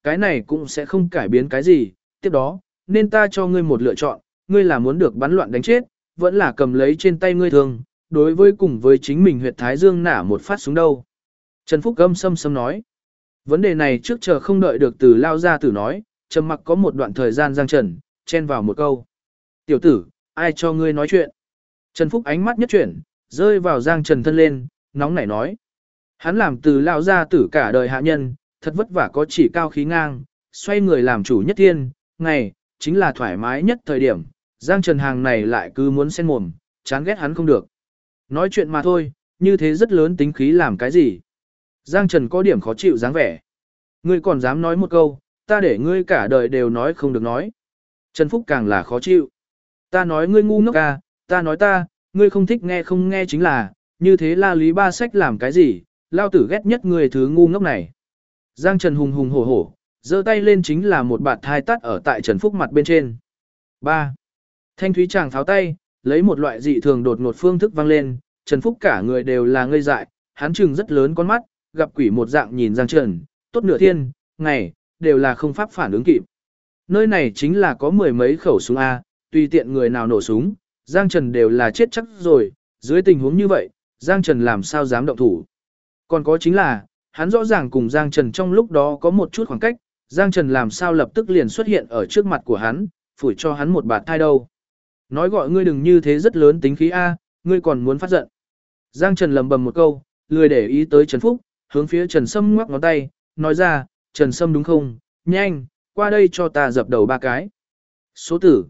cái này cũng sẽ không cải biến cái gì, tiếp đó, nên ta cho ngươi một lựa chọn, ngươi là muốn được bắn loạn đánh chết, vẫn là cầm lấy trên tay ngươi thương, đối với cùng với chính mình huyệt thái dương nả một phát súng đâu. Trần Phúc gâm sâm sâm nói. Vấn đề này trước chờ không đợi được từ lao ra tử nói, trầm mặc có một đoạn thời gian Giang Trần, chen vào một câu. Tiểu tử, ai cho ngươi nói chuyện? Trần Phúc ánh mắt nhất chuyển, rơi vào Giang Trần thân lên, nóng nảy nói. Hắn làm từ lao ra tử cả đời hạ nhân, thật vất vả có chỉ cao khí ngang, xoay người làm chủ nhất thiên, ngày, chính là thoải mái nhất thời điểm, Giang Trần hàng này lại cứ muốn xen mồm, chán ghét hắn không được. Nói chuyện mà thôi, như thế rất lớn tính khí làm cái gì? Giang Trần có điểm khó chịu dáng vẻ. Ngươi còn dám nói một câu, ta để ngươi cả đời đều nói không được nói. Trần Phúc càng là khó chịu. Ta nói ngươi ngu ngốc à, ta nói ta, ngươi không thích nghe không nghe chính là, như thế la lý ba sách làm cái gì, lao tử ghét nhất ngươi thứ ngu ngốc này. Giang Trần hùng hùng hổ hổ, giơ tay lên chính là một bạt thai tắt ở tại Trần Phúc mặt bên trên. 3. Thanh thúy chàng tháo tay, lấy một loại dị thường đột ngột phương thức vang lên, Trần Phúc cả người đều là ngây dại, hắn trừng rất lớn con mắt, gặp quỷ một dạng nhìn Giang Trần, tốt nửa thiên, ngày, đều là không pháp phản ứng kịp. Nơi này chính là có mười mấy khẩu súng A, tùy tiện người nào nổ súng, Giang Trần đều là chết chắc rồi, dưới tình huống như vậy, Giang Trần làm sao dám động thủ. Còn có chính là, hắn rõ ràng cùng Giang Trần trong lúc đó có một chút khoảng cách, Giang Trần làm sao lập tức liền xuất hiện ở trước mặt của hắn, phủi cho hắn một bạt thai đâu. Nói gọi ngươi đừng như thế rất lớn tính khí A, ngươi còn muốn phát giận. Giang Trần lầm bầm một câu, lười để ý tới Trần Phúc, hướng phía Trần Sâm ngoắc ngón tay, nói ra, Trần Sâm đúng không, nhanh, qua đây cho ta dập đầu ba cái. Số tử,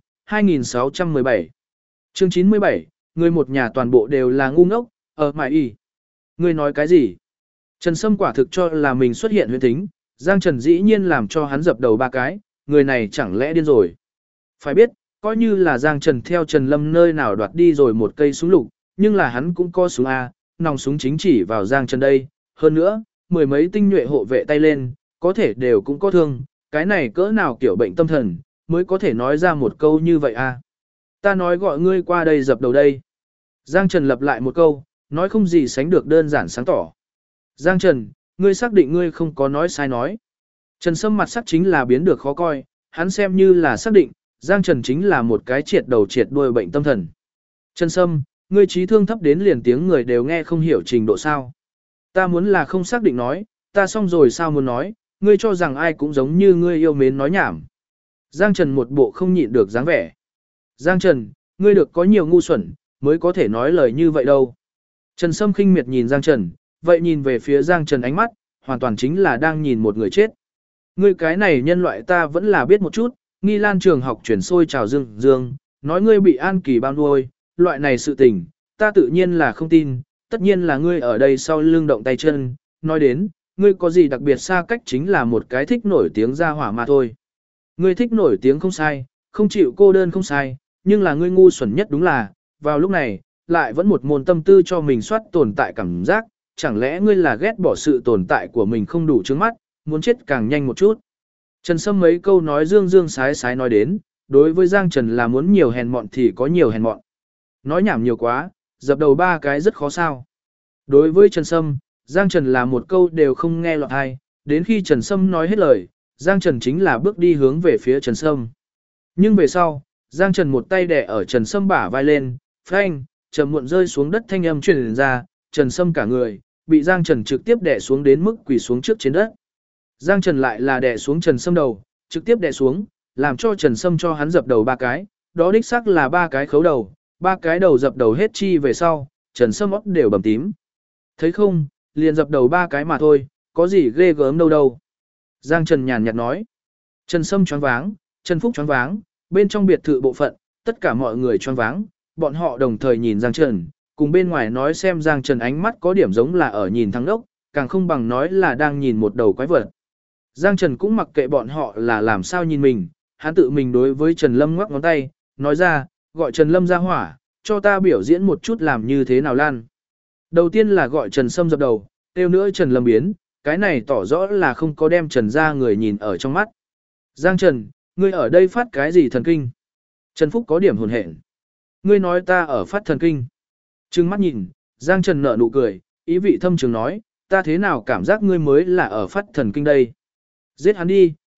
2617. Chương 97, người một nhà toàn bộ đều là ngu ngốc, ở mại y. Ngươi nói cái gì? Trần Sâm quả thực cho là mình xuất hiện huyễn tính, Giang Trần dĩ nhiên làm cho hắn dập đầu ba cái, người này chẳng lẽ điên rồi. Phải biết, coi như là Giang Trần theo Trần Lâm nơi nào đoạt đi rồi một cây súng lục, nhưng là hắn cũng có súng A, nòng súng chính chỉ vào Giang Trần đây, hơn nữa, mười mấy tinh nhuệ hộ vệ tay lên, có thể đều cũng có thương, cái này cỡ nào kiểu bệnh tâm thần, mới có thể nói ra một câu như vậy A. Ta nói gọi ngươi qua đây dập đầu đây. Giang Trần lặp lại một câu, nói không gì sánh được đơn giản sáng tỏ. Giang Trần, ngươi xác định ngươi không có nói sai nói. Trần Sâm mặt sắc chính là biến được khó coi, hắn xem như là xác định, Giang Trần chính là một cái triệt đầu triệt đuôi bệnh tâm thần. Trần Sâm, ngươi trí thương thấp đến liền tiếng người đều nghe không hiểu trình độ sao. Ta muốn là không xác định nói, ta xong rồi sao muốn nói, ngươi cho rằng ai cũng giống như ngươi yêu mến nói nhảm. Giang Trần một bộ không nhịn được dáng vẻ. Giang Trần, ngươi được có nhiều ngu xuẩn, mới có thể nói lời như vậy đâu. Trần Sâm khinh miệt nhìn Giang Trần, vậy nhìn về phía Giang Trần ánh mắt, hoàn toàn chính là đang nhìn một người chết. Ngươi cái này nhân loại ta vẫn là biết một chút, Nghi Lan trường học chuyển sôi trào dương, nói ngươi bị An Kỳ bao nuôi, loại này sự tình, ta tự nhiên là không tin, tất nhiên là ngươi ở đây sau lưng động tay chân, nói đến, ngươi có gì đặc biệt xa cách chính là một cái thích nổi tiếng ra hỏa mà thôi. Ngươi thích nổi tiếng không sai, không chịu cô đơn không sai, nhưng là ngươi ngu xuẩn nhất đúng là, vào lúc này, lại vẫn một môn tâm tư cho mình soát tồn tại cảm giác, chẳng lẽ ngươi là ghét bỏ sự tồn tại của mình không đủ trước mắt, muốn chết càng nhanh một chút. Trần Sâm mấy câu nói dương sái sái nói đến, đối với Giang Trần là muốn nhiều hèn mọn thì có nhiều hèn mọn. Nói nhảm nhiều quá, dập đầu ba cái rất khó sao. Đối với Trần Sâm, Giang Trần là một câu đều không nghe lọt hay, đến khi Trần Sâm nói hết lời, Giang Trần chính là bước đi hướng về phía Trần Sâm. Nhưng về sau, Giang Trần một tay đè ở Trần Sâm bả vai lên, phanh, trầm muộn rơi xuống đất thanh âm truyền ra, Trần Sâm cả người, bị Giang Trần trực tiếp đè xuống đến mức quỳ xuống trước trên đất. Giang Trần lại là đè xuống Trần Sâm đầu, trực tiếp đè xuống, làm cho Trần Sâm cho hắn dập đầu ba cái, đó đích xác là ba cái khấu đầu, ba cái đầu dập đầu hết chi về sau, Trần Sâm óc đều bầm tím. Thấy không, liền dập đầu ba cái mà thôi, có gì ghê gớm đâu đâu. Giang Trần nhàn nhạt nói. Trần Sâm choáng váng, Trần Phúc choáng váng, bên trong biệt thự bộ phận, tất cả mọi người choáng váng, bọn họ đồng thời nhìn Giang Trần, cùng bên ngoài nói xem Giang Trần ánh mắt có điểm giống là ở nhìn thằng đốc, càng không bằng nói là đang nhìn một đầu quái vật. Giang Trần cũng mặc kệ bọn họ là làm sao nhìn mình, hắn tự mình đối với Trần Lâm ngoắc ngón tay, nói ra, gọi Trần Lâm ra hỏa, cho ta biểu diễn một chút làm như thế nào lan. Đầu tiên là gọi Trần Sâm dập đầu, tiêu nữa Trần Lâm biến, cái này tỏ rõ là không có đem Trần ra người nhìn ở trong mắt. Giang Trần, ngươi ở đây phát cái gì thần kinh? Trần Phúc có điểm hồn hển. Ngươi nói ta ở phát thần kinh. Trừng mắt nhìn, Giang Trần nở nụ cười, ý vị thâm trường nói, ta thế nào cảm giác ngươi mới là ở phát thần kinh đây. Giết hắn đi,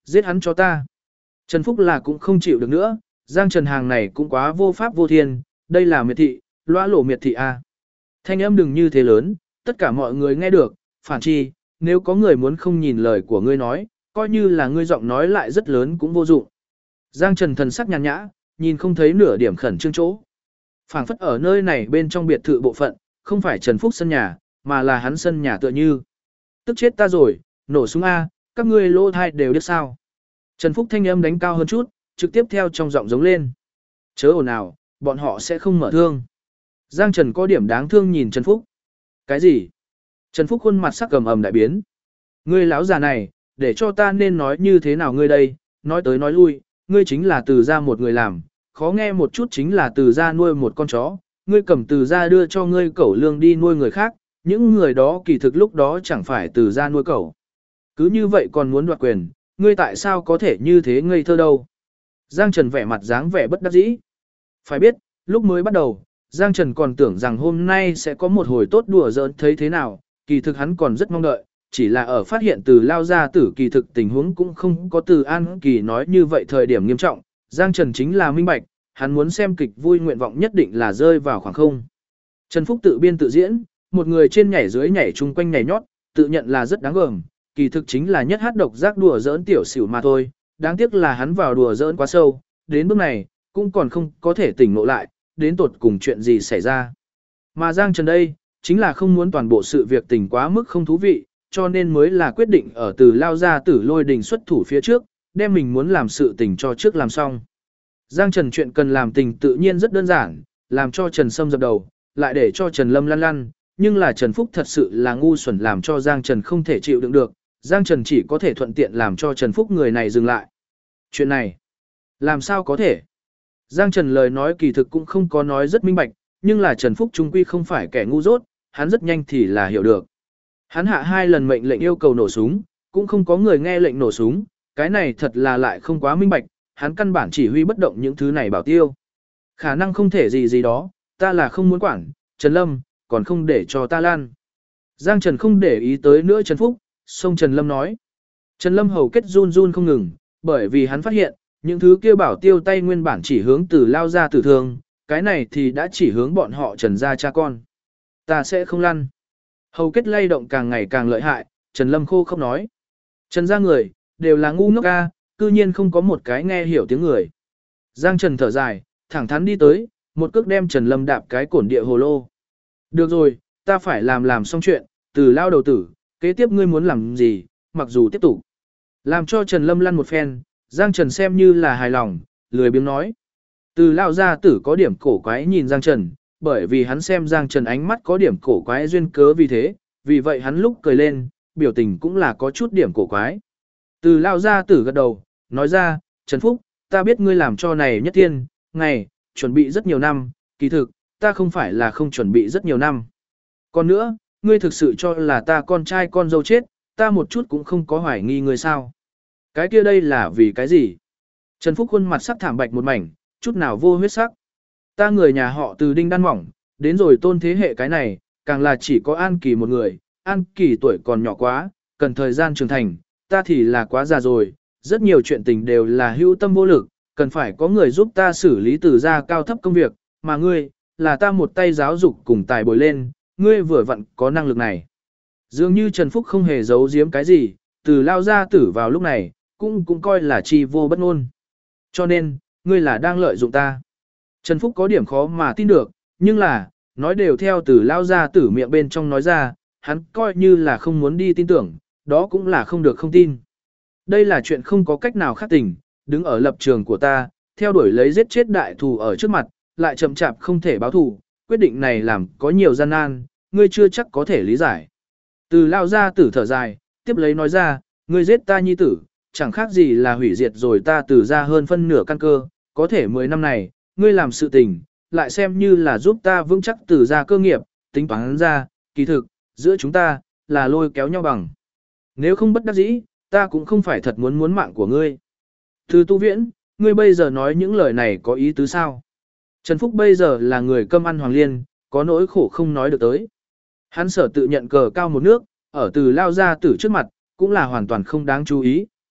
Giết hắn cho ta. Trần Phúc là cũng không chịu được nữa, Giang Trần hàng này cũng quá vô pháp vô thiên, đây là miệt thị, lõa lộ miệt thị a. Thanh âm đừng như thế lớn, tất cả mọi người nghe được, phản chi, nếu có người muốn không nhìn lời của ngươi nói, coi như là ngươi giọng nói lại rất lớn cũng vô dụng. Giang Trần thần sắc nhàn nhã, nhìn không thấy nửa điểm khẩn trương chỗ. Phảng phất ở nơi này bên trong biệt thự bộ phận, không phải Trần Phúc sân nhà, mà là hắn sân nhà tựa như. Tức chết ta rồi, nổ súng A, các ngươi lô thai đều biết sao. Trần Phúc thanh âm đánh cao hơn chút, trực tiếp theo trong giọng giống lên. Chớ ồn ào, bọn họ sẽ không mở thương. Giang Trần có điểm đáng thương nhìn Trần Phúc. Cái gì? Trần Phúc khuôn mặt sắc cầm ầm đại biến. Ngươi lão già này, để cho ta nên nói như thế nào ngươi đây, nói tới nói lui, ngươi chính là từ gia một người làm, khó nghe một chút chính là từ gia nuôi một con chó, ngươi cầm từ gia đưa cho ngươi cẩu lương đi nuôi người khác, những người đó kỳ thực lúc đó chẳng phải từ gia nuôi cẩu. Cứ như vậy còn muốn đoạt quyền, ngươi tại sao có thể như thế ngây thơ đâu? Giang Trần vẻ mặt dáng vẻ bất đắc dĩ. Phải biết, lúc mới bắt đầu, Giang Trần còn tưởng rằng hôm nay sẽ có một hồi tốt đùa giỡn thấy thế nào, kỳ thực hắn còn rất mong đợi, chỉ là ở phát hiện từ lao gia tử kỳ thực tình huống cũng không có từ An Kỳ nói như vậy thời điểm nghiêm trọng, Giang Trần chính là minh bạch, hắn muốn xem kịch vui nguyện vọng nhất định là rơi vào khoảng không. Trần Phúc tự biên tự diễn, một người trên nhảy dưới nhảy chung quanh nhảy nhót, tự nhận là rất đáng gờm, kỳ thực chính là nhất hát độc giác đùa giỡn tiểu xỉu mà thôi, đáng tiếc là hắn vào đùa giỡn quá sâu, đến bước này, cũng còn không có thể tỉnh ngộ lại, đến tột cùng chuyện gì xảy ra. Mà Giang Trần đây, chính là không muốn toàn bộ sự việc tình quá mức không thú vị, cho nên mới là quyết định ở từ lao ra tử lôi đình xuất thủ phía trước, đem mình muốn làm sự tình cho trước làm xong. Giang Trần chuyện cần làm tình tự nhiên rất đơn giản, làm cho Trần Sâm dập đầu, lại để cho Trần Lâm lăn lăn, nhưng là Trần Phúc thật sự là ngu xuẩn làm cho Giang Trần không thể chịu đựng được, Giang Trần chỉ có thể thuận tiện làm cho Trần Phúc người này dừng lại. Chuyện này, làm sao có thể? Giang Trần lời nói kỳ thực cũng không có nói rất minh bạch, nhưng là Trần Phúc trung quy không phải kẻ ngu dốt, hắn rất nhanh thì là hiểu được. Hắn hạ 2 lần mệnh lệnh yêu cầu nổ súng, cũng không có người nghe lệnh nổ súng, cái này thật là lại không quá minh bạch, hắn căn bản chỉ huy bất động những thứ này bảo tiêu. Khả năng không thể gì gì đó, ta là không muốn quản, Trần Lâm, còn không để cho ta lan. Giang Trần không để ý tới nữa Trần Phúc, xong Trần Lâm nói. Trần Lâm hầu kết run run không ngừng, bởi vì hắn phát hiện, những thứ kia bảo tiêu tay nguyên bản chỉ hướng từ lao ra tử thương, cái này thì đã chỉ hướng bọn họ Trần gia cha con. Ta sẽ không lăn. Hầu kết lay động càng ngày càng lợi hại, Trần Lâm khô không nói. Trần gia người, đều là ngu ngốc ca, cư nhiên không có một cái nghe hiểu tiếng người. Giang Trần thở dài, thẳng thắn đi tới, một cước đem Trần Lâm đạp cái cổn địa hồ lô. Được rồi, ta phải làm xong chuyện, từ lao đầu tử, kế tiếp ngươi muốn làm gì, mặc dù tiếp tục. Làm cho Trần Lâm lăn một phen, Giang Trần xem như là hài lòng, lười biếng nói. Từ lao gia tử có điểm cổ quái nhìn Giang Trần, bởi vì hắn xem Giang Trần ánh mắt có điểm cổ quái duyên cớ vì thế, vì vậy hắn lúc cười lên, biểu tình cũng là có chút điểm cổ quái. Từ lao gia tử gật đầu, nói ra, Trần Phúc, ta biết ngươi làm cho này nhất tiên, ngày, chuẩn bị rất nhiều năm, kỳ thực, ta không phải là không chuẩn bị rất nhiều năm. Còn nữa, ngươi thực sự cho là ta con trai con dâu chết, ta một chút cũng không có hoài nghi ngươi sao. Cái kia đây là vì cái gì? Trần Phúc khuôn mặt sắc thảm bạch một mảnh, chút nào vô huyết sắc. Ta người nhà họ từ đinh đan mỏng, đến rồi tôn thế hệ cái này, càng là chỉ có An Kỳ một người, An Kỳ tuổi còn nhỏ quá, cần thời gian trưởng thành, ta thì là quá già rồi, rất nhiều chuyện tình đều là hữu tâm vô lực, cần phải có người giúp ta xử lý từ gia cao thấp công việc, mà ngươi, là ta một tay giáo dục cùng tài bồi lên, ngươi vừa vặn có năng lực này. Dường như Trần Phúc không hề giấu giếm cái gì, từ lao ra tử vào lúc này, cũng coi là chi vô bất ngôn. Cho nên, ngươi là đang lợi dụng ta. Trần Phúc có điểm khó mà tin được, nhưng là, nói đều theo từ lao ra tử miệng bên trong nói ra, hắn coi như là không muốn đi tin tưởng, đó cũng là không được không tin. Đây là chuyện không có cách nào khác tình, đứng ở lập trường của ta, theo đuổi lấy giết chết đại thù ở trước mặt, lại chậm chạp không thể báo thù, quyết định này làm có nhiều gian nan, ngươi chưa chắc có thể lý giải. Từ lao ra tử thở dài, tiếp lấy nói ra, ngươi giết ta nhi tử, chẳng khác gì là hủy diệt rồi ta từ ra hơn phân nửa căn cơ, có thể 10 năm này, ngươi làm sự tình, lại xem như là giúp ta vững chắc từ ra cơ nghiệp, tính toán ra, kỳ thực, giữa chúng ta, là lôi kéo nhau bằng. Nếu không bất đắc dĩ, ta cũng không phải thật muốn mạng của ngươi. Từ tu viễn, ngươi bây giờ nói những lời này có ý tứ sao? Trần Phúc bây giờ là người cơm ăn hoàng liên, có nỗi khổ không nói được tới. Hắn sở tự nhận cờ cao một nước, ở từ lao ra tử trước mặt, cũng là hoàn toàn không đáng chú ý,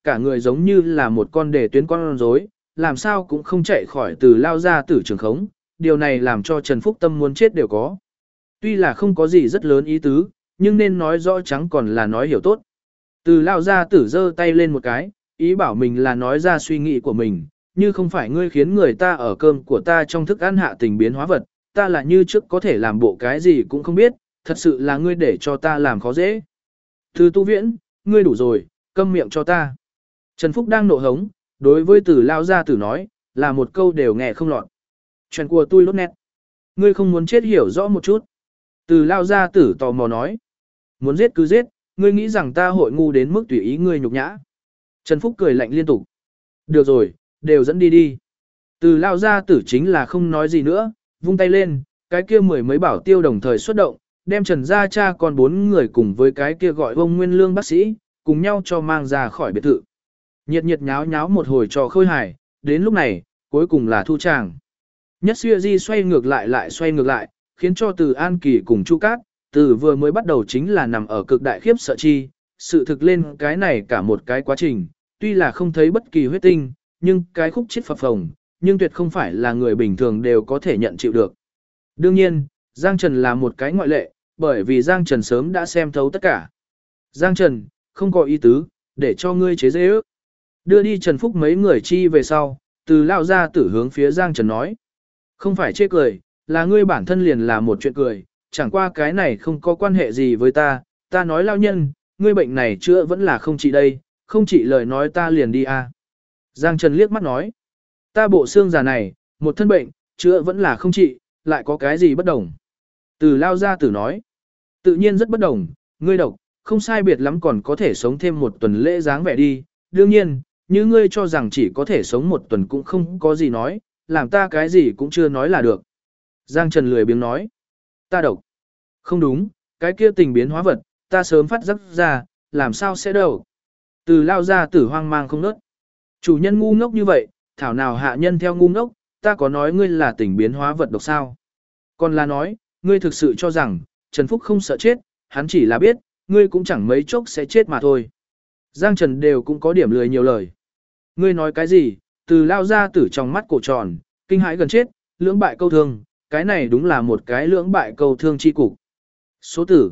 cả người giống như là một con đề tuyến con rối, làm sao cũng không chạy khỏi từ lao gia tử trường khống, điều này làm cho Trần Phúc Tâm muốn chết đều có. Tuy là không có gì rất lớn ý tứ, nhưng nên nói rõ trắng còn là nói hiểu tốt. Từ lao gia tử giơ tay lên một cái, ý bảo mình là nói ra suy nghĩ của mình, như không phải ngươi khiến người ta ở cơm của ta trong thức ăn hạ tình biến hóa vật, ta là như trước có thể làm bộ cái gì cũng không biết, thật sự là ngươi để cho ta làm khó dễ. Từ tu viễn, ngươi đủ rồi, câm miệng cho ta. Trần Phúc đang nộ hống, đối với từ lao gia tử nói, là một câu đều nghe không lọt. Chuyện của tôi lốt nét. Ngươi không muốn chết hiểu rõ một chút. Từ lao gia tử tò mò nói. Muốn giết cứ giết, ngươi nghĩ rằng ta hội ngu đến mức tùy ý ngươi nhục nhã. Trần Phúc cười lạnh liên tục. Được rồi, đều dẫn đi đi. Từ lao gia tử chính là không nói gì nữa, vung tay lên, cái kia mười mấy bảo tiêu đồng thời xuất động, đem Trần gia cha con 4 người cùng với cái kia gọi ông Nguyên Lương bác sĩ, cùng nhau cho mang ra khỏi biệt thự. Nhiệt nhiệt nháo nháo một hồi trò khôi hài, đến lúc này, cuối cùng là thu tràng. Nhất Xuyê Di xoay ngược lại xoay ngược lại, khiến cho Từ An Kỳ cùng Chu Cát, từ vừa mới bắt đầu chính là nằm ở cực đại khiếp sợ chi, sự thực lên cái này cả một cái quá trình, tuy là không thấy bất kỳ huyết tinh, nhưng cái khúc chết phập phồng, nhưng tuyệt không phải là người bình thường đều có thể nhận chịu được. Đương nhiên, Giang Trần là một cái ngoại lệ, bởi vì Giang Trần sớm đã xem thấu tất cả. Giang Trần, không có ý tứ, để cho ngươi chế dễ ước. Đưa đi Trần Phúc mấy người chi về sau, từ lao ra tử hướng phía Giang Trần nói. Không phải chê cười, là ngươi bản thân liền là một chuyện cười, chẳng qua cái này không có quan hệ gì với ta, ta nói lao nhân, ngươi bệnh này chữa vẫn là không trị đây, không trị lời nói ta liền đi à. Giang Trần liếc mắt nói, ta bộ xương già này, một thân bệnh, chữa vẫn là không trị, lại có cái gì bất đồng. Từ lao ra tử nói, tự nhiên rất bất đồng, ngươi độc, không sai biệt lắm còn có thể sống thêm một tuần lễ dáng vẻ đi, đương nhiên, như ngươi cho rằng chỉ có thể sống một tuần cũng không có gì nói, làm ta cái gì cũng chưa nói là được. Giang Trần lười biếng nói, ta độc. Không đúng, cái kia tình biến hóa vật, ta sớm phát giác ra, làm sao sẽ đâu. Từ lao ra tử hoang mang không nớt. Chủ nhân ngu ngốc như vậy, thảo nào hạ nhân theo ngu ngốc, ta có nói ngươi là tình biến hóa vật độc sao. Còn là nói, ngươi thực sự cho rằng, Trần Phúc không sợ chết, hắn chỉ là biết, ngươi cũng chẳng mấy chốc sẽ chết mà thôi. Giang Trần đều cũng có điểm lười nhiều lời. Ngươi nói cái gì, từ lao ra tử trong mắt cổ tròn, kinh hãi gần chết, lưỡng bại câu thương, cái này đúng là một cái lưỡng bại câu thương chi cục. Số tử,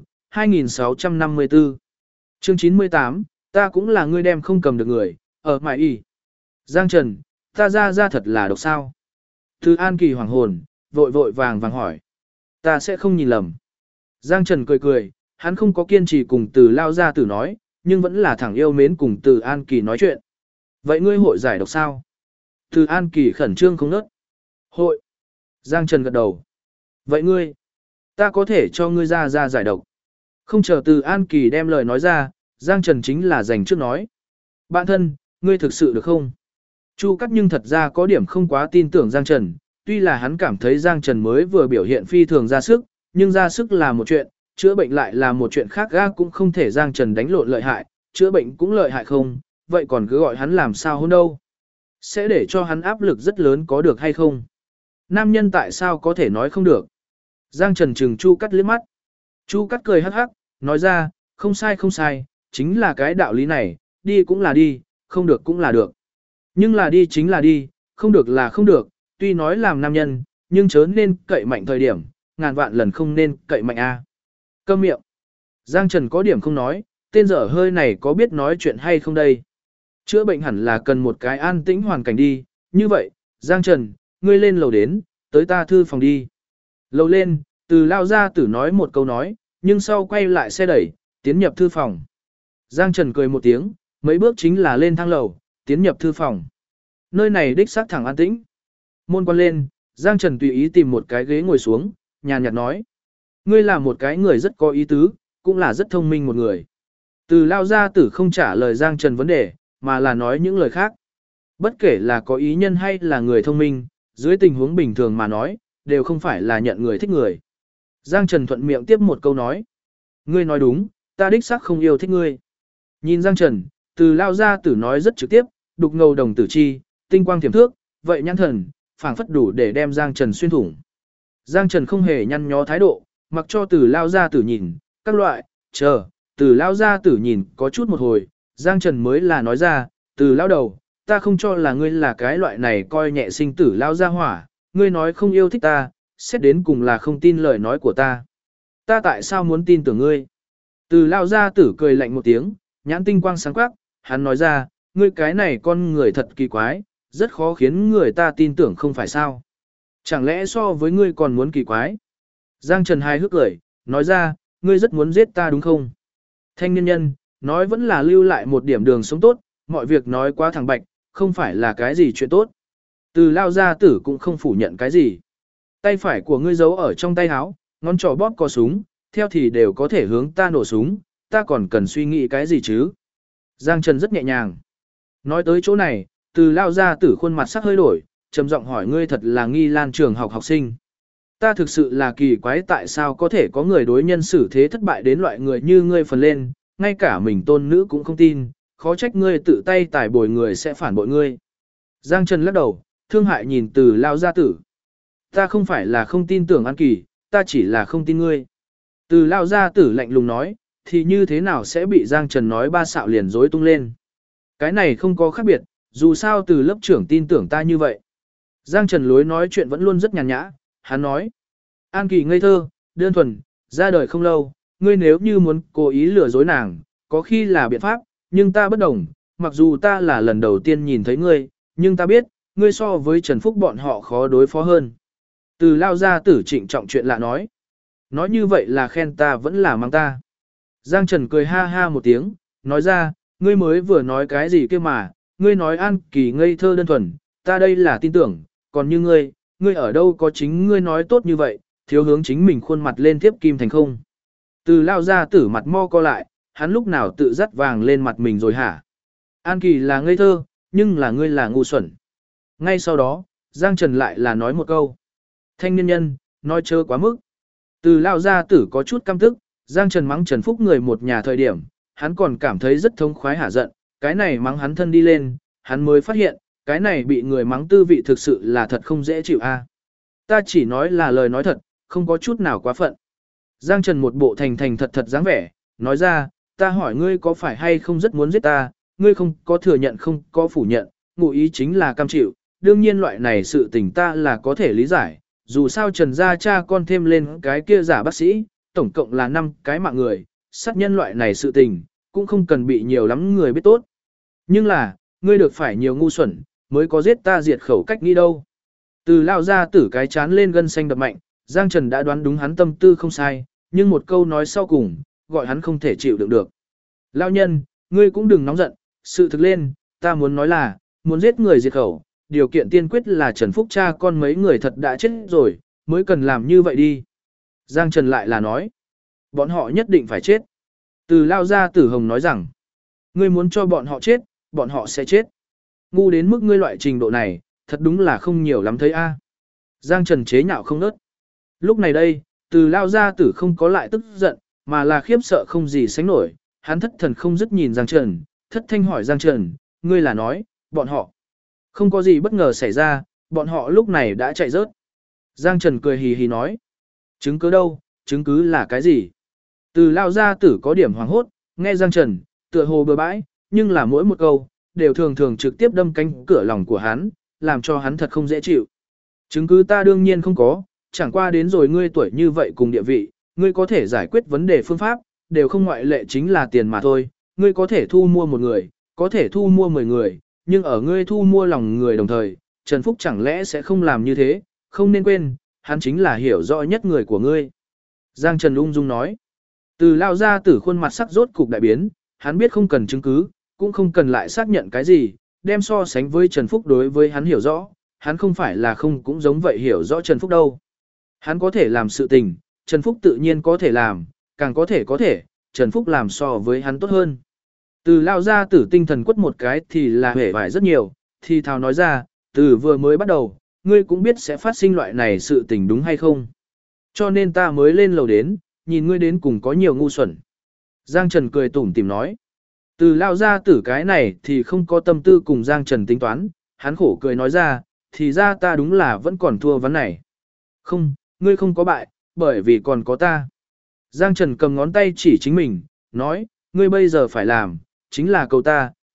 2654. Chương 98, ta cũng là ngươi đem không cầm được người, ở mại y. Giang Trần, ta ra thật là độc sao. Từ An Kỳ hoàng hồn, vội vội vàng vàng hỏi. Ta sẽ không nhìn lầm. Giang Trần cười cười, hắn không có kiên trì cùng từ lao ra tử nói, nhưng vẫn là thẳng yêu mến cùng từ An Kỳ nói chuyện. Vậy ngươi hội giải độc sao? Từ An Kỳ khẩn trương không nớt. Hội. Giang Trần gật đầu. Vậy ngươi, ta có thể cho ngươi ra giải độc. Không chờ từ An Kỳ đem lời nói ra, Giang Trần chính là dành trước nói. Bạn thân, ngươi thực sự được không? Chu Cắt nhưng thật ra có điểm không quá tin tưởng Giang Trần, tuy là hắn cảm thấy Giang Trần mới vừa biểu hiện phi thường ra sức, nhưng ra sức là một chuyện, chữa bệnh lại là một chuyện khác, ga cũng không thể Giang Trần đánh lộn lợi hại, chữa bệnh cũng lợi hại không, vậy còn cứ gọi hắn làm sao hôn đâu? Sẽ để cho hắn áp lực rất lớn có được hay không? Nam nhân tại sao có thể nói không được? Giang Trần trừng Chu Cắt liếc mắt. Chu Cắt cười hắc hắc, nói ra, không sai, chính là cái đạo lý này, đi cũng là đi, không được cũng là được. Nhưng là đi chính là đi, không được là không được, tuy nói làm nam nhân, nhưng chớ nên cậy mạnh thời điểm, ngàn vạn lần không nên cậy mạnh a. Câm miệng. Giang Trần có điểm không nói, tên dở hơi này có biết nói chuyện hay không đây? Chữa bệnh hẳn là cần một cái an tĩnh hoàn cảnh đi, như vậy, Giang Trần, ngươi lên lầu đến, tới ta thư phòng đi. Lầu lên, từ lao ra tử nói một câu nói, nhưng sau quay lại xe đẩy, tiến nhập thư phòng. Giang Trần cười một tiếng, mấy bước chính là lên thang lầu, tiến nhập thư phòng. Nơi này đích xác thẳng an tĩnh. Môn quan lên, Giang Trần tùy ý tìm một cái ghế ngồi xuống, nhàn nhạt nói. Ngươi là một cái người rất có ý tứ, cũng là rất thông minh một người. Từ lao ra tử không trả lời Giang Trần vấn đề, mà là nói những lời khác. Bất kể là có ý nhân hay là người thông minh, dưới tình huống bình thường mà nói, đều không phải là nhận người thích người. Giang Trần thuận miệng tiếp một câu nói. Ngươi nói đúng, ta đích xác không yêu thích ngươi. Nhìn Giang Trần, từ lao ra tử nói rất trực tiếp, đục ngầu đồng tử chi, tinh quang thiểm thước, vậy nhãn thần, phảng phất đủ để đem Giang Trần xuyên thủng. Giang Trần không hề nhăn nhó thái độ, mặc cho từ lao ra tử nhìn, các loại, chờ, từ lao ra tử nhìn có chút một hồi, Giang Trần mới là nói ra, Từ lao đầu, ta không cho là ngươi là cái loại này coi nhẹ sinh tử lao ra hỏa, ngươi nói không yêu thích ta, xét đến cùng là không tin lời nói của ta. Ta tại sao muốn tin tưởng ngươi? Từ lao ra tử cười lạnh một tiếng, nhãn tinh quang sáng quắc, hắn nói ra, ngươi cái này con người thật kỳ quái, rất khó khiến người ta tin tưởng không phải sao. Chẳng lẽ so với ngươi còn muốn kỳ quái? Giang Trần hài hước cười, nói ra, ngươi rất muốn giết ta đúng không? Thanh niên nhân, nói vẫn là lưu lại một điểm đường sống tốt, mọi việc nói quá thẳng bạch, không phải là cái gì chuyện tốt. Từ lao gia tử cũng không phủ nhận cái gì. Tay phải của ngươi giấu ở trong tay áo, ngón trỏ bóp có súng, theo thì đều có thể hướng ta nổ súng, ta còn cần suy nghĩ cái gì chứ? Giang Trần rất nhẹ nhàng. Nói tới chỗ này, từ lao gia tử khuôn mặt sắc hơi đổi, trầm giọng hỏi ngươi thật là Nghi Lan trường học học sinh. Ta thực sự là kỳ quái tại sao có thể có người đối nhân xử thế thất bại đến loại người như ngươi phần lên, ngay cả mình tôn nữ cũng không tin, khó trách ngươi tự tay tải bồi người sẽ phản bội ngươi. Giang Trần lắc đầu, thương hại nhìn từ lao gia tử. Ta không phải là không tin tưởng An Kỳ, ta chỉ là không tin ngươi. Từ lao gia tử lạnh lùng nói, thì như thế nào sẽ bị Giang Trần nói ba xạo liền rối tung lên. Cái này không có khác biệt, dù sao từ lớp trưởng tin tưởng ta như vậy. Giang Trần lối nói chuyện vẫn luôn rất nhàn nhã, hắn nói. An Kỳ ngây thơ, đơn thuần, ra đời không lâu, ngươi nếu như muốn cố ý lừa dối nàng, có khi là biện pháp, nhưng ta bất đồng, mặc dù ta là lần đầu tiên nhìn thấy ngươi, nhưng ta biết, ngươi so với Trần Phúc bọn họ khó đối phó hơn. Từ lao ra tử trịnh trọng chuyện lạ nói. Nói như vậy là khen ta vẫn là mang ta. Giang Trần cười ha ha một tiếng, nói ra, ngươi mới vừa nói cái gì kia mà, ngươi nói An Kỳ ngây thơ đơn thuần, ta đây là tin tưởng, còn như ngươi ở đâu có chính ngươi nói tốt như vậy, thiếu hướng chính mình khuôn mặt lên tiếp kim thành không. Từ lao ra tử mặt mo co lại, hắn lúc nào tự dắt vàng lên mặt mình rồi hả? An Kỳ là ngây thơ, nhưng là ngươi là ngu xuẩn. Ngay sau đó, Giang Trần lại là nói một câu. Thanh niên nhân, nói chớ quá mức. Từ lao ra tử có chút căm tức, Giang Trần mắng Trần Phúc người một nhà thời điểm, hắn còn cảm thấy rất thống khoái hả giận, cái này mắng hắn thân đi lên, hắn mới phát hiện, cái này bị người mắng tư vị thực sự là thật không dễ chịu a. Ta chỉ nói là lời nói thật, không có chút nào quá phận. Giang Trần một bộ thành thành thật thật dáng vẻ, nói ra, ta hỏi ngươi có phải hay không rất muốn giết ta, ngươi không có thừa nhận không có phủ nhận, ngụ ý chính là cam chịu, đương nhiên loại này sự tình ta là có thể lý giải, dù sao Trần gia cha con thêm lên cái kia giả bác sĩ, tổng cộng là 5 cái mạng người, sát nhân loại này sự tình, cũng không cần bị nhiều lắm người biết tốt. Nhưng là, ngươi được phải nhiều ngu xuẩn, mới có giết ta diệt khẩu cách nghĩ đâu. Từ lao ra tử cái chán lên gân xanh đập mạnh, Giang Trần đã đoán đúng hắn tâm tư không sai, nhưng một câu nói sau cùng, gọi hắn không thể chịu đựng được. Lao nhân, ngươi cũng đừng nóng giận, sự thực lên, ta muốn nói là, muốn giết người diệt khẩu, điều kiện tiên quyết là Trần Phúc cha con mấy người thật đã chết rồi, mới cần làm như vậy đi. Giang Trần lại là nói, bọn họ nhất định phải chết. Từ lao ra tử hồng nói rằng, ngươi muốn cho bọn họ chết, bọn họ sẽ chết. Ngu đến mức ngươi loại trình độ này, thật đúng là không nhiều lắm thấy a. Giang Trần chế nhạo không nớt. Lúc này đây, từ lao ra tử không có lại tức giận, mà là khiếp sợ không gì sánh nổi. Hắn thất thần không dứt nhìn Giang Trần, thất thanh hỏi Giang Trần, ngươi là nói, bọn họ. Không có gì bất ngờ xảy ra, bọn họ lúc này đã chạy rớt. Giang Trần cười hì hì nói, chứng cứ đâu, chứng cứ là cái gì? Từ lao ra tử có điểm hoàng hốt, nghe Giang Trần, tựa hồ bừa bãi, nhưng là mỗi một câu, đều thường thường trực tiếp đâm cánh cửa lòng của hắn, làm cho hắn thật không dễ chịu. Chứng cứ ta đương nhiên không có, chẳng qua đến rồi ngươi tuổi như vậy cùng địa vị, ngươi có thể giải quyết vấn đề phương pháp, đều không ngoại lệ chính là tiền mà thôi, ngươi có thể thu mua một người, có thể thu mua 10 người, nhưng ở ngươi thu mua lòng người đồng thời, Trần Phúc chẳng lẽ sẽ không làm như thế, không nên quên, hắn chính là hiểu rõ nhất người của ngươi. Giang Trần ung dung nói, từ lao ra tử khuôn mặt sắc rốt cục đại biến, hắn biết không cần chứng cứ, cũng không cần lại xác nhận cái gì, đem so sánh với Trần Phúc đối với hắn hiểu rõ, hắn không phải là không cũng giống vậy hiểu rõ Trần Phúc đâu. Hắn có thể làm sự tình, Trần Phúc tự nhiên có thể làm, càng có thể, Trần Phúc làm so với hắn tốt hơn. Từ lao ra tử tinh thần quất một cái thì là hể vải rất nhiều, thì thào nói ra, từ vừa mới bắt đầu, ngươi cũng biết sẽ phát sinh loại này sự tình đúng hay không. Cho nên ta mới lên lầu đến, nhìn ngươi đến cùng có nhiều ngu xuẩn. Giang Trần cười tủm tỉm nói. Từ lao ra tử cái này thì không có tâm tư cùng Giang Trần tính toán, hắn khổ cười nói ra, thì ra ta đúng là vẫn còn thua ván này. Không, ngươi không có bại, bởi vì còn có ta. Giang Trần cầm ngón tay chỉ chính mình, nói, ngươi bây giờ phải làm, chính là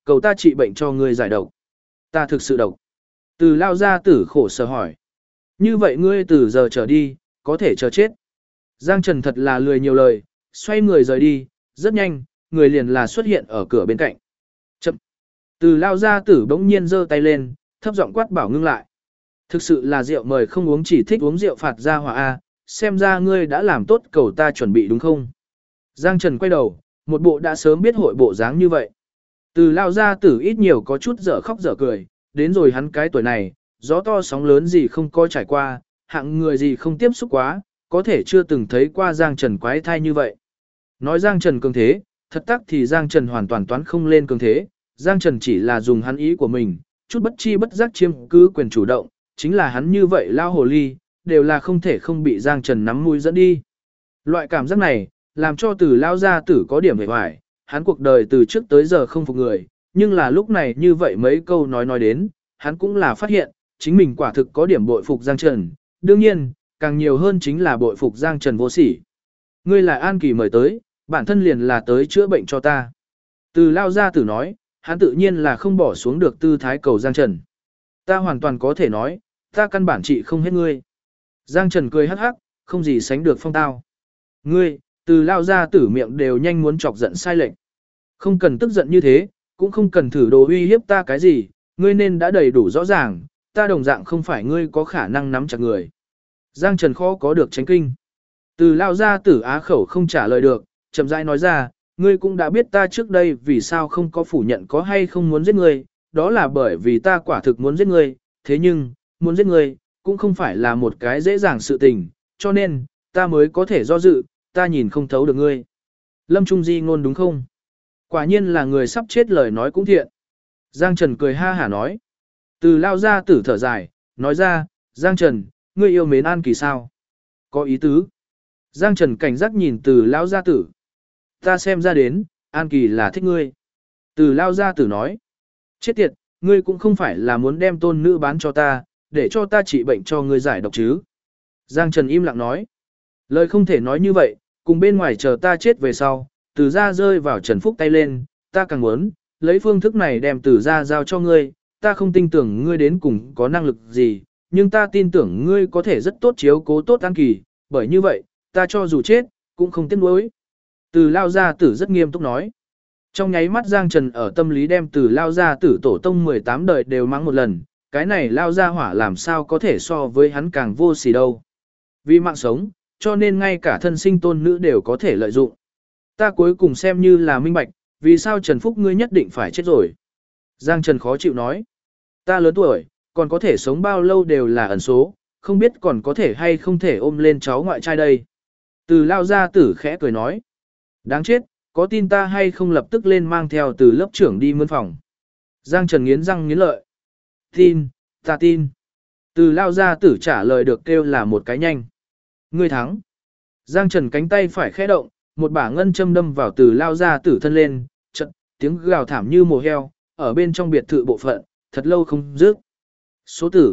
cầu ta trị bệnh cho ngươi giải độc. Ta thực sự độc. Từ lao gia tử khổ sở hỏi. Như vậy ngươi từ giờ trở đi, có thể chờ chết. Giang Trần thật là lười nhiều lời, xoay người rời đi, rất nhanh, người liền là xuất hiện ở cửa bên cạnh. Chậm. Từ lao gia tử bỗng nhiên giơ tay lên, thấp giọng quát bảo ngưng lại. Thực sự là rượu mời không uống, chỉ thích uống rượu phạt ra hỏa A, xem ra ngươi đã làm tốt cầu ta chuẩn bị đúng không? Giang Trần quay đầu, một bộ đã sớm biết hội bộ dáng như vậy. Từ lao gia tử ít nhiều có chút dở khóc dở cười, đến rồi hắn cái tuổi này, gió to sóng lớn gì không có trải qua, hạng người gì không tiếp xúc quá, có thể chưa từng thấy qua Giang Trần quái thai như vậy. Nói Giang Trần cường thế, thật tắc thì Giang Trần hoàn toàn toán không lên cường thế, Giang Trần chỉ là dùng hắn ý của mình, chút bất chi bất giác chiếm cứ quyền chủ động, chính là hắn như vậy lao hồ ly, đều là không thể không bị Giang Trần nắm mũi dẫn đi. Loại cảm giác này, làm cho từ lao gia tử có điểm hề hoài, hắn cuộc đời từ trước tới giờ không phục người, nhưng là lúc này như vậy mấy câu nói đến, hắn cũng là phát hiện, chính mình quả thực có điểm bội phục Giang Trần, đương nhiên, càng nhiều hơn chính là bội phục Giang Trần vô sỉ. Ngươi là An Kỳ mời tới, bản thân liền là tới chữa bệnh cho ta. Từ lao gia tử nói, hắn tự nhiên là không bỏ xuống được tư thái cầu Giang Trần. Ta hoàn toàn có thể nói, ta căn bản trị không hết ngươi. Giang Trần cười hắc hắc, không gì sánh được phong tao. Ngươi, từ lao gia tử miệng đều nhanh muốn chọc giận sai lệch. Không cần tức giận như thế, cũng không cần thử đồ uy hiếp ta cái gì, ngươi nên đã đầy đủ rõ ràng, ta đồng dạng không phải ngươi có khả năng nắm chặt người. Giang Trần khó có được tránh kinh. Từ lao gia tử á khẩu không trả lời được, chậm rãi nói ra, ngươi cũng đã biết ta trước đây vì sao không có phủ nhận có hay không muốn giết ngươi, đó là bởi vì ta quả thực muốn giết ngươi, thế nhưng, muốn giết ngươi, cũng không phải là một cái dễ dàng sự tình, cho nên, ta mới có thể do dự, ta nhìn không thấu được ngươi. Lâm Trung Di ngôn đúng không? Quả nhiên là người sắp chết lời nói cũng thiện. Giang Trần cười ha hả nói. Từ lao gia tử thở dài, nói ra, Giang Trần, ngươi yêu mến An Kỳ sao? Có ý tứ. Giang Trần cảnh giác nhìn từ lao gia tử. Ta xem ra đến, An Kỳ là thích ngươi. Từ lao gia tử nói. Chết tiệt, ngươi cũng không phải là muốn đem tôn nữ bán cho ta, để cho ta trị bệnh cho ngươi giải độc chứ. Giang Trần im lặng nói. Lời không thể nói như vậy, cùng bên ngoài chờ ta chết về sau, từ ra rơi vào Trần Phúc tay lên, ta càng muốn, lấy phương thức này đem từ ra giao cho ngươi, ta không tin tưởng ngươi đến cùng có năng lực gì, nhưng ta tin tưởng ngươi có thể rất tốt chiếu cố tốt An Kỳ, bởi như vậy, ta cho dù chết, cũng không tiếc nuối. Từ lao gia tử rất nghiêm túc nói. Trong nháy mắt Giang Trần ở tâm lý đem từ lao gia tử tổ tông 18 đời đều mắng một lần, cái này lao gia hỏa làm sao có thể so với hắn càng vô sỉ đâu. Vì mạng sống, cho nên ngay cả thân sinh tôn nữ đều có thể lợi dụng. Ta cuối cùng xem như là minh bạch, vì sao Trần Phúc ngươi nhất định phải chết rồi. Giang Trần khó chịu nói. Ta lớn tuổi, còn có thể sống bao lâu đều là ẩn số, không biết còn có thể hay không thể ôm lên cháu ngoại trai đây. Từ lao gia tử khẽ cười nói. Đáng chết, có tin ta hay không lập tức lên mang theo từ lớp trưởng đi mướn phòng. Giang Trần nghiến răng nghiến lợi. Tin, ta tin. Từ lao gia tử trả lời được kêu là một cái nhanh. Ngươi thắng. Giang Trần cánh tay phải khẽ động, một bả ngân châm đâm vào từ lao gia tử thân lên, chợt tiếng gào thảm như mồ heo, ở bên trong biệt thự bộ phận, thật lâu không dứt. Số tử,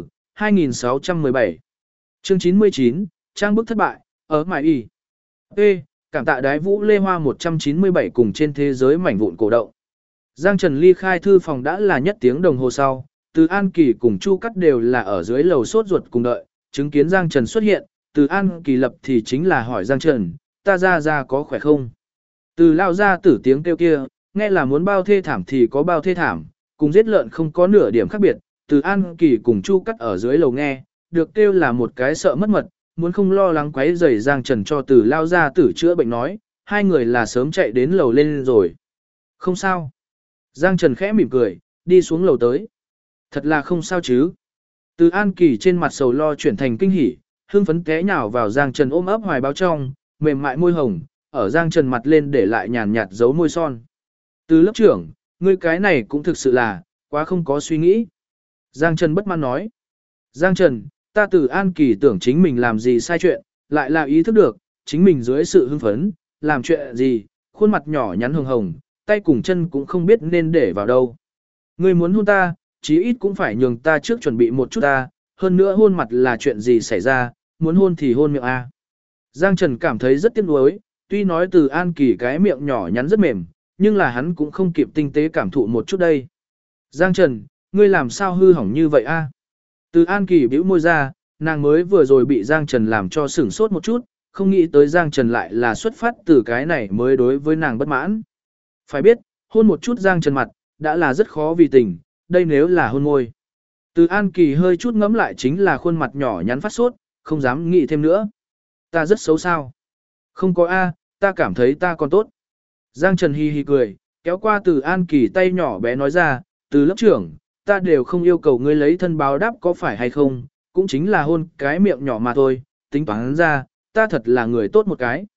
2617. Chương 99, trang bức thất bại, ở mải y. Ê, cảm tạ đái vũ lê hoa 197 cùng trên thế giới mảnh vụn cổ động. Giang Trần ly khai thư phòng đã là nhất tiếng đồng hồ sau, từ An Kỳ cùng Chu Cắt đều là ở dưới lầu sốt ruột cùng đợi, chứng kiến Giang Trần xuất hiện, từ An Kỳ lập thì chính là hỏi Giang Trần, ta ra có khỏe không? Từ lao ra tử tiếng kêu kia, nghe là muốn bao thê thảm thì có bao thê thảm, cùng giết lợn không có nửa điểm khác biệt, từ An Kỳ cùng Chu Cắt ở dưới lầu nghe, được kêu là một cái sợ mất mật, muốn không lo lắng quấy rầy Giang Trần cho từ lao ra tử chữa bệnh nói, hai người là sớm chạy đến lầu lên rồi. Không sao. Giang Trần khẽ mỉm cười, đi xuống lầu tới. Thật là không sao chứ. Từ An Kỳ trên mặt sầu lo chuyển thành kinh hỉ, hưng phấn té nhào vào Giang Trần ôm ấp hoài báo trong, mềm mại môi hồng, ở Giang Trần mặt lên để lại nhàn nhạt dấu môi son. Từ lớp trưởng, ngươi cái này cũng thực sự là, quá không có suy nghĩ. Giang Trần bất mãn nói. Giang Trần, ta từ An Kỳ tưởng chính mình làm gì sai chuyện, lại là ý thức được, chính mình dưới sự hưng phấn, làm chuyện gì, khuôn mặt nhỏ nhắn hồng hồng, tay cùng chân cũng không biết nên để vào đâu. Ngươi muốn hôn ta, chí ít cũng phải nhường ta trước chuẩn bị một chút ta, hơn nữa hôn mặt là chuyện gì xảy ra, muốn hôn thì hôn miệng A. Giang Trần cảm thấy rất tiếc nuối, tuy nói từ An Kỳ cái miệng nhỏ nhắn rất mềm, nhưng là hắn cũng không kịp tinh tế cảm thụ một chút đây. Giang Trần, ngươi làm sao hư hỏng như vậy a? Từ An Kỳ bĩu môi ra, nàng mới vừa rồi bị Giang Trần làm cho sửng sốt một chút, không nghĩ tới Giang Trần lại là xuất phát từ cái này mới đối với nàng bất mãn. Phải biết, hôn một chút Giang Trần mặt, đã là rất khó vì tình, đây nếu là hôn môi. Từ An Kỳ hơi chút ngẫm lại chính là khuôn mặt nhỏ nhắn phát sốt, không dám nghĩ thêm nữa. Ta rất xấu sao? Không có A, ta cảm thấy ta còn tốt. Giang Trần hi hi cười, kéo qua Từ An Kỳ tay nhỏ bé nói ra, Từ lớp trưởng, ta đều không yêu cầu ngươi lấy thân báo đáp có phải hay không, cũng chính là hôn cái miệng nhỏ mà thôi, tính toán ra, ta thật là người tốt một cái.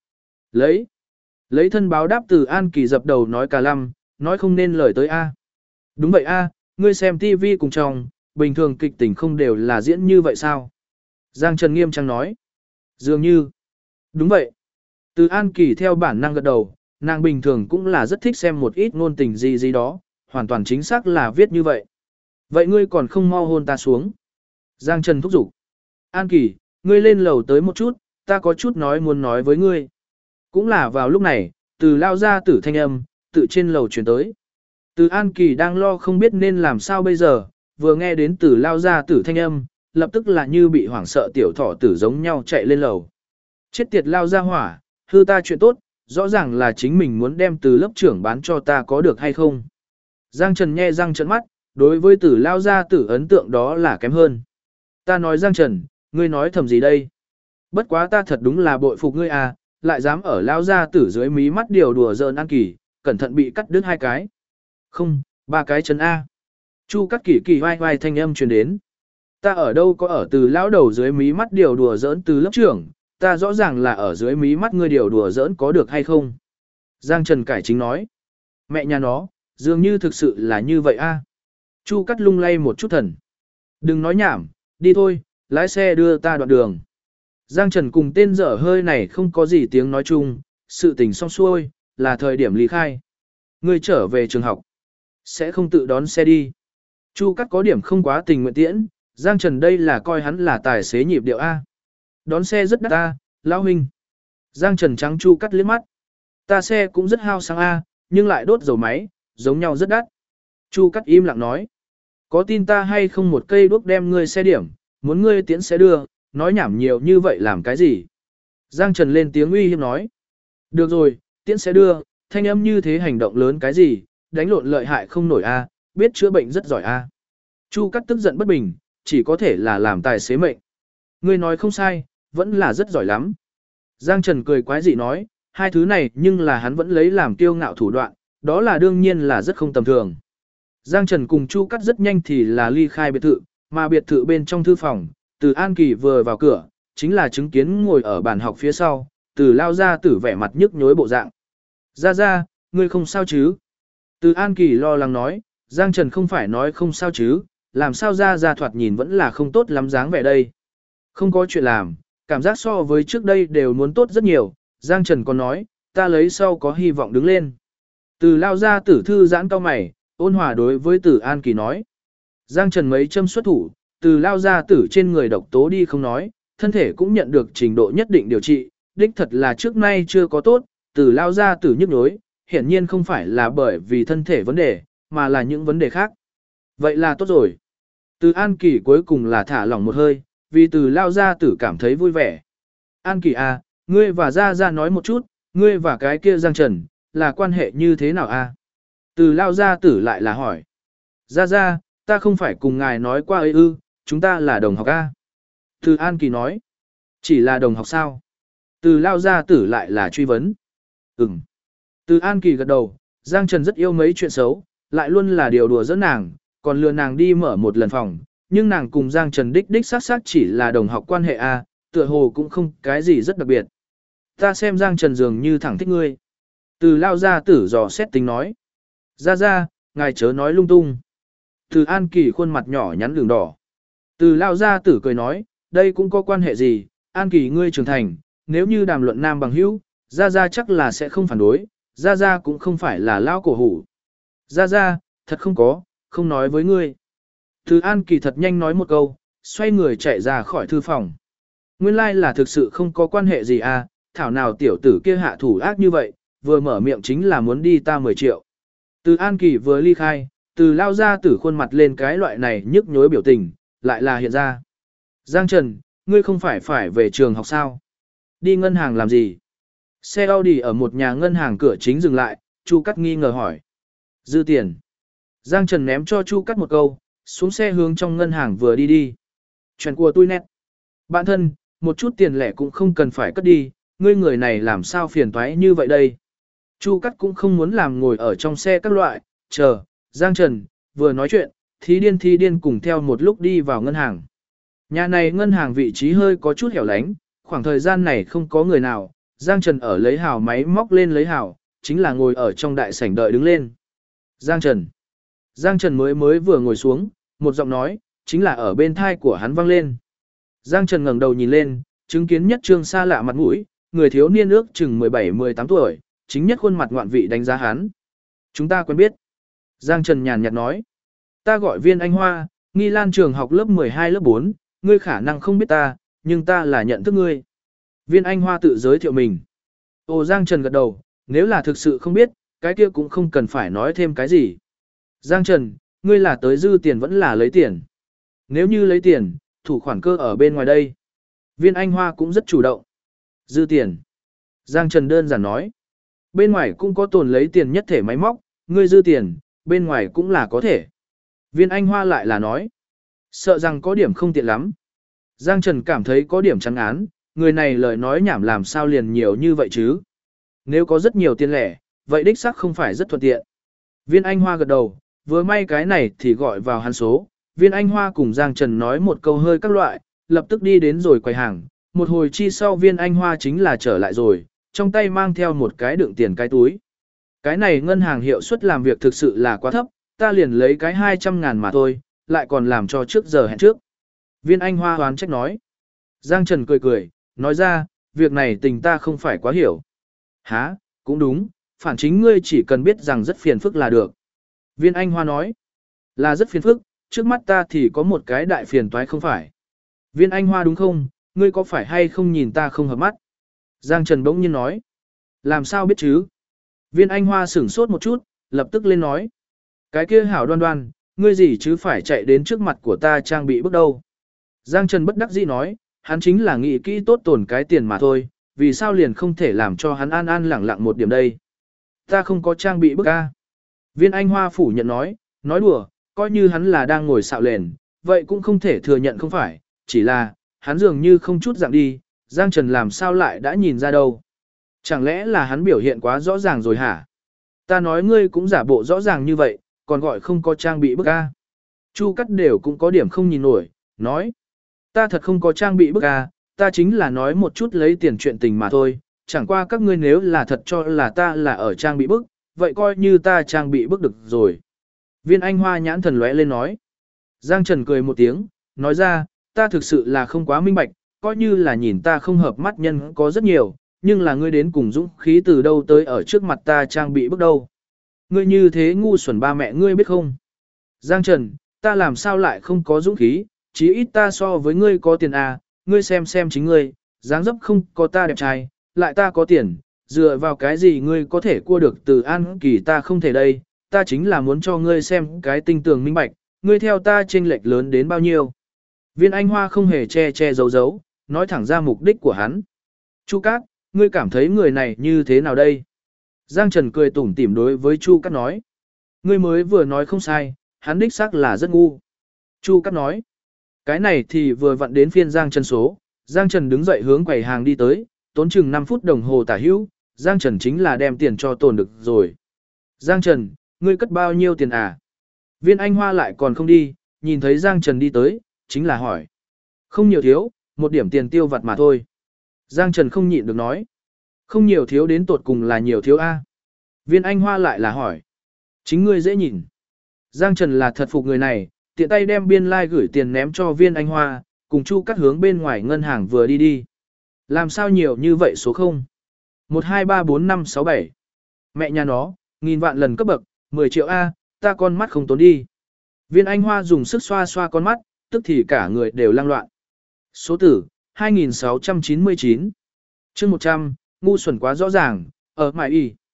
Lấy thân báo đáp. Từ An Kỳ dập đầu nói cả lăm, nói không nên lời tới A. Đúng vậy A, ngươi xem tivi cùng chồng, bình thường kịch tình không đều là diễn như vậy sao? Giang Trần nghiêm trang nói. Dường như. Đúng vậy. Từ An Kỳ theo bản năng gật đầu, nàng bình thường cũng là rất thích xem một ít ngôn tình gì đó, hoàn toàn chính xác là viết như vậy. Vậy ngươi còn không mau hôn ta xuống. Giang Trần thúc giục. An Kỳ, ngươi lên lầu tới một chút, ta có chút muốn nói với ngươi. Cũng là vào lúc này, Từ lao ra tử thanh âm, tự trên lầu chuyển tới. Từ An Kỳ đang lo không biết nên làm sao bây giờ, vừa nghe đến Từ lao ra tử thanh âm, lập tức là như bị hoảng sợ tiểu thỏ tử giống nhau chạy lên lầu. Chết tiệt lao ra hỏa, hư ta chuyện tốt, rõ ràng là chính mình muốn đem Từ lớp trưởng bán cho ta có được hay không. Giang Trần nhe răng trợn mắt, đối với Từ lao ra tử ấn tượng đó là kém hơn. Ta nói Giang Trần, ngươi nói thầm gì đây? Bất quá ta thật đúng là bội phục ngươi à, lại dám ở lao ra tử dưới mí mắt điều đùa giỡn An Kỳ, cẩn thận bị cắt đứt 2 cái. Không, 3 cái chân A. Chu Cắt Kỳ kỳ vai vai thanh âm truyền đến. Ta ở đâu có ở Từ lão đầu dưới mí mắt điều đùa giỡn Từ lớp trưởng, ta rõ ràng là ở dưới mí mắt ngươi điều đùa giỡn có được hay không? Giang Trần cải chính nói. Mẹ nhà nó, dường như thực sự là như vậy a. Chu Cắt lung lay một chút thần. Đừng nói nhảm, đi thôi, lái xe đưa ta đoạn đường. Giang Trần cùng tên dở hơi này không có gì tiếng nói chung, sự tình xong xuôi, là thời điểm ly khai. Ngươi trở về trường học, sẽ không tự đón xe đi. Chu Cắt có điểm không quá tình nguyện tiễn, Giang Trần đây là coi hắn là tài xế nhịp điệu A. Đón xe rất đắt A, lão huynh. Giang Trần trắng Chu Cắt liếc mắt. Ta xe cũng rất hao xăng A, nhưng lại đốt dầu máy, giống nhau rất đắt. Chu Cắt im lặng nói. Có tin ta hay không một cây đuốc đem ngươi xe điểm, muốn ngươi tiễn sẽ đưa, nói nhảm nhiều như vậy làm cái gì? Giang Trần lên tiếng uy hiếp nói. Được rồi, tiễn sẽ đưa, thanh âm như thế hành động lớn cái gì, đánh lộn lợi hại không nổi A, biết chữa bệnh rất giỏi A. Chu Cắt tức giận bất bình, chỉ có thể là làm tài xế mệnh. Ngươi nói không sai, vẫn là rất giỏi lắm. Giang Trần cười quái dị nói, hai thứ này nhưng là hắn vẫn lấy làm kiêu ngạo thủ đoạn, đó là đương nhiên là rất không tầm thường. Giang Trần cùng Chu Cắt rất nhanh thì là ly khai biệt thự, mà biệt thự bên trong thư phòng, Từ An Kỳ vừa vào cửa, chính là chứng kiến ngồi ở bàn học phía sau, Từ lao ra tử vẻ mặt nhức nhối bộ dạng. Ra, ngươi không sao chứ? Từ An Kỳ lo lắng nói, Giang Trần không phải nói không sao chứ, làm sao ra thoạt nhìn vẫn là không tốt lắm dáng vẻ đây. Không có chuyện làm, cảm giác so với trước đây đều muốn tốt rất nhiều, Giang Trần còn nói, ta lấy sau có hy vọng đứng lên. Từ lao ra tử thư giãn cao mày, ôn hòa đối với Từ An Kỳ nói. Giang Trần mấy châm xuất thủ, từ lao ra tử trên người độc tố đi không nói, thân thể cũng nhận được trình độ nhất định điều trị, đích thật là trước nay chưa có tốt, từ lao ra tử nhức nhối, hiển nhiên không phải là bởi vì thân thể vấn đề, mà là những vấn đề khác. Vậy là tốt rồi. Từ An Kỳ cuối cùng là thả lỏng một hơi, vì từ lao ra tử cảm thấy vui vẻ. An Kỳ à, ngươi và Ra nói một chút, ngươi và cái kia Giang Trần, là quan hệ như thế nào à? Từ lao ra tử lại là hỏi. Ra, ta không phải cùng ngài nói qua ấy ư, chúng ta là đồng học à? Từ An Kỳ nói. Chỉ là đồng học sao? Từ lao ra tử lại là truy vấn. Ừm. Từ An Kỳ gật đầu, Giang Trần rất yêu mấy chuyện xấu, lại luôn là điều đùa dẫn nàng, còn lừa nàng đi mở một lần phòng, nhưng nàng cùng Giang Trần đích xác chỉ là đồng học quan hệ a, tựa hồ cũng không cái gì rất đặc biệt. Ta xem Giang Trần dường như thẳng thích ngươi. Từ lao ra tử dò xét tính nói. Ra, ngài chớ nói lung tung. Từ An Kỳ khuôn mặt nhỏ nhắn đường đỏ. Từ lao ra tử cười nói, đây cũng có quan hệ gì, An Kỳ ngươi trưởng thành, nếu như đàm luận nam bằng hữu, Ra chắc là sẽ không phản đối, Ra cũng không phải là lao cổ hủ. Ra, thật không có, không nói với ngươi. Từ An Kỳ thật nhanh nói một câu, xoay người chạy ra khỏi thư phòng. Nguyên lai là thực sự không có quan hệ gì à, thảo nào tiểu tử kia hạ thủ ác như vậy, vừa mở miệng chính là muốn đi ta 10 triệu. Từ An Kỳ vừa ly khai, từ lao ra từ khuôn mặt lên cái loại này nhức nhối biểu tình, lại là hiện ra. Giang Trần, ngươi không phải về trường học sao? Đi ngân hàng làm gì? Xe Audi ở một nhà ngân hàng cửa chính dừng lại, Chu Cắt nghi ngờ hỏi. Dư tiền. Giang Trần ném cho Chu Cắt một câu, xuống xe hướng trong ngân hàng vừa đi đi. Chuyện của tôi nét. Bạn thân, một chút tiền lẻ cũng không cần phải cất đi, ngươi người này làm sao phiền toái như vậy đây? Chu Cắt cũng không muốn làm ngồi ở trong xe các loại, chờ, Giang Trần, vừa nói chuyện, thí điên cùng theo một lúc đi vào ngân hàng. Nhà này ngân hàng vị trí hơi có chút hẻo lánh, khoảng thời gian này không có người nào, Giang Trần ở lấy hào máy móc lên lấy hào, chính là ngồi ở trong đại sảnh đợi đứng lên. Giang Trần mới vừa ngồi xuống, một giọng nói, chính là ở bên thai của hắn vang lên. Giang Trần ngẩng đầu nhìn lên, chứng kiến nhất trương xa lạ mặt mũi, người thiếu niên ước chừng 17-18 tuổi, chính nhất khuôn mặt ngoạn vị đánh giá hắn. Chúng ta quen biết. Giang Trần nhàn nhạt nói. Ta gọi Viên Anh Hoa, Nghi Lan trường học lớp 12 lớp 4, ngươi khả năng không biết ta, nhưng ta là nhận thức ngươi. Viên Anh Hoa tự giới thiệu mình. Ồ Giang Trần gật đầu, nếu là thực sự không biết, cái kia cũng không cần phải nói thêm cái gì. Giang Trần, ngươi là tới dư tiền vẫn là lấy tiền. Nếu như lấy tiền, thủ khoản cơ ở bên ngoài đây. Viên Anh Hoa cũng rất chủ động. Dư tiền. Giang Trần đơn giản nói. Bên ngoài cũng có tồn lấy tiền nhất thể máy móc, ngươi dư tiền, bên ngoài cũng là có thể. Viên Anh Hoa lại là nói. Sợ rằng có điểm không tiện lắm. Giang Trần cảm thấy có điểm trắng án, người này lời nói nhảm làm sao liền nhiều như vậy chứ. Nếu có rất nhiều tiền lẻ, vậy đích xác không phải rất thuận tiện. Viên Anh Hoa gật đầu, vừa may cái này thì gọi vào hắn số. Viên Anh Hoa cùng Giang Trần nói một câu hơi các loại, lập tức đi đến rồi quầy hàng. Một hồi chi sau Viên Anh Hoa chính là trở lại rồi, trong tay mang theo một cái đựng tiền cái túi. Cái này ngân hàng hiệu suất làm việc thực sự là quá thấp, ta liền lấy cái 200.000 mà thôi, lại còn làm cho trước giờ hẹn trước. Viên Anh Hoa hoán trách nói. Giang Trần cười, nói ra, việc này tình ta không phải quá hiểu. Hả, cũng đúng, phản chính ngươi chỉ cần biết rằng rất phiền phức là được. Viên Anh Hoa nói, là rất phiền phức, trước mắt ta thì có một cái đại phiền toái không phải. Viên Anh Hoa đúng không, ngươi có phải hay không nhìn ta không hợp mắt? Giang Trần bỗng nhiên nói, làm sao biết chứ? Viên Anh Hoa sửng sốt một chút, lập tức lên nói, cái kia hảo đoan, ngươi gì chứ phải chạy đến trước mặt của ta trang bị bước đâu? Giang Trần bất đắc dĩ nói, hắn chính là nghĩ kỹ tốt tổn cái tiền mà thôi, vì sao liền không thể làm cho hắn an lẳng lặng một điểm đây? Ta không có trang bị bức a. Viên Anh Hoa phủ nhận nói đùa, coi như hắn là đang ngồi xạo lền, vậy cũng không thể thừa nhận không phải, chỉ là, hắn dường như không chút dạng đi, Giang Trần làm sao lại đã nhìn ra đâu. Chẳng lẽ là hắn biểu hiện quá rõ ràng rồi hả? Ta nói ngươi cũng giả bộ rõ ràng như vậy, còn gọi không có trang bị bức a. Chu Cắt đều cũng có điểm không nhìn nổi, nói. Ta thật không có trang bị bức a, ta chính là nói một chút lấy tiền chuyện tình mà thôi, chẳng qua các ngươi nếu là thật cho là ta là ở trang bị bức, vậy coi như ta trang bị bức được rồi. Viên Anh Hoa nhãn thần lóe lên nói. Giang Trần cười một tiếng, nói ra, ta thực sự là không quá minh bạch, coi như là nhìn ta không hợp mắt nhân có rất nhiều, nhưng là ngươi đến cùng dũng khí từ đâu tới ở trước mặt ta trang bị bức đâu. Ngươi như thế ngu xuẩn ba mẹ ngươi biết không? Giang Trần, ta làm sao lại không có dũng khí, chí ít ta so với ngươi có tiền à, ngươi xem chính ngươi, dáng dấp không có ta đẹp trai, lại ta có tiền, dựa vào cái gì ngươi có thể cua được từ An Kỳ ta không thể đây, ta chính là muốn cho ngươi xem cái tinh tường minh bạch, ngươi theo ta chênh lệch lớn đến bao nhiêu. Viên Anh Hoa không hề che giấu, nói thẳng ra mục đích của hắn. Chu Cát, ngươi cảm thấy người này như thế nào đây? Giang Trần cười tủm tỉm đối với Chu Cát nói. Ngươi mới vừa nói không sai, hắn đích xác là rất ngu. Chu Cát nói. Cái này thì vừa vặn đến phiên Giang Trần số. Giang Trần đứng dậy hướng quầy hàng đi tới, tốn chừng 5 phút đồng hồ tả hữu, Giang Trần chính là đem tiền cho tồn được rồi. Giang Trần, ngươi cất bao nhiêu tiền à? Viên Anh Hoa lại còn không đi, nhìn thấy Giang Trần đi tới, chính là hỏi. Không nhiều thiếu, một điểm tiền tiêu vặt mà thôi. Giang Trần không nhịn được nói. Không nhiều thiếu đến tột cùng là nhiều thiếu A. Viên Anh Hoa lại là hỏi. Chính ngươi dễ nhìn. Giang Trần là thật phục người này, tiện tay đem biên lai like gửi tiền ném cho Viên Anh Hoa, cùng Chu Cắt hướng bên ngoài ngân hàng vừa đi. Làm sao nhiều như vậy số không? 1, 2, 3, 4, 5, 6, 7. Mẹ nhà nó, nghìn vạn lần cấp bậc, 10 triệu A, ta con mắt không tốn đi. Viên Anh Hoa dùng sức xoa con mắt, tức thì cả người đều lang loạn. Số tử, 2699. Chương 100, ngu xuẩn quá rõ ràng, ở mại y.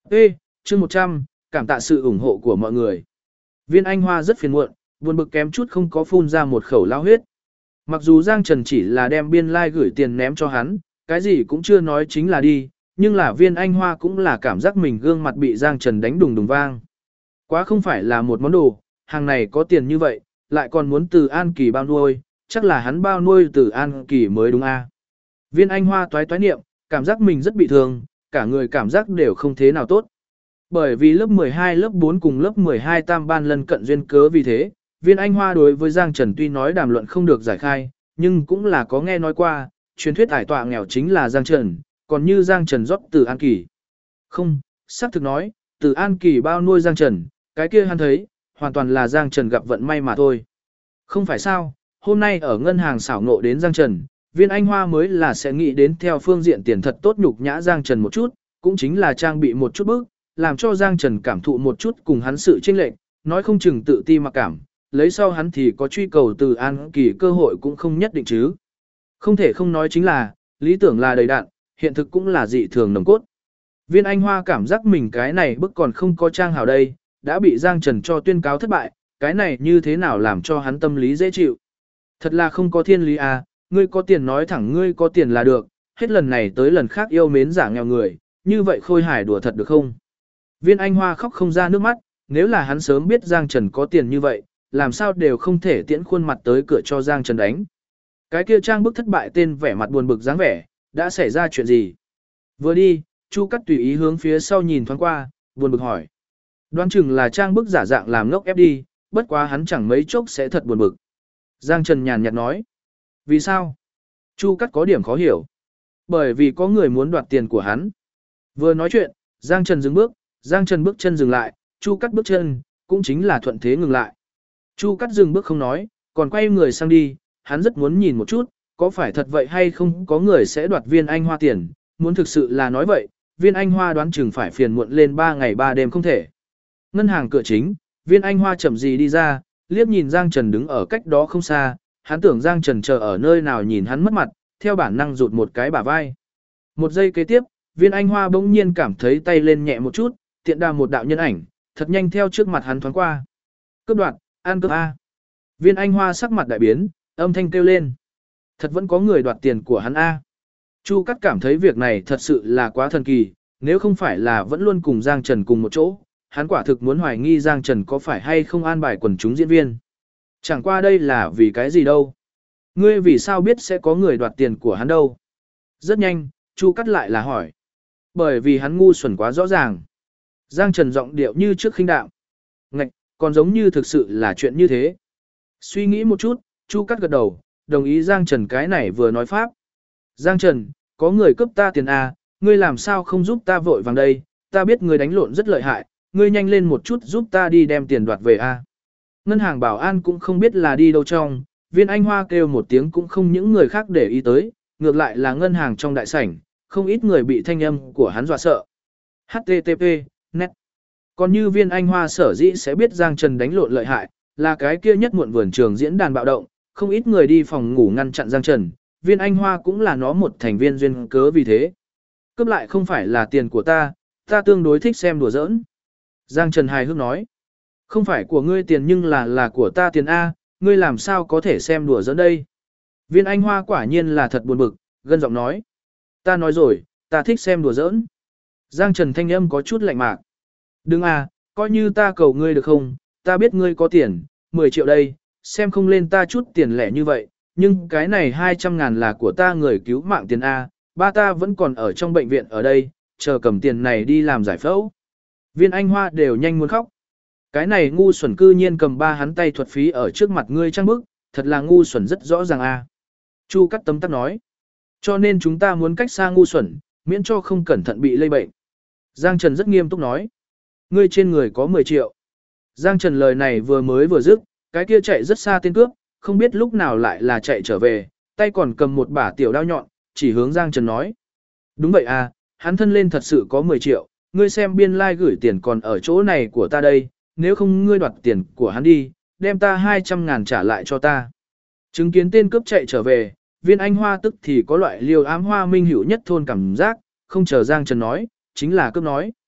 Ê, chương 100, cảm tạ sự ủng hộ của mọi người. Viên Anh Hoa rất phiền muộn, buồn bực kém chút không có phun ra một khẩu lao huyết. Mặc dù Giang Trần chỉ là đem biên lai gửi tiền ném cho hắn, cái gì cũng chưa nói chính là đi, nhưng là Viên Anh Hoa cũng là cảm giác mình gương mặt bị Giang Trần đánh đùng đùng vang. Quá không phải là một món đồ, hàng này có tiền như vậy, lại còn muốn Từ An Kỳ bao nuôi, chắc là hắn bao nuôi Từ An Kỳ mới đúng a. Viên Anh Hoa toái toái niệm, cảm giác mình rất bị thương, cả người cảm giác đều không thế nào tốt. Bởi vì lớp 12 lớp 4 cùng lớp 12 tam ban lân cận duyên cớ vì thế, Viên Anh Hoa đối với Giang Trần tuy nói đàm luận không được giải khai, nhưng cũng là có nghe nói qua, truyền thuyết ải tọa nghèo chính là Giang Trần, còn như Giang Trần rót Từ An Kỳ. Không, xác thực nói, Từ An Kỳ bao nuôi Giang Trần, cái kia hắn thấy, hoàn toàn là Giang Trần gặp vận may mà thôi. Không phải sao, hôm nay ở ngân hàng xảo ngộ đến Giang Trần, Viên Anh Hoa mới là sẽ nghĩ đến theo phương diện tiền thật tốt nhục nhã Giang Trần một chút, cũng chính là trang bị một chút bước, làm cho Giang Trần cảm thụ một chút cùng hắn sự chênh lệch, nói không chừng tự ti mặc cảm, lấy sau hắn thì có truy cầu Từ An Kỳ cơ hội cũng không nhất định chứ. Không thể không nói chính là, lý tưởng là đầy đạn, hiện thực cũng là dị thường nồng cốt. Viên Anh Hoa cảm giác mình cái này bức còn không có trang hảo đây, đã bị Giang Trần cho tuyên cáo thất bại, cái này như thế nào làm cho hắn tâm lý dễ chịu. Thật là không có thiên lý à, ngươi có tiền nói thẳng ngươi có tiền là được, hết lần này tới lần khác yêu mến giả nghèo người, như vậy khôi hài đùa thật được không? Viên Anh Hoa khóc không ra nước mắt, nếu là hắn sớm biết Giang Trần có tiền như vậy, làm sao đều không thể tiễn khuôn mặt tới cửa cho Giang Trần đánh. Cái kia trang bức thất bại tên vẻ mặt buồn bực dáng vẻ, đã xảy ra chuyện gì? Vừa đi, Chu Cắt tùy ý hướng phía sau nhìn thoáng qua, buồn bực hỏi. Đoán chừng là trang bức giả dạng làm ngốc ép đi, bất quá hắn chẳng mấy chốc sẽ thật buồn bực. Giang Trần nhàn nhạt nói. Vì sao? Chu Cắt có điểm khó hiểu. Bởi vì có người muốn đoạt tiền của hắn. Vừa nói chuyện, Giang Trần dừng bước, Giang Trần bước chân dừng lại, Chu Cắt bước chân, cũng chính là thuận thế ngừng lại. Chu Cắt dừng bước không nói, còn quay người sang đi, hắn rất muốn nhìn một chút, có phải thật vậy hay không có người sẽ đoạt Viên Anh Hoa tiền, muốn thực sự là nói vậy, Viên Anh Hoa đoán chừng phải phiền muộn lên 3 ngày 3 đêm không thể. Ngân hàng cửa chính, Viên Anh Hoa chậm gì đi ra, liếc nhìn Giang Trần đứng ở cách đó không xa, hắn tưởng Giang Trần chờ ở nơi nào nhìn hắn mất mặt, theo bản năng rụt một cái bả vai. Một giây kế tiếp, Viên Anh Hoa bỗng nhiên cảm thấy tay lên nhẹ một chút, tiện đà một đạo nhân ảnh, thật nhanh theo trước mặt hắn thoáng qua. Cướp đoạt, ăn cướp A. Viên Anh Hoa sắc mặt đại biến, âm thanh kêu lên. Thật vẫn có người đoạt tiền của hắn A. Chu Cắt cảm thấy việc này thật sự là quá thần kỳ, nếu không phải là vẫn luôn cùng Giang Trần cùng một chỗ, hắn quả thực muốn hoài nghi Giang Trần có phải hay không an bài quần chúng diễn viên. Chẳng qua đây là vì cái gì đâu. Ngươi vì sao biết sẽ có người đoạt tiền của hắn đâu. Rất nhanh, Chu Cắt lại là hỏi. Bởi vì hắn ngu xuẩn quá rõ ràng. Giang Trần giọng điệu như trước khinh đạm. Ngạch, còn giống như thực sự là chuyện như thế. Suy nghĩ một chút, Chu Cắt gật đầu, đồng ý Giang Trần cái này vừa nói pháp. Giang Trần, có người cướp ta tiền à, ngươi làm sao không giúp ta vội vàng đây, ta biết ngươi đánh lộn rất lợi hại, ngươi nhanh lên một chút giúp ta đi đem tiền đoạt về a. À. Ngân hàng bảo an cũng không biết là đi đâu trong, Viên Anh Hoa kêu một tiếng cũng không những người khác để ý tới, ngược lại là ngân hàng trong đại sảnh, không ít người bị thanh âm của hắn dọa sợ. HTTP, net. Còn như Viên Anh Hoa sở dĩ sẽ biết Giang Trần đánh lộn lợi hại, là cái kia nhất muộn vườn trường diễn đàn bạo động, không ít người đi phòng ngủ ngăn chặn Giang Trần, Viên Anh Hoa cũng là nó một thành viên duyên cớ vì thế. Cướp lại không phải là tiền của ta tương đối thích xem đùa giỡn. Giang Trần hài hước nói. Không phải của ngươi tiền nhưng là của ta tiền A, ngươi làm sao có thể xem đùa giỡn đây. Viên Anh Hoa quả nhiên là thật buồn bực, gân giọng nói. Ta nói rồi, ta thích xem đùa giỡn. Giang Trần thanh âm có chút lạnh mạc. Đừng à, coi như ta cầu ngươi được không, ta biết ngươi có tiền, 10 triệu đây, xem không lên ta chút tiền lẻ như vậy, nhưng cái này 200.000 là của ta người cứu mạng tiền A, ba ta vẫn còn ở trong bệnh viện ở đây, chờ cầm tiền này đi làm giải phẫu. Viên Anh Hoa đều nhanh muốn khóc. Cái này ngu xuẩn cư nhiên cầm ba hắn tay thuật phí ở trước mặt ngươi trăng bức, thật là ngu xuẩn rất rõ ràng A. Chu Cắt tấm tắc nói. Cho nên chúng ta muốn cách xa ngu xuẩn, miễn cho không cẩn thận bị lây bệnh. Giang Trần rất nghiêm túc nói. Ngươi trên người có 10 triệu. Giang Trần lời này vừa mới vừa dứt, cái kia chạy rất xa tên cướp, không biết lúc nào lại là chạy trở về, tay còn cầm một bả tiểu đao nhọn, chỉ hướng Giang Trần nói. Đúng vậy à, hắn thân lên thật sự có 10 triệu, ngươi xem biên lai gửi tiền còn ở chỗ này của ta đây, nếu không ngươi đoạt tiền của hắn đi, đem ta 200.000 trả lại cho ta. Chứng kiến tên cướp chạy trở về, Viên Anh Hoa tức thì có loại liều ám hoa minh hữu nhất thôn cảm giác, không chờ Giang Trần nói, chính là cướp nói.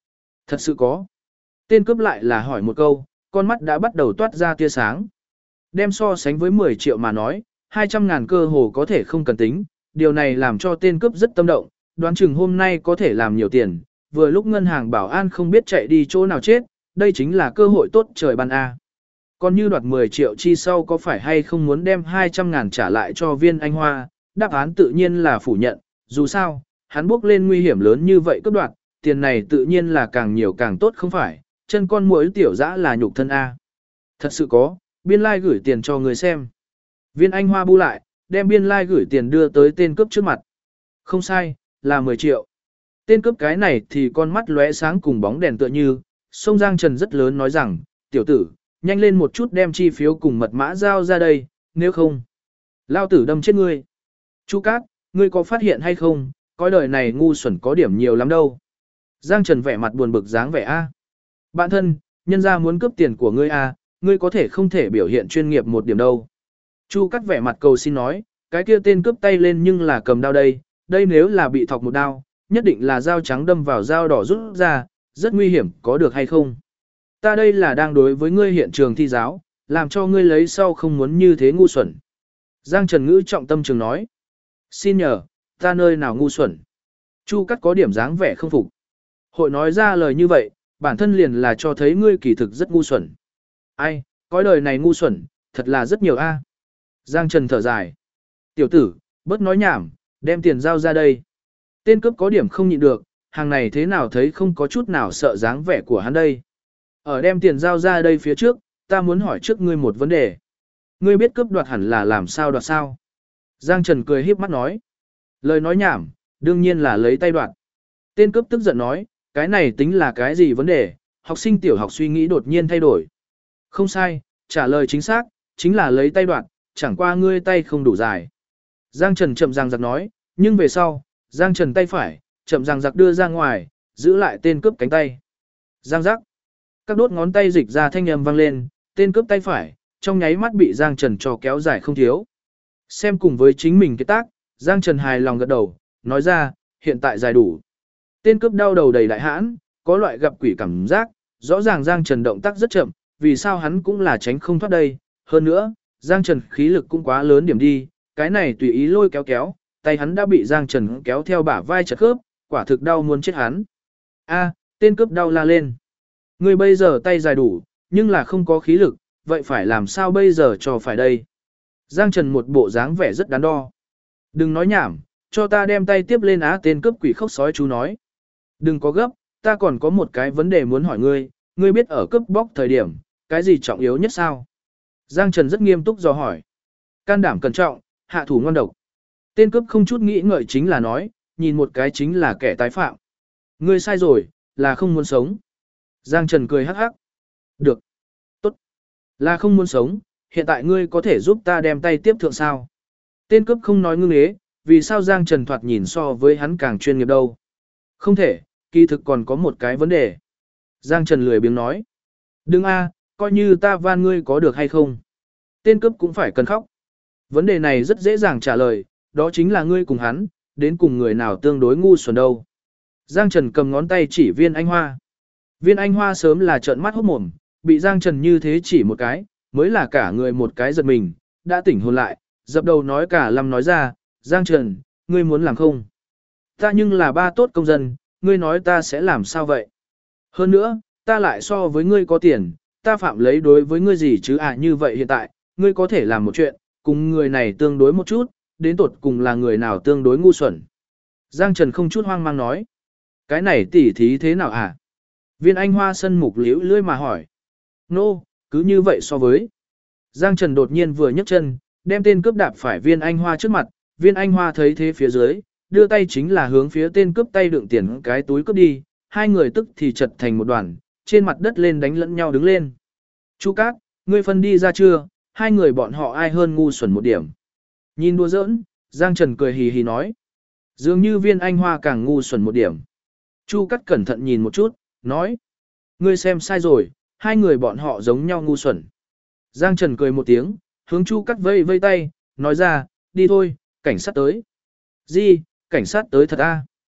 Thật sự có. Tên cướp lại là hỏi một câu, con mắt đã bắt đầu toát ra tia sáng. Đem so sánh với 10 triệu mà nói, 200.000 cơ hồ có thể không cần tính, điều này làm cho tên cướp rất tâm động, đoán chừng hôm nay có thể làm nhiều tiền, vừa lúc ngân hàng bảo an không biết chạy đi chỗ nào chết, đây chính là cơ hội tốt trời ban A. Còn như đoạt 10 triệu chi sau có phải hay không muốn đem 200.000 trả lại cho Viên Anh Hoa, đáp án tự nhiên là phủ nhận, dù sao, hắn bước lên nguy hiểm lớn như vậy cướp đoạt, tiền này tự nhiên là càng nhiều càng tốt không phải, chân con muỗi tiểu dã là nhục thân A. Thật sự có, biên lai gửi tiền cho người xem. Viên Anh Hoa bu lại, đem biên lai gửi tiền đưa tới tên cướp trước mặt. Không sai, là 10 triệu. Tên cướp cái này thì con mắt lóe sáng cùng bóng đèn tựa như, sông Giang Trần rất lớn nói rằng, tiểu tử, nhanh lên một chút đem chi phiếu cùng mật mã giao ra đây, nếu không, lao tử đâm chết ngươi. Chu Cát, ngươi có phát hiện hay không, coi đời này ngu xuẩn có điểm nhiều lắm đâu. Giang Trần vẻ mặt buồn bực dáng vẻ A. Bạn thân, nhân ra muốn cướp tiền của ngươi A, ngươi có thể không thể biểu hiện chuyên nghiệp một điểm đâu. Chu Cát vẻ mặt cầu xin nói, cái kia tên cướp tay lên nhưng là cầm đao đây, đây nếu là bị thọc một đao, nhất định là dao trắng đâm vào dao đỏ rút ra, rất nguy hiểm, có được hay không? Ta đây là đang đối với ngươi hiện trường thi giáo, làm cho ngươi lấy sau không muốn như thế ngu xuẩn. Giang Trần Ngữ trọng tâm trường nói. Xin nhờ, ta nơi nào ngu xuẩn? Chu Cát có điểm dáng vẻ không phục. Hội nói ra lời như vậy, bản thân liền là cho thấy ngươi kỳ thực rất ngu xuẩn. Ai, cõi đời này ngu xuẩn, thật là rất nhiều a. Giang Trần thở dài. Tiểu tử, bớt nói nhảm, đem tiền giao ra đây. Tên cướp có điểm không nhịn được, hàng này thế nào thấy không có chút nào sợ dáng vẻ của hắn đây. Ở đem tiền giao ra đây phía trước, ta muốn hỏi trước ngươi một vấn đề. Ngươi biết cướp đoạt hẳn là làm sao đoạt sao? Giang Trần cười híp mắt nói. Lời nói nhảm, đương nhiên là lấy tay đoạt. Tên cướp tức giận nói, cái này tính là cái gì vấn đề, học sinh tiểu học suy nghĩ đột nhiên thay đổi. Không sai, trả lời chính xác, chính là lấy tay đoạt, chẳng qua ngươi tay không đủ dài. Giang Trần chậm ràng giặc nói, nhưng về sau, Giang Trần tay phải, chậm ràng giặc đưa ra ngoài, giữ lại tên cướp cánh tay. Giang giác. Các đốt ngón tay dịch ra thanh âm vang lên, tên cướp tay phải, trong nháy mắt bị Giang Trần cho kéo dài không thiếu. Xem cùng với chính mình cái tác, Giang Trần hài lòng gật đầu, nói ra, hiện tại dài đủ. Tên cướp đau đầu đầy đại hãn, có loại gặp quỷ cảm giác, rõ ràng Giang Trần động tác rất chậm, vì sao hắn cũng là tránh không thoát đây. Hơn nữa, Giang Trần khí lực cũng quá lớn điểm đi, cái này tùy ý lôi kéo kéo, tay hắn đã bị Giang Trần kéo theo bả vai chật khớp, quả thực đau muốn chết hắn. A, tên cướp đau la lên. Ngươi bây giờ tay dài đủ, nhưng là không có khí lực, vậy phải làm sao bây giờ cho phải đây? Giang Trần một bộ dáng vẻ rất đắn đo. Đừng nói nhảm, cho ta đem tay tiếp lên á, tên cướp quỷ khóc sói chú nói. Đừng có gấp, ta còn có một cái vấn đề muốn hỏi ngươi, ngươi biết ở cướp bóc thời điểm, cái gì trọng yếu nhất sao? Giang Trần rất nghiêm túc dò hỏi. Can đảm cẩn trọng, hạ thủ ngon độc. Tên cướp không chút nghĩ ngợi chính là nói, nhìn một cái chính là kẻ tái phạm. Ngươi sai rồi, là không muốn sống. Giang Trần cười hắc hắc. Được. Tốt. Là không muốn sống, hiện tại ngươi có thể giúp ta đem tay tiếp thượng sao? Tên cướp không nói ngưng ế, vì sao Giang Trần thoạt nhìn so với hắn càng chuyên nghiệp đâu? Không thể, kỳ thực còn có một cái vấn đề. Giang Trần lười biếng nói. Đừng a, coi như ta van ngươi có được hay không? Tên cướp cũng phải cần khóc. Vấn đề này rất dễ dàng trả lời, đó chính là ngươi cùng hắn, đến cùng người nào tương đối ngu xuẩn đâu. Giang Trần cầm ngón tay chỉ Viên Anh Hoa. Viên Anh Hoa sớm là trợn mắt hốt mồm, bị Giang Trần như thế chỉ một cái, mới là cả người một cái giật mình, đã tỉnh hồn lại, dập đầu nói cả lâm nói ra, Giang Trần, ngươi muốn làm không? Ta nhưng là ba tốt công dân, ngươi nói ta sẽ làm sao vậy? Hơn nữa, ta lại so với ngươi có tiền, ta phạm lấy đối với ngươi gì chứ như vậy hiện tại, ngươi có thể làm một chuyện, cùng người này tương đối một chút, đến tột cùng là người nào tương đối ngu xuẩn. Giang Trần không chút hoang mang nói, cái này tỉ thí thế nào hả? Viên Anh Hoa sân mục liễu lưỡi mà hỏi. Nô, cứ như vậy so với. Giang Trần đột nhiên vừa nhấc chân, đem tên cướp đạp phải Viên Anh Hoa trước mặt, Viên Anh Hoa thấy thế phía dưới, đưa tay chính là hướng phía tên cướp tay đựng tiền cái túi cướp đi, hai người tức thì chật thành một đoàn, trên mặt đất lên đánh lẫn nhau đứng lên. Chu Cát, ngươi phân đi ra chưa, hai người bọn họ ai hơn ngu xuẩn một điểm. Nhìn đùa giỡn, Giang Trần cười hì hì nói. Dường như Viên Anh Hoa càng ngu xuẩn một điểm. Chu Cát cẩn thận nhìn một chút, nói. Ngươi xem sai rồi, hai người bọn họ giống nhau ngu xuẩn. Giang Trần cười một tiếng, hướng Chu Cát vây vây tay, nói ra, đi thôi, cảnh sát tới. Gì, cảnh sát tới thật à?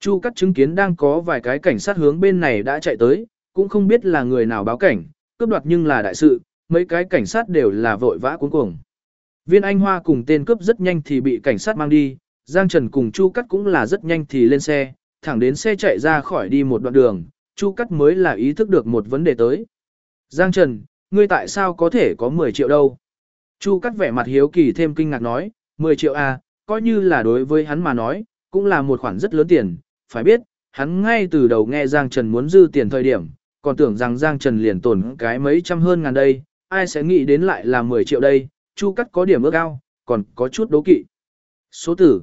Chu Cắt chứng kiến đang có vài cái cảnh sát hướng bên này đã chạy tới, cũng không biết là người nào báo cảnh, cướp đoạt nhưng là đại sự, mấy cái cảnh sát đều là vội vã cuống cuồng. Viên Anh Hoa cùng tên cướp rất nhanh thì bị cảnh sát mang đi, Giang Trần cùng Chu Cắt cũng là rất nhanh thì lên xe, thẳng đến xe chạy ra khỏi đi một đoạn đường, Chu Cắt mới là ý thức được một vấn đề tới. Giang Trần, ngươi tại sao có thể có 10 triệu đâu? Chu Cắt vẻ mặt hiếu kỳ thêm kinh ngạc nói, 10 triệu à, coi như là đối với hắn mà nói, cũng là một khoản rất lớn tiền, phải biết, hắn ngay từ đầu nghe Giang Trần muốn dư tiền thời điểm, còn tưởng rằng Giang Trần liền tồn cái mấy trăm hơn ngàn đây, ai sẽ nghĩ đến lại là 10 triệu đây, Chu Cắt có điểm ước ao, còn có chút đố kỵ. Số tử,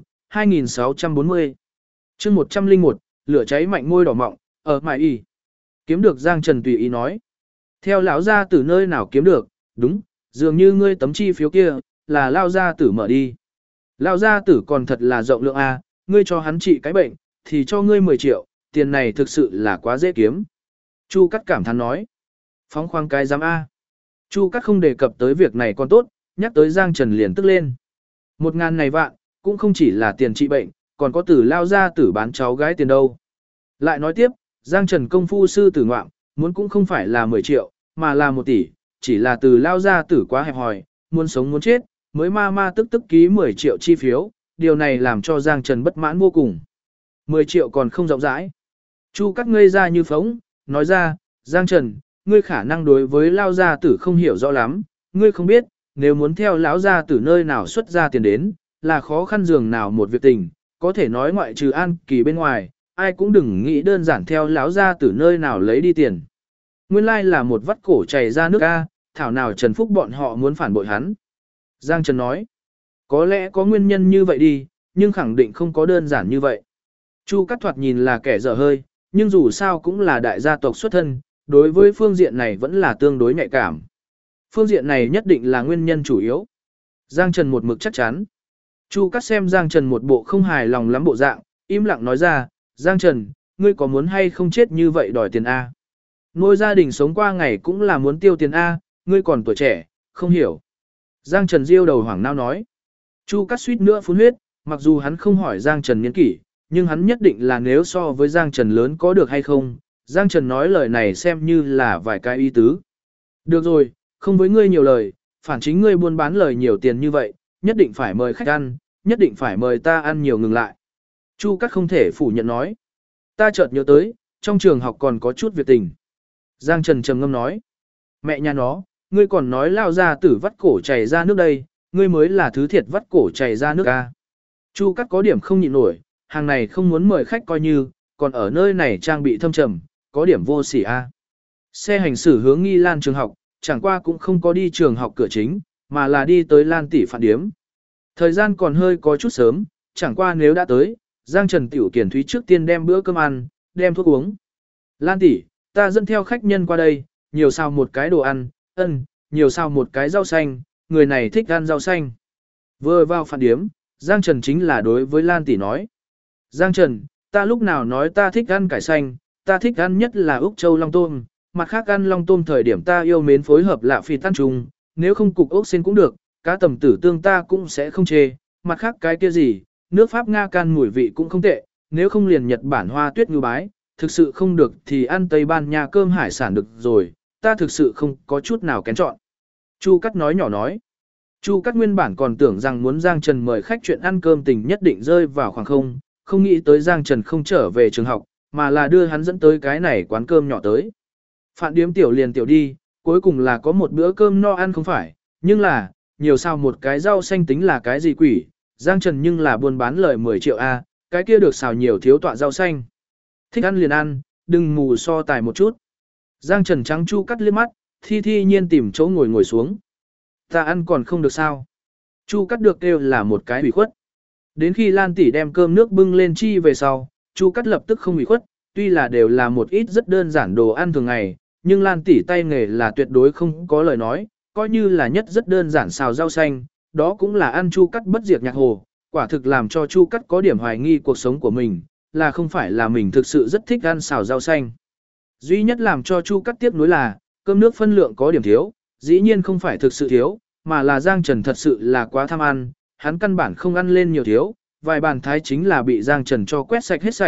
2640. chương 101, lửa cháy mạnh môi đỏ mọng, ở mại y. Kiếm được Giang Trần tùy ý nói. Theo lão gia tử nơi nào kiếm được, đúng, dường như ngươi tấm chi phiếu kia, là lao gia tử mở đi. Lao gia tử còn thật là rộng lượng a, ngươi cho hắn trị cái bệnh, thì cho ngươi 10 triệu, tiền này thực sự là quá dễ kiếm. Chu Cắt cảm thán nói. Phóng khoáng cái giám A. Chu Cắt không đề cập tới việc này còn tốt, nhắc tới Giang Trần liền tức lên. 1.000 này vạn, cũng không chỉ là tiền trị bệnh, còn có tử lao gia tử bán cháu gái tiền đâu. Lại nói tiếp, Giang Trần công phu sư tử ngoạm, muốn cũng không phải là 10 triệu, mà là 1 tỷ, chỉ là từ lao gia tử quá hẹp hòi, muốn sống muốn chết, mới ma tức ký 10 triệu chi phiếu, điều này làm cho Giang Trần bất mãn vô cùng. 10 triệu còn không rộng rãi. Chu Cắt ngây ra như phóng, nói ra, Giang Trần, ngươi khả năng đối với lao gia tử không hiểu rõ lắm, ngươi không biết, nếu muốn theo lão gia tử nơi nào xuất ra tiền đến, là khó khăn dường nào một việc tình, có thể nói ngoại trừ An Kỳ bên ngoài, ai cũng đừng nghĩ đơn giản theo lão gia tử nơi nào lấy đi tiền. Nguyên lai là một vắt cổ chảy ra nước A, thảo nào Trần Phúc bọn họ muốn phản bội hắn. Giang Trần nói, có lẽ có nguyên nhân như vậy đi, nhưng khẳng định không có đơn giản như vậy. Chu Cắt thoạt nhìn là kẻ dở hơi, nhưng dù sao cũng là đại gia tộc xuất thân, đối với phương diện này vẫn là tương đối nhạy cảm. Phương diện này nhất định là nguyên nhân chủ yếu. Giang Trần một mực chắc chắn. Chu Cắt xem Giang Trần một bộ không hài lòng lắm bộ dạng, im lặng nói ra, Giang Trần, ngươi có muốn hay không chết như vậy đòi tiền A? Nuôi gia đình sống qua ngày cũng là muốn tiêu tiền A, ngươi còn tuổi trẻ, không hiểu. Giang Trần diêu đầu hoảng nao nói. Chu Cắt suýt nữa phun huyết, mặc dù hắn không hỏi Giang Trần niên kỷ, nhưng hắn nhất định là nếu so với Giang Trần lớn có được hay không, Giang Trần nói lời này xem như là vài cái ý tứ. Được rồi, không với ngươi nhiều lời, phản chính ngươi buôn bán lời nhiều tiền như vậy, nhất định phải mời khách ăn, nhất định phải mời ta ăn nhiều ngừng lại. Chu Cắt không thể phủ nhận nói. Ta chợt nhớ tới, trong trường học còn có chút việc tình. Giang Trần trầm ngâm nói. Mẹ nhà nó, ngươi còn nói lao ra tử vắt cổ chảy ra nước đây, ngươi mới là thứ thiệt vắt cổ chảy ra nước a. Chu Cắt có điểm không nhịn nổi, hàng này không muốn mời khách coi như, còn ở nơi này trang bị thâm trầm, có điểm vô sỉ a. Xe hành xử hướng Nghi Lan trường học, chẳng qua cũng không có đi trường học cửa chính, mà là đi tới Lan tỷ phản điếm. Thời gian còn hơi có chút sớm, chẳng qua nếu đã tới, Giang Trần tiểu kiển thúy trước tiên đem bữa cơm ăn, đem thuốc uống. Lan tỷ, ta dẫn theo khách nhân qua đây, nhiều sao một cái đồ ăn, nhiều sao một cái rau xanh, người này thích ăn rau xanh. Vừa vào phản điếm, Giang Trần chính là đối với Lan tỷ nói. Giang Trần, ta lúc nào nói ta thích ăn cải xanh, ta thích ăn nhất là Úc Châu long tôm, mặt khác ăn long tôm thời điểm ta yêu mến phối hợp lạ phi tan trùng, nếu không cục ốc xin cũng được, cá tầm tử tương ta cũng sẽ không chê, mặt khác cái kia gì, nước Pháp Nga can mùi vị cũng không tệ, nếu không liền Nhật Bản hoa tuyết ngư bái, thực sự không được thì ăn Tây Ban Nha cơm hải sản được rồi, ta thực sự không có chút nào kén chọn. Chu Cắt nói nhỏ nói. Chu Cắt nguyên bản còn tưởng rằng muốn Giang Trần mời khách chuyện ăn cơm tình nhất định rơi vào khoảng không, không nghĩ tới Giang Trần không trở về trường học, mà là đưa hắn dẫn tới cái này quán cơm nhỏ tới. Phạn điếm tiểu liền tiểu đi, cuối cùng là có một bữa cơm no ăn không phải, nhưng là, nhiều sao một cái rau xanh tính là cái gì quỷ, Giang Trần nhưng là buôn bán lời 10 triệu A, cái kia được xào nhiều thiếu tọa rau xanh. Thích ăn liền ăn, đừng mù so tài một chút. Giang Trần trắng Chu Cắt liếc mắt, thi nhiên tìm chỗ ngồi xuống. Ta ăn còn không được sao. Chu Cắt được kêu là một cái ủy khuất. Đến khi Lan tỷ đem cơm nước bưng lên chi về sau, Chu Cắt lập tức không ủy khuất, tuy là đều là một ít rất đơn giản đồ ăn thường ngày, nhưng Lan tỷ tay nghề là tuyệt đối không có lời nói, coi như là nhất rất đơn giản xào rau xanh, đó cũng là ăn Chu Cắt bất diệt nhạc hồ, quả thực làm cho Chu Cắt có điểm hoài nghi cuộc sống của mình, là không phải là mình thực sự rất thích ăn xào rau xanh. Duy nhất làm cho Chu Cắt tiếc nuối là, cơm nước phân lượng có điểm thiếu, dĩ nhiên không phải thực sự thiếu, mà là Giang Trần thật sự là quá tham ăn, hắn căn bản không ăn lên nhiều thiếu, vài bàn thái chính là bị Giang Trần cho quét sạch hết sạch,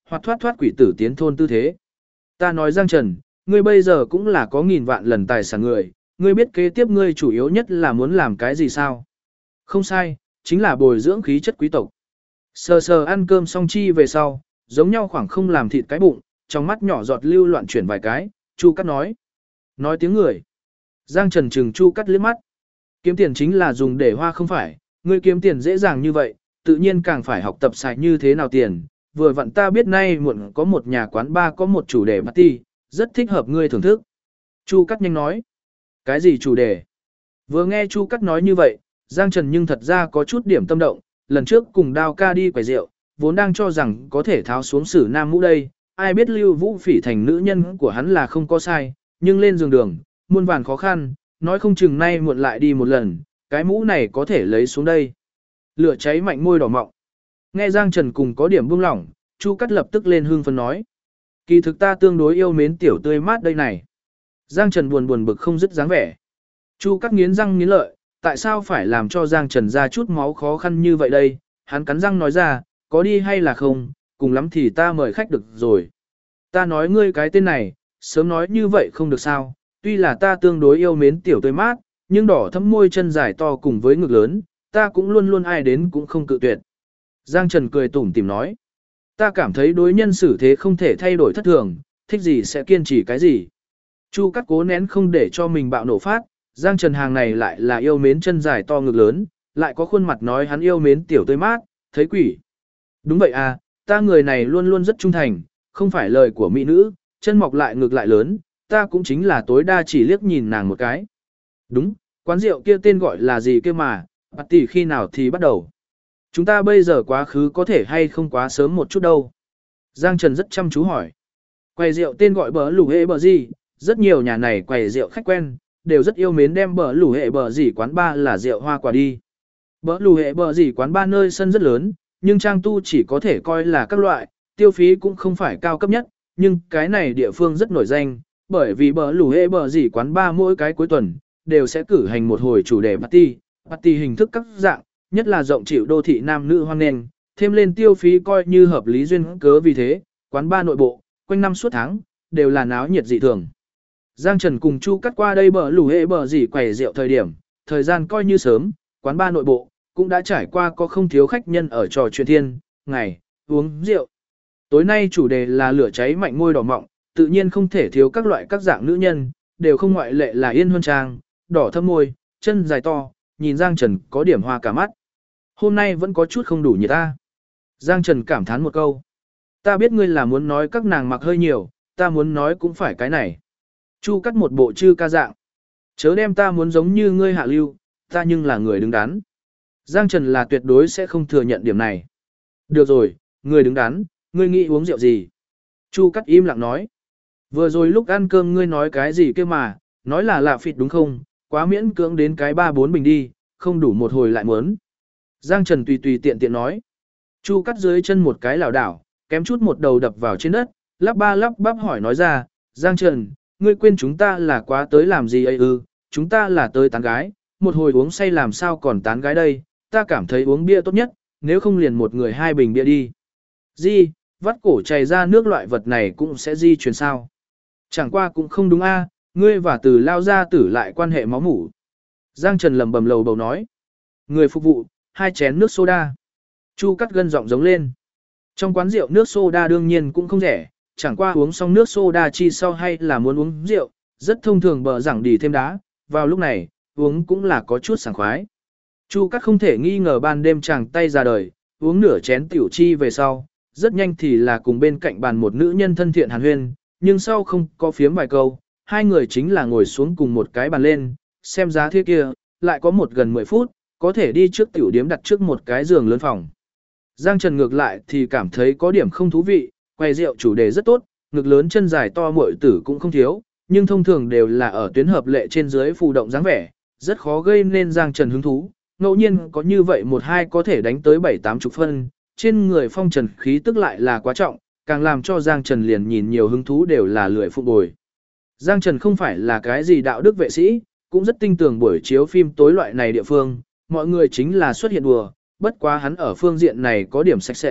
hoặc thoát thoát quỷ tử tiến thôn tư thế. Ta nói Giang Trần, ngươi bây giờ cũng là có nghìn vạn lần tài sản người, ngươi biết kế tiếp ngươi chủ yếu nhất là muốn làm cái gì sao? Không sai, chính là bồi dưỡng khí chất quý tộc. Sờ sờ ăn cơm xong chi về sau, giống nhau khoảng không làm thịt cái bụng, trong mắt nhỏ giọt lưu loạn chuyển vài cái, Chu Cắt nói. Nói tiếng người. Giang Trần trừng Chu Cắt liếc mắt. Kiếm tiền chính là dùng để hoa không phải, ngươi kiếm tiền dễ dàng như vậy, tự nhiên càng phải học tập xài như thế nào tiền. Vừa vặn ta biết nay muộn có một nhà quán bar có một chủ đề party, rất thích hợp ngươi thưởng thức. Chu Cắt nhanh nói. Cái gì chủ đề? Vừa nghe Chu Cắt nói như vậy, Giang Trần nhưng thật ra có chút điểm tâm động, lần trước cùng Đao ca đi quẩy rượu, vốn đang cho rằng có thể tháo xuống Sử Nam mũ đây, ai biết Lưu Vũ Phỉ thành nữ nhân của hắn là không có sai, nhưng lên giường đường, muôn vàn khó khăn, nói không chừng nay muộn lại đi một lần, cái mũ này có thể lấy xuống đây. Lửa cháy mạnh môi đỏ mọng. Nghe Giang Trần cùng có điểm buông lỏng, Chu Cắt lập tức lên hương phấn nói. Kỳ thực ta tương đối yêu mến tiểu tươi mát đây này. Giang Trần buồn buồn bực không dứt dáng vẻ. Chu Cắt nghiến răng nghiến lợi, tại sao phải làm cho Giang Trần ra chút máu khó khăn như vậy đây? Hắn cắn răng nói ra, có đi hay là không, cùng lắm thì ta mời khách được rồi. Ta nói ngươi cái tên này, sớm nói như vậy không được sao, tuy là ta tương đối yêu mến tiểu tươi mát, nhưng đỏ thấm môi chân dài to cùng với ngực lớn, ta cũng luôn luôn ai đến cũng không cự tuyệt. Giang Trần cười tủm tỉm nói, ta cảm thấy đối nhân xử thế không thể thay đổi thất thường, thích gì sẽ kiên trì cái gì. Chu Cắt cố nén không để cho mình bạo nổ phát, Giang Trần hàng này lại là yêu mến chân dài to ngực lớn, lại có khuôn mặt nói hắn yêu mến tiểu tươi mát, thấy quỷ. Đúng vậy à, ta người này luôn luôn rất trung thành, không phải lời của mỹ nữ, chân mọc lại ngực lại lớn, ta cũng chính là tối đa chỉ liếc nhìn nàng một cái. Đúng, quán rượu kia tên gọi là gì kia mà, party khi nào thì bắt đầu. Chúng ta bây giờ quá khứ có thể hay không quá sớm một chút đâu. Giang Trần rất chăm chú hỏi. Quầy rượu tên gọi bờ lù hệ bờ gì, rất nhiều nhà này quầy rượu khách quen, đều rất yêu mến đem bờ lù hệ bờ gì quán bar là rượu hoa quả đi. Bờ lù hệ bờ gì quán bar nơi sân rất lớn, nhưng trang tu chỉ có thể coi là các loại, tiêu phí cũng không phải cao cấp nhất, nhưng cái này địa phương rất nổi danh, bởi vì bờ lù hệ bờ gì quán bar mỗi cái cuối tuần, đều sẽ cử hành một hồi chủ đề party hình thức các dạng, nhất là rộng chịu đô thị nam nữ hoan nghênh, thêm lên tiêu phí coi như hợp lý duyên cớ vì thế, quán bar nội bộ, quanh năm suốt tháng, đều là náo nhiệt dị thường. Giang Trần cùng Chu Cắt qua đây bờ lù hệ bờ gì quầy rượu thời điểm, thời gian coi như sớm, quán bar nội bộ, cũng đã trải qua có không thiếu khách nhân ở trò chuyện thiên, ngày, uống rượu. Tối nay chủ đề là lửa cháy mạnh môi đỏ mọng, tự nhiên không thể thiếu các loại các dạng nữ nhân, đều không ngoại lệ là yên huân trang, đỏ thâm môi, chân dài to, nhìn Giang Trần có điểm hoa cả mắt. Hôm nay vẫn có chút không đủ nhiệt ta. Giang Trần cảm thán một câu. Ta biết ngươi là muốn nói các nàng mặc hơi nhiều, ta muốn nói cũng phải cái này. Chu Cắt một bộ chư ca dạng. Chớ đem ta muốn giống như ngươi hạ lưu, ta nhưng là người đứng đắn. Giang Trần là tuyệt đối sẽ không thừa nhận điểm này. Được rồi, người đứng đắn, ngươi nghĩ uống rượu gì? Chu Cắt im lặng nói. Vừa rồi lúc ăn cơm ngươi nói cái gì kia mà, nói là lạ phịt đúng không? Quá miễn cưỡng đến cái 3-4 bình đi, không đủ một hồi lại muốn. Giang Trần tùy tùy tiện tiện nói. Chu Cắt dưới chân một cái lảo đảo, kém chút một đầu đập vào trên đất, lắp ba lắp bắp hỏi nói ra, Giang Trần, ngươi quên chúng ta là quá tới làm gì ấy ư, chúng ta là tới tán gái, một hồi uống say làm sao còn tán gái đây, ta cảm thấy uống bia tốt nhất, nếu không liền một người 2 bình bia đi. Di, vắt cổ chảy ra nước loại vật này cũng sẽ di truyền sao. Chẳng qua cũng không đúng a, ngươi và Từ lao ra tử lại quan hệ máu mủ. Giang Trần lầm bầm lầu bầu nói. Người phục vụ, 2 chén nước soda. Chu Cắt gân giọng giống lên. Trong quán rượu nước soda đương nhiên cũng không rẻ, chẳng qua uống xong nước soda chi sau hay là muốn uống rượu, rất thông thường bờ rằng đi thêm đá, vào lúc này, uống cũng là có chút sảng khoái. Chu Cắt không thể nghi ngờ ban đêm chàng tay ra đời, uống nửa chén tiểu chi về sau, rất nhanh thì là cùng bên cạnh bàn một nữ nhân thân thiện hàn huyên, nhưng sau không có phiếm vài câu, hai người chính là ngồi xuống cùng một cái bàn lên, xem giá thế kia, lại có một gần 10 phút, có thể đi trước tiểu điếm đặt trước một cái giường lớn phòng. Giang Trần ngược lại thì cảm thấy có điểm không thú vị, quầy rượu chủ đề rất tốt, ngực lớn chân dài to muội tử cũng không thiếu, nhưng thông thường đều là ở tuyến hợp lệ trên dưới phù động dáng vẻ, rất khó gây nên Giang Trần hứng thú. Ngẫu nhiên có như vậy một hai có thể đánh tới 7-80 phân, trên người phong trần khí tức lại là quá trọng, càng làm cho Giang Trần liền nhìn nhiều hứng thú đều là lười phục bồi. Giang Trần không phải là cái gì đạo đức vệ sĩ, cũng rất tin tưởng buổi chiếu phim tối loại này địa phương, mọi người chính là xuất hiện đùa, bất quá hắn ở phương diện này có điểm sạch sẽ,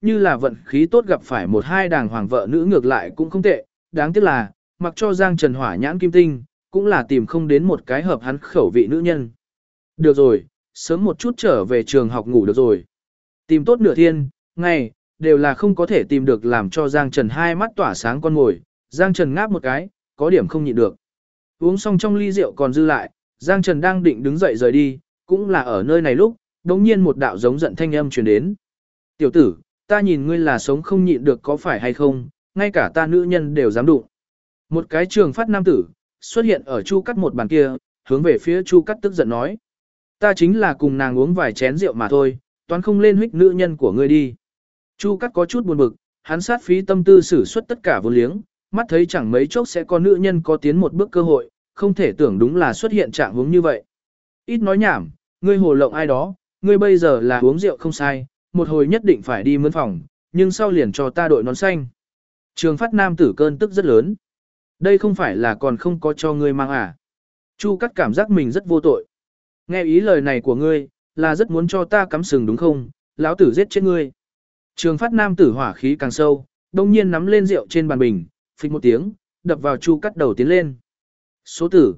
như là vận khí tốt gặp phải một hai đàng hoàng vợ nữ ngược lại cũng không tệ, đáng tiếc là, mặc cho Giang Trần hỏa nhãn kim tinh, cũng là tìm không đến một cái hợp hắn khẩu vị nữ nhân. Được rồi, sớm một chút trở về trường học ngủ được rồi. Tìm tốt nửa thiên, ngày, đều là không có thể tìm được làm cho Giang Trần hai mắt tỏa sáng con ngồi. Giang Trần ngáp một cái, có điểm không nhịn được. Uống xong trong ly rượu còn dư lại, Giang Trần đang định đứng dậy rời đi, cũng là ở nơi này lúc, đống nhiên một đạo giống giận thanh âm truyền đến. Tiểu tử, ta nhìn ngươi là sống không nhịn được có phải hay không, ngay cả ta nữ nhân đều dám đụng. Một cái trường phát nam tử, xuất hiện ở Chu Cắt một bàn kia, hướng về phía Chu Cắt tức giận nói. Ta chính là cùng nàng uống vài chén rượu mà thôi, toán không lên huyết nữ nhân của ngươi đi. Chu Cắt có chút buồn bực, hắn sát phí tâm tư sử xuất tất cả vốn liếng, mắt thấy chẳng mấy chốc sẽ có nữ nhân có tiến một bước cơ hội, không thể tưởng đúng là xuất hiện trạng huống như vậy. Ít nói nhảm, ngươi hồ lộng ai đó, ngươi bây giờ là uống rượu không sai, một hồi nhất định phải đi mướn phòng, nhưng sau liền cho ta đội nón xanh. Trường phát nam tử cơn tức rất lớn. Đây không phải là còn không có cho ngươi mang à. Chu Cắt cảm giác mình rất vô tội. Nghe ý lời này của ngươi, là rất muốn cho ta cắm sừng đúng không, lão tử giết chết ngươi. Trường phát nam tử hỏa khí càng sâu, đông nhiên nắm lên rượu trên bàn bình, phịch một tiếng, đập vào Chu Cắt đầu tiến lên. Số tử,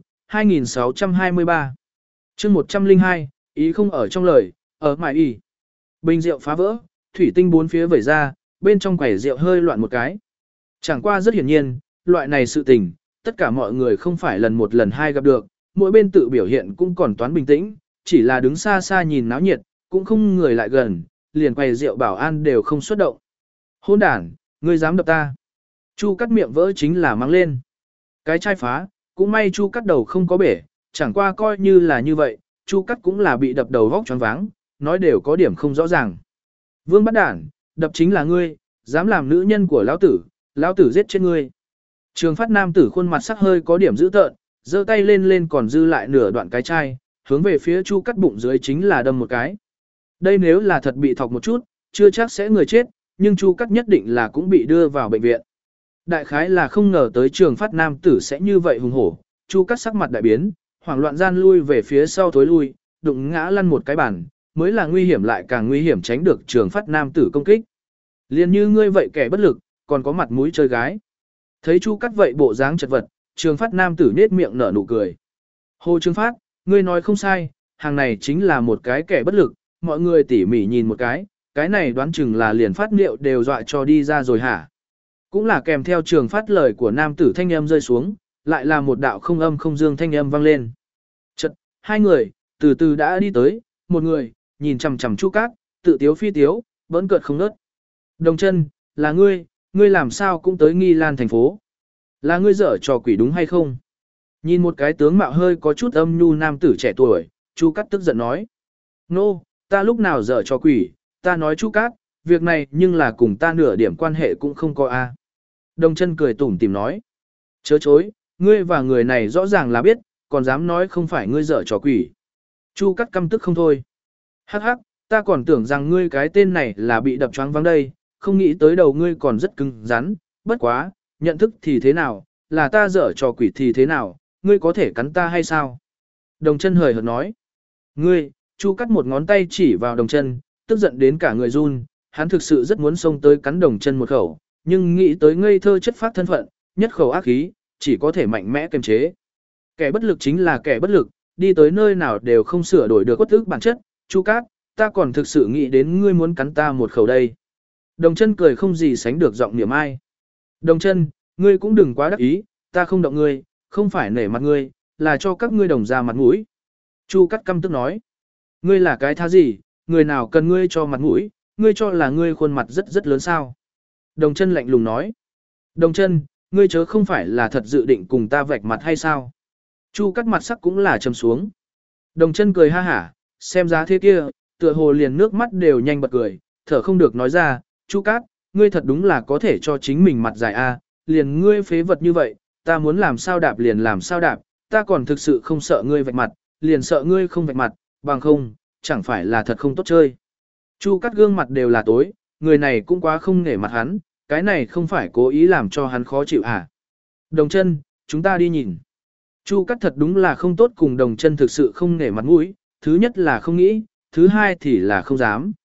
2623. chương 102, ý không ở trong lời, ở mải ý. Bình rượu phá vỡ, thủy tinh bốn phía vẩy ra, bên trong quẩy rượu hơi loạn một cái. Chẳng qua rất hiển nhiên, loại này sự tình, tất cả mọi người không phải lần một lần hai gặp được, mỗi bên tự biểu hiện cũng còn toán bình tĩnh, chỉ là đứng xa xa nhìn náo nhiệt, cũng không người lại gần, liền quầy rượu bảo an đều không xuất động. Hôn đản, ngươi dám đập ta. Chu Cắt miệng vỡ chính là mang lên. Cái chai phá, cũng may Chu Cắt đầu không có bể, chẳng qua coi như là như vậy, Chu Cắt cũng là bị đập đầu vóc choáng váng, nói đều có điểm không rõ ràng. Vương bắt đản, đập chính là ngươi, dám làm nữ nhân của lão tử giết chết ngươi. Trường phát nam tử khuôn mặt sắc hơi có điểm dữ tợn, giơ tay lên còn dư lại nửa đoạn cái chai, hướng về phía Chu Cắt bụng dưới chính là đâm một cái. Đây nếu là thật bị thọc một chút, chưa chắc sẽ người chết, nhưng Chu Cắt nhất định là cũng bị đưa vào bệnh viện. Đại khái là không ngờ tới trường phát nam tử sẽ như vậy hùng hổ, Chu Cắt sắc mặt đại biến, hoảng loạn gian lui về phía sau thối lui, đụng ngã lăn một cái bàn, mới là nguy hiểm lại càng nguy hiểm tránh được trường phát nam tử công kích. Liên như ngươi vậy kẻ bất lực, còn có mặt mũi chơi gái. Thấy Chu Cắt vậy bộ dáng chật vật, trường phát nam tử nết miệng nở nụ cười. Hồ Trường Phát, ngươi nói không sai, hàng này chính là một cái kẻ bất lực, mọi người tỉ mỉ nhìn một cái này đoán chừng là liền phát liệu đều dọa cho đi ra rồi hả. Cũng là kèm theo trường phát lời của nam tử thanh âm rơi xuống, lại là một đạo không âm không dương thanh âm vang lên. Chật, hai người, từ từ đã đi tới, một người, nhìn chằm chằm Chu Cát, tự tiếu phi tiếu, bỡn cợt không ngớt. Đồng chân, là ngươi làm sao cũng tới Nghi Lan thành phố. Là ngươi dở trò quỷ đúng hay không? Nhìn một cái tướng mạo hơi có chút âm nhu nam tử trẻ tuổi, Chu Cát tức giận nói. Nô, ta lúc nào dở trò quỷ, ta nói Chu Cát, việc này nhưng là cùng ta nửa điểm quan hệ cũng không có a. Đồng chân cười tủm tỉm nói. Chớ chối, ngươi và người này rõ ràng là biết, còn dám nói không phải ngươi dở trò quỷ. Chu Cát căm tức không thôi. Hắc hắc, ta còn tưởng rằng ngươi cái tên này là bị đập choáng váng đây, không nghĩ tới đầu ngươi còn rất cứng rắn, bất quá, nhận thức thì thế nào, là ta dở trò quỷ thì thế nào, ngươi có thể cắn ta hay sao? Đồng chân hời hợt nói. Ngươi, Chu Cát một ngón tay chỉ vào đồng chân, tức giận đến cả người run, hắn thực sự rất muốn xông tới cắn đồng chân một khẩu, nhưng nghĩ tới ngây thơ chất phát thân phận, nhất khẩu ác khí, chỉ có thể mạnh mẽ kiềm chế. Kẻ bất lực chính là kẻ bất lực, đi tới nơi nào đều không sửa đổi được uất ức bản chất, Chu Cát, ta còn thực sự nghĩ đến ngươi muốn cắn ta một khẩu đây. Đồng chân cười không gì sánh được giọng niệm ai. Đồng chân, ngươi cũng đừng quá đắc ý, ta không động ngươi, không phải nể mặt ngươi, là cho các ngươi đồng ra mặt mũi. Chu Cát căm tức nói. Ngươi là cái thá gì, người nào cần ngươi cho mặt mũi, ngươi cho là ngươi khuôn mặt rất rất lớn sao. Đồng chân lạnh lùng nói. Đồng chân, ngươi chớ không phải là thật dự định cùng ta vạch mặt hay sao. Chu Cát mặt sắc cũng là trầm xuống. Đồng chân cười ha hả, xem giá thế kia, tựa hồ liền nước mắt đều nhanh bật cười, thở không được nói ra, Chu Cát, ngươi thật đúng là có thể cho chính mình mặt dài a, liền ngươi phế vật như vậy, ta muốn làm sao đạp liền làm sao đạp, ta còn thực sự không sợ ngươi vạch mặt, liền sợ ngươi không vạch mặt, bằng không, chẳng phải là thật không tốt chơi. Chu Cát gương mặt đều là tối, người này cũng quá không nể mặt hắn, cái này không phải cố ý làm cho hắn khó chịu hả? Đồng chân, chúng ta đi nhìn. Chu Cát thật đúng là không tốt cùng đồng chân thực sự không nể mặt mũi, thứ nhất là không nghĩ, thứ hai thì là không dám.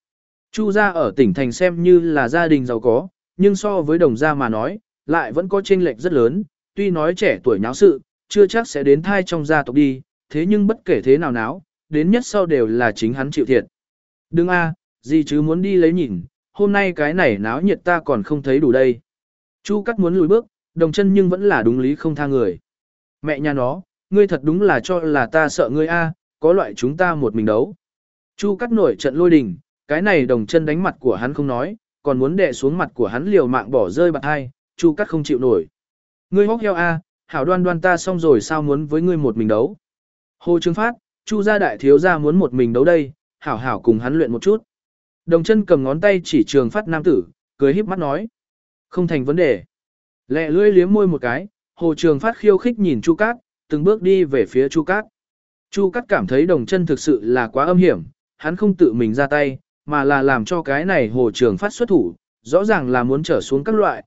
Chu gia ở tỉnh thành xem như là gia đình giàu có, nhưng so với Đồng gia mà nói, lại vẫn có chênh lệch rất lớn, tuy nói trẻ tuổi nháo sự, chưa chắc sẽ đến thai trong gia tộc đi, thế nhưng bất kể thế nào náo, đến nhất sau đều là chính hắn chịu thiệt. Đừng a, gì chứ muốn đi lấy nhìn, hôm nay cái này náo nhiệt ta còn không thấy đủ đây. Chu Cắt muốn lùi bước, Đồng Chân nhưng vẫn là đúng lý không tha người. Mẹ nhà nó, ngươi thật đúng là cho là ta sợ ngươi a, có loại chúng ta một mình đấu. Chu Cắt nổi trận lôi đình, cái này Đồng Chân đánh mặt của hắn không nói, còn muốn đè xuống mặt của hắn liều mạng bỏ rơi bạt hai, Chu Cắt không chịu nổi. Ngươi hốc heo a, hảo đoan đoan ta xong rồi sao muốn với ngươi một mình đấu. Hồ Trương Phát, Chu gia đại thiếu gia muốn một mình đấu đây, hảo hảo cùng hắn luyện một chút. Đồng Chân cầm ngón tay chỉ Trường Phát nam tử, cười híp mắt nói. Không thành vấn đề. Lẹ lưỡi liếm môi một cái, Hồ Trường Phát khiêu khích nhìn Chu Cát, từng bước đi về phía Chu Cát. Chu Cát cảm thấy Đồng Chân thực sự là quá âm hiểm, hắn không tự mình ra tay, mà là làm cho cái này Hồ Trường Phát xuất thủ, rõ ràng là muốn trở xuống các loại,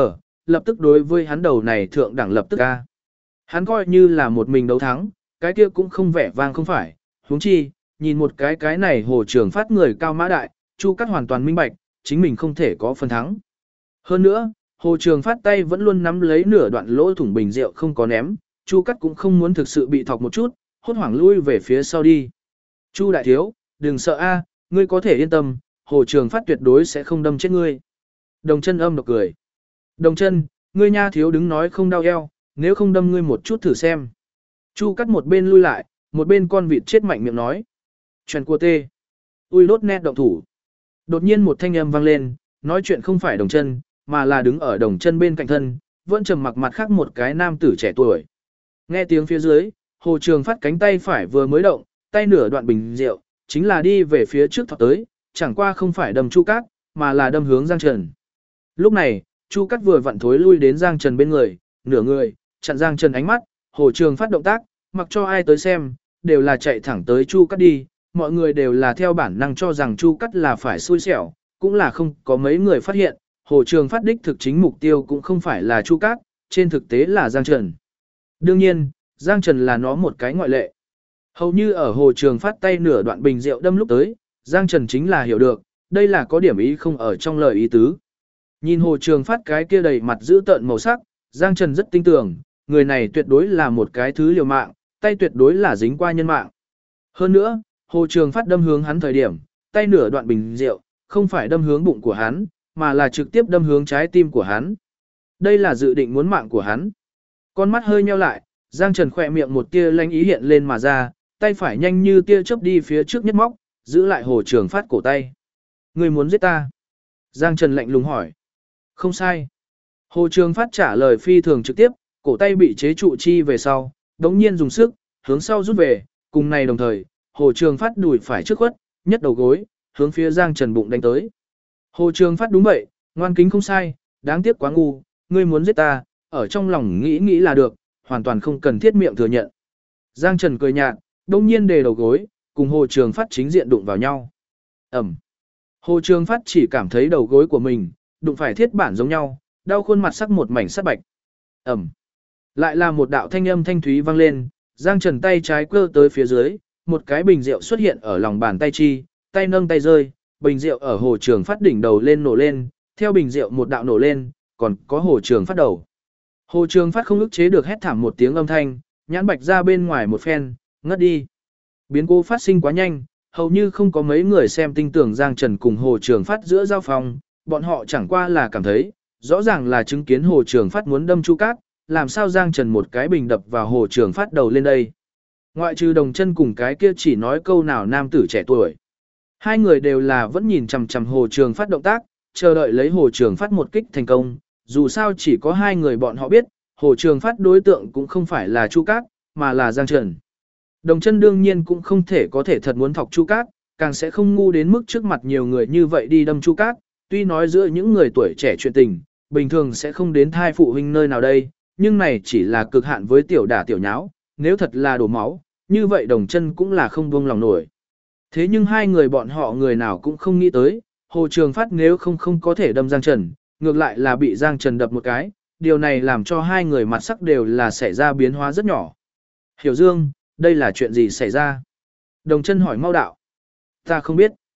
lập tức đối với hắn đầu này thượng đẳng lập tức ca. Hắn coi như là một mình đấu thắng, cái kia cũng không vẻ vang không phải, huống chi, nhìn một cái này Hồ Trường Phát người cao mã đại, Chu Cát hoàn toàn minh bạch, chính mình không thể có phần thắng. Hơn nữa, Hồ Trường Phát tay vẫn luôn nắm lấy nửa đoạn lỗ thủng bình rượu không có ném, Chu Cát cũng không muốn thực sự bị thọc một chút, hốt hoảng lui về phía sau đi. Chu đại thiếu, đừng sợ a, ngươi có thể yên tâm, Hồ Trường Phát tuyệt đối sẽ không đâm chết ngươi. Đồng Chân âm độc cười. Đồng Chân, ngươi nha thiếu đứng nói không đau eo, nếu không đâm ngươi một chút thử xem. Chu Cát một bên lui lại, một bên con vịt chết mạnh miệng nói. Chuyện của tê. Ui lốt nét động thủ. Đột nhiên một thanh âm vang lên, nói chuyện không phải Đồng Chân, mà là đứng ở Đồng Chân bên cạnh thân, vẫn trầm mặc mặt khác một cái nam tử trẻ tuổi. Nghe tiếng phía dưới, Hồ Trường Phát cánh tay phải vừa mới động, tay nửa đoạn bình rượu, chính là đi về phía trước thọc tới, chẳng qua không phải đâm Chu Cát, mà là đâm hướng Giang Trần. Lúc này, Chu Cát vừa vặn thối lui đến Giang Trần bên người, nửa người, chặn Giang Trần ánh mắt, Hồ Trường Phát động tác, mặc cho ai tới xem, đều là chạy thẳng tới Chu Cát đi, mọi người đều là theo bản năng cho rằng Chu Cát là phải xui xẻo, cũng là không có mấy người phát hiện, Hồ Trường Phát đích thực chính mục tiêu cũng không phải là Chu Cát, trên thực tế là Giang Trần. Đương nhiên, Giang Trần là nó một cái ngoại lệ. Hầu như ở Hồ Trường Phát tay nửa đoạn bình rượu đâm lúc tới, Giang Trần chính là hiểu được, đây là có điểm ý không ở trong lời ý tứ. Nhìn Hồ Trường Phát cái kia đầy mặt giữ tợn màu sắc, Giang Trần rất tin tưởng, người này tuyệt đối là một cái thứ liều mạng, tay tuyệt đối là dính qua nhân mạng. Hơn nữa, Hồ Trường Phát đâm hướng hắn thời điểm, tay nửa đoạn bình rượu, không phải đâm hướng bụng của hắn, mà là trực tiếp đâm hướng trái tim của hắn. Đây là dự định muốn mạng của hắn. Con mắt hơi nheo lại, Giang Trần khỏe miệng một tia lanh ý hiện lên mà ra, tay phải nhanh như tia chớp đi phía trước nhất móc, giữ lại Hồ Trường Phát cổ tay. Người muốn giết ta? Giang Trần lạnh lùng hỏi. Không sai. Hồ Trường Phát trả lời phi thường trực tiếp, cổ tay bị chế trụ chi về sau, đống nhiên dùng sức, hướng sau rút về, cùng này đồng thời, Hồ Trường Phát đùi phải trước khuất, nhất đầu gối, hướng phía Giang Trần bụng đánh tới. Hồ Trường Phát đúng vậy, ngoan kính không sai, đáng tiếc quá ngu, ngươi muốn giết ta, ở trong lòng nghĩ nghĩ là được, hoàn toàn không cần thiết miệng thừa nhận. Giang Trần cười nhạt, đống nhiên đề đầu gối, cùng Hồ Trường Phát chính diện đụng vào nhau. Ẩm. Hồ Trường Phát chỉ cảm thấy đầu gối của mình, đụng phải thiết bản giống nhau, đau khuôn mặt sắc một mảnh sắt bạch. Ẩm. Lại là một đạo thanh âm thanh thúy vang lên, Giang Trần tay trái cơ tới phía dưới, một cái bình rượu xuất hiện ở lòng bàn tay chi, tay nâng tay rơi, bình rượu ở Hồ Trường Phát đỉnh đầu lên nổ lên, theo bình rượu một đạo nổ lên, còn có Hồ Trường Phát đầu. Hồ Trường Phát không ức chế được hét thảm một tiếng âm thanh, nhãn bạch ra bên ngoài một phen, ngất đi. Biến cố phát sinh quá nhanh, hầu như không có mấy người xem tin tưởng Giang Trần cùng Hồ Trường Phát giữa giao phòng, bọn họ chẳng qua là cảm thấy, rõ ràng là chứng kiến Hồ Trường Phát muốn đâm Chu Cát, làm sao Giang Trần một cái bình đập vào Hồ Trường Phát đầu lên đây. Ngoại trừ Đồng Chân cùng cái kia chỉ nói câu nào nam tử trẻ tuổi. Hai người đều là vẫn nhìn chằm chằm Hồ Trường Phát động tác, chờ đợi lấy Hồ Trường Phát một kích thành công, dù sao chỉ có hai người bọn họ biết, Hồ Trường Phát đối tượng cũng không phải là Chu Cát, mà là Giang Trần. Đồng Chân đương nhiên cũng không thể có thể thật muốn thọc Chu Cát, càng sẽ không ngu đến mức trước mặt nhiều người như vậy đi đâm Chu Cát, tuy nói giữa những người tuổi trẻ chuyện tình, bình thường sẽ không đến thai phụ huynh nơi nào đây, nhưng này chỉ là cực hạn với tiểu đả tiểu nháo, nếu thật là đổ máu, như vậy Đồng Chân cũng là không buông lòng nổi. Thế nhưng hai người bọn họ người nào cũng không nghĩ tới, Hồ Trường Phát nếu không có thể đâm Giang Trần, ngược lại là bị Giang Trần đập một cái, điều này làm cho hai người mặt sắc đều là xảy ra biến hóa rất nhỏ. Hiểu Dương, đây là chuyện gì xảy ra? Đồng Chân hỏi mau đạo. Ta không biết.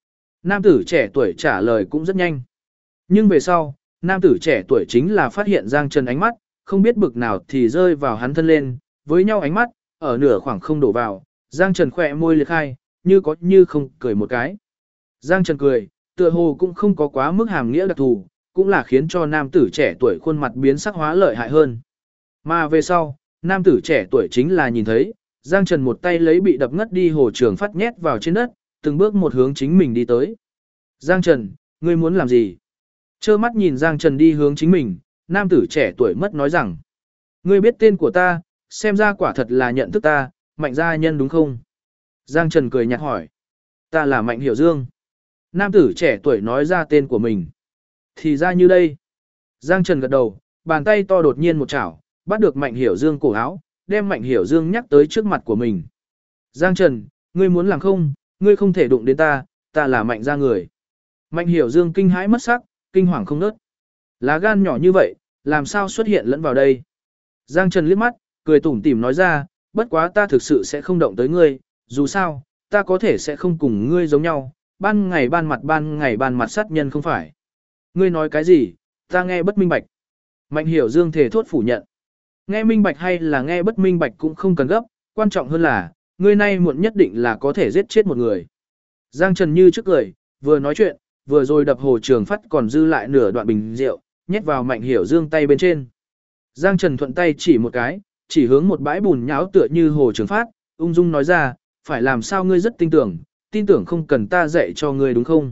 Nam tử trẻ tuổi trả lời cũng rất nhanh. Nhưng về sau, nam tử trẻ tuổi chính là phát hiện Giang Trần ánh mắt, không biết bực nào thì rơi vào hắn thân lên, với nhau ánh mắt, ở nửa khoảng không đổ vào, Giang Trần khỏe môi liệt khai, như có như không cười một cái. Giang Trần cười, tựa hồ cũng không có quá mức hàm nghĩa đặc thù, cũng là khiến cho nam tử trẻ tuổi khuôn mặt biến sắc hóa lợi hại hơn. Mà về sau, nam tử trẻ tuổi chính là nhìn thấy, Giang Trần một tay lấy bị đập ngất đi Hồ Trường Phát nhét vào trên đất, từng bước một hướng chính mình đi tới. Giang Trần, ngươi muốn làm gì? Trơ mắt nhìn Giang Trần đi hướng chính mình, nam tử trẻ tuổi mất nói rằng, ngươi biết tên của ta, xem ra quả thật là nhận thức ta, Mạnh gia nhân đúng không? Giang Trần cười nhạt hỏi, ta là Mạnh Hiểu Dương. Nam tử trẻ tuổi nói ra tên của mình. Thì ra như đây. Giang Trần gật đầu, bàn tay to đột nhiên một chảo, bắt được Mạnh Hiểu Dương cổ áo, đem Mạnh Hiểu Dương nhắc tới trước mặt của mình. Giang Trần, ngươi muốn làm không, ngươi không thể đụng đến ta là Mạnh gia người. Mạnh Hiểu Dương kinh hãi mất sắc, kinh hoàng không nớt. Lá gan nhỏ như vậy, làm sao xuất hiện lẫn vào đây? Giang Trần liếc mắt, cười tủm tỉm nói ra, bất quá ta thực sự sẽ không động tới ngươi, dù sao, ta có thể sẽ không cùng ngươi giống nhau, ban ngày ban mặt sát nhân không phải. Ngươi nói cái gì, ta nghe bất minh bạch. Mạnh Hiểu Dương thề thốt phủ nhận. Nghe minh bạch hay là nghe bất minh bạch cũng không cần gấp, quan trọng hơn là, ngươi nay muộn nhất định là có thể giết chết một người. Giang Trần như trước cười, vừa nói chuyện, vừa rồi đập Hồ Trường Phát còn dư lại nửa đoạn bình rượu, nhét vào Mạnh Hiểu Dương tay bên trên. Giang Trần thuận tay chỉ một cái, chỉ hướng một bãi bùn nhão tựa như Hồ Trường Phát, ung dung nói ra, phải làm sao ngươi rất tin tưởng không cần ta dạy cho ngươi đúng không?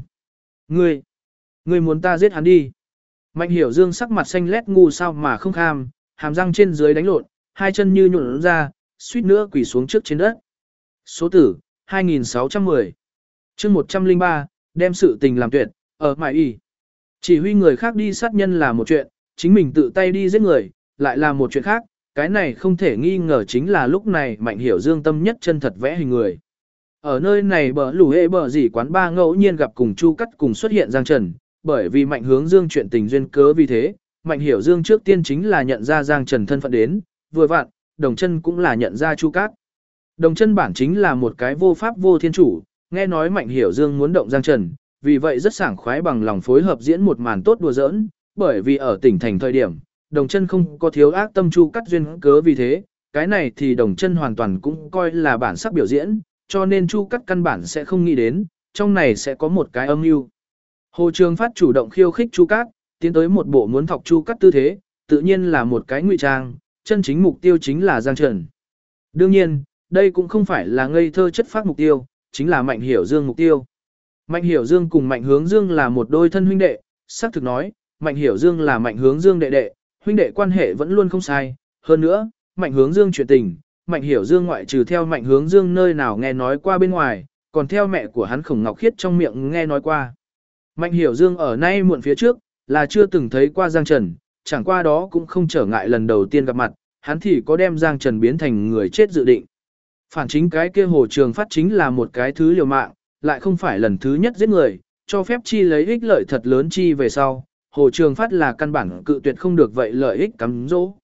Ngươi muốn ta giết hắn đi. Mạnh Hiểu Dương sắc mặt xanh lét ngu sao mà không kham, hàm răng trên dưới đánh lộn, hai chân như nhuộn ra, suýt nữa quỳ xuống trước trên đất. Số tử, 2610. chương 103, đem sự tình làm tuyệt, ở mại y. Chỉ huy người khác đi sát nhân là một chuyện, chính mình tự tay đi giết người, lại là một chuyện khác, cái này không thể nghi ngờ chính là lúc này Mạnh Hiểu Dương tâm nhất chân thật vẽ hình người. Ở nơi này bờ lù hệ bờ dỉ quán ba ngẫu nhiên gặp cùng Chu Cắt cùng xuất hiện Giang Trần, bởi vì Mạnh Hướng Dương chuyện tình duyên cớ vì thế, Mạnh Hiểu Dương trước tiên chính là nhận ra Giang Trần thân phận đến, vừa vặn, Đồng Chân cũng là nhận ra Chu Cát. Đồng Chân bản chính là một cái vô pháp vô thiên chủ, nghe nói Mạnh Hiểu Dương muốn động Giang Trần, vì vậy rất sảng khoái bằng lòng phối hợp diễn một màn tốt đùa giỡn, bởi vì ở tỉnh thành thời điểm, Đồng Chân không có thiếu ác tâm Chu Cát duyên cớ vì thế, cái này thì Đồng Chân hoàn toàn cũng coi là bản sắc biểu diễn, cho nên Chu Cát căn bản sẽ không nghĩ đến, trong này sẽ có một cái âm mưu. Hồ Trường Phát chủ động khiêu khích Chu Cát, tiến tới một bộ muốn thọc Chu Cát tư thế, tự nhiên là một cái ngụy trang, chân chính mục tiêu chính là Giang Trần. Đương nhiên, đây cũng không phải là ngây thơ chất phác mục tiêu, chính là Mạnh Hiểu Dương mục tiêu. Mạnh Hiểu Dương cùng Mạnh Hướng Dương là một đôi thân huynh đệ, xác thực nói, Mạnh Hiểu Dương là Mạnh Hướng Dương đệ đệ, huynh đệ quan hệ vẫn luôn không sai, hơn nữa, Mạnh Hướng Dương chuyện tình, Mạnh Hiểu Dương ngoại trừ theo Mạnh Hướng Dương nơi nào nghe nói qua bên ngoài, còn theo mẹ của hắn Khổng Ngọc Khiết trong miệng nghe nói qua. Mạnh Hiểu Dương ở nay muộn phía trước, là chưa từng thấy qua Giang Trần, chẳng qua đó cũng không trở ngại lần đầu tiên gặp mặt, hắn thì có đem Giang Trần biến thành người chết dự định. Phản chính cái kia Hồ Trường Phát chính là một cái thứ liều mạng, lại không phải lần thứ nhất giết người, cho phép chi lấy ích lợi thật lớn chi về sau. Hồ Trường Phát là căn bản cự tuyệt không được vậy lợi ích cắm dỗ.